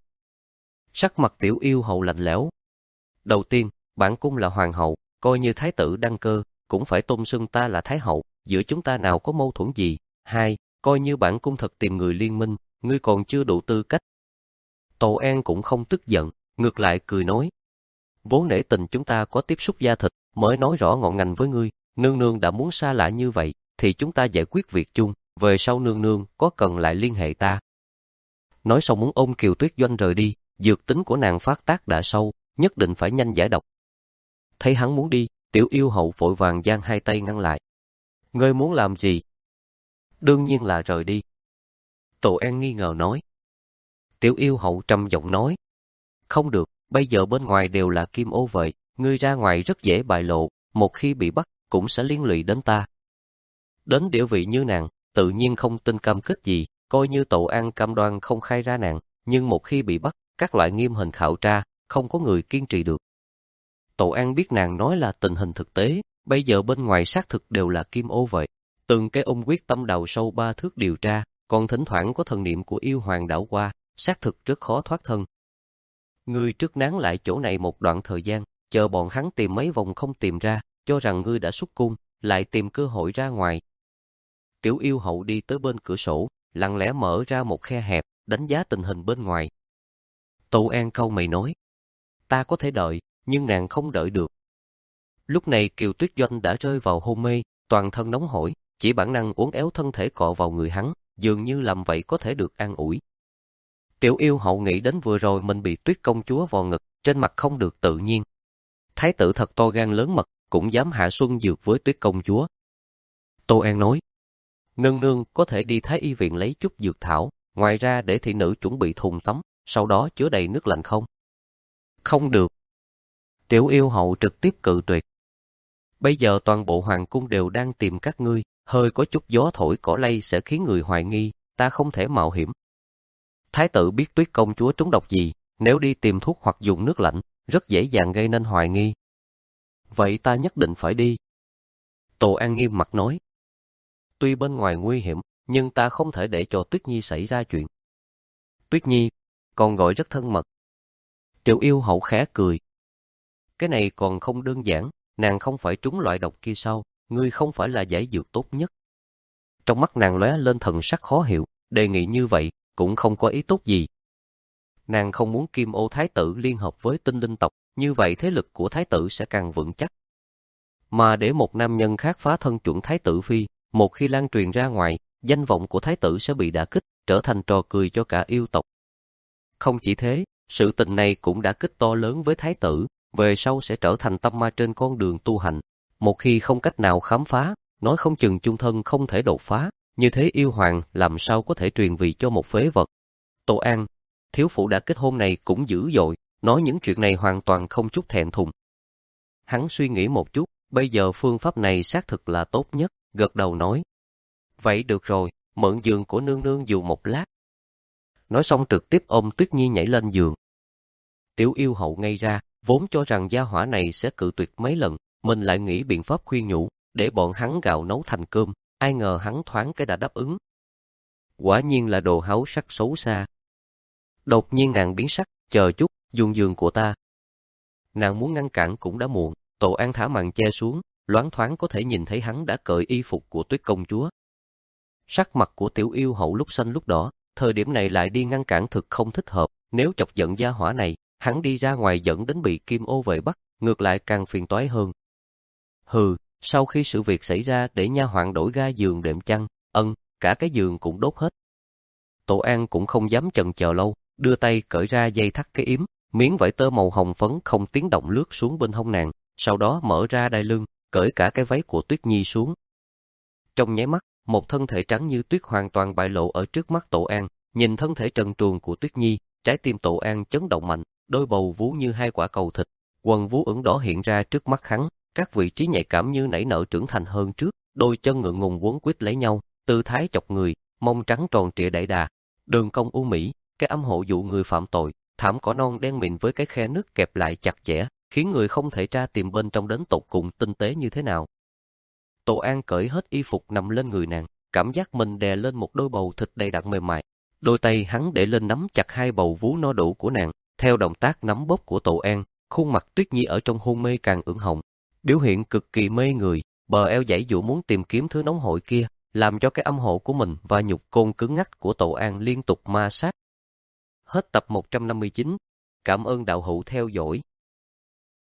Sắc mặt tiểu yêu hậu lạnh lẽo. Đầu tiên, bản cung là hoàng hậu, coi như Thái Tử đăng cơ, cũng phải tôn xưng ta là Thái Hậu, giữa chúng ta nào có mâu thuẫn gì. Hai, coi như bản cung thật tìm người liên minh, ngươi còn chưa đủ tư cách. Tổ An cũng không tức giận, ngược lại cười nói. Vốn nể tình chúng ta có tiếp xúc da thịt, mới nói rõ ngọn ngành với ngươi, nương nương đã muốn xa lạ như vậy, thì chúng ta giải quyết việc chung, về sau nương nương có cần lại liên hệ ta. Nói xong muốn ôm Kiều Tuyết Doanh rời đi, dược tính của nàng phát tác đã sâu, nhất định phải nhanh giải độc. Thấy hắn muốn đi, tiểu yêu hậu vội vàng giang hai tay ngăn lại. Ngươi muốn làm gì? Đương nhiên là rời đi. Tổ An nghi ngờ nói. Tiểu yêu hậu trầm giọng nói. Không được, bây giờ bên ngoài đều là kim ô vệ, ngươi ra ngoài rất dễ bại lộ, một khi bị bắt, cũng sẽ liên lụy đến ta. Đến địa vị như nàng, tự nhiên không tin cam kết gì, coi như Tổ An cam đoan không khai ra nàng, nhưng một khi bị bắt, các loại nghiêm hình khảo tra, không có người kiên trì được. Tổ An biết nàng nói là tình hình thực tế, bây giờ bên ngoài xác thực đều là kim ô vệ. Từng cái ông quyết tâm đào sâu ba thước điều tra, còn thỉnh thoảng có thần niệm của yêu hoàng đảo qua, xác thực rất khó thoát thân. Ngươi trước nán lại chỗ này một đoạn thời gian, chờ bọn hắn tìm mấy vòng không tìm ra, cho rằng ngươi đã xuất cung, lại tìm cơ hội ra ngoài. Tiểu yêu hậu đi tới bên cửa sổ, lặng lẽ mở ra một khe hẹp, đánh giá tình hình bên ngoài. Tổ An cau mày nói, ta có thể đợi, nhưng nàng không đợi được. Lúc này Kiều Tuyết Doanh đã rơi vào hôn mê, toàn thân nóng hổi, chỉ bản năng uốn éo thân thể cọ vào người hắn, dường như làm vậy có thể được an ủi. Tiểu yêu hậu nghĩ đến vừa rồi mình bị Tuyết công chúa vò ngực, trên mặt không được tự nhiên. Thái tử thật to gan lớn mật, cũng dám hạ xuân dược với Tuyết công chúa. Tô An nói, nương nương có thể đi Thái y viện lấy chút dược thảo, ngoài ra để thị nữ chuẩn bị thùng tắm, sau đó chứa đầy nước lạnh không? Không được. Tiểu yêu hậu trực tiếp cự tuyệt. Bây giờ toàn bộ hoàng cung đều đang tìm các ngươi, hơi có chút gió thổi cỏ lay sẽ khiến người hoài nghi, ta không thể mạo hiểm. Thái tử biết Tuyết công chúa trúng độc gì, nếu đi tìm thuốc hoặc dùng nước lạnh, rất dễ dàng gây nên hoài nghi. Vậy ta nhất định phải đi. Tô An nghiêm mặt nói. Tuy bên ngoài nguy hiểm, nhưng ta không thể để cho Tuyết Nhi xảy ra chuyện. Tuyết Nhi, còn gọi rất thân mật. Triệu Yêu Hậu khẽ cười. Cái này còn không đơn giản, nàng không phải trúng loại độc kia sao, ngươi không phải là giải dược tốt nhất. Trong mắt nàng lóe lên thần sắc khó hiểu, đề nghị như vậy, cũng không có ý tốt gì. Nàng không muốn Kim Ô Thái tử liên hợp với tinh linh tộc, như vậy thế lực của Thái tử sẽ càng vững chắc. Mà để một nam nhân khác phá thân chuẩn Thái tử Phi, một khi lan truyền ra ngoài, danh vọng của Thái tử sẽ bị đả kích, trở thành trò cười cho cả yêu tộc. Không chỉ thế, sự tình này cũng đã kích to lớn với Thái tử, về sau sẽ trở thành tâm ma trên con đường tu hành. Một khi không cách nào khám phá, nói không chừng chung thân không thể đột phá, như thế yêu hoàng làm sao có thể truyền vị cho một phế vật. Tô An, thiếu phụ đã kết hôn này cũng dữ dội, nói những chuyện này hoàn toàn không chút thẹn thùng. Hắn suy nghĩ một chút, bây giờ phương pháp này xác thực là tốt nhất, gật đầu nói. Vậy được rồi, mượn giường của nương nương dù một lát. Nói xong trực tiếp ôm Tuyết Nhi nhảy lên giường. Tiểu Yêu Hậu ngây ra, vốn cho rằng gia hỏa này sẽ cự tuyệt mấy lần, mình lại nghĩ biện pháp khuyên nhủ, để bọn hắn gạo nấu thành cơm, ai ngờ hắn thoáng cái đã đáp ứng. Quả nhiên là đồ háo sắc xấu xa. Đột nhiên nàng biến sắc, chờ chút, dùng giường của ta. Nàng muốn ngăn cản cũng đã muộn, Tô An thả màn che xuống, loáng thoáng có thể nhìn thấy hắn đã cởi y phục của Tuyết công chúa. Sắc mặt của Tiểu Yêu Hậu lúc xanh lúc đỏ, thời điểm này lại đi ngăn cản thực không thích hợp, nếu chọc giận gia hỏa này, hắn đi ra ngoài dẫn đến bị Kim Ô vệ bắt, ngược lại càng phiền toái hơn. Hừ, sau khi sự việc xảy ra để nha hoàn đổi ga giường đệm chăn, ân, cả cái giường cũng đốt hết. Tô An cũng không dám chần chờ lâu, đưa tay cởi ra dây thắt cái yếm, miếng vải tơ màu hồng phấn không tiếng động lướt xuống bên hông nàng, sau đó mở ra đai lưng, cởi cả cái váy của Tuyết Nhi xuống. Trong nháy mắt, một thân thể trắng như tuyết hoàn toàn bại lộ ở trước mắt Tô An, nhìn thân thể trần truồng của Tuyết Nhi, trái tim Tô An chấn động mạnh, đôi bầu vú như hai quả cầu thịt, quần vú ửng đỏ hiện ra trước mắt hắn, các vị trí nhạy cảm như nảy nở trưởng thành hơn trước, đôi chân ngượng ngùng quấn quýt lấy nhau, tư thái chọc người, mông trắng tròn trịa đẩy đà, đường cong u mỹ, cái âm hộ dụ người phạm tội, thảm cỏ non đen mịn với cái khe nước kẹp lại chặt chẽ, khiến người không thể tra tìm bên trong đến tột cùng tinh tế như thế nào. Tô An cởi hết y phục nằm lên người nàng, cảm giác mình đè lên một đôi bầu thịt đầy đặn mềm mại, đôi tay hắn để lên nắm chặt hai bầu vú no đủ của nàng, theo động tác nắm bóp của Tô An, khuôn mặt Tuyết Nhi ở trong hôn mê càng ửng hồng, biểu hiện cực kỳ mê người, bờ eo giãy giụa muốn tìm kiếm thứ nóng hổi kia, làm cho cái âm hộ của mình và nhục côn cứng ngắc của Tô An liên tục ma sát. Hết tập một trăm năm mươi chín. Cảm ơn đạo hữu theo dõi.